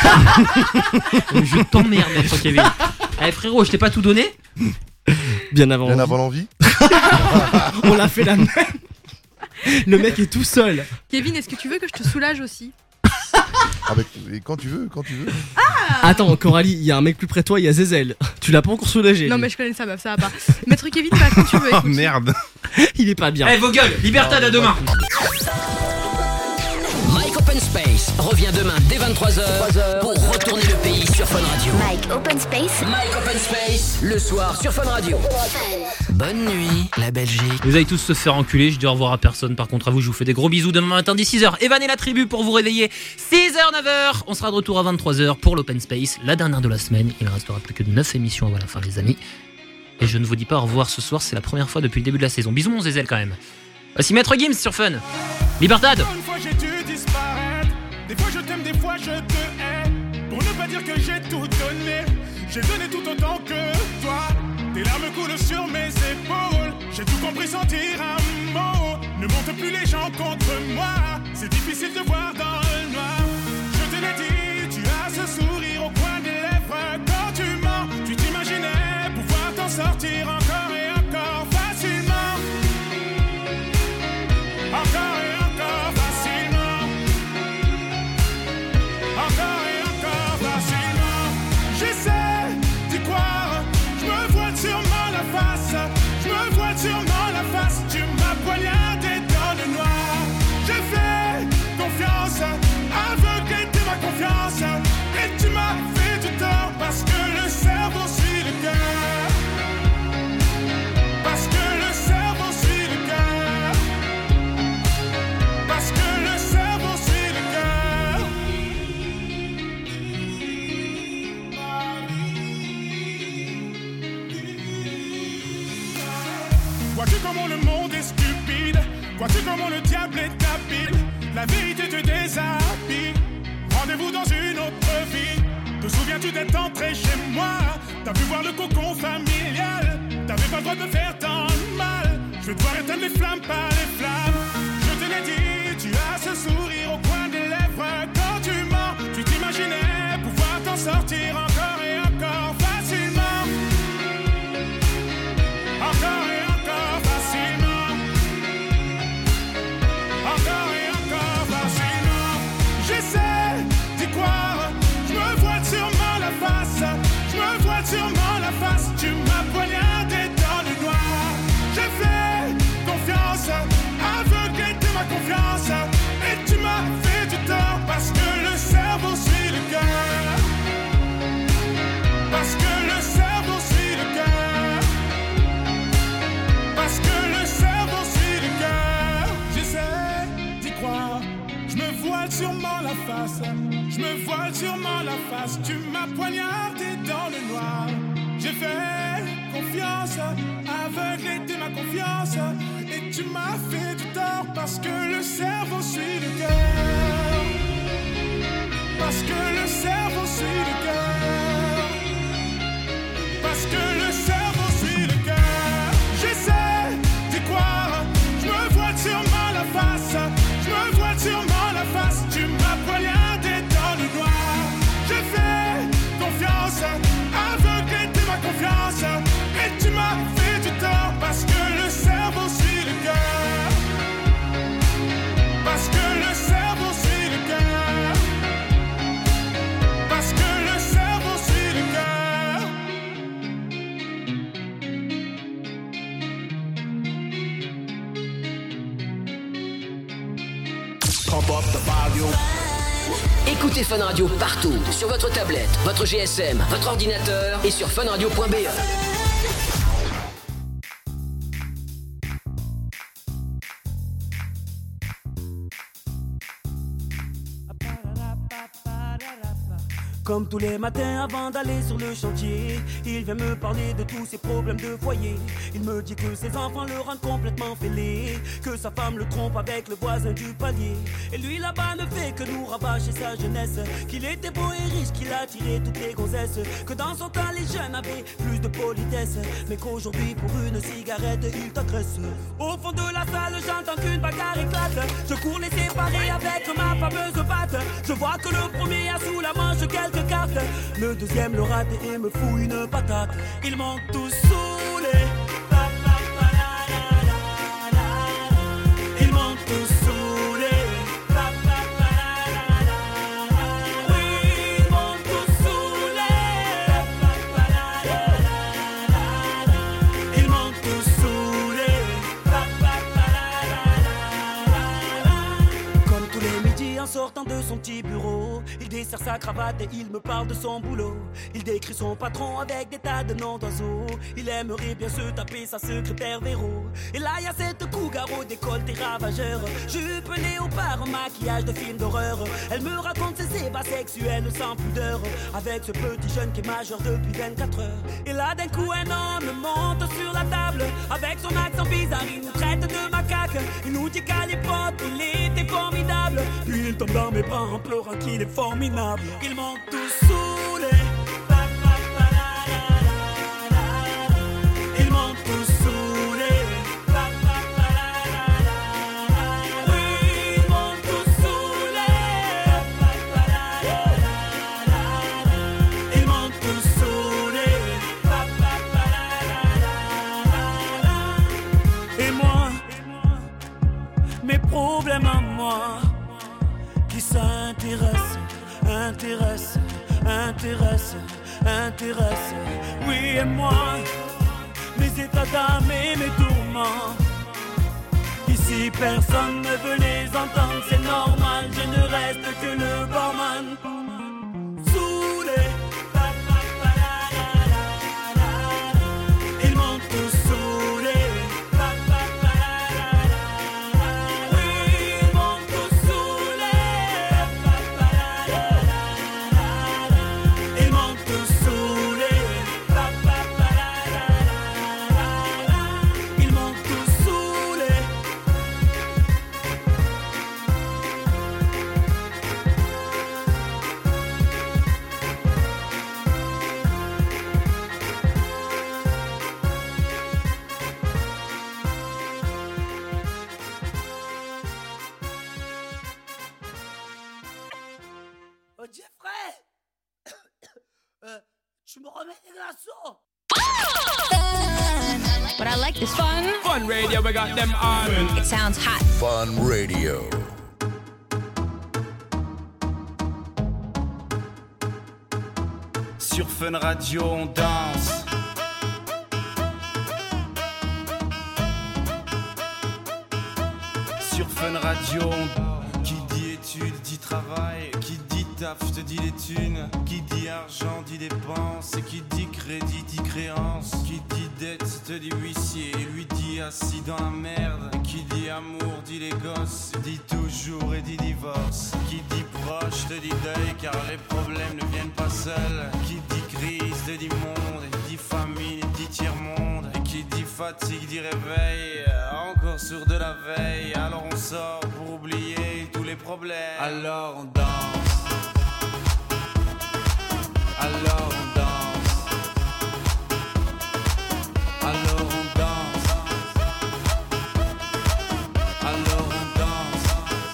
Je t'emmerde, maître Kevin. Eh frérot, je t'ai pas tout donné? Bien avant. Bien l'envie. avant l'envie? On l'a fait la même. Le mec est tout seul. Kevin, est-ce que tu veux que je te soulage aussi? Ah bah, et quand tu veux, quand tu veux. Attends, Coralie, il y a un mec plus près de toi, il y a Zézel. Tu l'as pas encore soulagé. Non, lui. mais je connais ça, meuf, ça va pas. Maître Kevin, bah, quand tu veux. Oh écoute. merde. Il est pas bien. Eh vos gueules, Libertad à demain. Mike Open Open Space revient demain dès vingt-trois heures pour retourner le pays sur Fun Radio. Mike Open Space. Mike Open Space, le soir sur Fun Radio. Bonne nuit, la Belgique. Vous allez tous se faire enculer, je dis au revoir à personne. Par contre, à vous, je vous fais des gros bisous demain matin dès six heures. Evan et la tribu pour vous réveiller. six heures, neuf heures. On sera de retour à vingt-trois heures pour l'Open Space, la dernière de la semaine. Il ne restera plus que neuf émissions avant la fin, les amis. Et je ne vous dis pas au revoir ce soir, c'est la première fois depuis le début de la saison. Bisous, mon zézel quand même. Voici Maître Gims sur Fun. Libertad. Une fois j'ai dû disparaître. Des fois je t'aime, des fois je te hais. Pour ne pas dire que j'ai tout donné, j'ai donné tout autant que toi. Tes larmes coulent sur mes épaules. J'ai tout compris, sentir un mot. Ne monte plus les gens contre moi. C'est difficile de voir dans le noir. Je te l'ai dit, tu as ce sourire au coin des lèvres. Quand tu mens, tu t'imaginais pouvoir t'en sortir encore et encore facilement. Encore et encore facilement. Encore et encore facilement. J'essaie d'y croire. Je me voile sûrement la face. Je me voile sûrement la face. Tu m'as poignardé dans le noir. J'ai fait confiance. Aveuglé de ma confiance. Et tu m'as fait du tort. Parce que le cerveau suit le cœur. Parce que le cerveau suit le cœur. Parce que le cerveau suit le cœur. Vois-tu comment le monde est stupide? Vois-tu comment le diable est habile? La vérité te déshabille. Rendez-vous dans une autre vie. Te souviens-tu d'être entré chez moi? T'as pu voir le cocon familial. T'avais pas le droit de faire tant de mal. Je vais devoir éteindre les flammes par les flammes. Je te l'ai dit, tu as ce sourire au coin des lèvres. Quand tu mens, tu t'imaginais pouvoir t'en sortir encore et encore facilement. Encore et encore facilement. Encore et encore facilement. J'essaie d'y croire. Je me voile sûrement la face. Je me voile sûrement la face. Tu m'as poignardé dans le noir. J'ai fait confiance. Aveuglé de ma confiance. Et tu m'as fait du tort. Parce que le cerveau suit le cœur. Parce que le cerveau suit le cœur. Parce que le cerveau suit le cœur. J'essaie d'y croire. Je me voile sûrement la face. Je me voile sûrement la face. Tu m'as poignardé dans le noir. J'ai fait confiance. Aveuglé de ma confiance. Et tu m'as fait du tort. Parce que le cerveau suit le cœur. Parce que le cerveau suit le cœur. Parce que le cerveau suit le cœur. J'essaie d'y croire. Je me voile sûrement la face. Je me voile sûrement la face. Tu m'as poignardé dans le noir. J'ai fait confiance. Aveuglé de ma confiance. Et tu m'as fait du tort. Parce que le cerveau suit le cœur. Parce que le cerveau suit le cœur. Parce que le cerveau suit le cœur. Écoutez Fun Radio partout, sur votre tablette, votre G S M, votre ordinateur et sur funradio point b e. Comme tous les matins avant d'aller sur le chantier, il vient me parler de tous ses problèmes de foyer. Il me dit que ses enfants le rendent complètement fêlé, que sa femme le trompe avec le voisin du palier. Et lui là-bas ne fait que nous rabâcher sa jeunesse, qu'il était beau et riche, qu'il a tiré toutes les gonzesses, que dans son temps les jeunes avaient plus de politesse, mais qu'aujourd'hui pour une cigarette il t'agresse. Au fond de la salle j'entends qu'une bagarre éclate. Je cours les séparer avec ma fameuse batte. Je vois que le premier a sous la manche quelques cartes, le deuxième le rate et me fout une patate. Ils m'ont tous saoulé. Ils m'ont tous saoulé. Oui, ils m'ont tous saoulé. Ils m'ont tous saoulé. Comme tous les midis en sortant de son petit bureau. Il dessert sa cravate et il me parle de son boulot. Il décrit son patron avec des tas de noms d'oiseaux. Il aimerait bien se taper sa secrétaire Véro. Et là y a cette cougar au décolleté ravageur, jupe léopard, maquillage de film d'horreur. Elle me raconte ses ébats sexuels sans pudeur, avec ce petit jeune qui est majeur depuis vingt-quatre heures. Et là d'un coup un homme monte sur la table, avec son accent bizarre il nous traite de macaque. Il nous dit qu'à l'époque il était formidable, puis il tombe dans mes bras en pleurant qu'il est formidable. Ils m'ont tous saoulé. Ils m'ont tous saoulé. Oui, ils m'ont tous saoulé. Ils m'ont tous saoulé. Et moi, mes problèmes à moi, qui s'intéresse, intéresse, intéresse, intéresse. Oui, et moi, mes états d'âme et mes tourments, ici personne ne veut les entendre. C'est normal, je ne reste que le barman. Saoulé. Ils m'ont tous saoulé. Oh Jeffrey, euh, tu me remets des glaçons. But I like this fun. Fun radio, we got them on. It sounds hot. Fun Radio. Sur Fun Radio, on danse. Sur Fun Radio, on... Qui dit études dit travail. Qui dit taf te dit les thunes. Qui dit argent dit dépenses. Et qui dit crédit dit créance. Qui dit dette te dit huissier. Et lui dit assis dans la merde. Qui dit amour dit les gosses. Dit toujours et dit divorce. Qui dit proche te dit deuil car les problèmes ne viennent pas seuls. Qui dit crise te dit monde. Et dit famine et dit tiers-monde. Et qui dit fatigue dit réveil. Encore sourd de la veille. Alors on sort pour oublier tous les problèmes. Alors on danse. Alors on danse. Alors on danse. Alors on danse.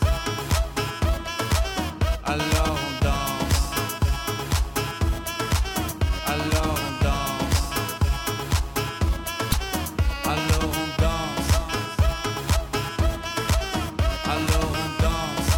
Alors on danse. Alors on danse. Alors on danse. Alors on danse.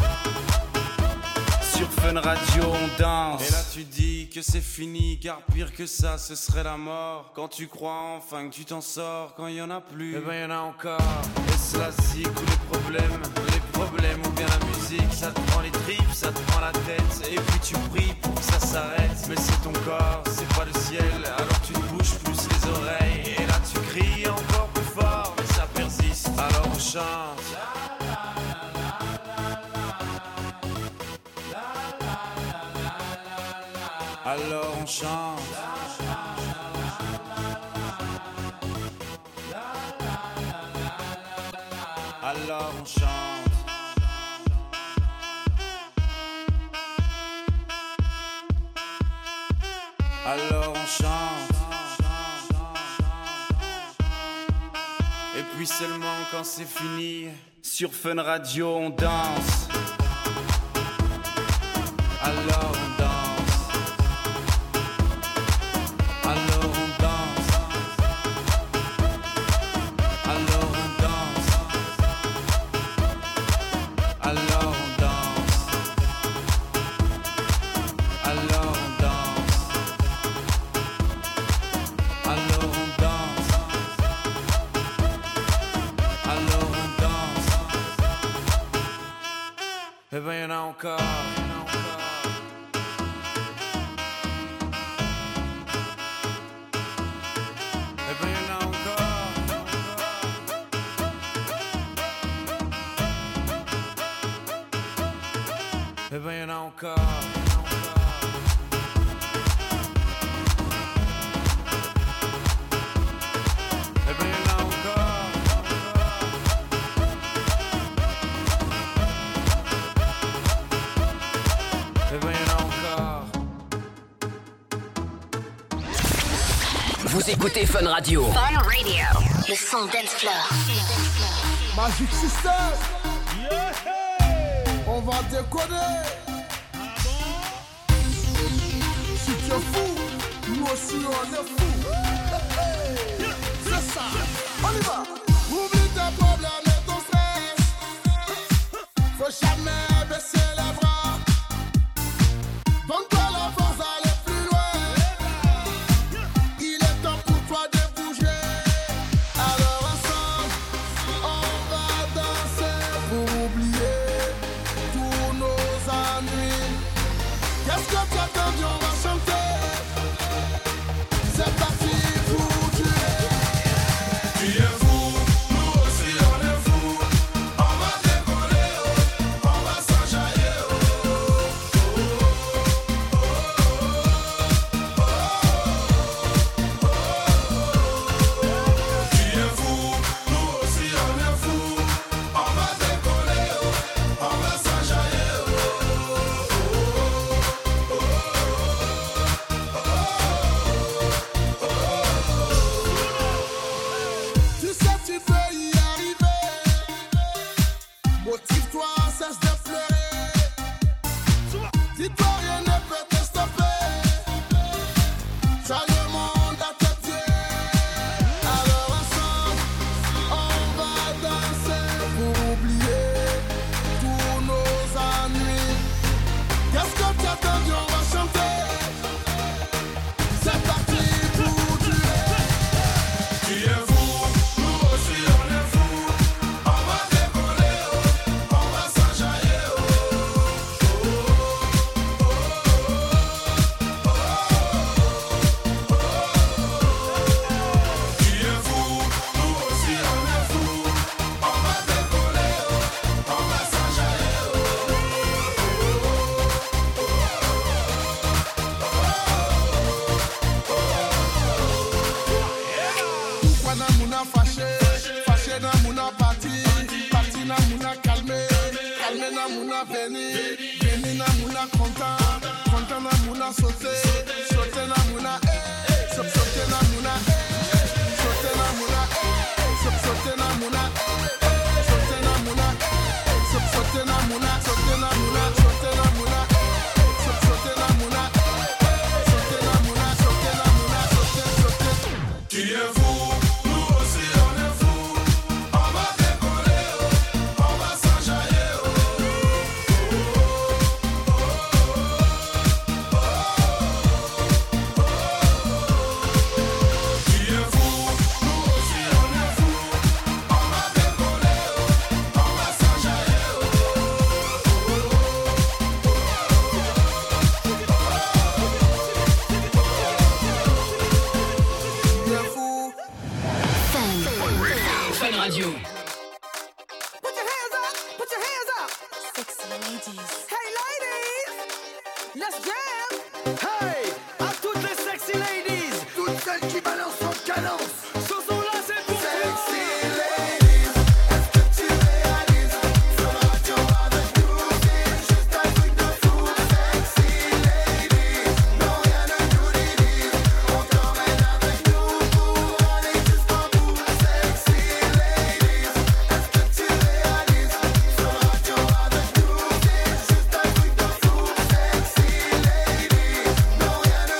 Sur Fun Radio on danse. Et là tu dis que c'est fini, car pire que ça ce serait la mort. Quand tu crois enfin que tu t'en sors, quand il y en a plus, eh ben y en a encore. Est-ce la zik ou les problèmes? Les problèmes ou bien la musique? Ça te prend les tripes, ça te prend la tête. Et puis tu pries pour que ça s'arrête. Mais c'est ton corps, c'est pas le ciel. Alors tu te bouges plus les oreilles. Et là tu cries encore plus fort, mais ça persiste. Alors on chante. Alors on chante. Alors on chante. Alors on chante. Et puis seulement quand c'est fini, sur Fun Radio on danse. Alors on danse. Alors on danse. Alors on danse. Alors on danse. Alors on danse. Alors on danse. Alors on danse. Eh ben y'en a encore, y'en a encore. Eh ben y'en a encore. Eh ben y'en a encore. Eh ben y'en a encore. Eh ben y'en a encore. Vous écoutez Fun Radio. Fun Radio. Le son dance floor. Magic System. On va déconner. Si tu es fou, nous aussi on est fou. C'est ça. On y va. Oublie tes problèmes et ton stress. Faut jamais baisser les bras. Donne-toi la force d'aller plus loin. Il est temps pour toi de bouger. Alors ensemble, on va danser pour oublier tous nos ennuis. Qu'est-ce que tu attends? On va chanter. C'est parti pour tuer. Tu es fou, nous aussi on est fou. On va décoller, oh. On va s'enjailler, oh. Tu es fou, nous aussi on est fou. On va décoller, oh. On va s'enjailler, tu sais tu peux y arriver. Motive-toi, cesse de pleurer. Dis-toi rien ne peut te stopper. T'as le monde à tes pieds. Alors ensemble, on va danser pour oublier tous nos ennuis. Qu'est-ce que tu attends? On va chanter. C'est parti pour tuer. Tu es fou, nous aussi on est fou. On va décoller, oh. On va s'enjailler, oh. Tu es fou, nous aussi on est fou. On va décoller, oh. On va s'enjailler, Pourquoi na mouna fâché, fâché na mouna parti, parti na mouna calmé, calmé na mouna veni, veni na mouna content, content na mouna sauté, sauté na mouna eh, sauté sauté na mouna eh, sauté na mouna eh, sauté sauté na mouna eh, sauté na mouna eh, sauté sauté na mouna, sauté na mouna, sauté na mouna eh, sauté sauté na mouna eh, sauté na mouna, sauté na mouna, sauté sauté. Tu es fou, nous aussi on est fou. On va décoller, oh. On va s'enjailler, oh. Tu es fou, nous aussi on est fou. On va décoller, oh. On va s'enjailler, oh. Tu es fou. Fun Radio. Put your hands up, put your hands up. Sexy ladies. Hey ladies, let's jam. Hey, à toutes les sexy ladies. Toutes celles qui balancent en cadence. Ce son là c'est pour sexy ladies. Est-ce que tu réalises? Fun Radio avec nous, c'est juste un truc de fou. Sexy ladies, non rien ne nous divise. On t'emmène avec nous pour aller jusqu'au bout. Sexy ladies, est-ce que tu réalises? Fun Radio avec nous, c'est juste un truc de fou. Sexy ladies, non rien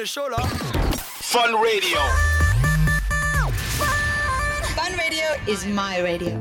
le show là. Fun Radio. Fun Radio is my radio.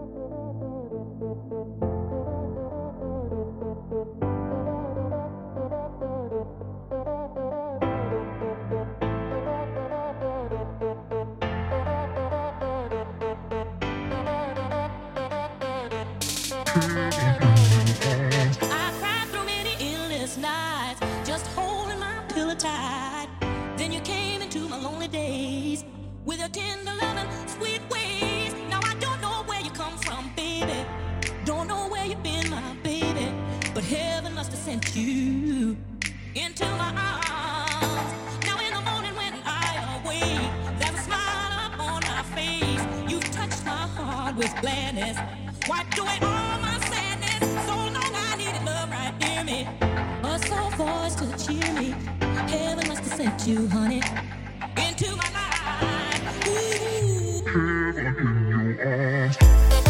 I cried through many endless nights, just holding my pillow tight. Then you came into my lonely days with your tender loving, sweet ways. Now I don't know where you come from, baby. Don't know where you've been, my baby. But heaven must have sent you into my arms. Now in the morning when I awake, there's a smile up on my face. You touched my heart with gladness, wiped away all my sadness. So long I needed love right near me, a soft voice to cheer me. Heaven must have sent you, honey, into my life. Ooh. Heaven in your arms.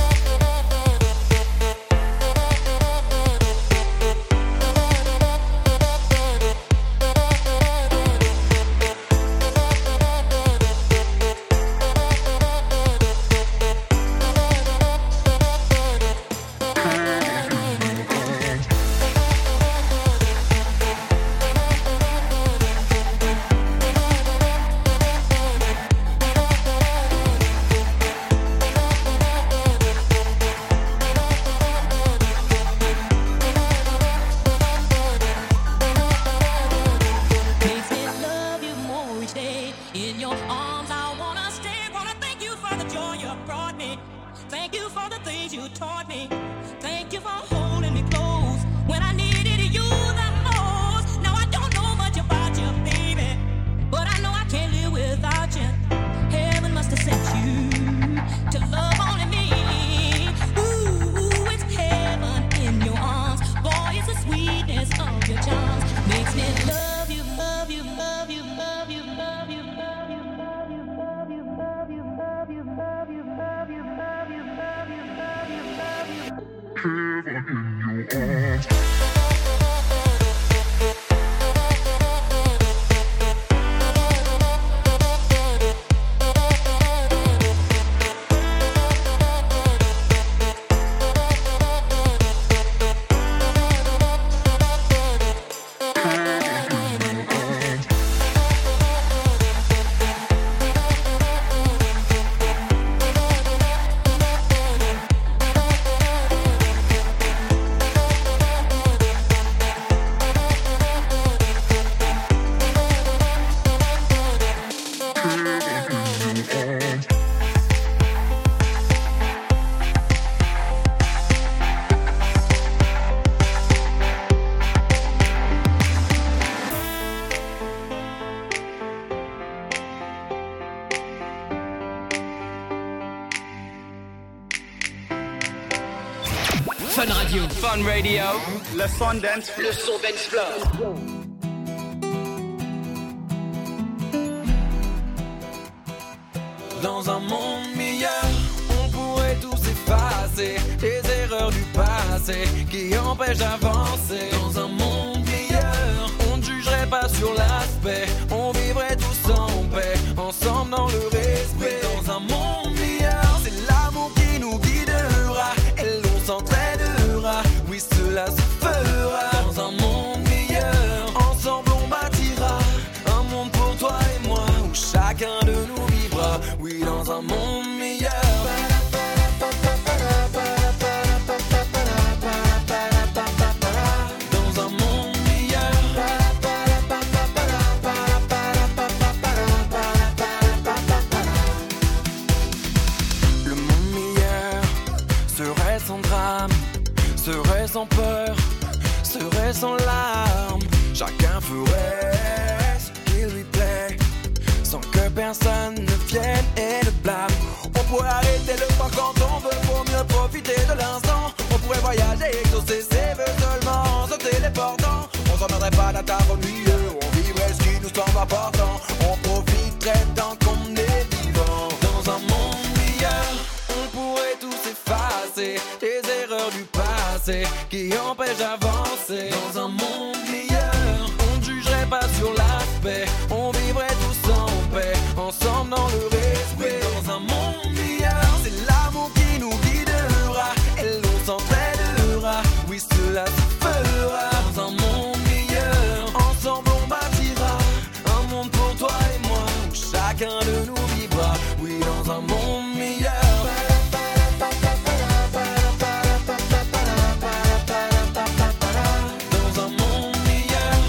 Makes me love you more each day. In your arms I wanna stay. Wanna thank you for the joy you brought me. Thank you for the things you taught me. Thank you for holding me close when I needed you the most. Now I don't know much about you, baby, but I know I can't live without you. Heaven must have sent you to love only me. Ooh, it's heaven in your arms. Boy, it's the sweetness of your charms. Makes me love you, love you, love you, love you, love you, love you, love you, love you, love you, love you, love you, love you, love you, love you, love you, love you. Heaven in your arms. Fun Radio. Fun Radio. Le son dance. Le son dance floor. Dans un monde meilleur, on pourrait tous effacer les erreurs du passé qui empêchent d'avancer. Dans un monde meilleur, on ne jugerait pas sur l'aspect, on vivrait tous en paix, ensemble dans le respect. Dans un monde meilleur, c'est l'amour qui nous guidera et l'on s'entraidera, oui cela se fera. Dans un monde meilleur, ensemble on bâtira un monde pour toi et moi où chacun de nous vivra, oui dans un monde meilleur. Dans un monde meilleur. Le monde meilleur serait sans drame, serait sans peur, serait sans larmes. Chacun ferait ce qu'il lui plaît, sans que personne ne vienne et ne blâme. On pourrait arrêter le temps quand on veut pour mieux profiter de l'instant. On pourrait voyager, exaucer ses vœux seulement, se téléportant. On s'emmènerait pas d'un tard ennuyeux, on vivrait ce qui nous semble important. On profiterait tant qu'on est vivant. Dans un monde meilleur, on pourrait tous effacer les erreurs du passé qui empêchent d'avancer. Dans un monde meilleur, on ne jugerait pas sur l'aspect, chacun de nous vivra, oui, dans un monde meilleur. Dans un monde meilleur.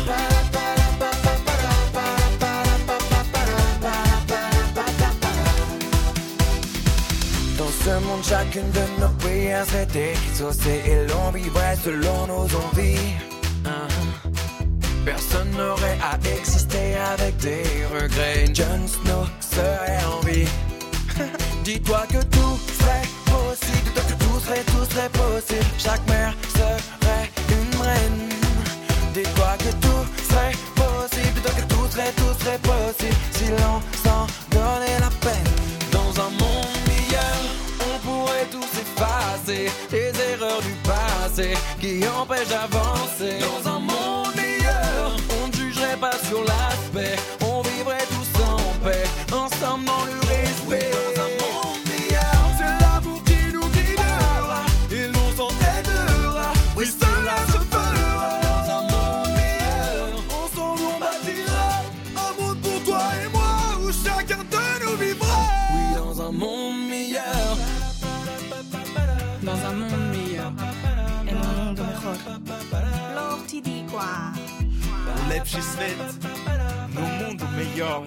Dans ce monde, chacune de nos prières serait exaucée et l'on vivrait selon nos envies. Uh-huh. Personne n'aurait à exister avec des regrets. Jon Snow serait en vie. Dis-toi que tout serait possible. Dis-toi que tout serait, tout serait possible. Chaque mère serait une reine. Dis-toi que tout serait possible. Dis-toi que tout serait, tout serait possible. Si l'on s'en donnait la peine. Dans un monde meilleur, on pourrait tous effacer les erreurs du passé qui empêchent d'avancer. Dans un monde meilleur, on ne jugerait pas sur l'aspect. On vivrait tous en paix, ensemble dans le respect. Dans un monde meilleur, c'est l'amour qui nous guidera et l'on s'entraînera. Oui, cela se fera. Dans un monde meilleur, ensemble on bâtira un monde pour toi et moi où chacun de nous vivra. Oui, dans un monde meilleur. Dans un monde meilleur. En un mundo mejor. Lortidigua. O lepszy świat, no mundo melhor.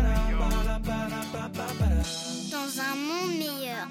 Dans un monde meilleur.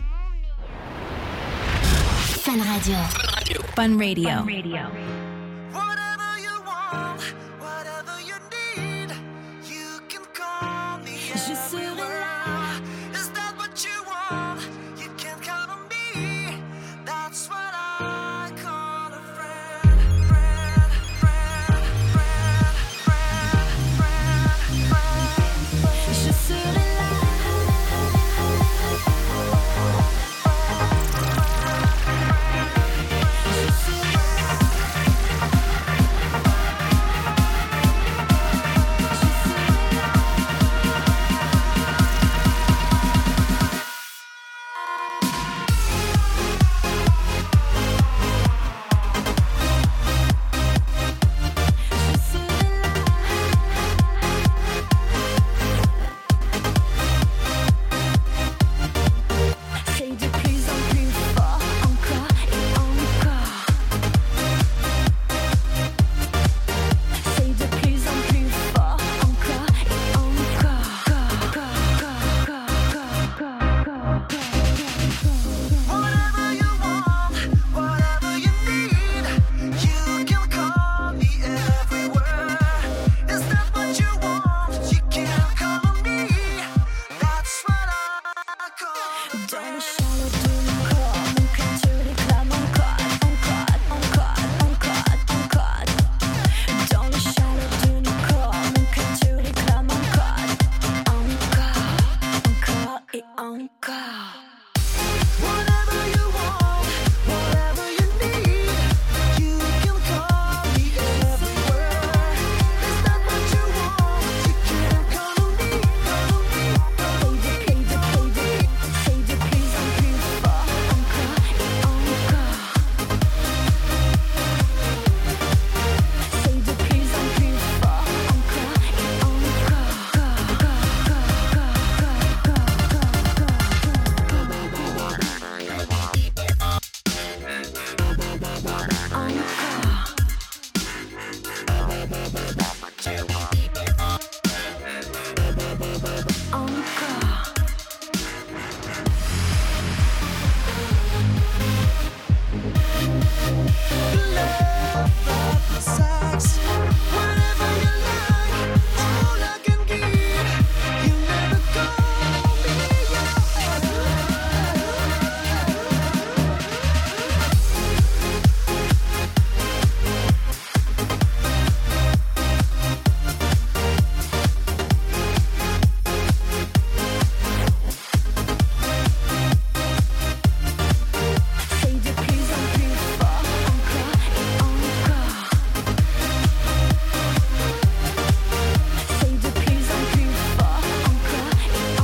Fun Radio. Fun Radio. Fun Radio. Whatever you want, whatever you need, you can call me. Je serai là. Is that what you want? You can count on me. That's what I call a friend. Friend, friend, friend, friend, friend, friend. Je serai là. C'est de plus en plus fort, encore et encore. C'est de plus en plus fort, encore et encore. Whatever you want, whatever you need, you can call me everywhere. Is that what you want? You can call on me. That's what I call. Dans le chaleur de mon corps, mon cœur te réclame encore, encore, encore, encore, encore. Dans le chaleur de nos corps, mon cœur te réclame encore, encore, encore et encore. Whatever you want, whatever you need, you can call me everywhere. Is that what you want? You can call on me, call on me, call on me. Play de, play de, play de, c'est de plus en plus fort, encore et encore. C'est de plus en plus fort, encore et encore. Sex, whatever you like, all I can give. You never call me C'est de plus en plus fort, encore et encore. C'est de plus en plus fort, encore et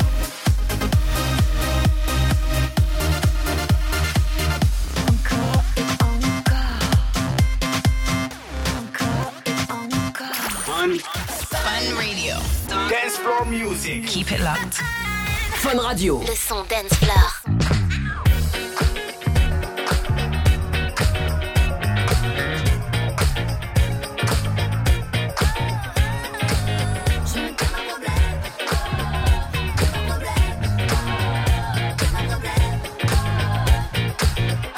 encore. Encore et encore. Encore et encore. Fun. Fun Radio. Dance floor music. Keep it locked. Fun Radio. Le son dance floor.